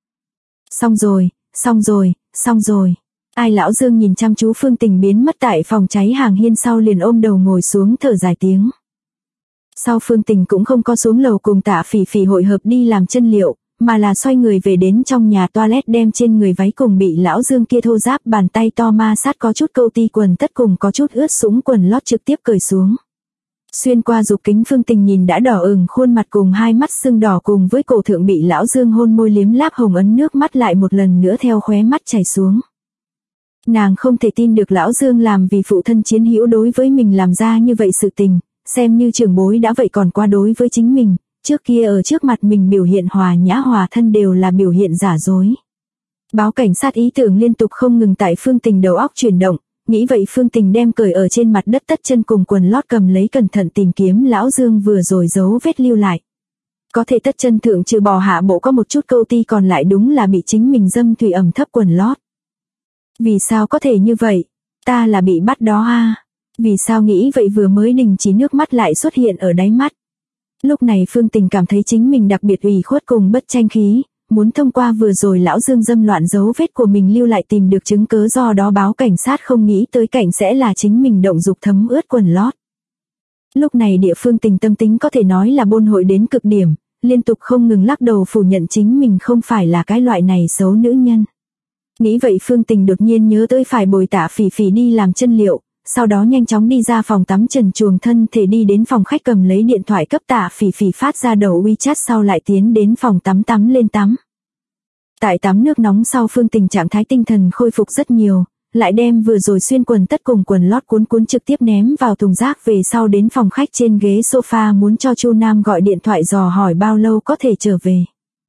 Xong rồi. Ai Lão Dương nhìn chăm chú Phương Tình biến mất tại phòng cháy hàng hiên sau liền ôm đầu ngồi xuống thở dài tiếng. Sau Phương Tình cũng không có xuống lầu cùng Tạ Phỉ Phỉ hội hợp đi làm chân liệu, mà là xoay người về đến trong nhà toilet đem trên người váy cùng bị Lão Dương kia thô ráp bàn tay to ma sát có chút câu ti quần tất cùng có chút ướt sũng quần lót trực tiếp cởi xuống. Xuyên qua dục kính Phương Tình nhìn đã đỏ ửng khuôn mặt cùng hai mắt sưng đỏ cùng với cổ thượng bị Lão Dương hôn môi liếm láp hồng ấn nước mắt lại một lần nữa theo khóe mắt chảy xuống. Nàng không thể tin được Lão Dương làm vì phụ thân chiến hữu đối với mình làm ra như vậy sự tình, xem như trưởng bối đã vậy còn qua đối với chính mình, trước kia ở trước mặt mình biểu hiện hòa nhã hòa thân đều là biểu hiện giả dối. Báo cảnh sát ý tưởng liên tục không ngừng tại Phương Tình đầu óc chuyển động, nghĩ vậy Phương Tình đem cởi ở trên mặt đất tất chân cùng quần lót cầm lấy cẩn thận tìm kiếm Lão Dương vừa rồi dấu vết lưu lại. Có thể tất chân thượng trừ bỏ hạ bộ có một chút câu ti còn lại đúng là bị chính mình dâm thủy ẩm thấp quần lót. Vì sao có thể như vậy? Ta là bị bắt đó Vì sao nghĩ vậy vừa mới đình chỉ nước mắt lại xuất hiện ở đáy mắt? Lúc này Phương Tình cảm thấy chính mình đặc biệt ủy khuất cùng bất tranh khí, muốn thông qua vừa rồi lão Dương dâm loạn dấu vết của mình lưu lại tìm được chứng cớ, do đó báo cảnh sát, không nghĩ tới cảnh sẽ là chính mình động dục thấm ướt quần lót. Lúc này địa Phương Tình tâm tính có thể nói là bôn hội đến cực điểm, liên tục không ngừng lắc đầu phủ nhận chính mình không phải là cái loại này xấu nữ nhân. Nghĩ vậy Phương Tình đột nhiên nhớ tới phải bồi Tạ Phỉ Phỉ đi làm chân liệu, sau đó nhanh chóng đi ra phòng tắm trần truồng thân thể đi đến phòng khách cầm lấy điện thoại cấp Tạ Phỉ Phỉ phát ra đầu WeChat, sau lại tiến đến phòng tắm tắm lên tắm. Tại tắm nước nóng sau Phương Tình trạng thái tinh thần khôi phục rất nhiều, lại đem vừa rồi xuyên quần tất cùng quần lót cuốn cuốn trực tiếp ném vào thùng rác, về sau đến phòng khách trên ghế sofa muốn cho Chu Nam gọi điện thoại dò hỏi bao lâu có thể trở về.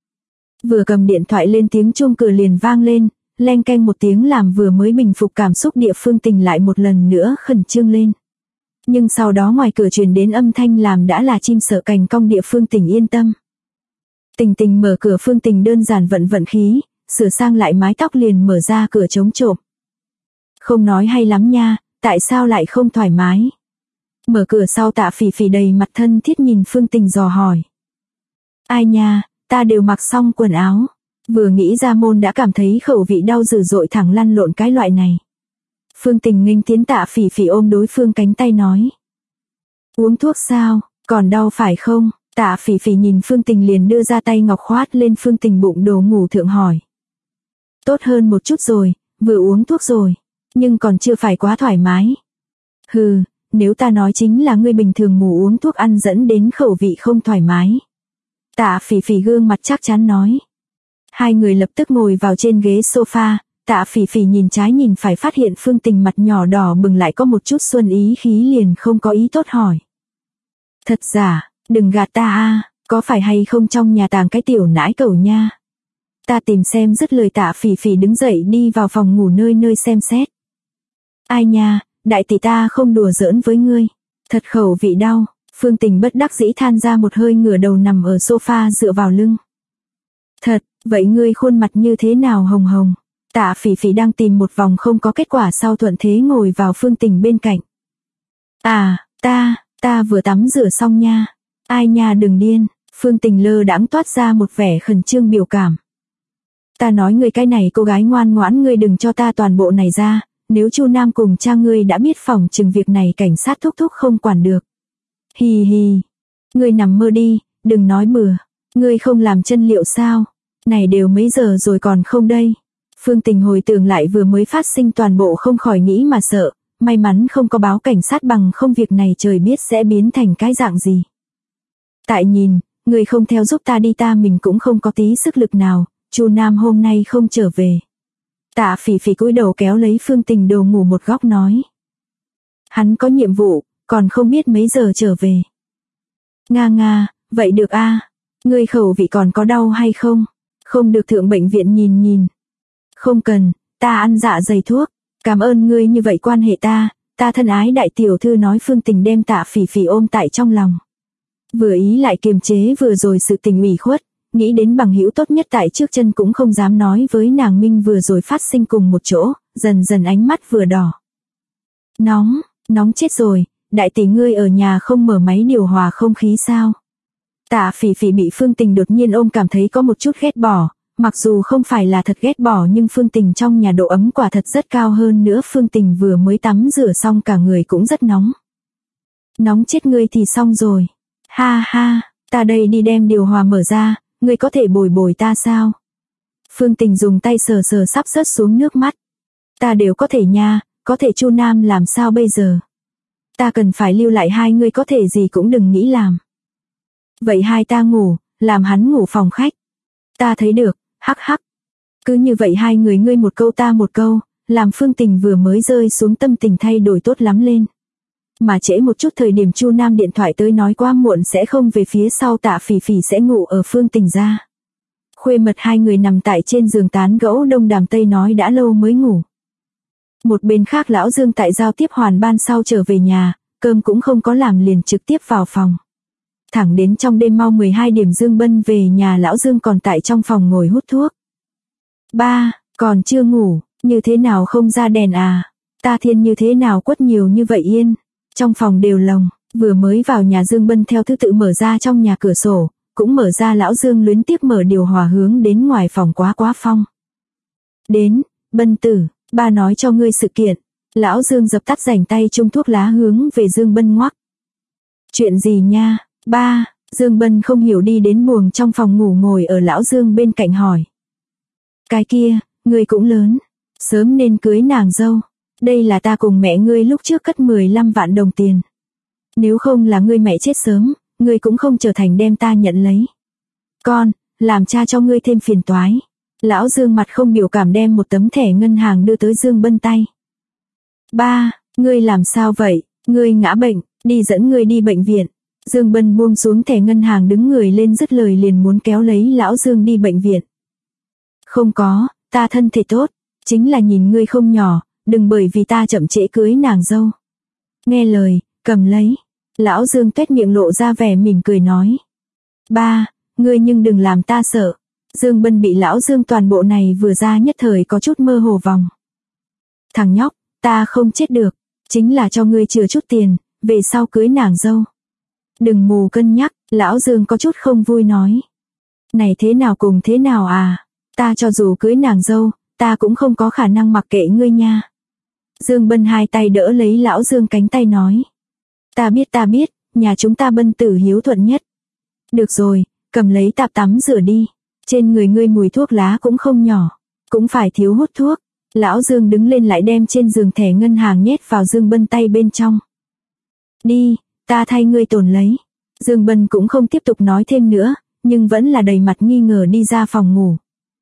Vừa cầm điện thoại lên tiếng chuông cửa liền vang lên, leng keng một tiếng làm vừa mới bình phục cảm xúc địa Phương Tình lại một lần nữa khẩn trương lên. Nhưng sau đó ngoài cửa truyền đến âm thanh làm đã là chim sợ cành cong địa Phương Tình yên tâm. Tình Tình mở cửa, Phương Tình đơn giản vận khí, sửa sang lại mái tóc liền mở ra cửa chống trộm. Không nói hay lắm nha, tại sao lại không thoải mái? Mở cửa sau Tạ Phỉ Phỉ đầy mặt thân thiết nhìn Phương Tình dò hỏi. Ai nha, ta đều mặc xong quần áo. Vừa nghĩ ra môn đã cảm thấy khẩu vị đau dữ dội, thẳng lăn lộn cái loại này. Phương Tình nghênh tiến Tạ Phỉ Phỉ ôm đối phương cánh tay nói. Uống thuốc sao, còn đau phải không? Tạ Phỉ Phỉ nhìn Phương Tình liền đưa ra tay ngọc khoát lên Phương Tình bụng đồ ngủ thượng hỏi. Tốt hơn một chút rồi, vừa uống thuốc rồi, nhưng còn chưa phải quá thoải mái. Hừ, nếu ta nói chính là ngươi bình thường ngủ uống thuốc ăn dẫn đến khẩu vị không thoải mái. Tạ Phỉ Phỉ gương mặt chắc chắn nói. Hai người lập tức ngồi vào trên ghế sofa, Tạ Phỉ Phỉ nhìn trái nhìn phải phát hiện Phương Tình mặt nhỏ đỏ bừng lại có một chút xuân ý khí liền không có ý tốt hỏi. Thật giả, đừng gạt ta a, có phải hay không trong nhà tàng cái tiểu nãi cẩu nha. Ta tìm xem, dứt lời Tạ Phỉ Phỉ đứng dậy đi vào phòng ngủ nơi xem xét. Ai nha, đại tỷ ta không đùa giỡn với ngươi, thật khẩu vị đau. Phương Tình bất đắc dĩ than ra một hơi, ngửa đầu nằm ở sofa dựa vào lưng. Thật, vậy ngươi khuôn mặt như thế nào hồng hồng? Tạ Phỉ Phỉ đang tìm một vòng không có kết quả sau thuận thế ngồi vào Phương Tình bên cạnh. À, ta vừa tắm rửa xong nha. Ai nha, đừng điên. Phương Tình lơ đãng toát ra một vẻ khẩn trương biểu cảm. Ta nói ngươi cái này cô gái ngoan ngoãn, ngươi đừng cho ta toàn bộ này ra, nếu Chu Nam cùng cha ngươi đã biết phòng chừng việc này cảnh sát thúc thúc không quản được. Hì hì, ngươi nằm mơ đi, đừng nói bừa, ngươi không làm chân liệu sao? Này đều mấy giờ rồi còn không đây? Phương Tình hồi tưởng lại vừa mới phát sinh toàn bộ không khỏi nghĩ mà sợ, may mắn không có báo cảnh sát, bằng không việc này trời biết sẽ biến thành cái dạng gì. Tại nhìn, ngươi không theo giúp ta đi, ta mình cũng không có tí sức lực nào, Chu Nam hôm nay không trở về. Tạ Phỉ Phỉ cúi đầu kéo lấy Phương Tình đồ ngủ một góc nói. Hắn có nhiệm vụ, còn không biết mấy giờ trở về. Nga, vậy được a. Ngươi khẩu vị còn có đau hay không? Không được thượng bệnh viện nhìn. Không cần, ta ăn dạ dày thuốc. Cảm ơn ngươi như vậy quan hệ ta thân ái đại tiểu thư, nói Phương Tình đem Tạ Phỉ Phỉ ôm tại trong lòng. Vừa ý lại kiềm chế vừa rồi sự tình ủy khuất, nghĩ đến bằng hữu tốt nhất tại trước chân cũng không dám nói với nàng minh vừa rồi phát sinh cùng một chỗ, dần dần ánh mắt vừa đỏ. Nóng chết rồi, đại tỷ ngươi ở nhà không mở máy điều hòa không khí sao? Tạ Phỉ Phỉ bị Phương Tình đột nhiên ôm cảm thấy có một chút ghét bỏ, mặc dù không phải là thật ghét bỏ nhưng Phương Tình trong nhà độ ấm quả thật rất cao, hơn nữa Phương Tình vừa mới tắm rửa xong cả người cũng rất nóng. Nóng chết ngươi thì xong rồi. Ha, ta đây đi đem điều hòa mở ra, ngươi có thể bồi ta sao? Phương Tình dùng tay sờ sắp rớt xuống nước mắt. Ta đều có thể nha, có thể Chu Nam làm sao bây giờ? Ta cần phải lưu lại hai ngươi, có thể gì cũng đừng nghĩ làm. Vậy hai ta ngủ, làm hắn ngủ phòng khách. Ta thấy được, hắc. Cứ như vậy hai người ngươi một câu ta một câu, làm Phương Tình vừa mới rơi xuống tâm tình thay đổi tốt lắm lên. Mà trễ một chút thời điểm Chu Nam điện thoại tới nói quá muộn sẽ không về, phía sau Tạ Phỉ Phỉ sẽ ngủ ở Phương Tình gia. Khuê mật hai người nằm tại trên giường tán gẫu đông đàm tây nói đã lâu mới ngủ. Một bên khác lão Dương tại giao tiếp hoàn ban sau trở về nhà, cơm cũng không có làm liền trực tiếp vào phòng. Thẳng đến trong đêm mau 12 điểm Dương Bân về nhà, lão Dương còn tại trong phòng ngồi hút thuốc. Ba, còn chưa ngủ, như thế nào không ra đèn à? Ta thiên như thế nào quất nhiều như vậy yên? Trong phòng đều lồng, Vừa mới vào nhà Dương Bân theo thứ tự mở ra trong nhà cửa sổ, cũng mở ra lão Dương luyến tiếc mở điều hòa hướng đến ngoài phòng quá phong. Đến, Bân tử, ba nói cho ngươi sự kiện. Lão Dương dập tắt rảnh tay chung thuốc lá hướng về Dương Bân ngoắc. Chuyện gì nha, ba? Dương Bân không hiểu đi đến buồng trong phòng ngủ ngồi ở lão Dương bên cạnh hỏi. Cái kia, ngươi cũng lớn, sớm nên cưới nàng dâu. Đây là ta cùng mẹ ngươi lúc trước cất 15 vạn đồng tiền. Nếu không là ngươi mẹ chết sớm, ngươi cũng không trở thành đem ta nhận lấy. Con, làm cha cho ngươi thêm phiền toái. Lão Dương mặt không biểu cảm đem một tấm thẻ ngân hàng đưa tới Dương Bân tay. Ba, ngươi làm sao vậy? Ngươi ngã bệnh, đi dẫn ngươi đi bệnh viện. Dương Bân buông xuống thẻ ngân hàng đứng người lên dứt lời liền muốn kéo lấy lão Dương đi bệnh viện. Không có, ta thân thể tốt, chính là nhìn ngươi không nhỏ, đừng bởi vì ta chậm trễ cưới nàng dâu. Nghe lời, cầm lấy. Lão Dương tuét miệng lộ ra vẻ mỉm cười nói. Ba, ngươi nhưng đừng làm ta sợ. Dương Bân bị lão Dương toàn bộ này vừa ra nhất thời có chút mơ hồ vòng. Thằng nhóc, ta không chết được, chính là cho ngươi chừa chút tiền, về sau cưới nàng dâu. Đừng mù cân nhắc, lão Dương có chút không vui nói. Này thế nào cùng thế nào à, ta cho dù cưới nàng dâu, ta cũng không có khả năng mặc kệ ngươi nha. Dương Bân hai tay đỡ lấy lão Dương cánh tay nói. Ta biết, nhà chúng ta Bân tử hiếu thuận nhất. Được rồi, cầm lấy tạp tắm rửa đi. Trên người ngươi mùi thuốc lá cũng không nhỏ, cũng phải thiếu hút thuốc. Lão Dương đứng lên lại đem trên giường thẻ ngân hàng nhét vào Dương Bân tay bên trong. Đi, ta thay ngươi tồn lấy. Dương Bân cũng không tiếp tục nói thêm nữa, nhưng vẫn là đầy mặt nghi ngờ đi ra phòng ngủ.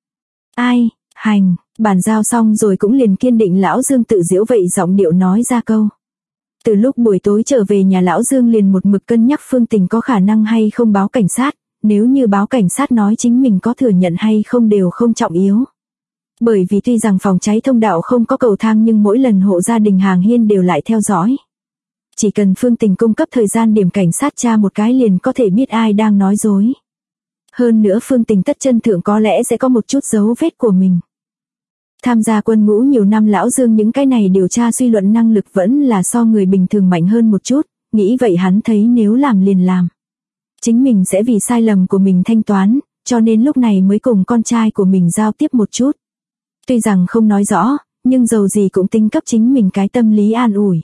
Ai, hành, bàn giao xong rồi cũng liền kiên định lão Dương tự giễu vậy giọng điệu nói ra câu. Từ lúc buổi tối trở về nhà lão Dương liền một mực cân nhắc Phương Tình có khả năng hay không báo cảnh sát, nếu như báo cảnh sát nói chính mình có thừa nhận hay không đều không trọng yếu. Bởi vì tuy rằng phòng cháy thông đạo không có cầu thang nhưng mỗi lần hộ gia đình hàng hiên đều lại theo dõi. Chỉ cần Phương Tình cung cấp thời gian điểm cảnh sát tra một cái liền có thể biết ai đang nói dối. Hơn nữa Phương Tình tất chân thượng có lẽ sẽ có một chút dấu vết của mình. Tham gia quân ngũ nhiều năm lão Dương những cái này điều tra suy luận năng lực vẫn là so người bình thường mạnh hơn một chút, nghĩ vậy hắn thấy nếu làm liền làm. Chính mình sẽ vì sai lầm của mình thanh toán, cho nên lúc này mới cùng con trai của mình giao tiếp một chút. Tuy rằng không nói rõ, nhưng dầu gì cũng tính cấp chính mình cái tâm lý an ủi.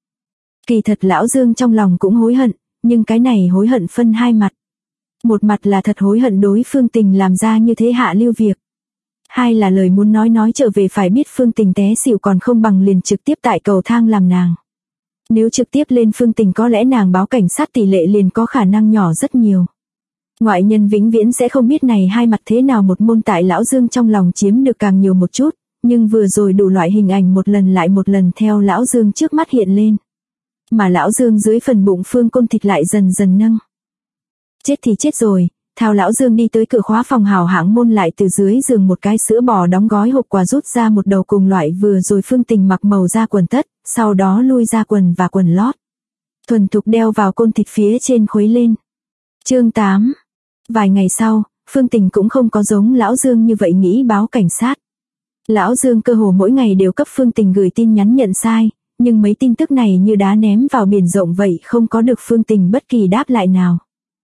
Kỳ thật lão Dương trong lòng cũng hối hận, nhưng cái này hối hận phân hai mặt. Một mặt là thật hối hận đối Phương Tình làm ra như thế hạ lưu việc. Hai là lời muốn nói trở về phải biết Phương Tình té xỉu còn không bằng liền trực tiếp tại cầu thang làm nàng. Nếu trực tiếp lên Phương Tình có lẽ nàng báo cảnh sát tỷ lệ liền có khả năng nhỏ rất nhiều. Ngoại nhân vĩnh viễn sẽ không biết này hai mặt thế nào một môn tại lão Dương trong lòng chiếm được càng nhiều một chút, nhưng vừa rồi đủ loại hình ảnh một lần lại một lần theo lão Dương trước mắt hiện lên. Mà lão Dương dưới phần bụng Phương Côn thịt lại dần dần nâng. Chết thì chết rồi, thao lão Dương đi tới cửa khóa phòng hào hãng môn lại từ dưới giường một cái sữa bò đóng gói hộp quà rút ra một đầu cùng loại vừa rồi Phương Tình mặc màu da quần tất, sau đó lui ra quần và quần lót. Thuần thục đeo vào côn thịt phía trên khuấy lên. Chương 8. Vài ngày sau, Phương Tình cũng không có giống lão Dương như vậy nghĩ báo cảnh sát. Lão Dương cơ hồ mỗi ngày đều cấp Phương Tình gửi tin nhắn nhận sai, nhưng mấy tin tức này như đá ném vào biển rộng vậy không có được Phương Tình bất kỳ đáp lại nào.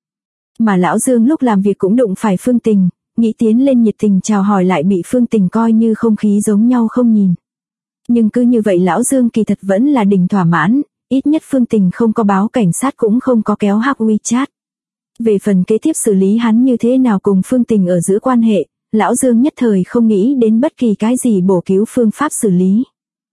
Mà lão Dương lúc làm việc cũng đụng phải Phương Tình, nghĩ tiến lên nhiệt tình chào hỏi lại bị Phương Tình coi như không khí giống nhau không nhìn. Nhưng cứ như vậy lão Dương kỳ thật vẫn là đỉnh thỏa mãn, ít nhất Phương Tình không có báo cảnh sát cũng không có kéo hack WeChat. Về phần kế tiếp xử lý hắn như thế nào cùng Phương Tình ở giữa quan hệ, lão Dương nhất thời không nghĩ đến bất kỳ cái gì bổ cứu phương pháp xử lý.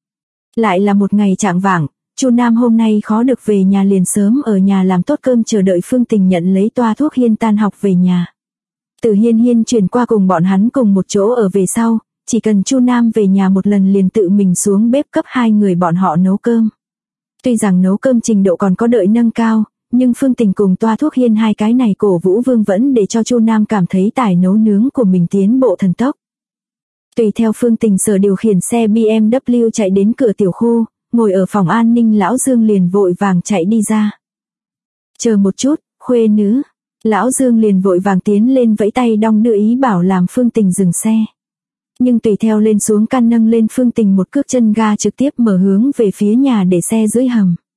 Lại là một ngày chạng vạng, Chu Nam hôm nay khó được về nhà liền sớm ở nhà làm tốt cơm chờ đợi Phương Tình nhận lấy toa thuốc Hiên tan học về nhà. Từ Hiên chuyển qua cùng bọn hắn cùng một chỗ ở về sau, chỉ cần Chu Nam về nhà một lần liền tự mình xuống bếp cấp hai người bọn họ nấu cơm. Tuy rằng nấu cơm trình độ còn có đợi nâng cao, nhưng Phương Tình cùng toa thuốc Hiên hai cái này cổ vũ vương vẫn để cho Chu Nam cảm thấy tài nấu nướng của mình tiến bộ thần tốc. Tùy theo Phương Tình sở điều khiển xe BMW chạy đến cửa tiểu khu, ngồi ở phòng an ninh lão Dương liền vội vàng chạy đi ra. Chờ một chút, khuê nữ. Lão Dương liền vội vàng tiến lên vẫy tay đong đưa ý bảo làm Phương Tình dừng xe. Nhưng tùy theo lên xuống căn nâng lên Phương Tình một cước chân ga trực tiếp mở hướng về phía nhà để xe dưới hầm.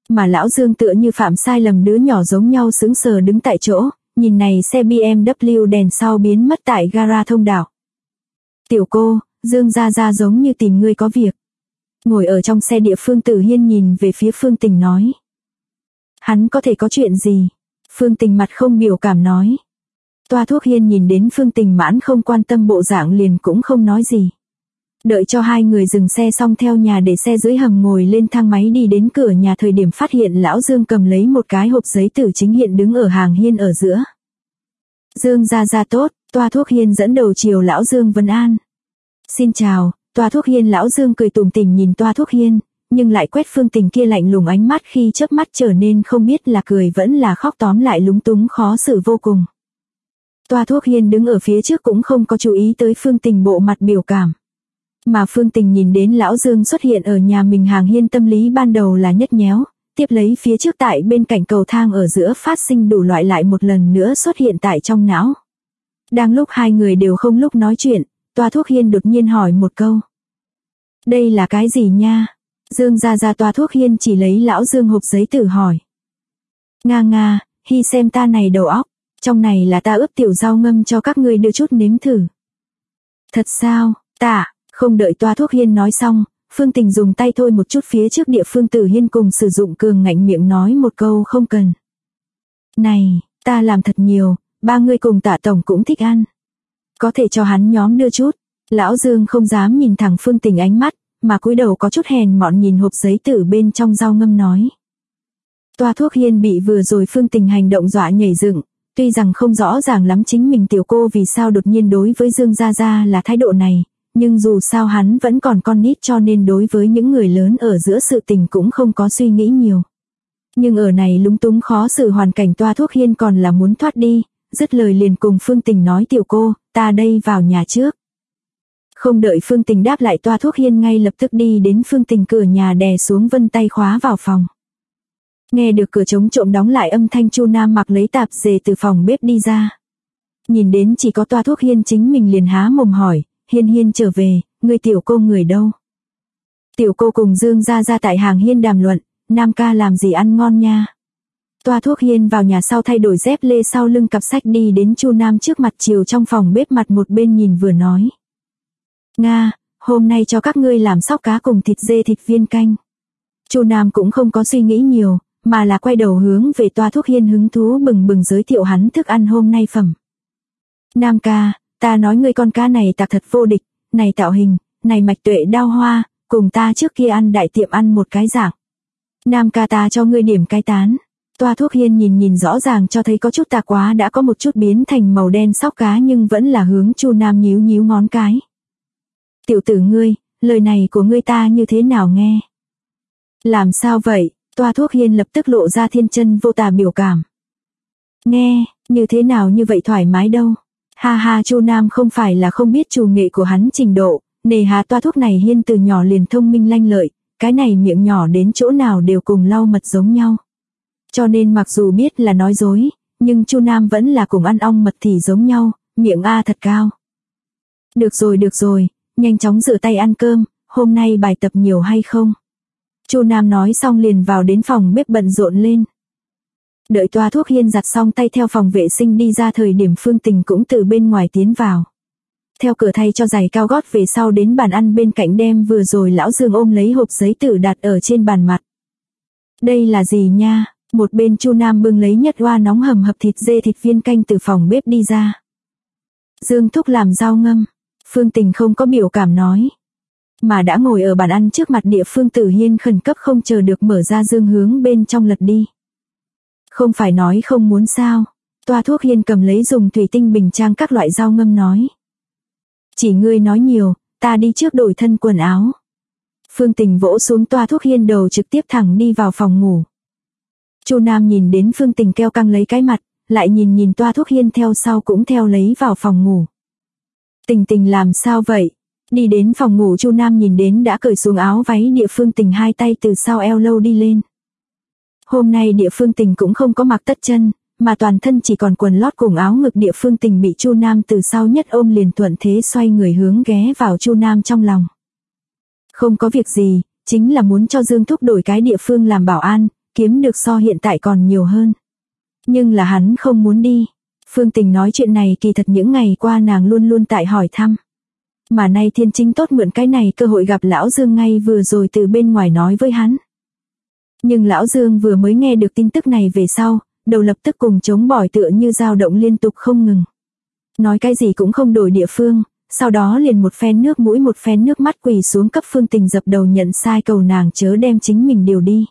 Mà lão Dương tựa như phạm sai lầm đứa nhỏ giống nhau sững sờ đứng tại chỗ, nhìn này xe BMW đèn sau biến mất tại gara thông đảo. Tiểu cô, Dương gia gia giống như tìm ngươi có việc. Ngồi ở trong xe địa Phương Tử Hiên nhìn về phía Phương Tình nói. Hắn có thể có chuyện gì? Phương Tình mặt không biểu cảm nói. Toa Thuốc Hiên nhìn đến Phương Tình mãn không quan tâm bộ dạng liền cũng không nói gì. Đợi cho hai người dừng xe xong theo nhà để xe dưới hầm ngồi lên thang máy đi đến cửa nhà thời điểm phát hiện lão Dương cầm lấy một cái hộp giấy tử chính hiện đứng ở hàng hiên ở giữa. Dương gia gia tốt, Toa Thuốc Hiên dẫn đầu chiều lão Dương vân an. Xin chào, Toa Thuốc Hiên. Lão Dương cười tủm tỉm nhìn Toa Thuốc Hiên, nhưng lại quét Phương Tình kia lạnh lùng ánh mắt khi chớp mắt trở nên không biết là cười vẫn là khóc, tóm lại lúng túng khó xử vô cùng. Toa Thuốc Hiên đứng ở phía trước cũng không có chú ý tới Phương Tình bộ mặt biểu cảm. Mà Phương Tình nhìn đến lão Dương xuất hiện ở nhà mình hàng hiên tâm lý ban đầu là nhất nhéo, tiếp lấy phía trước tại bên cạnh cầu thang ở giữa phát sinh đủ loại lại một lần nữa xuất hiện tại trong não. Đang lúc hai người đều không lúc nói chuyện, Toa Thuốc Hiên đột nhiên hỏi một câu. Đây là cái gì nha? Dương gia gia. Toa Thuốc Hiên chỉ lấy lão Dương hộp giấy tử hỏi. Nga, Hi xem ta này đầu óc, trong này là ta ướp tiểu rau ngâm cho các ngươi đưa chút nếm thử. Thật sao? Tạ. Không đợi Toa Thuốc Hiên nói xong, Phương Tình dùng tay thôi một chút phía trước địa Phương Tử Hiên cùng sử dụng cường ngạnh miệng nói một câu không cần. Này, ta làm thật nhiều, ba người cùng Tạ tổng cũng thích ăn. Có thể cho hắn nhóm đưa chút. Lão Dương không dám nhìn thẳng Phương Tình ánh mắt, mà cúi đầu có chút hèn mọn nhìn hộp giấy tử bên trong rau ngâm nói. Toa Thuốc Hiên bị vừa rồi Phương Tình hành động dọa nhảy dựng, tuy rằng không rõ ràng lắm chính mình tiểu cô vì sao đột nhiên đối với Dương gia gia là thái độ này, nhưng dù sao hắn vẫn còn con nít cho nên đối với những người lớn ở giữa sự tình cũng không có suy nghĩ nhiều. Nhưng ở này lúng túng khó xử hoàn cảnh Toa Thuốc Hiên còn là muốn thoát đi, dứt lời liền cùng Phương Tình nói tiểu cô, ta đây vào nhà trước. Không đợi Phương Tình đáp lại Toa Thuốc Hiên ngay lập tức đi đến Phương Tình cửa nhà đè xuống vân tay khóa vào phòng. Nghe được cửa chống trộm đóng lại âm thanh Chu Nam mặc lấy tạp dề từ phòng bếp đi ra. Nhìn đến chỉ có Toa Thuốc Hiên chính mình liền há mồm hỏi, Hiên trở về, người tiểu cô người đâu? Tiểu cô cùng Dương gia gia tại hàng hiên đàm luận, Nam ca làm gì ăn ngon nha. Toa Thuốc Hiên vào nhà sau thay đổi dép lê sau lưng cặp sách đi đến Chu Nam trước mặt chiều trong phòng bếp mặt một bên nhìn vừa nói. Nga, hôm nay cho các ngươi làm sóc cá cùng thịt dê thịt viên canh. Chu Nam cũng không có suy nghĩ nhiều, mà là quay đầu hướng về Toa Thuốc Hiên hứng thú bừng bừng giới thiệu hắn thức ăn hôm nay phẩm. Nam ca, ta nói ngươi con cá này tạc thật vô địch, này tạo hình, này mạch tuệ đao hoa, cùng ta trước kia ăn đại tiệm ăn một cái dạng. Nam ca ta cho ngươi điểm cái tán. Toa Thuốc Hiên nhìn rõ ràng cho thấy có chút tà quá đã có một chút biến thành màu đen sóc cá nhưng vẫn là hướng Chu Nam nhíu ngón cái. Tiểu tử ngươi, lời này của ngươi ta như thế nào nghe? Làm sao vậy? Toa Thuốc Hiên lập tức lộ ra thiên chân vô tà biểu cảm. Nghe, như thế nào như vậy thoải mái đâu. Ha ha, Chu Nam không phải là không biết chủ nghệ của hắn trình độ, nề hà Toa Thuốc này Hiên từ nhỏ liền thông minh lanh lợi, cái này miệng nhỏ đến chỗ nào đều cùng lau mật giống nhau. Cho nên mặc dù biết là nói dối, nhưng Chu Nam vẫn là cùng ăn ong mật thì giống nhau, miệng a thật cao. Được rồi, nhanh chóng rửa tay ăn cơm, hôm nay bài tập nhiều hay không? Chu Nam nói xong liền vào đến phòng bếp bận rộn lên. Đợi Toa Thuốc Hiên giặt xong tay theo phòng vệ sinh đi ra thời điểm Phương Tình cũng từ bên ngoài tiến vào. Theo cửa thay cho giày cao gót về sau đến bàn ăn bên cạnh đem vừa rồi lão Dương ôm lấy hộp giấy tử đặt ở trên bàn mặt. Đây là gì nha? Một bên Chu Nam bưng lấy nhất oa nóng hầm hập thịt dê thịt viên canh từ phòng bếp đi ra. Dương thúc làm rau ngâm. Phương Tình không có biểu cảm nói. Mà đã ngồi ở bàn ăn trước mặt địa Phương Tử Hiên khẩn cấp không chờ được mở ra dương hướng bên trong lật đi. Không phải nói không muốn sao. Toa Thuốc Hiên cầm lấy dùng thủy tinh bình trang các loại rau ngâm nói. Chỉ ngươi nói nhiều, ta đi trước đổi thân quần áo. Phương Tình vỗ xuống Toa Thuốc Hiên đầu trực tiếp thẳng đi vào phòng ngủ. Chu Nam nhìn đến Phương Tình keo căng lấy cái mặt, lại nhìn Toa Thuốc Hiên theo sau cũng theo lấy vào phòng ngủ. Tình làm sao vậy? Đi đến phòng ngủ Chu Nam nhìn đến đã cởi xuống áo váy địa Phương Tình hai tay từ sau eo lâu đi lên. Hôm nay địa Phương Tình cũng không có mặc tất chân, mà toàn thân chỉ còn quần lót cùng áo ngực địa Phương Tình bị Chu Nam từ sau nhất ôm liền thuận thế xoay người hướng ghé vào Chu Nam trong lòng. Không có việc gì, chính là muốn cho Dương thúc đổi cái địa phương làm bảo an, kiếm được so hiện tại còn nhiều hơn. Nhưng là hắn không muốn đi. Phương Tình nói chuyện này kỳ thật những ngày qua nàng luôn luôn tại hỏi thăm. Mà nay Thiên Chính tốt mượn cái này cơ hội gặp Lão Dương ngay vừa rồi từ bên ngoài nói với hắn. Nhưng Lão Dương vừa mới nghe được tin tức này về sau, đầu lập tức cùng chống bỏi tựa như dao động liên tục không ngừng. Nói cái gì cũng không đổi địa phương, sau đó liền một phen nước mũi một phen nước mắt quỳ xuống cấp Phương Tình dập đầu nhận sai cầu nàng chớ đem chính mình điều đi.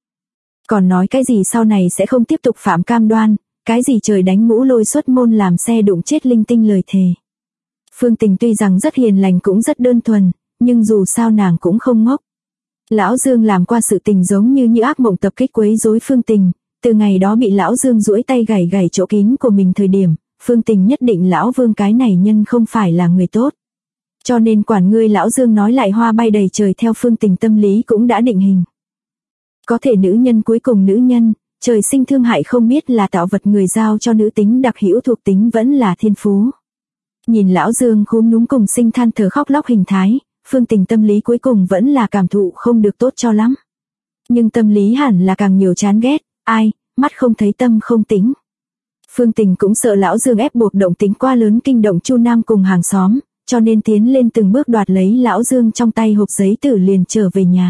Còn nói cái gì sau này sẽ không tiếp tục phạm cam đoan, cái gì trời đánh ngũ lôi xuất môn làm xe đụng chết linh tinh lời thề. Phương Tình tuy rằng rất hiền lành cũng rất đơn thuần, nhưng dù sao nàng cũng không ngốc. Lão Dương làm qua sự tình giống như ác mộng tập kích quấy rối Phương Tình, từ ngày đó bị Lão Dương duỗi tay gảy gảy chỗ kín của mình thời điểm, Phương Tình nhất định Lão Vương cái này nhân không phải là người tốt. Cho nên quản ngươi Lão Dương nói lại hoa bay đầy trời theo Phương Tình tâm lý cũng đã định hình. Có thể nữ nhân cuối cùng nữ nhân, trời sinh thương hại không biết là tạo vật người giao cho nữ tính đặc hữu thuộc tính vẫn là thiên phú. Nhìn Lão Dương khúm núm cùng sinh than thở khóc lóc hình thái, Phương Tình tâm lý cuối cùng vẫn là cảm thụ không được tốt cho lắm. Nhưng tâm lý hẳn là càng nhiều chán ghét, ai, mắt không thấy tâm không tính. Phương Tình cũng sợ Lão Dương ép buộc động tính quá lớn kinh động Chu Nam cùng hàng xóm, cho nên tiến lên từng bước đoạt lấy Lão Dương trong tay hộp giấy tử liền trở về nhà.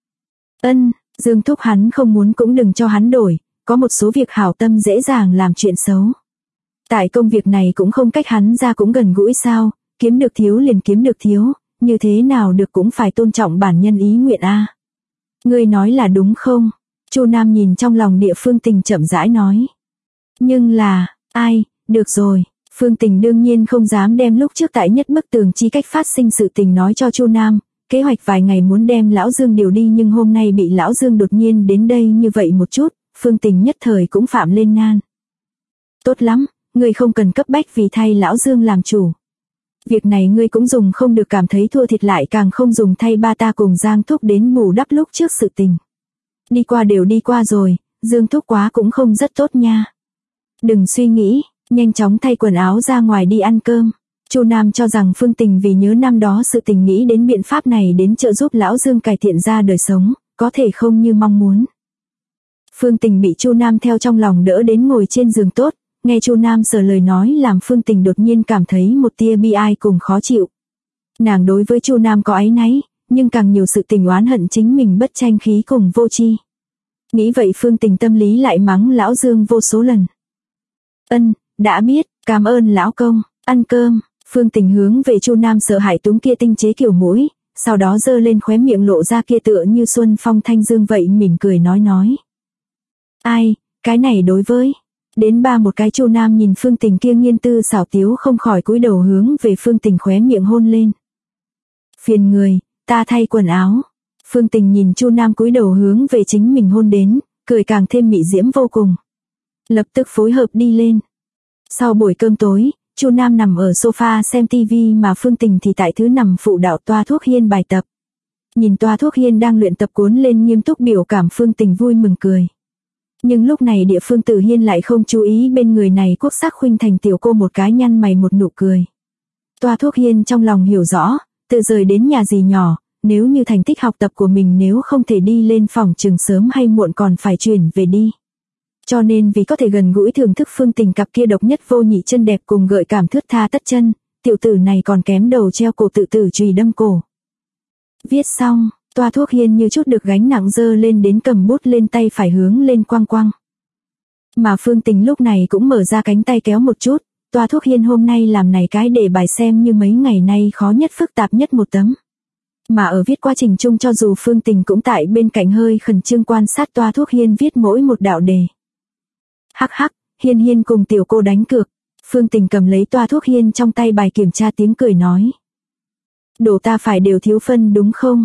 Ân, Dương thúc hắn không muốn cũng đừng cho hắn đổi, có một số việc hảo tâm dễ dàng làm chuyện xấu. Tại công việc này cũng không cách hắn ra cũng gần gũi sao, kiếm được thiếu liền kiếm được thiếu, như thế nào được cũng phải tôn trọng bản nhân ý nguyện a. Ngươi nói là đúng không? Chu Nam nhìn trong lòng địa Phương Tình chậm rãi nói. Nhưng là, ai, được rồi, Phương Tình đương nhiên không dám đem lúc trước tại nhất bức tường chi cách phát sinh sự tình nói cho Chu Nam, kế hoạch vài ngày muốn đem Lão Dương điều đi nhưng hôm nay bị Lão Dương đột nhiên đến đây như vậy một chút, Phương Tình nhất thời cũng phạm lên nan. Tốt lắm, ngươi không cần cấp bách vì thay Lão Dương làm chủ. Việc này ngươi cũng dùng không được cảm thấy thua thiệt lại càng không dùng thay ba ta cùng Giang Thúc đến bù đắp lúc trước sự tình. Đi qua đều đi qua rồi, Dương Thúc quá cũng không rất tốt nha. Đừng suy nghĩ, nhanh chóng thay quần áo ra ngoài đi ăn cơm. Chu Nam cho rằng Phương Tình vì nhớ năm đó sự tình nghĩ đến biện pháp này đến trợ giúp Lão Dương cải thiện ra đời sống, có thể không như mong muốn. Phương Tình bị Chu Nam theo trong lòng đỡ đến ngồi trên giường tốt, nghe Chu Nam sờ lời nói làm Phương Tình đột nhiên cảm thấy một tia bi ai cùng khó chịu. Nàng đối với Chu Nam có áy náy, nhưng càng nhiều sự tình oán hận chính mình bất tranh khí cùng vô tri. Nghĩ vậy Phương Tình tâm lý lại mắng Lão Dương vô số lần. Ân, đã biết, cảm ơn lão công, ăn cơm. Phương Tình hướng về Chu Nam sợ hãi túm kia tinh chế kiểu mũi, sau đó giơ lên khóe miệng lộ ra kia tựa như xuân phong thanh dương vậy mỉm cười nói. Ai, cái này đối với. Đến ba một cái Chu Nam nhìn Phương Tình kia nghiên tư xảo tiếu không khỏi cúi đầu hướng về Phương Tình khóe miệng hôn lên. Phiền người, ta thay quần áo. Phương Tình nhìn Chu Nam cúi đầu hướng về chính mình hôn đến, cười càng thêm mị diễm vô cùng. Lập tức phối hợp đi lên. Sau buổi cơm tối, Chu Nam nằm ở sofa xem tivi mà Phương Tình thì tại thứ nằm phụ đạo Toa Thuốc Hiên bài tập. Nhìn Toa Thuốc Hiên đang luyện tập cuốn lên nghiêm túc biểu cảm Phương Tình vui mừng cười. Nhưng lúc này địa Phương Tử Hiên lại không chú ý bên người này quốc sắc khuynh thành tiểu cô một cái nhăn mày một nụ cười. Toa Thuốc Hiên trong lòng hiểu rõ, từ rời đến nhà dì nhỏ, nếu như thành tích học tập của mình nếu không thể đi lên phòng trường sớm hay muộn còn phải chuyển về đi. Cho nên vì có thể gần gũi thưởng thức Phương Tình cặp kia độc nhất vô nhị chân đẹp cùng gợi cảm thướt tha tất chân, tiểu tử này còn kém đầu treo cổ tự tử chùy đâm cổ. Viết xong, Toa Thuốc Hiên như chút được gánh nặng dơ lên đến cầm bút lên tay phải hướng lên quăng quăng. Mà Phương Tình lúc này cũng mở ra cánh tay kéo một chút, Toa Thuốc Hiên hôm nay làm này cái để bài xem như mấy ngày nay khó nhất phức tạp nhất một tấm. Mà ở viết quá trình chung cho dù Phương Tình cũng tại bên cạnh hơi khẩn trương quan sát Toa Thuốc Hiên viết mỗi một đạo đề. Hắc hắc, Hiên Hiên cùng tiểu cô đánh cược. Phương Tình cầm lấy Toa Thuốc Hiên trong tay bài kiểm tra tiếng cười nói. Đổ ta phải đều thiếu phân đúng không?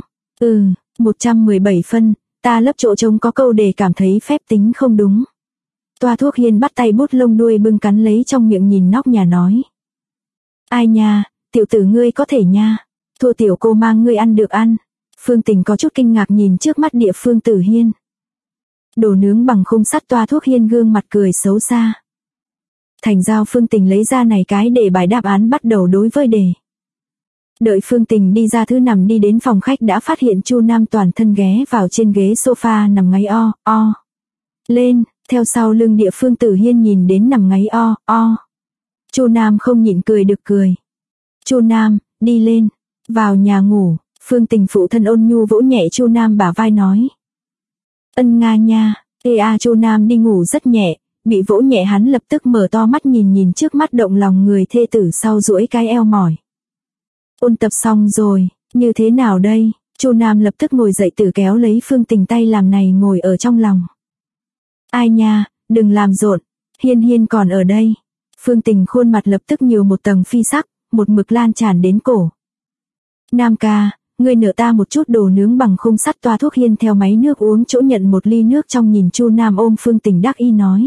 117 phân, ta lấp chỗ trống có câu đề cảm thấy phép tính không đúng. Toa Thuốc Hiên bắt tay bút lông đuôi bưng cắn lấy trong miệng nhìn nóc nhà nói. Ai nha, tiểu tử ngươi có thể nha, thua tiểu cô mang ngươi ăn được ăn. Phương Tình có chút kinh ngạc nhìn trước mắt địa Phương Tử Hiên. Đồ nướng bằng khung sắt. Toa Thuốc Hiên gương mặt cười xấu xa. Thành giao Phương Tình lấy ra này cái để bài đáp án bắt đầu đối với đề. Đợi Phương Tình đi ra thứ nằm đi đến phòng khách đã phát hiện Chu Nam toàn thân ghé vào trên ghế sofa nằm ngáy o. Lên, theo sau lưng Địa Phương Tử Hiên nhìn đến nằm ngáy o. Chu Nam không nhịn cười được cười. Chu Nam, đi lên, vào nhà ngủ. Phương Tình phụ thân ôn nhu vỗ nhẹ Chu Nam bả vai nói. Ân nga nha. Chu Nam đi ngủ rất nhẹ, bị vỗ nhẹ hắn lập tức mở to mắt nhìn trước mắt động lòng người thê tử sau duỗi cái eo mỏi. Ôn tập xong rồi, như thế nào đây? Chu Nam lập tức ngồi dậy tự kéo lấy Phương Tình tay làm này ngồi ở trong lòng. Ai nha, đừng làm rộn, Hiên còn ở đây. Phương Tình khuôn mặt lập tức nhiều một tầng phi sắc, một mực lan tràn đến cổ. Nam ca, ngươi nợ ta một chút đồ nướng bằng khung sắt. Toa thuốc Hiên theo máy nước uống chỗ nhận một ly nước trong nhìn Chu Nam ôm Phương Tình đắc y nói.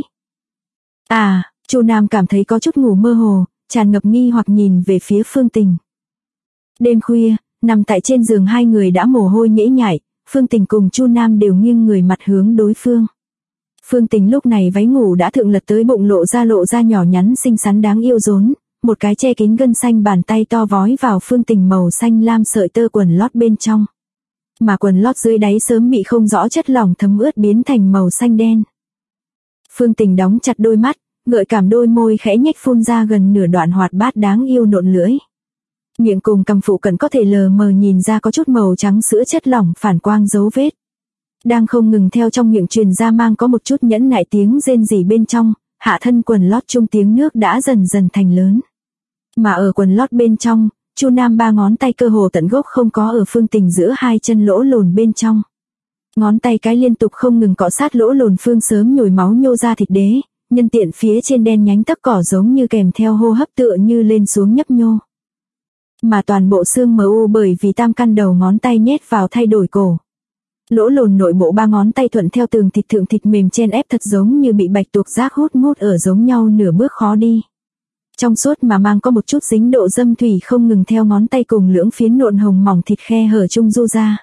Chu Nam cảm thấy có chút ngủ mơ hồ, tràn ngập nghi hoặc nhìn về phía Phương Tình. Đêm khuya, nằm tại trên giường hai người đã mồ hôi nhễ nhại, Phương Tình cùng Chu Nam đều nghiêng người mặt hướng đối phương. Phương Tình lúc này váy ngủ đã thượng lật tới bụng lộ ra nhỏ nhắn xinh xắn đáng yêu rốn, một cái che kín gân xanh bàn tay to vói vào Phương Tình màu xanh lam sợi tơ quần lót bên trong. Mà quần lót dưới đáy sớm bị không rõ chất lỏng thấm ướt biến thành màu xanh đen. Phương Tình đóng chặt đôi mắt, gợi cảm đôi môi khẽ nhếch phun ra gần nửa đoạn hoạt bát đáng yêu nộn lưỡi. Miệng cùng cằm phụ cận có thể lờ mờ nhìn ra có chút màu trắng sữa chất lỏng phản quang dấu vết. Đang không ngừng theo trong miệng truyền ra mang có một chút nhẫn nại tiếng rên rỉ bên trong, hạ thân quần lót chung tiếng nước đã dần dần thành lớn. Mà ở quần lót bên trong, Chu Nam ba ngón tay cơ hồ tận gốc không có ở Phương Tình giữa hai chân lỗ lồn bên trong. Ngón tay cái liên tục không ngừng cọ sát lỗ lồn Phương sớm nhồi máu nhô ra thịt đế, nhân tiện phía trên đen nhánh tấc cỏ giống như kèm theo hô hấp tựa như lên xuống nhấp nhô. Mà toàn bộ xương mu bởi vì tam căn đầu ngón tay nhét vào thay đổi cổ. Lỗ lồn nội bộ ba ngón tay thuận theo tường thịt thượng thịt mềm chen ép thật giống như bị bạch tuộc rác hút mút ở giống nhau nửa bước khó đi. Trong suốt mà mang có một chút dính độ dâm thủy không ngừng theo ngón tay cùng lưỡng phiến nộn hồng mỏng thịt khe hở chung du ra.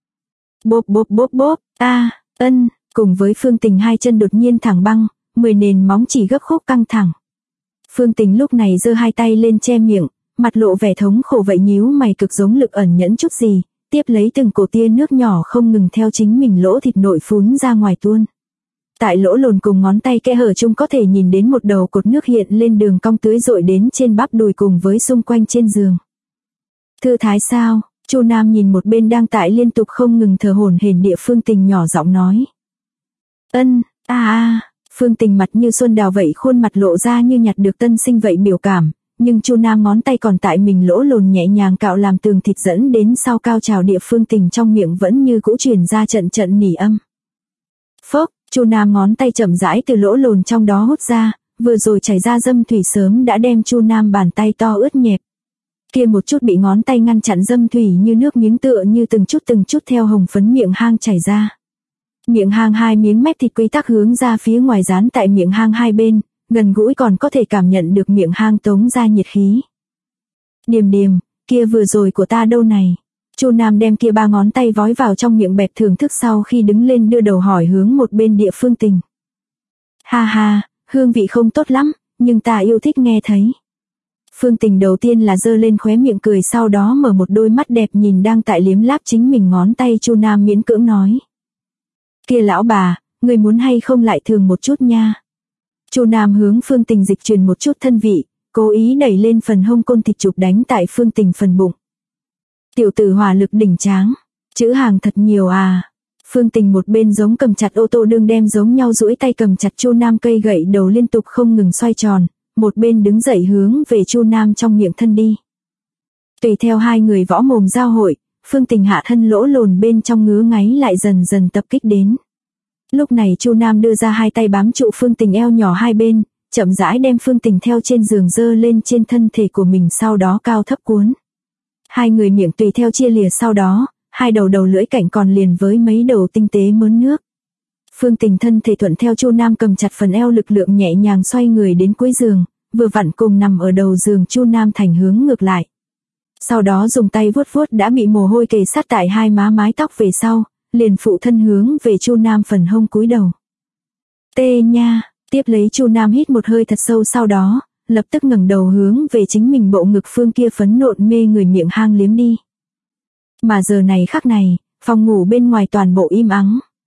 Bốp, cùng với Phương Tình hai chân đột nhiên thẳng băng, 10 nền móng chỉ gấp khúc căng thẳng. Phương Tình lúc này giơ hai tay lên che miệng, mặt lộ vẻ thống khổ vậy nhíu mày cực giống lực ẩn nhẫn chút gì, tiếp lấy từng cổ tia nước nhỏ không ngừng theo chính mình lỗ thịt nội phún ra ngoài tuôn. Tại lỗ lồn cùng ngón tay kẽ hở chung có thể nhìn đến một đầu cột nước hiện lên đường cong tưới rội đến trên bắp đùi cùng với xung quanh trên giường. Thư thái sao? Chu Nam nhìn một bên đang tại liên tục không ngừng thở hổn hển Địa Phương Tình nhỏ giọng nói. Phương Tình mặt như xuân đào vậy khuôn mặt lộ ra như nhặt được tân sinh vậy biểu cảm, nhưng Chu Nam ngón tay còn tại mình lỗ lồn nhẹ nhàng cạo làm tường thịt dẫn đến sau cao trào Địa Phương Tình trong miệng vẫn như cũ truyền ra trận nỉ âm. Phốc, Chu Nam ngón tay chậm rãi từ lỗ lồn trong đó hút ra, vừa rồi chảy ra dâm thủy sớm đã đem Chu Nam bàn tay to ướt nhẹp. Kia một chút bị ngón tay ngăn chặn dâm thủy như nước miếng tựa như từng chút theo hồng phấn miệng hang chảy ra. Miệng hang hai miếng mép thịt quy tắc hướng ra phía ngoài dán tại miệng hang hai bên, gần gũi còn có thể cảm nhận được miệng hang tống ra nhiệt khí. Điềm, kia vừa rồi của ta đâu này? Chu Nam đem kia ba ngón tay vói vào trong miệng bẹp thưởng thức sau khi đứng lên đưa đầu hỏi hướng một bên Địa Phương Tình. Ha, hương vị không tốt lắm, nhưng ta yêu thích nghe thấy. Phương Tình đầu tiên là giơ lên khóe miệng cười sau đó mở một đôi mắt đẹp nhìn đang tại liếm láp chính mình ngón tay Chu Nam miễn cưỡng nói. Kia lão bà, người muốn hay không lại thường một chút nha. Chu Nam hướng Phương Tình dịch chuyển một chút thân vị, cố ý đẩy lên phần hông côn thịt chụp đánh tại Phương Tình phần bụng. Tiểu tử hỏa lực đỉnh tráng, chữ hàng thật nhiều à. Phương Tình một bên giống cầm chặt ô tô đương đem giống nhau duỗi tay cầm chặt Chu Nam cây gậy đầu liên tục không ngừng xoay tròn, một bên đứng dậy hướng về Chu Nam trong miệng thân đi. Tùy theo hai người võ mồm giao hội, Phương Tình hạ thân lỗ lồn bên trong ngứa ngáy lại dần dần tập kích đến. Lúc này Chu Nam đưa ra hai tay bám trụ Phương Tình eo nhỏ hai bên, chậm rãi đem Phương Tình theo trên giường dơ lên trên thân thể của mình sau đó cao thấp cuốn. Hai người miệng tùy theo chia lìa sau đó, hai đầu lưỡi cảnh còn liền với mấy đầu tinh tế mớn nước. Phương Tình thân thể thuận theo Chu Nam cầm chặt phần eo lực lượng nhẹ nhàng xoay người đến cuối giường, vừa vặn cùng nằm ở đầu giường Chu Nam thành hướng ngược lại. Sau đó dùng tay vuốt đã bị mồ hôi kề sát tại hai má mái tóc về sau, liền phụ thân hướng về Chu Nam phần hông cúi đầu. Tê nha, tiếp lấy Chu Nam hít một hơi thật sâu sau đó, lập tức ngẩng đầu hướng về chính mình bộ ngực phương kia phấn nộn mê người miệng hang liếm đi. Mà giờ này khắc này, phòng ngủ bên ngoài toàn bộ im ắng.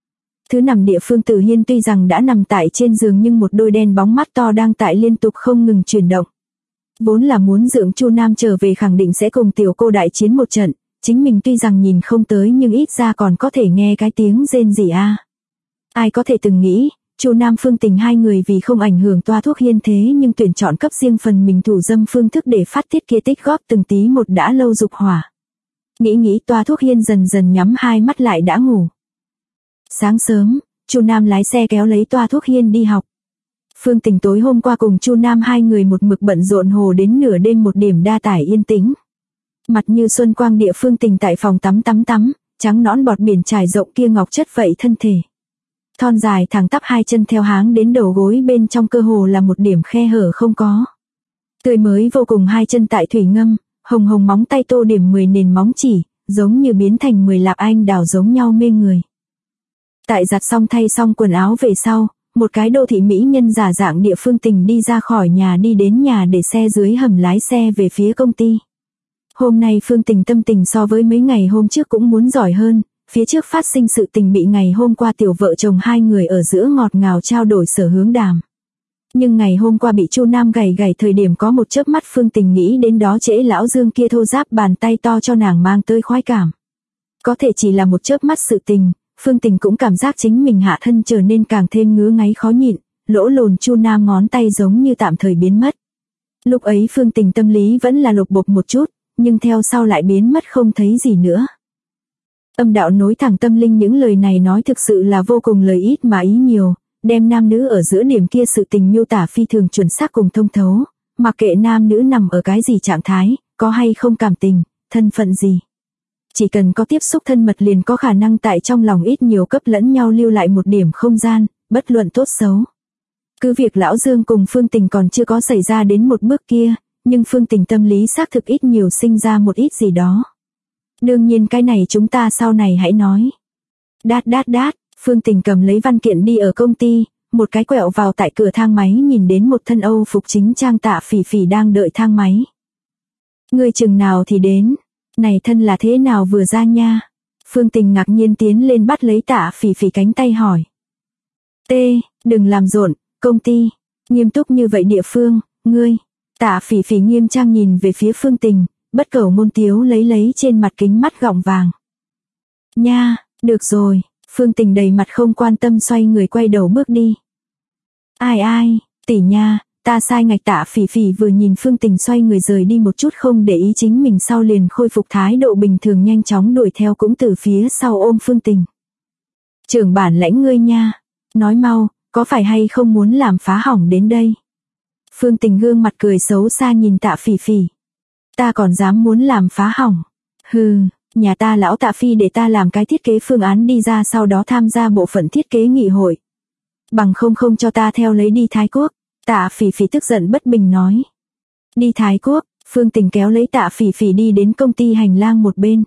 Thứ nằm địa phương Tử Hiên tuy rằng đã nằm tại trên giường nhưng một đôi đen bóng mắt to đang tại liên tục không ngừng chuyển động. Vốn là muốn dưỡng Chu Nam trở về khẳng định sẽ cùng tiểu cô đại chiến một trận, chính mình tuy rằng nhìn không tới nhưng ít ra còn có thể nghe cái tiếng rên rỉ a. Ai có thể từng nghĩ, Chu Nam Phương Tình hai người vì không ảnh hưởng Toa Thuốc Hiên thế nhưng tuyển chọn cấp riêng phần mình thủ dâm phương thức để phát tiết kia tích góp từng tí một đã lâu dục hỏa. Nghĩ Toa Thuốc Hiên dần dần nhắm hai mắt lại đã ngủ. Sáng sớm, Chu Nam lái xe kéo lấy Toa Thuốc Hiên đi học. Phương Tình tối hôm qua cùng Chu Nam hai người một mực bận rộn hồ đến nửa đêm một điểm đa tải yên tĩnh. Mặt như xuân quang địa Phương Tình tại phòng tắm, trắng nõn bọt biển trải rộng kia ngọc chất vậy thân thể. Thon dài thẳng tắp hai chân theo háng đến đầu gối bên trong cơ hồ là một điểm khe hở không có. Tươi mới vô cùng hai chân tại thủy ngâm, hồng hồng móng tay tô điểm 10 nền móng chỉ, giống như biến thành 10 lạp anh đào giống nhau mê người. Tại giặt xong thay xong quần áo về sau, một cái đô thị mỹ nhân giả dạng địa Phương Tình đi ra khỏi nhà đi đến nhà để xe dưới hầm lái xe về phía công ty. Hôm nay Phương Tình tâm tình so với mấy ngày hôm trước cũng muốn giỏi hơn, phía trước phát sinh sự tình bị ngày hôm qua tiểu vợ chồng hai người ở giữa ngọt ngào trao đổi sở hướng đàm. Nhưng ngày hôm qua bị Chu Nam gảy thời điểm có một chớp mắt Phương Tình nghĩ đến đó trễ lão Dương kia thô ráp bàn tay to cho nàng mang tới khoái cảm. Có thể chỉ là một chớp mắt sự tình, Phương Tình cũng cảm giác chính mình hạ thân trở nên càng thêm ngứa ngáy khó nhịn, lỗ lồn Chu Nam ngón tay giống như tạm thời biến mất. Lúc ấy Phương Tình tâm lý vẫn là lục bục một chút, nhưng theo sau lại biến mất không thấy gì nữa. Âm đạo nối thẳng tâm linh những lời này nói thực sự là vô cùng lời ít mà ý nhiều, đem nam nữ ở giữa điểm kia sự tình miêu tả phi thường chuẩn xác cùng thông thấu, mặc kệ nam nữ nằm ở cái gì trạng thái, có hay không cảm tình, thân phận gì. Chỉ cần có tiếp xúc thân mật liền có khả năng tại trong lòng ít nhiều cấp lẫn nhau lưu lại một điểm không gian, bất luận tốt xấu. Cứ việc lão Dương cùng Phương Tình còn chưa có xảy ra đến một bước kia, nhưng Phương Tình tâm lý xác thực ít nhiều sinh ra một ít gì đó. Đương nhiên cái này chúng ta sau này hãy nói. Đát, Phương Tình cầm lấy văn kiện đi ở công ty, một cái quẹo vào tại cửa thang máy nhìn đến một thân Âu phục chính trang Tạ Phỉ Phỉ đang đợi thang máy. Ngươi chừng nào thì đến, này thân là thế nào vừa ra nha. Phương Tình ngạc nhiên tiến lên bắt lấy Tạ Phỉ Phỉ cánh tay hỏi. Đừng làm rộn, công ty, nghiêm túc như vậy địa phương, ngươi. Tạ Phỉ Phỉ nghiêm trang nhìn về phía Phương Tình, bất cẩu môn tiếu lấy trên mặt kính mắt gọng vàng. Nha, được rồi, Phương Tình đầy mặt không quan tâm xoay người quay đầu bước đi. Ai, tỷ nha, ta sai ngạch. Tạ Phỉ Phỉ vừa nhìn Phương Tình xoay người rời đi một chút không để ý chính mình sau liền khôi phục thái độ bình thường nhanh chóng đuổi theo cũng từ phía sau ôm Phương Tình. Trưởng bản lãnh ngươi nha, nói mau, có phải hay không muốn làm phá hỏng đến đây? Phương Tình gương mặt cười xấu xa nhìn Tạ Phỉ Phỉ. Ta còn dám muốn làm phá hỏng. Hừ, nhà ta lão Tạ Phi để ta làm cái thiết kế phương án đi ra sau đó tham gia bộ phận thiết kế nghị hội. Bằng không cho ta theo lấy đi Thái Quốc. Tạ Phỉ Phỉ tức giận bất bình nói. Đi Thái Quốc, Phương Tình kéo lấy Tạ Phỉ Phỉ đi đến công ty hành lang một bên.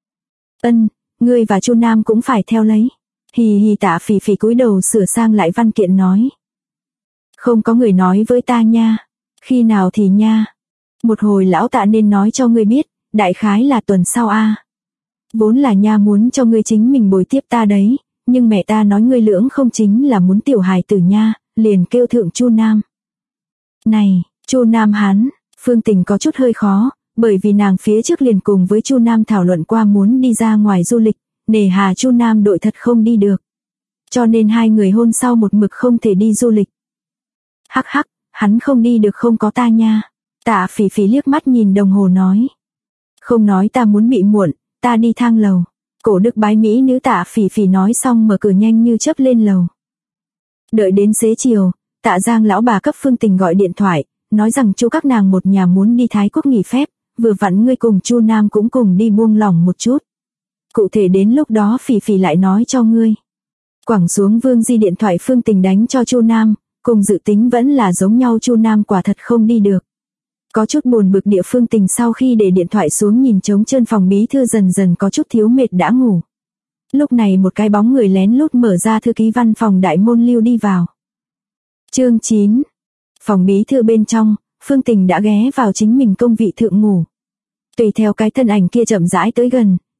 Ngươi và Chu Nam cũng phải theo lấy. Hì Tạ Phỉ Phỉ cúi đầu sửa sang lại văn kiện nói. Không có người nói với ta nha. Khi nào thì nha. Một hồi lão Tạ nên nói cho ngươi biết, đại khái là tuần sau a. Vốn là nha muốn cho ngươi chính mình bồi tiếp ta đấy, nhưng mẹ ta nói ngươi lưỡng không chính là muốn tiểu hài tử nha, liền kêu thượng Chu Nam. Này, Chu Nam hắn, Phương Tình có chút hơi khó, bởi vì nàng phía trước liền cùng với Chu Nam thảo luận qua muốn đi ra ngoài du lịch, nề hà Chu Nam đội thật không đi được. Cho nên hai người hôn sau một mực không thể đi du lịch. Hắc, hắn không đi được không có ta nha. Tạ Phỉ Phỉ liếc mắt nhìn đồng hồ nói. Không nói ta muốn bị muộn, ta đi thang lầu. Cổ đức bái mỹ nữ Tạ Phỉ Phỉ nói xong mở cửa nhanh như chớp lên lầu. Đợi đến xế chiều, Tạ Giang lão bà cấp Phương Tình gọi điện thoại, nói rằng Chu các nàng một nhà muốn đi Thái Quốc nghỉ phép, vừa vặn ngươi cùng Chu Nam cũng cùng đi buông lỏng một chút. Cụ thể đến lúc đó Phỉ Phỉ lại nói cho ngươi. Quẳng xuống Vương Di điện thoại Phương Tình đánh cho Chu Nam, cùng dự tính vẫn là giống nhau. Chu Nam quả thật không đi được. Có chút buồn bực địa Phương Tình sau khi để điện thoại xuống nhìn trống trơn phòng bí thư dần dần có chút thiếu mệt đã ngủ. Lúc này một cái bóng người lén lút mở ra thư ký văn phòng đại môn lưu đi vào. Chương 9. Phòng bí thư bên trong, Phương Tình đã ghé vào chính mình công vị thượng ngủ. Tùy theo cái thân ảnh kia chậm rãi tới gần,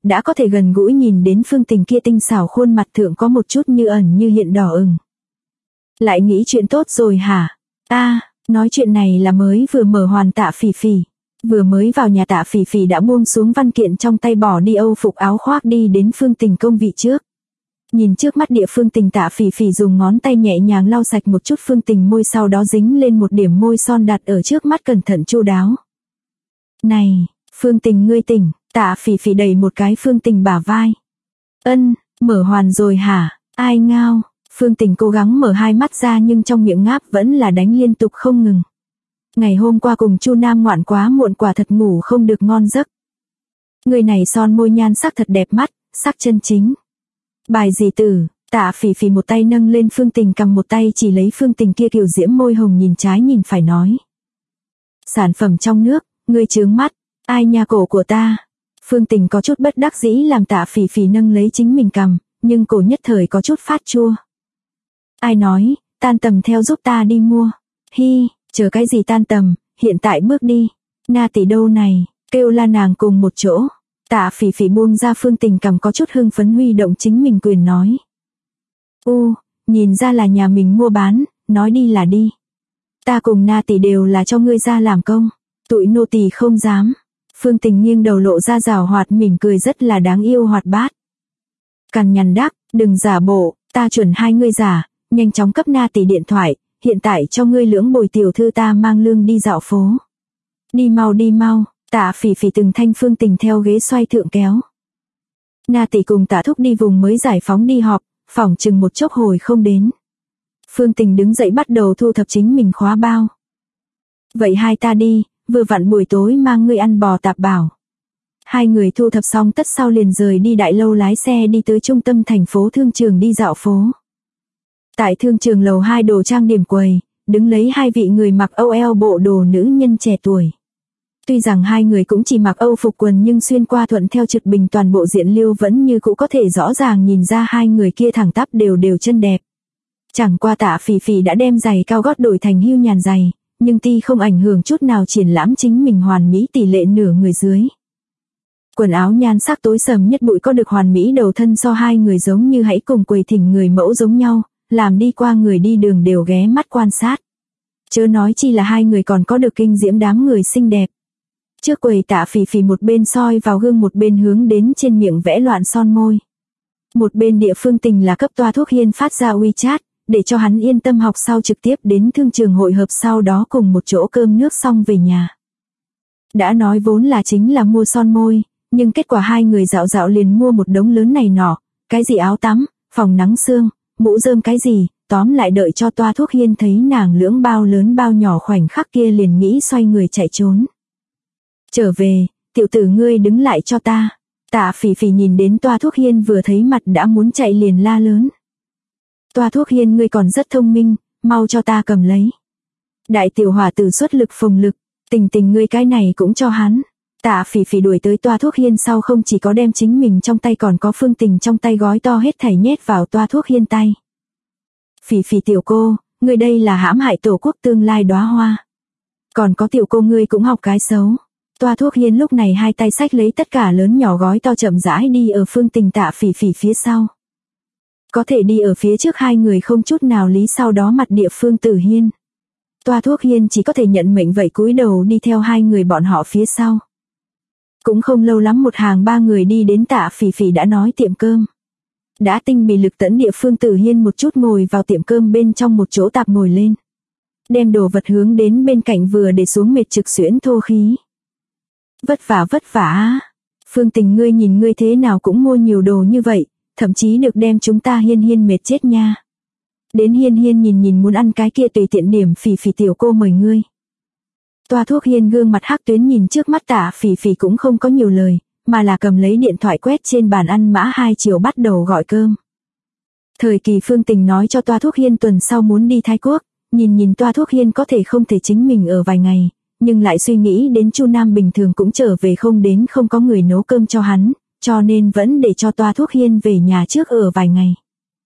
đã có thể gần gũi nhìn đến Phương Tình kia tinh xảo khuôn mặt thượng có một chút như ẩn như hiện đỏ ửng. Lại nghĩ chuyện tốt rồi hả? Nói chuyện này là mới vừa mở hoàn Tạ Phỉ Phỉ. Vừa mới vào nhà Tạ Phỉ Phỉ đã buông xuống văn kiện trong tay, bỏ đi âu phục áo khoác đi đến Phương Tình công vị trước. Nhìn trước mắt địa Phương Tình, Tạ Phỉ Phỉ dùng ngón tay nhẹ nhàng lau sạch một chút Phương Tình môi, sau đó dính lên một điểm môi son đặt ở trước mắt cẩn thận chu đáo. Này, Phương Tình ngươi tỉnh. Tạ Phỉ Phỉ đẩy một cái Phương Tình bả vai. Mở hoàn rồi hả? Ai ngao? Phương Tình cố gắng mở hai mắt ra nhưng trong miệng ngáp vẫn là đánh liên tục không ngừng. Ngày hôm qua cùng Chu Nam ngoạn quá muộn, quả thật ngủ không được ngon giấc. Người này son môi nhan sắc thật đẹp mắt, sắc chân chính. Bài gì tử? Tạ Phỉ Phỉ một tay nâng lên Phương Tình cầm, một tay chỉ lấy Phương Tình kia kiều diễm môi hồng, nhìn trái nhìn phải nói. Sản phẩm trong nước, ngươi chướng mắt. Ai nha, cổ của ta. Phương Tình có chút bất đắc dĩ làm Tạ Phỉ Phỉ nâng lấy chính mình cầm, nhưng cổ nhất thời có chút phát chua. Ai nói, tan tầm theo giúp ta đi mua. Hi, chờ cái gì tan tầm, hiện tại bước đi. Na tỷ đâu này, kêu la nàng cùng một chỗ. Tạ Phỉ Phỉ buông ra Phương Tình cầm, có chút hưng phấn huy động chính mình quyền nói. Nhìn ra là nhà mình mua bán, nói đi là đi. Ta cùng Na tỷ đều là cho ngươi ra làm công, tụi nô tỳ không dám. Phương Tình nghiêng đầu lộ ra giảo hoạt mỉm cười rất là đáng yêu hoạt bát. Cằn nhằn đắc, đừng giả bộ, ta chuẩn hai ngươi giả, nhanh chóng cấp Na tỷ điện thoại, hiện tại cho ngươi lưỡng bồi tiểu thư ta mang lương đi dạo phố. Đi mau, Tạ Phỉ Phỉ từng thanh Phương Tình theo ghế xoay thượng kéo. Na tỷ cùng Tạ thúc đi vùng mới giải phóng đi họp, phỏng chừng một chốc hồi không đến. Phương Tình đứng dậy bắt đầu thu thập chính mình khóa bao. Vậy hai ta đi, vừa vặn buổi tối mang ngươi ăn bò tạp bảo. Hai người thu thập xong tất sau liền rời đi đại lâu, lái xe đi tới trung tâm thành phố thương trường đi dạo phố. Tại thương trường lầu 2 đồ trang điểm quầy, đứng lấy hai vị người mặc âu eo bộ đồ nữ nhân trẻ tuổi. Tuy rằng hai người cũng chỉ mặc âu phục quần nhưng xuyên qua thuận theo trực bình toàn bộ diện liêu vẫn như cũ có thể rõ ràng nhìn ra hai người kia thẳng tắp đều chân đẹp. Chẳng qua Tạ Phỉ Phỉ đã đem giày cao gót đổi thành hưu nhàn giày, nhưng ti không ảnh hưởng chút nào triển lãm chính mình hoàn mỹ tỷ lệ nửa người dưới. Quần áo nhan sắc tối sầm nhất bụi có được hoàn mỹ đầu thân, so hai người giống như hãy cùng quầy thỉnh người mẫu giống nhau, làm đi qua người đi đường đều ghé mắt quan sát. Chớ nói chi là hai người còn có được kinh diễm đám người xinh đẹp. Trước quầy Tạ Phỉ Phỉ một bên soi vào gương một bên hướng đến trên miệng vẽ loạn son môi. Một bên địa Phương Tình là cấp Toa Thuốc Hiên phát ra WeChat, để cho hắn yên tâm học sau trực tiếp đến thương trường hội hợp, sau đó cùng một chỗ cơm nước xong về nhà. Đã nói vốn là chính là mua son môi, nhưng kết quả hai người dạo liền mua một đống lớn này nọ, cái gì áo tắm, phòng nắng sương, mũ rơm cái gì, tóm lại đợi cho Toa Thuốc Hiên thấy nàng lưỡng bao lớn bao nhỏ khoảnh khắc kia liền nghĩ xoay người chạy trốn. Trở về, tiểu tử ngươi đứng lại cho ta. Tạ Phỉ Phỉ nhìn đến Toa Thuốc Hiên vừa thấy mặt đã muốn chạy liền la lớn. Toa Thuốc Hiên ngươi còn rất thông minh, mau cho ta cầm lấy. Đại tiểu hỏa tử xuất lực phồng lực, Tình ngươi cái này cũng cho hắn. Tạ Phỉ Phỉ đuổi tới Toa Thuốc Hiên sau không chỉ có đem chính mình trong tay còn có Phương Tình trong tay gói to hết thảy nhét vào Toa Thuốc Hiên tay. Phỉ Phỉ tiểu cô, ngươi đây là hãm hại tổ quốc tương lai đóa hoa. Còn có tiểu cô ngươi cũng học cái xấu. Toa Thuốc Hiên lúc này hai tay xách lấy tất cả lớn nhỏ gói to chậm rãi đi ở Phương Tình Tạ Phỉ Phỉ phía sau. Có thể đi ở phía trước hai người không chút nào lý, sau đó mặt địa Phương Tử Hiên. Toa Thuốc Hiên chỉ có thể nhận mệnh vậy cúi đầu đi theo hai người bọn họ phía sau. Cũng không lâu lắm một hàng ba người đi đến Tạ Phỉ Phỉ đã nói tiệm cơm. Đã tinh bị lực tẫn địa Phương Tử Hiên một chút ngồi vào tiệm cơm bên trong một chỗ tạp ngồi lên. Đem đồ vật hướng đến bên cạnh vừa để xuống mệt trực xuyễn thô khí. Vất vả. Phương Tình ngươi nhìn ngươi thế nào cũng mua nhiều đồ như vậy, thậm chí được đem chúng ta Hiên mệt chết nha. Đến Hiên nhìn muốn ăn cái kia tùy tiện điểm, Phỉ Phỉ tiểu cô mời ngươi. Toa Thuốc Hiên gương mặt hắc tuyến nhìn trước mắt Tạ Phỉ Phỉ cũng không có nhiều lời, mà là cầm lấy điện thoại quét trên bàn ăn mã 2 chiều bắt đầu gọi cơm. Thời kỳ Phương Tình nói cho Toa Thuốc Hiên tuần sau muốn đi Thái Quốc, nhìn Toa Thuốc Hiên có thể không thể chính mình ở vài ngày, nhưng lại suy nghĩ đến Chu Nam bình thường cũng trở về không đến không có người nấu cơm cho hắn, cho nên vẫn để cho Toa Thuốc Hiên về nhà trước ở vài ngày.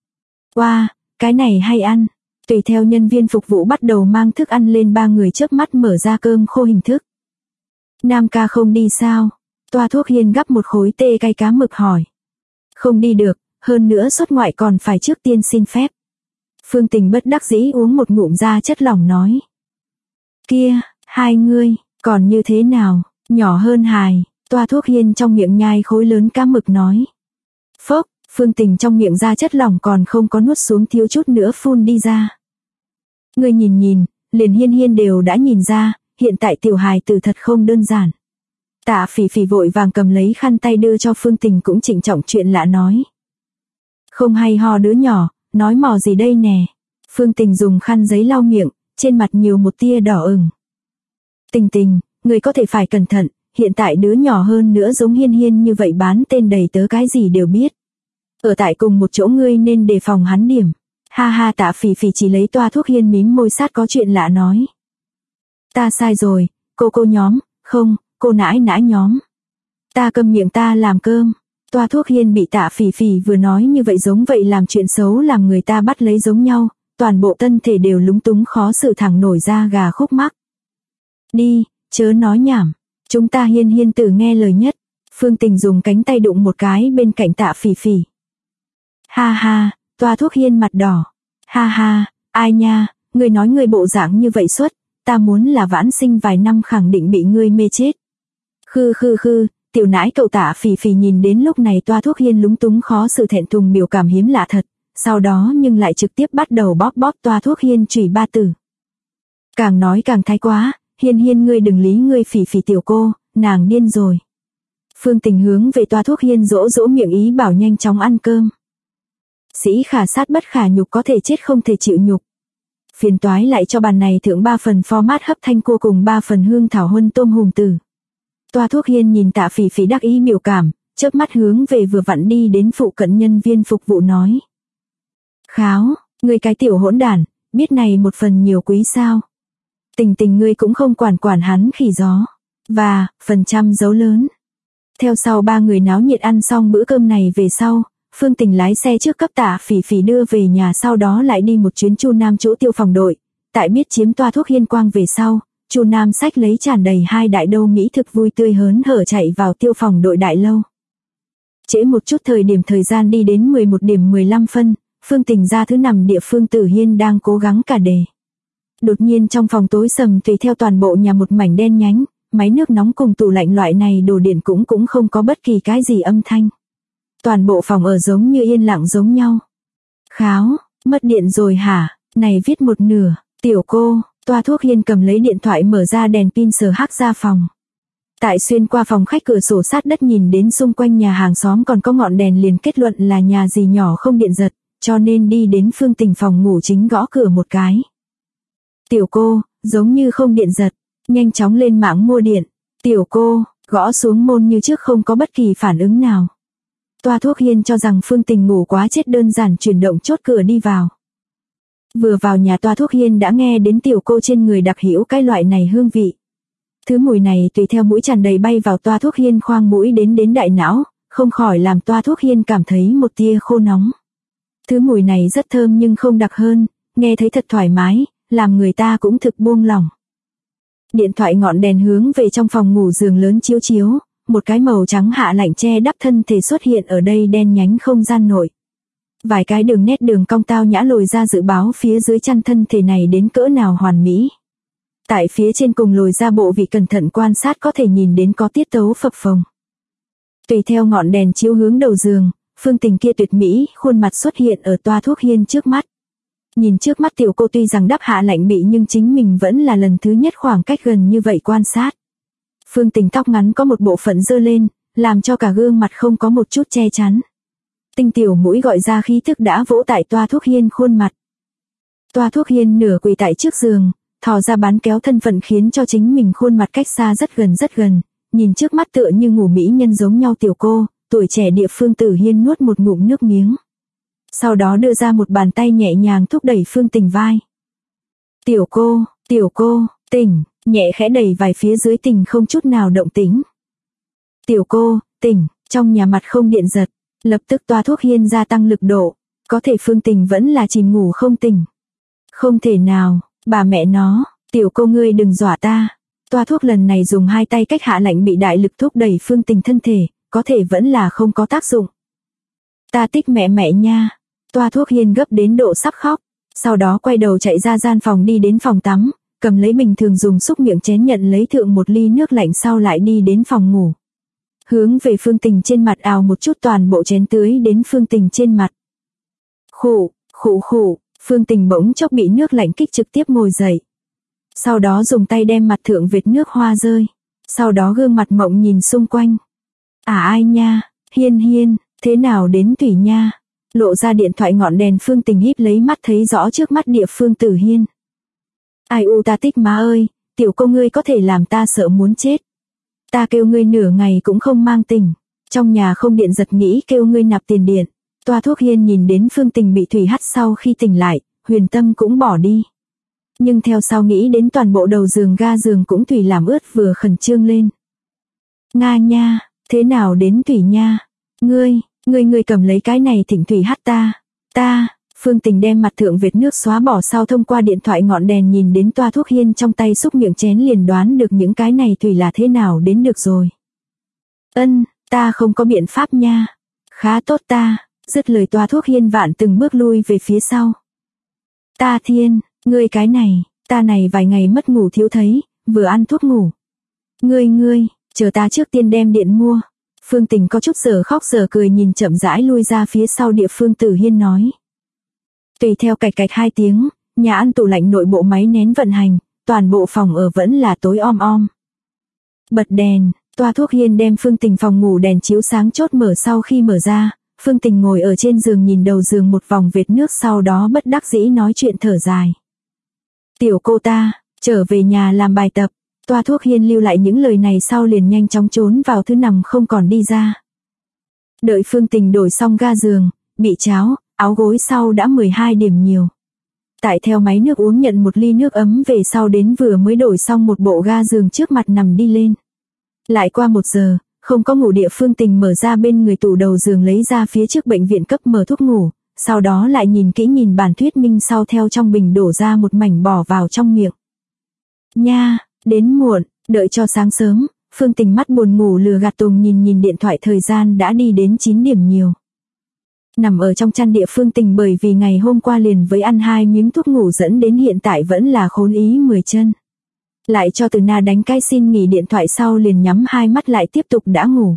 Wow, cái này hay ăn. Tùy theo nhân viên phục vụ bắt đầu mang thức ăn lên, ba người chớp mắt mở ra cơm khô hình thức. Nam ca không đi sao? Toa Thuốc Hiên gắp một khối tê cay cá mực hỏi. Không đi được, hơn nữa xuất ngoại còn phải trước tiên xin phép. Phương Tình bất đắc dĩ uống một ngụm ra chất lỏng nói. Kia, hai ngươi, còn như thế nào, nhỏ hơn hài. Toa Thuốc Hiên trong miệng nhai khối lớn cá mực nói. Phốc, Phương Tình trong miệng ra chất lỏng còn không có nuốt xuống thiếu chút nữa phun đi ra. Ngươi nhìn, liền Hiên đều đã nhìn ra, hiện tại tiểu hài tử thật không đơn giản. Tạ Phỉ Phỉ vội vàng cầm lấy khăn tay đưa cho Phương Tình cũng trịnh trọng chuyện lạ nói. Không hay ho đứa nhỏ, nói mò gì đây nè. Phương Tình dùng khăn giấy lau miệng, trên mặt nhiều một tia đỏ ửng. Tình, người có thể phải cẩn thận, hiện tại đứa nhỏ hơn nữa giống Hiên như vậy bán tên đầy tớ cái gì đều biết. Ở tại cùng một chỗ ngươi nên đề phòng hắn điểm. Ha ha, Tạ Phỉ Phỉ chỉ lấy Toa Thuốc Hiên mím môi sát có chuyện lạ nói. Ta sai rồi, cô nhóm, không, cô nãi nhóm. Ta câm miệng, ta làm cơm. Toa Thuốc Hiên bị Tạ Phỉ Phỉ vừa nói như vậy giống vậy làm chuyện xấu làm người ta bắt lấy giống nhau, toàn bộ thân thể đều lúng túng khó xử thẳng nổi da gà khúc mắc. Đi, chớ nói nhảm, chúng ta Hiên tử nghe lời nhất. Phương Tình dùng cánh tay đụng một cái bên cạnh Tạ Phỉ Phỉ. Ha ha, Toa Thuốc Hiên mặt đỏ. Ha ha, ai nha, ngươi nói ngươi bộ dạng như vậy suốt, ta muốn là vãn sinh vài năm khẳng định bị ngươi mê chết. Khư, tiểu nãi cậu. Tạ Phỉ Phỉ nhìn đến lúc này Toa Thuốc Hiên lúng túng khó xử thẹn thùng biểu cảm hiếm lạ thật, sau đó nhưng lại trực tiếp bắt đầu bóp Toa Thuốc Hiên chửi ba tử. Càng nói càng thái quá, Hiên ngươi đừng lý ngươi Phỉ Phỉ tiểu cô, nàng điên rồi. Phương Tình hướng về Toa Thuốc Hiên dỗ miệng ý bảo nhanh chóng ăn cơm. Sĩ khả sát bất khả nhục, có thể chết không thể chịu nhục. Phiền toái lại cho bàn này thượng 3 phần format hấp thanh cua cùng 3 phần hương thảo huân tôm hùm tử. Toa Thuốc Hiên nhìn Tạ Phỉ Phỉ đắc ý biểu cảm, chớp mắt hướng về vừa vặn đi đến phụ cận nhân viên phục vụ nói. Kháo, ngươi cái tiểu hỗn đản, biết này một phần nhiều quý sao. Tình ngươi cũng không quản hắn khỉ gió. Và, phần trăm dấu lớn. Theo sau ba người náo nhiệt ăn xong bữa cơm này về sau, Phương Tình lái xe trước cấp Tạ Phỉ Phỉ đưa về nhà, sau đó lại đi một chuyến Chu Nam chỗ tiêu phòng đội. Tại biết chiếm Toa Thuốc Hiên quang về sau, Chu Nam xách lấy tràn đầy 2 đại đâu mỹ thực vui tươi hớn hở chạy vào tiêu phòng đội đại lâu. Trễ một chút thời gian đi đến 11 điểm 15 phân, Phương Tình ra thứ nằm địa phương Tử Hiên đang cố gắng cả đề. Đột nhiên trong phòng tối sầm tùy theo toàn bộ nhà một mảnh đen nhánh, máy nước nóng cùng tủ lạnh loại này đồ điện cũng không có bất kỳ cái gì âm thanh. Toàn bộ phòng ở giống như yên lặng giống nhau. Kháo, mất điện rồi hả? Này viết một nửa, tiểu cô. Toa Thuốc Hiên cầm lấy điện thoại mở ra đèn pin sờ hắc ra phòng. Tại xuyên qua phòng khách cửa sổ sát đất nhìn đến xung quanh nhà hàng xóm còn có ngọn đèn liền kết luận là nhà gì nhỏ không điện giật, cho nên đi đến Phương Tình phòng ngủ chính gõ cửa một cái. Tiểu cô, giống như không điện giật, nhanh chóng lên mạng mua điện. Tiểu cô, gõ xuống môn như trước không có bất kỳ phản ứng nào. Toa Thuốc Hiên cho rằng Phương Tình ngủ quá chết đơn giản chuyển động chốt cửa đi vào. Vừa vào nhà Toa Thuốc Hiên đã nghe đến tiểu cô trên người đặc hữu cái loại này hương vị. Thứ mùi này tùy theo mũi tràn đầy bay vào Toa Thuốc Hiên khoang mũi đến đại não, không khỏi làm Toa Thuốc Hiên cảm thấy một tia khô nóng. Thứ mùi này rất thơm nhưng không đặc hơn, nghe thấy thật thoải mái, làm người ta cũng thực buông lỏng. Điện thoại ngọn đèn hướng về trong phòng ngủ giường lớn chiếu, một cái màu trắng hạ lạnh che đắp thân thể xuất hiện ở đây đen nhánh không gian nội. Vài cái đường cong tao nhã lồi ra dự báo phía dưới chăn thân thể này đến cỡ nào hoàn mỹ. Tại phía trên cùng lồi ra bộ vị cẩn thận quan sát có thể nhìn đến có tiết tấu phập phồng. Tùy theo ngọn đèn chiếu hướng đầu giường, Phương Tình kia tuyệt mỹ khuôn mặt xuất hiện ở Toa Thuốc Hiên trước mắt. Nhìn trước mắt tiểu cô tuy rằng đắp hạ lạnh bị nhưng chính mình vẫn là lần thứ nhất khoảng cách gần như vậy quan sát. Phương Tình tóc ngắn có một bộ phận dơ lên, làm cho cả gương mặt không có một chút che chắn. Tinh tiểu mũi gọi ra khí thức đã vỗ tại Toa Thuốc Hiên khuôn mặt. Toa Thuốc Hiên nửa quỳ tại trước giường, thò ra bán kéo thân phận khiến cho chính mình khuôn mặt cách xa rất gần, nhìn trước mắt tựa như ngủ mỹ nhân giống nhau tiểu cô, tuổi trẻ địa phương Tử Hiên nuốt một ngụm nước miếng. Sau đó đưa ra một bàn tay nhẹ nhàng thúc đẩy Phương Tình vai. Tiểu cô, tỉnh, nhẹ khẽ đẩy vài phía dưới Tình không chút nào động tĩnh. Tiểu cô, tỉnh, trong nhà mặt không điện giật. Lập tức Toa Thuốc Hiên gia tăng lực độ, có thể Phương Tình vẫn là chìm ngủ không tỉnh. Không thể nào, bà mẹ nó, tiểu cô ngươi đừng dọa ta. Toa thuốc lần này dùng hai tay cách hạ lạnh bị đại lực thúc đẩy Phương Tình thân thể, có thể vẫn là không có tác dụng. Ta thích mẹ mẹ nha. Toa thuốc Hiên gấp đến độ sắp khóc. Sau đó quay đầu chạy ra gian phòng đi đến phòng tắm, cầm lấy bình thường dùng xúc miệng chén nhận lấy thượng một ly nước lạnh sau lại đi đến phòng ngủ. Hướng về Phương Tình trên mặt ào một chút toàn bộ chén tưới đến Phương Tình trên mặt. Khụ, khụ khụ, Phương Tình bỗng chốc bị nước lạnh kích trực tiếp ngồi dậy. Sau đó dùng tay đem mặt thượng vệt nước hoa rơi. Sau đó gương mặt mộng nhìn xung quanh. À ai nha, Hiên Hiên, thế nào đến Thủy nha. Lộ ra điện thoại ngọn đèn Phương Tình híp lấy mắt thấy rõ trước mắt địa phương Tử Hiên. Ai u ta tích má ơi, tiểu cô ngươi có thể làm ta sợ muốn chết. Ta kêu ngươi nửa ngày cũng không mang tỉnh. Trong nhà không điện giật nghĩ kêu ngươi nạp tiền điện. Toa thuốc Hiên nhìn đến Phương Tình bị thủy hắt sau khi tỉnh lại, huyền tâm cũng bỏ đi. Nhưng theo sau nghĩ đến toàn bộ đầu giường ga giường cũng thủy làm ướt vừa khẩn trương lên. Nga nha, thế nào đến Thủy nha? Ngươi cầm lấy cái này thỉnh thủy hắt ta. Phương Tình đem mặt thượng vệt nước xóa bỏ sau thông qua điện thoại ngọn đèn nhìn đến toa thuốc Hiên trong tay xúc miệng chén liền đoán được những cái này thủy là thế nào đến được rồi. Ta không có biện pháp nha. Khá tốt ta, dứt lời toa thuốc Hiên vạn từng bước lui về phía sau. Ta thiên, ngươi cái này, ta này vài ngày mất ngủ thiếu thấy, vừa ăn thuốc ngủ. Ngươi, chờ ta trước tiên đem điện mua. Phương Tình có chút giờ khóc giờ cười nhìn chậm rãi lui ra phía sau địa phương Tử Hiên nói. Tùy theo cạch cạch hai tiếng, nhà ăn tủ lạnh nội bộ máy nén vận hành, toàn bộ phòng ở vẫn là tối om om. Bật đèn, toa thuốc Hiên đem Phương Tình phòng ngủ đèn chiếu sáng chốt mở sau khi mở ra, Phương Tình ngồi ở trên giường nhìn đầu giường một vòng vệt nước sau đó bất đắc dĩ nói chuyện thở dài. Tiểu cô ta, trở về nhà làm bài tập. Toa thuốc Hiên lưu lại những lời này sau liền nhanh chóng trốn vào thứ nằm không còn đi ra. Đợi Phương Tình đổi xong ga giường, bị cháo, áo gối sau đã 12 điểm nhiều. Tại theo máy nước uống nhận một ly nước ấm về sau đến vừa mới đổi xong một bộ ga giường trước mặt nằm đi lên. Lại qua 1 giờ, không có ngủ địa Phương Tình mở ra bên người tủ đầu giường lấy ra phía trước bệnh viện cấp mở thuốc ngủ, sau đó lại nhìn kỹ nhìn bản thuyết minh sau theo trong bình đổ ra một mảnh bỏ vào trong miệng. Nha, đến muộn, đợi cho sáng sớm, Phương Tình mắt buồn ngủ lừa gạt Tùng nhìn điện thoại thời gian đã đi đến 9 điểm nhiều. Nằm ở trong chăn địa Phương Tình bởi vì ngày hôm qua liền với ăn 2 miếng thuốc ngủ dẫn đến hiện tại vẫn là khốn ý 10 chân. Lại cho Từ Na đánh cái xin nghỉ điện thoại sau liền nhắm hai mắt lại tiếp tục đã ngủ.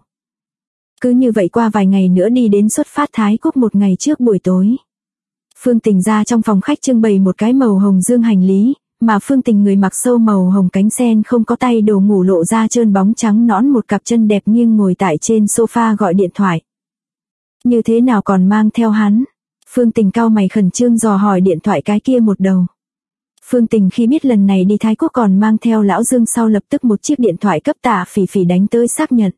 Cứ như vậy qua vài ngày nữa đi đến xuất phát Thái Quốc một ngày trước buổi tối. Phương Tình ra trong phòng khách trưng bày một cái màu hồng dương hành lý, mà Phương Tình người mặc sâu màu hồng cánh sen không có tay đồ ngủ lộ ra trơn bóng trắng nõn một cặp chân đẹp nghiêng ngồi tại trên sofa gọi điện thoại. Như thế nào còn mang theo hắn? Phương Tình cau mày khẩn trương dò hỏi điện thoại cái kia một đầu. Phương Tình khi biết lần này đi Thái Quốc còn mang theo lão Dương sau lập tức một chiếc điện thoại cấp Tạ Phỉ Phỉ đánh tới xác nhận.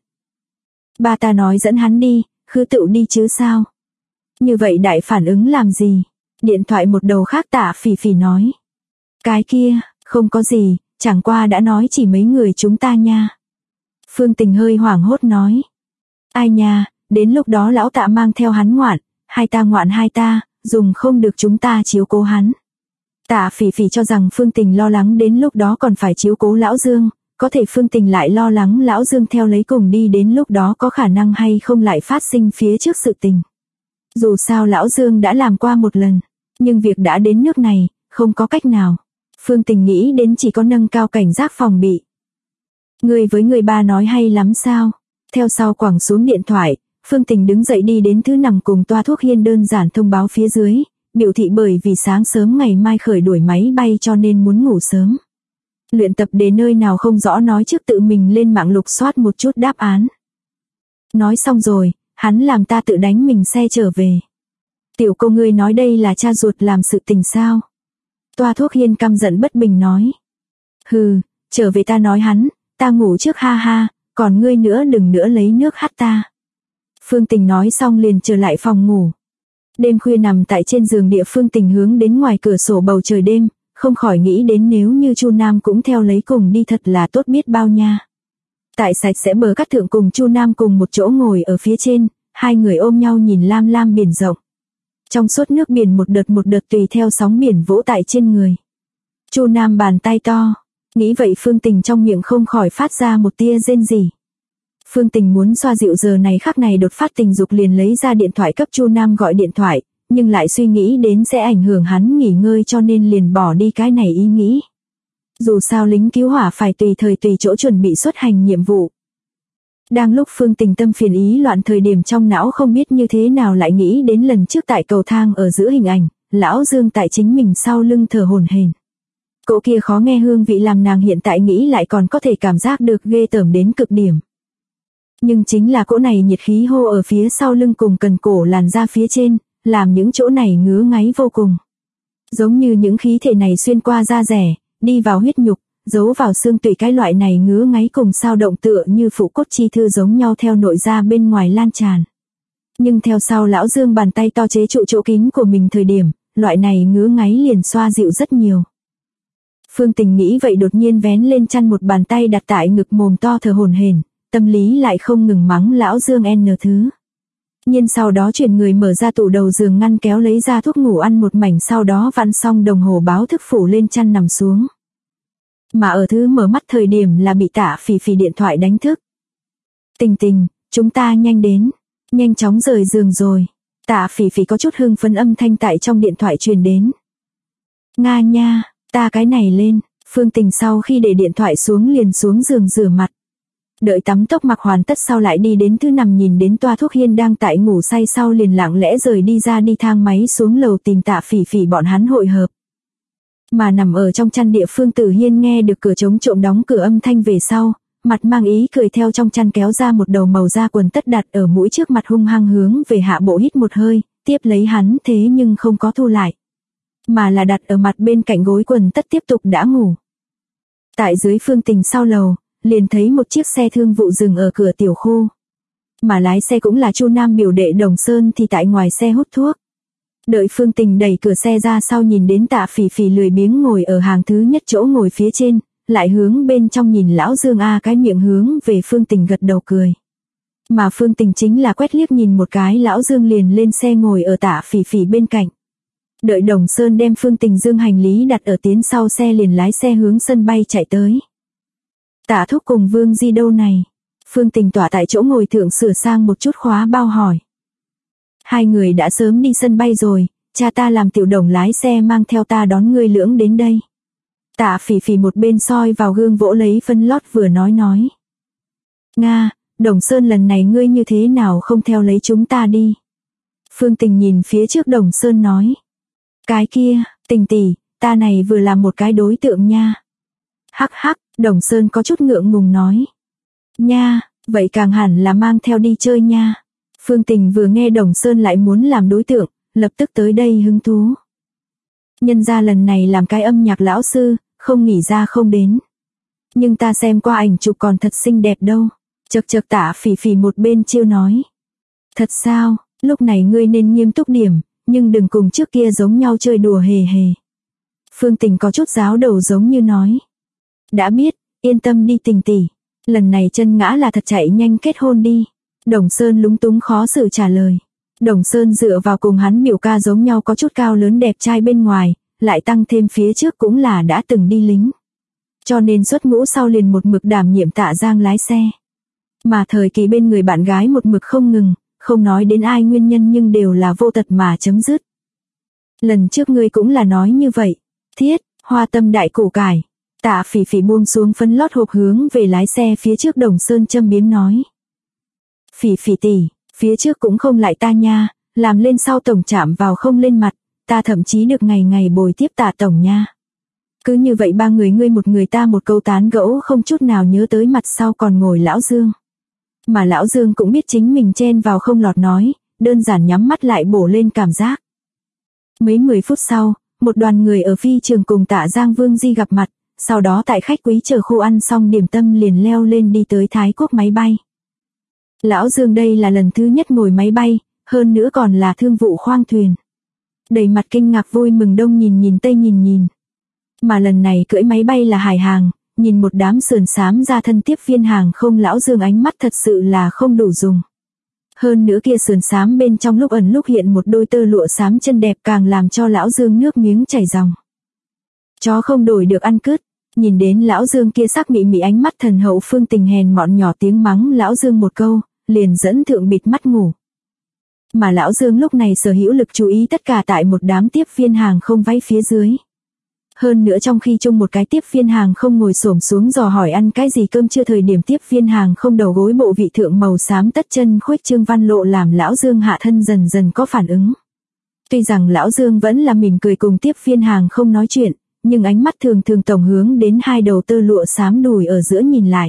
Ba ta nói dẫn hắn đi, khứ tựu đi chứ sao? Như vậy đại phản ứng làm gì? Điện thoại một đầu khác Tạ Phỉ Phỉ nói. Cái kia, không có gì, chẳng qua đã nói chỉ mấy người chúng ta nha. Phương Tình hơi hoảng hốt nói. Ai nha, đến lúc đó lão Tạ mang theo hắn ngoạn hai ta, dùng không được chúng ta chiếu cố hắn. Tạ Phỉ Phỉ cho rằng Phương Tình lo lắng đến lúc đó còn phải chiếu cố lão Dương, có thể Phương Tình lại lo lắng lão Dương theo lấy cùng đi đến lúc đó có khả năng hay không lại phát sinh phía trước sự tình. Dù sao lão Dương đã làm qua một lần, nhưng việc đã đến nước này, không có cách nào. Phương Tình nghĩ đến chỉ có nâng cao cảnh giác phòng bị. Người với người ba nói hay lắm sao? Theo sau quẳng xuống điện thoại, Phương Tình đứng dậy đi đến thứ nằm cùng toa thuốc Hiên đơn giản thông báo phía dưới, biểu thị bởi vì sáng sớm ngày mai khởi đuổi máy bay cho nên muốn ngủ sớm. Luyện tập đến nơi nào không rõ nói trước tự mình lên mạng lục soát một chút đáp án. Nói xong rồi, hắn làm ta tự đánh mình xe trở về. Tiểu cô ngươi nói đây là cha ruột làm sự tình sao? Toa thuốc Hiên căm giận bất bình nói. Hừ, trở về ta nói hắn, ta ngủ trước ha ha, còn ngươi nữa đừng nữa lấy nước hắt ta. Phương Tình nói xong liền trở lại phòng ngủ. Đêm khuya nằm tại trên giường địa Phương Tình hướng đến ngoài cửa sổ bầu trời đêm, không khỏi nghĩ đến nếu như Chu Nam cũng theo lấy cùng đi thật là tốt biết bao nha. Tại sạch sẽ bờ cát thượng cùng Chu Nam cùng một chỗ ngồi ở phía trên, hai người ôm nhau nhìn lam lam biển rộng. Trong suốt nước biển một đợt tùy theo sóng biển vỗ tại trên người. Chu Nam bàn tay to, Nghĩ vậy Phương Tình trong miệng không khỏi phát ra một tia rên rỉ. Phương Tình muốn xoa dịu giờ này khắc này đột phát tình dục liền lấy ra điện thoại cấp Chu Nam gọi điện thoại, nhưng lại suy nghĩ đến sẽ ảnh hưởng hắn nghỉ ngơi cho nên liền bỏ đi cái này ý nghĩ. Dù sao lính cứu hỏa phải tùy thời tùy chỗ chuẩn bị xuất hành nhiệm vụ. Đang lúc Phương Tình tâm phiền ý loạn thời điểm trong não không biết như thế nào lại nghĩ đến lần trước tại cầu thang ở giữa hình ảnh, lão Dương tại chính mình sau lưng thở hổn hển. Cỗ kia khó nghe hương vị làm nàng hiện tại nghĩ lại còn có thể cảm giác được ghê tởm đến cực điểm. Nhưng chính là cỗ này nhiệt khí hô ở phía sau lưng cùng cần cổ làn da phía trên, làm những chỗ này ngứa ngáy vô cùng. Giống như những khí thể này xuyên qua da rẻ, đi vào huyết nhục, giấu vào xương tủy, cái loại này ngứa ngáy cùng sao động tựa như phụ cốt chi thư giống nhau theo nội da bên ngoài lan tràn. Nhưng theo sau lão Dương bàn tay to chế trụ chỗ kín của mình thời điểm, loại này ngứa ngáy liền xoa dịu rất nhiều. Phương Tình nghĩ vậy đột nhiên vén lên chăn một bàn tay đặt tại ngực mồm to thở hổn hển, tâm lý lại không ngừng mắng lão Dương n thứ. Nhưng sau đó chuyển người mở ra tủ đầu giường ngăn kéo lấy ra thuốc ngủ ăn một mảnh, sau đó vặn xong đồng hồ báo thức phủ lên chăn nằm xuống. Mà ở thứ mở mắt thời điểm là bị Tạ Phỉ Phỉ điện thoại đánh thức. Tình Tình, chúng ta nhanh đến, nhanh chóng rời giường rồi. Tạ Phỉ Phỉ có chút hưng phấn âm thanh tại trong điện thoại truyền đến. Nga nha, ta cái này lên. Phương Tình sau khi để điện thoại xuống liền xuống giường rửa mặt. Đợi tắm tóc mặc hoàn tất sau lại đi đến thứ nằm nhìn đến toa thuốc Hiên đang tại ngủ say sau liền lặng lẽ rời đi ra đi thang máy xuống lầu tìm Tạ Phỉ Phỉ bọn hắn hội hợp. Mà nằm ở trong chăn địa Phương Tử Hiên nghe được cửa trống trộm đóng cửa âm thanh về sau, mặt mang ý cười theo trong chăn kéo ra một đầu màu da quần tất đặt ở mũi trước mặt hung hăng hướng về hạ bộ hít một hơi, tiếp lấy hắn thế nhưng không có thu lại. Mà là đặt ở mặt bên cạnh gối quần tất tiếp tục đã ngủ. Tại dưới Phương Tình sau lầu, liền thấy một chiếc xe thương vụ dừng ở cửa tiểu khu. Mà lái xe cũng là Chu Nam biểu đệ Đồng Sơn thì tại ngoài xe hút thuốc. Đợi Phương Tình đẩy cửa xe ra sau nhìn đến Tạ Phỉ Phỉ lười biếng ngồi ở hàng thứ nhất chỗ ngồi phía trên, lại hướng bên trong nhìn lão Dương cái miệng hướng về Phương Tình gật đầu cười. Mà Phương Tình chính là quét liếc nhìn một cái lão Dương liền lên xe ngồi ở Tạ Phỉ Phỉ bên cạnh. Đợi Đồng Sơn đem Phương Tình dương hành lý đặt ở tiến sau xe liền lái xe hướng sân bay chạy tới. Tạ thúc cùng Vương Di đâu này? Phương Tình tỏa tại chỗ ngồi thượng sửa sang một chút khóa bao hỏi. Hai người đã sớm đi sân bay rồi, cha ta làm tiểu Đồng lái xe mang theo ta đón ngươi lưỡng đến đây. Tạ Phỉ Phỉ một bên soi vào gương vỗ lấy phân lót vừa nói. Nga, Đồng Sơn lần này ngươi như thế nào không theo lấy chúng ta đi? Phương Tình nhìn phía trước Đồng Sơn nói. Cái kia, Tình tỷ, ta này vừa làm một cái đối tượng nha. Hắc hắc, Đồng Sơn có chút ngượng ngùng nói. Nha, vậy càng hẳn là mang theo đi chơi nha. Phương Tình vừa nghe Đồng Sơn lại muốn làm đối tượng, lập tức tới đây hứng thú. Nhân ra lần này làm cái âm nhạc lão sư, không nghĩ ra không đến. Nhưng ta xem qua ảnh chụp còn thật xinh đẹp đâu. Chật chật Tạ Phỉ Phỉ một bên trêu nói. Thật sao, lúc này ngươi nên nghiêm túc điểm, nhưng đừng cùng trước kia giống nhau chơi đùa hề hề. Phương Tình có chút giáo đầu giống như nói. Đã biết, yên tâm đi Tình tỷ. Lần này chân ngã là thật chạy nhanh kết hôn đi. Đồng Sơn lúng túng khó xử trả lời. Đồng Sơn dựa vào cùng hắn biểu ca giống nhau có chút cao lớn đẹp trai bên ngoài, lại tăng thêm phía trước cũng là đã từng đi lính. Cho nên xuất ngũ sau liền một mực đảm nhiệm Tạ Giang lái xe. Mà thời kỳ bên người bạn gái một mực không ngừng, không nói đến ai nguyên nhân nhưng đều là vô tật mà chấm dứt. Lần trước ngươi cũng là nói như vậy. Thiết, hoa tâm đại củ cải. Tạ Phỉ Phỉ buông xuống phấn lót hộp hướng về lái xe phía trước Đồng Sơn châm biếm nói. Phỉ Phỉ tỷ, phía trước cũng không lại ta nha, làm lên sau tổng chạm vào không lên mặt, ta thậm chí được ngày ngày bồi tiếp Tạ tổng nha. Cứ như vậy ba người ngươi một người ta một câu tán gẫu không chút nào nhớ tới mặt sau còn ngồi lão Dương. Mà lão Dương cũng biết chính mình chen vào không lọt nói, đơn giản nhắm mắt lại bổ lên cảm giác. Mấy 10 phút sau, một đoàn người ở phi trường cùng Tạ Giang Vương Di gặp mặt, sau đó tại khách quý chờ khu ăn xong điểm tâm liền leo lên đi tới Thái Quốc máy bay. Lão Dương đây là lần thứ nhất ngồi máy bay, hơn nữa còn là thương vụ khoang thuyền. Đầy mặt kinh ngạc vui mừng đông nhìn tây nhìn. Mà lần này cưỡi máy bay là hải hàng, nhìn một đám sườn xám ra thân tiếp viên hàng không lão Dương ánh mắt thật sự là không đủ dùng. Hơn nữa kia sườn xám bên trong lúc ẩn lúc hiện một đôi tơ lụa xám chân đẹp càng làm cho lão Dương nước miếng chảy ròng. Chó không đổi được ăn cứt, Nhìn đến Lão Dương kia sắc mị mị ánh mắt thần hậu, Phương Tình hèn mọn nhỏ tiếng mắng Lão Dương một câu, liền dẫn thượng bịt mắt ngủ. Mà Lão Dương lúc này sở hữu lực chú ý tất cả tại một đám tiếp viên hàng không váy phía dưới. Hơn nữa trong khi chung một cái tiếp viên hàng không ngồi xổm xuống dò hỏi ăn cái gì cơm trưa, thời điểm tiếp viên hàng không đầu gối bộ vị thượng màu xám tất chân khuếch trương văn lộ làm Lão Dương hạ thân dần dần có phản ứng. Tuy rằng Lão Dương vẫn là mỉm cười cùng tiếp viên hàng không nói chuyện, nhưng ánh mắt thường thường tổng hướng đến hai đầu tơ lụa xám đùi ở giữa nhìn lại.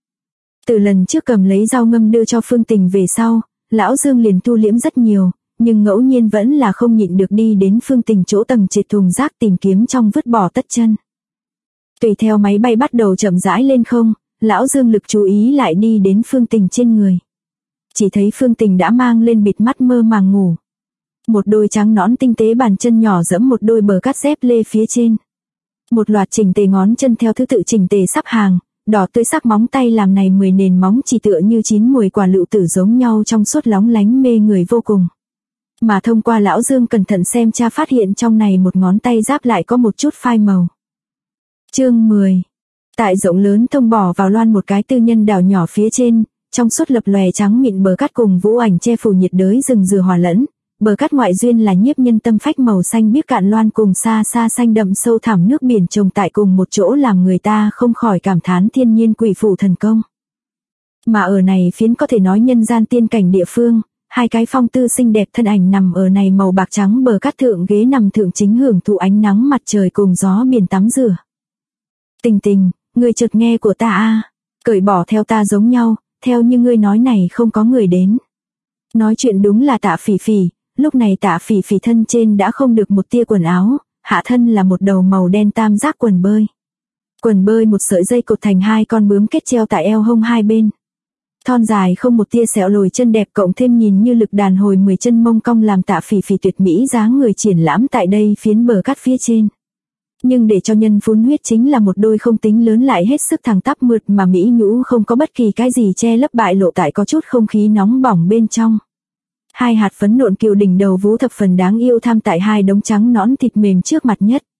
Từ lần trước cầm lấy dao ngâm đưa cho Phương Tình về sau, Lão Dương liền thu liễm rất nhiều, nhưng ngẫu nhiên vẫn là không nhịn được đi đến Phương Tình chỗ tầng trệt thùng rác tìm kiếm trong vứt bỏ tất chân. Tùy theo máy bay bắt đầu chậm rãi lên không, Lão Dương lực chú ý lại đi đến Phương Tình trên người. Chỉ thấy Phương Tình đã mang lên bịt mắt mơ màng ngủ. Một đôi trắng nõn tinh tế bàn chân nhỏ giẫm một đôi bờ cát dép lê phía trên. Một loạt chỉnh tề ngón chân theo thứ tự chỉnh tề sắp hàng, đỏ tươi sắc móng tay làm này 10 nền móng chỉ tựa như 9 mùi quả lựu tử giống nhau trong suốt lóng lánh mê người vô cùng. Mà thông qua Lão Dương cẩn thận xem tra phát hiện trong này một ngón tay giáp lại có một chút phai màu. Chương 10. Tại rộng lớn thông bỏ vào loan một cái tư nhân đảo nhỏ phía trên, trong suốt lập lòe trắng mịn bờ cát cùng vũ ảnh che phủ nhiệt đới rừng dừa hòa lẫn. Bờ cát ngoại duyên là nhiếp nhân tâm phách màu xanh biếc cạn loan cùng xa xa xanh đậm sâu thẳm nước biển chồng tại cùng một chỗ làm người ta không khỏi cảm thán thiên nhiên quỷ phủ thần công. Mà ở này phiến có thể nói nhân gian tiên cảnh địa phương, hai cái phong tư xinh đẹp thân ảnh nằm ở này màu bạc trắng bờ cát thượng ghế nằm thượng chính hưởng thụ ánh nắng mặt trời cùng gió biển tắm rửa. Tình Tình, người chợt nghe của ta a, cởi bỏ theo ta giống nhau, theo như ngươi nói này không có người đến. Nói chuyện đúng là Tạ Phỉ Phỉ. Lúc này Tạ Phỉ Phỉ thân trên đã không được một tia quần áo, hạ thân là một đầu màu đen tam giác quần bơi. Quần bơi một sợi dây cột thành hai con bướm kết treo tại eo hông hai bên. Thon dài không một tia xẹo lồi chân đẹp cộng thêm nhìn như lực đàn hồi 10 chân mông cong làm Tạ Phỉ Phỉ tuyệt mỹ dáng người triển lãm tại đây phiến bờ cát phía trên. Nhưng để cho nhân phun huyết chính là một đôi không tính lớn lại hết sức thẳng tắp mượt mà mỹ nhũ không có bất kỳ cái gì che lấp bại lộ tại có chút không khí nóng bỏng bên trong. Hai hạt phấn nộn kiều đỉnh đầu vú thập phần đáng yêu tham tại hai đống trắng nõn thịt mềm trước mặt nhất.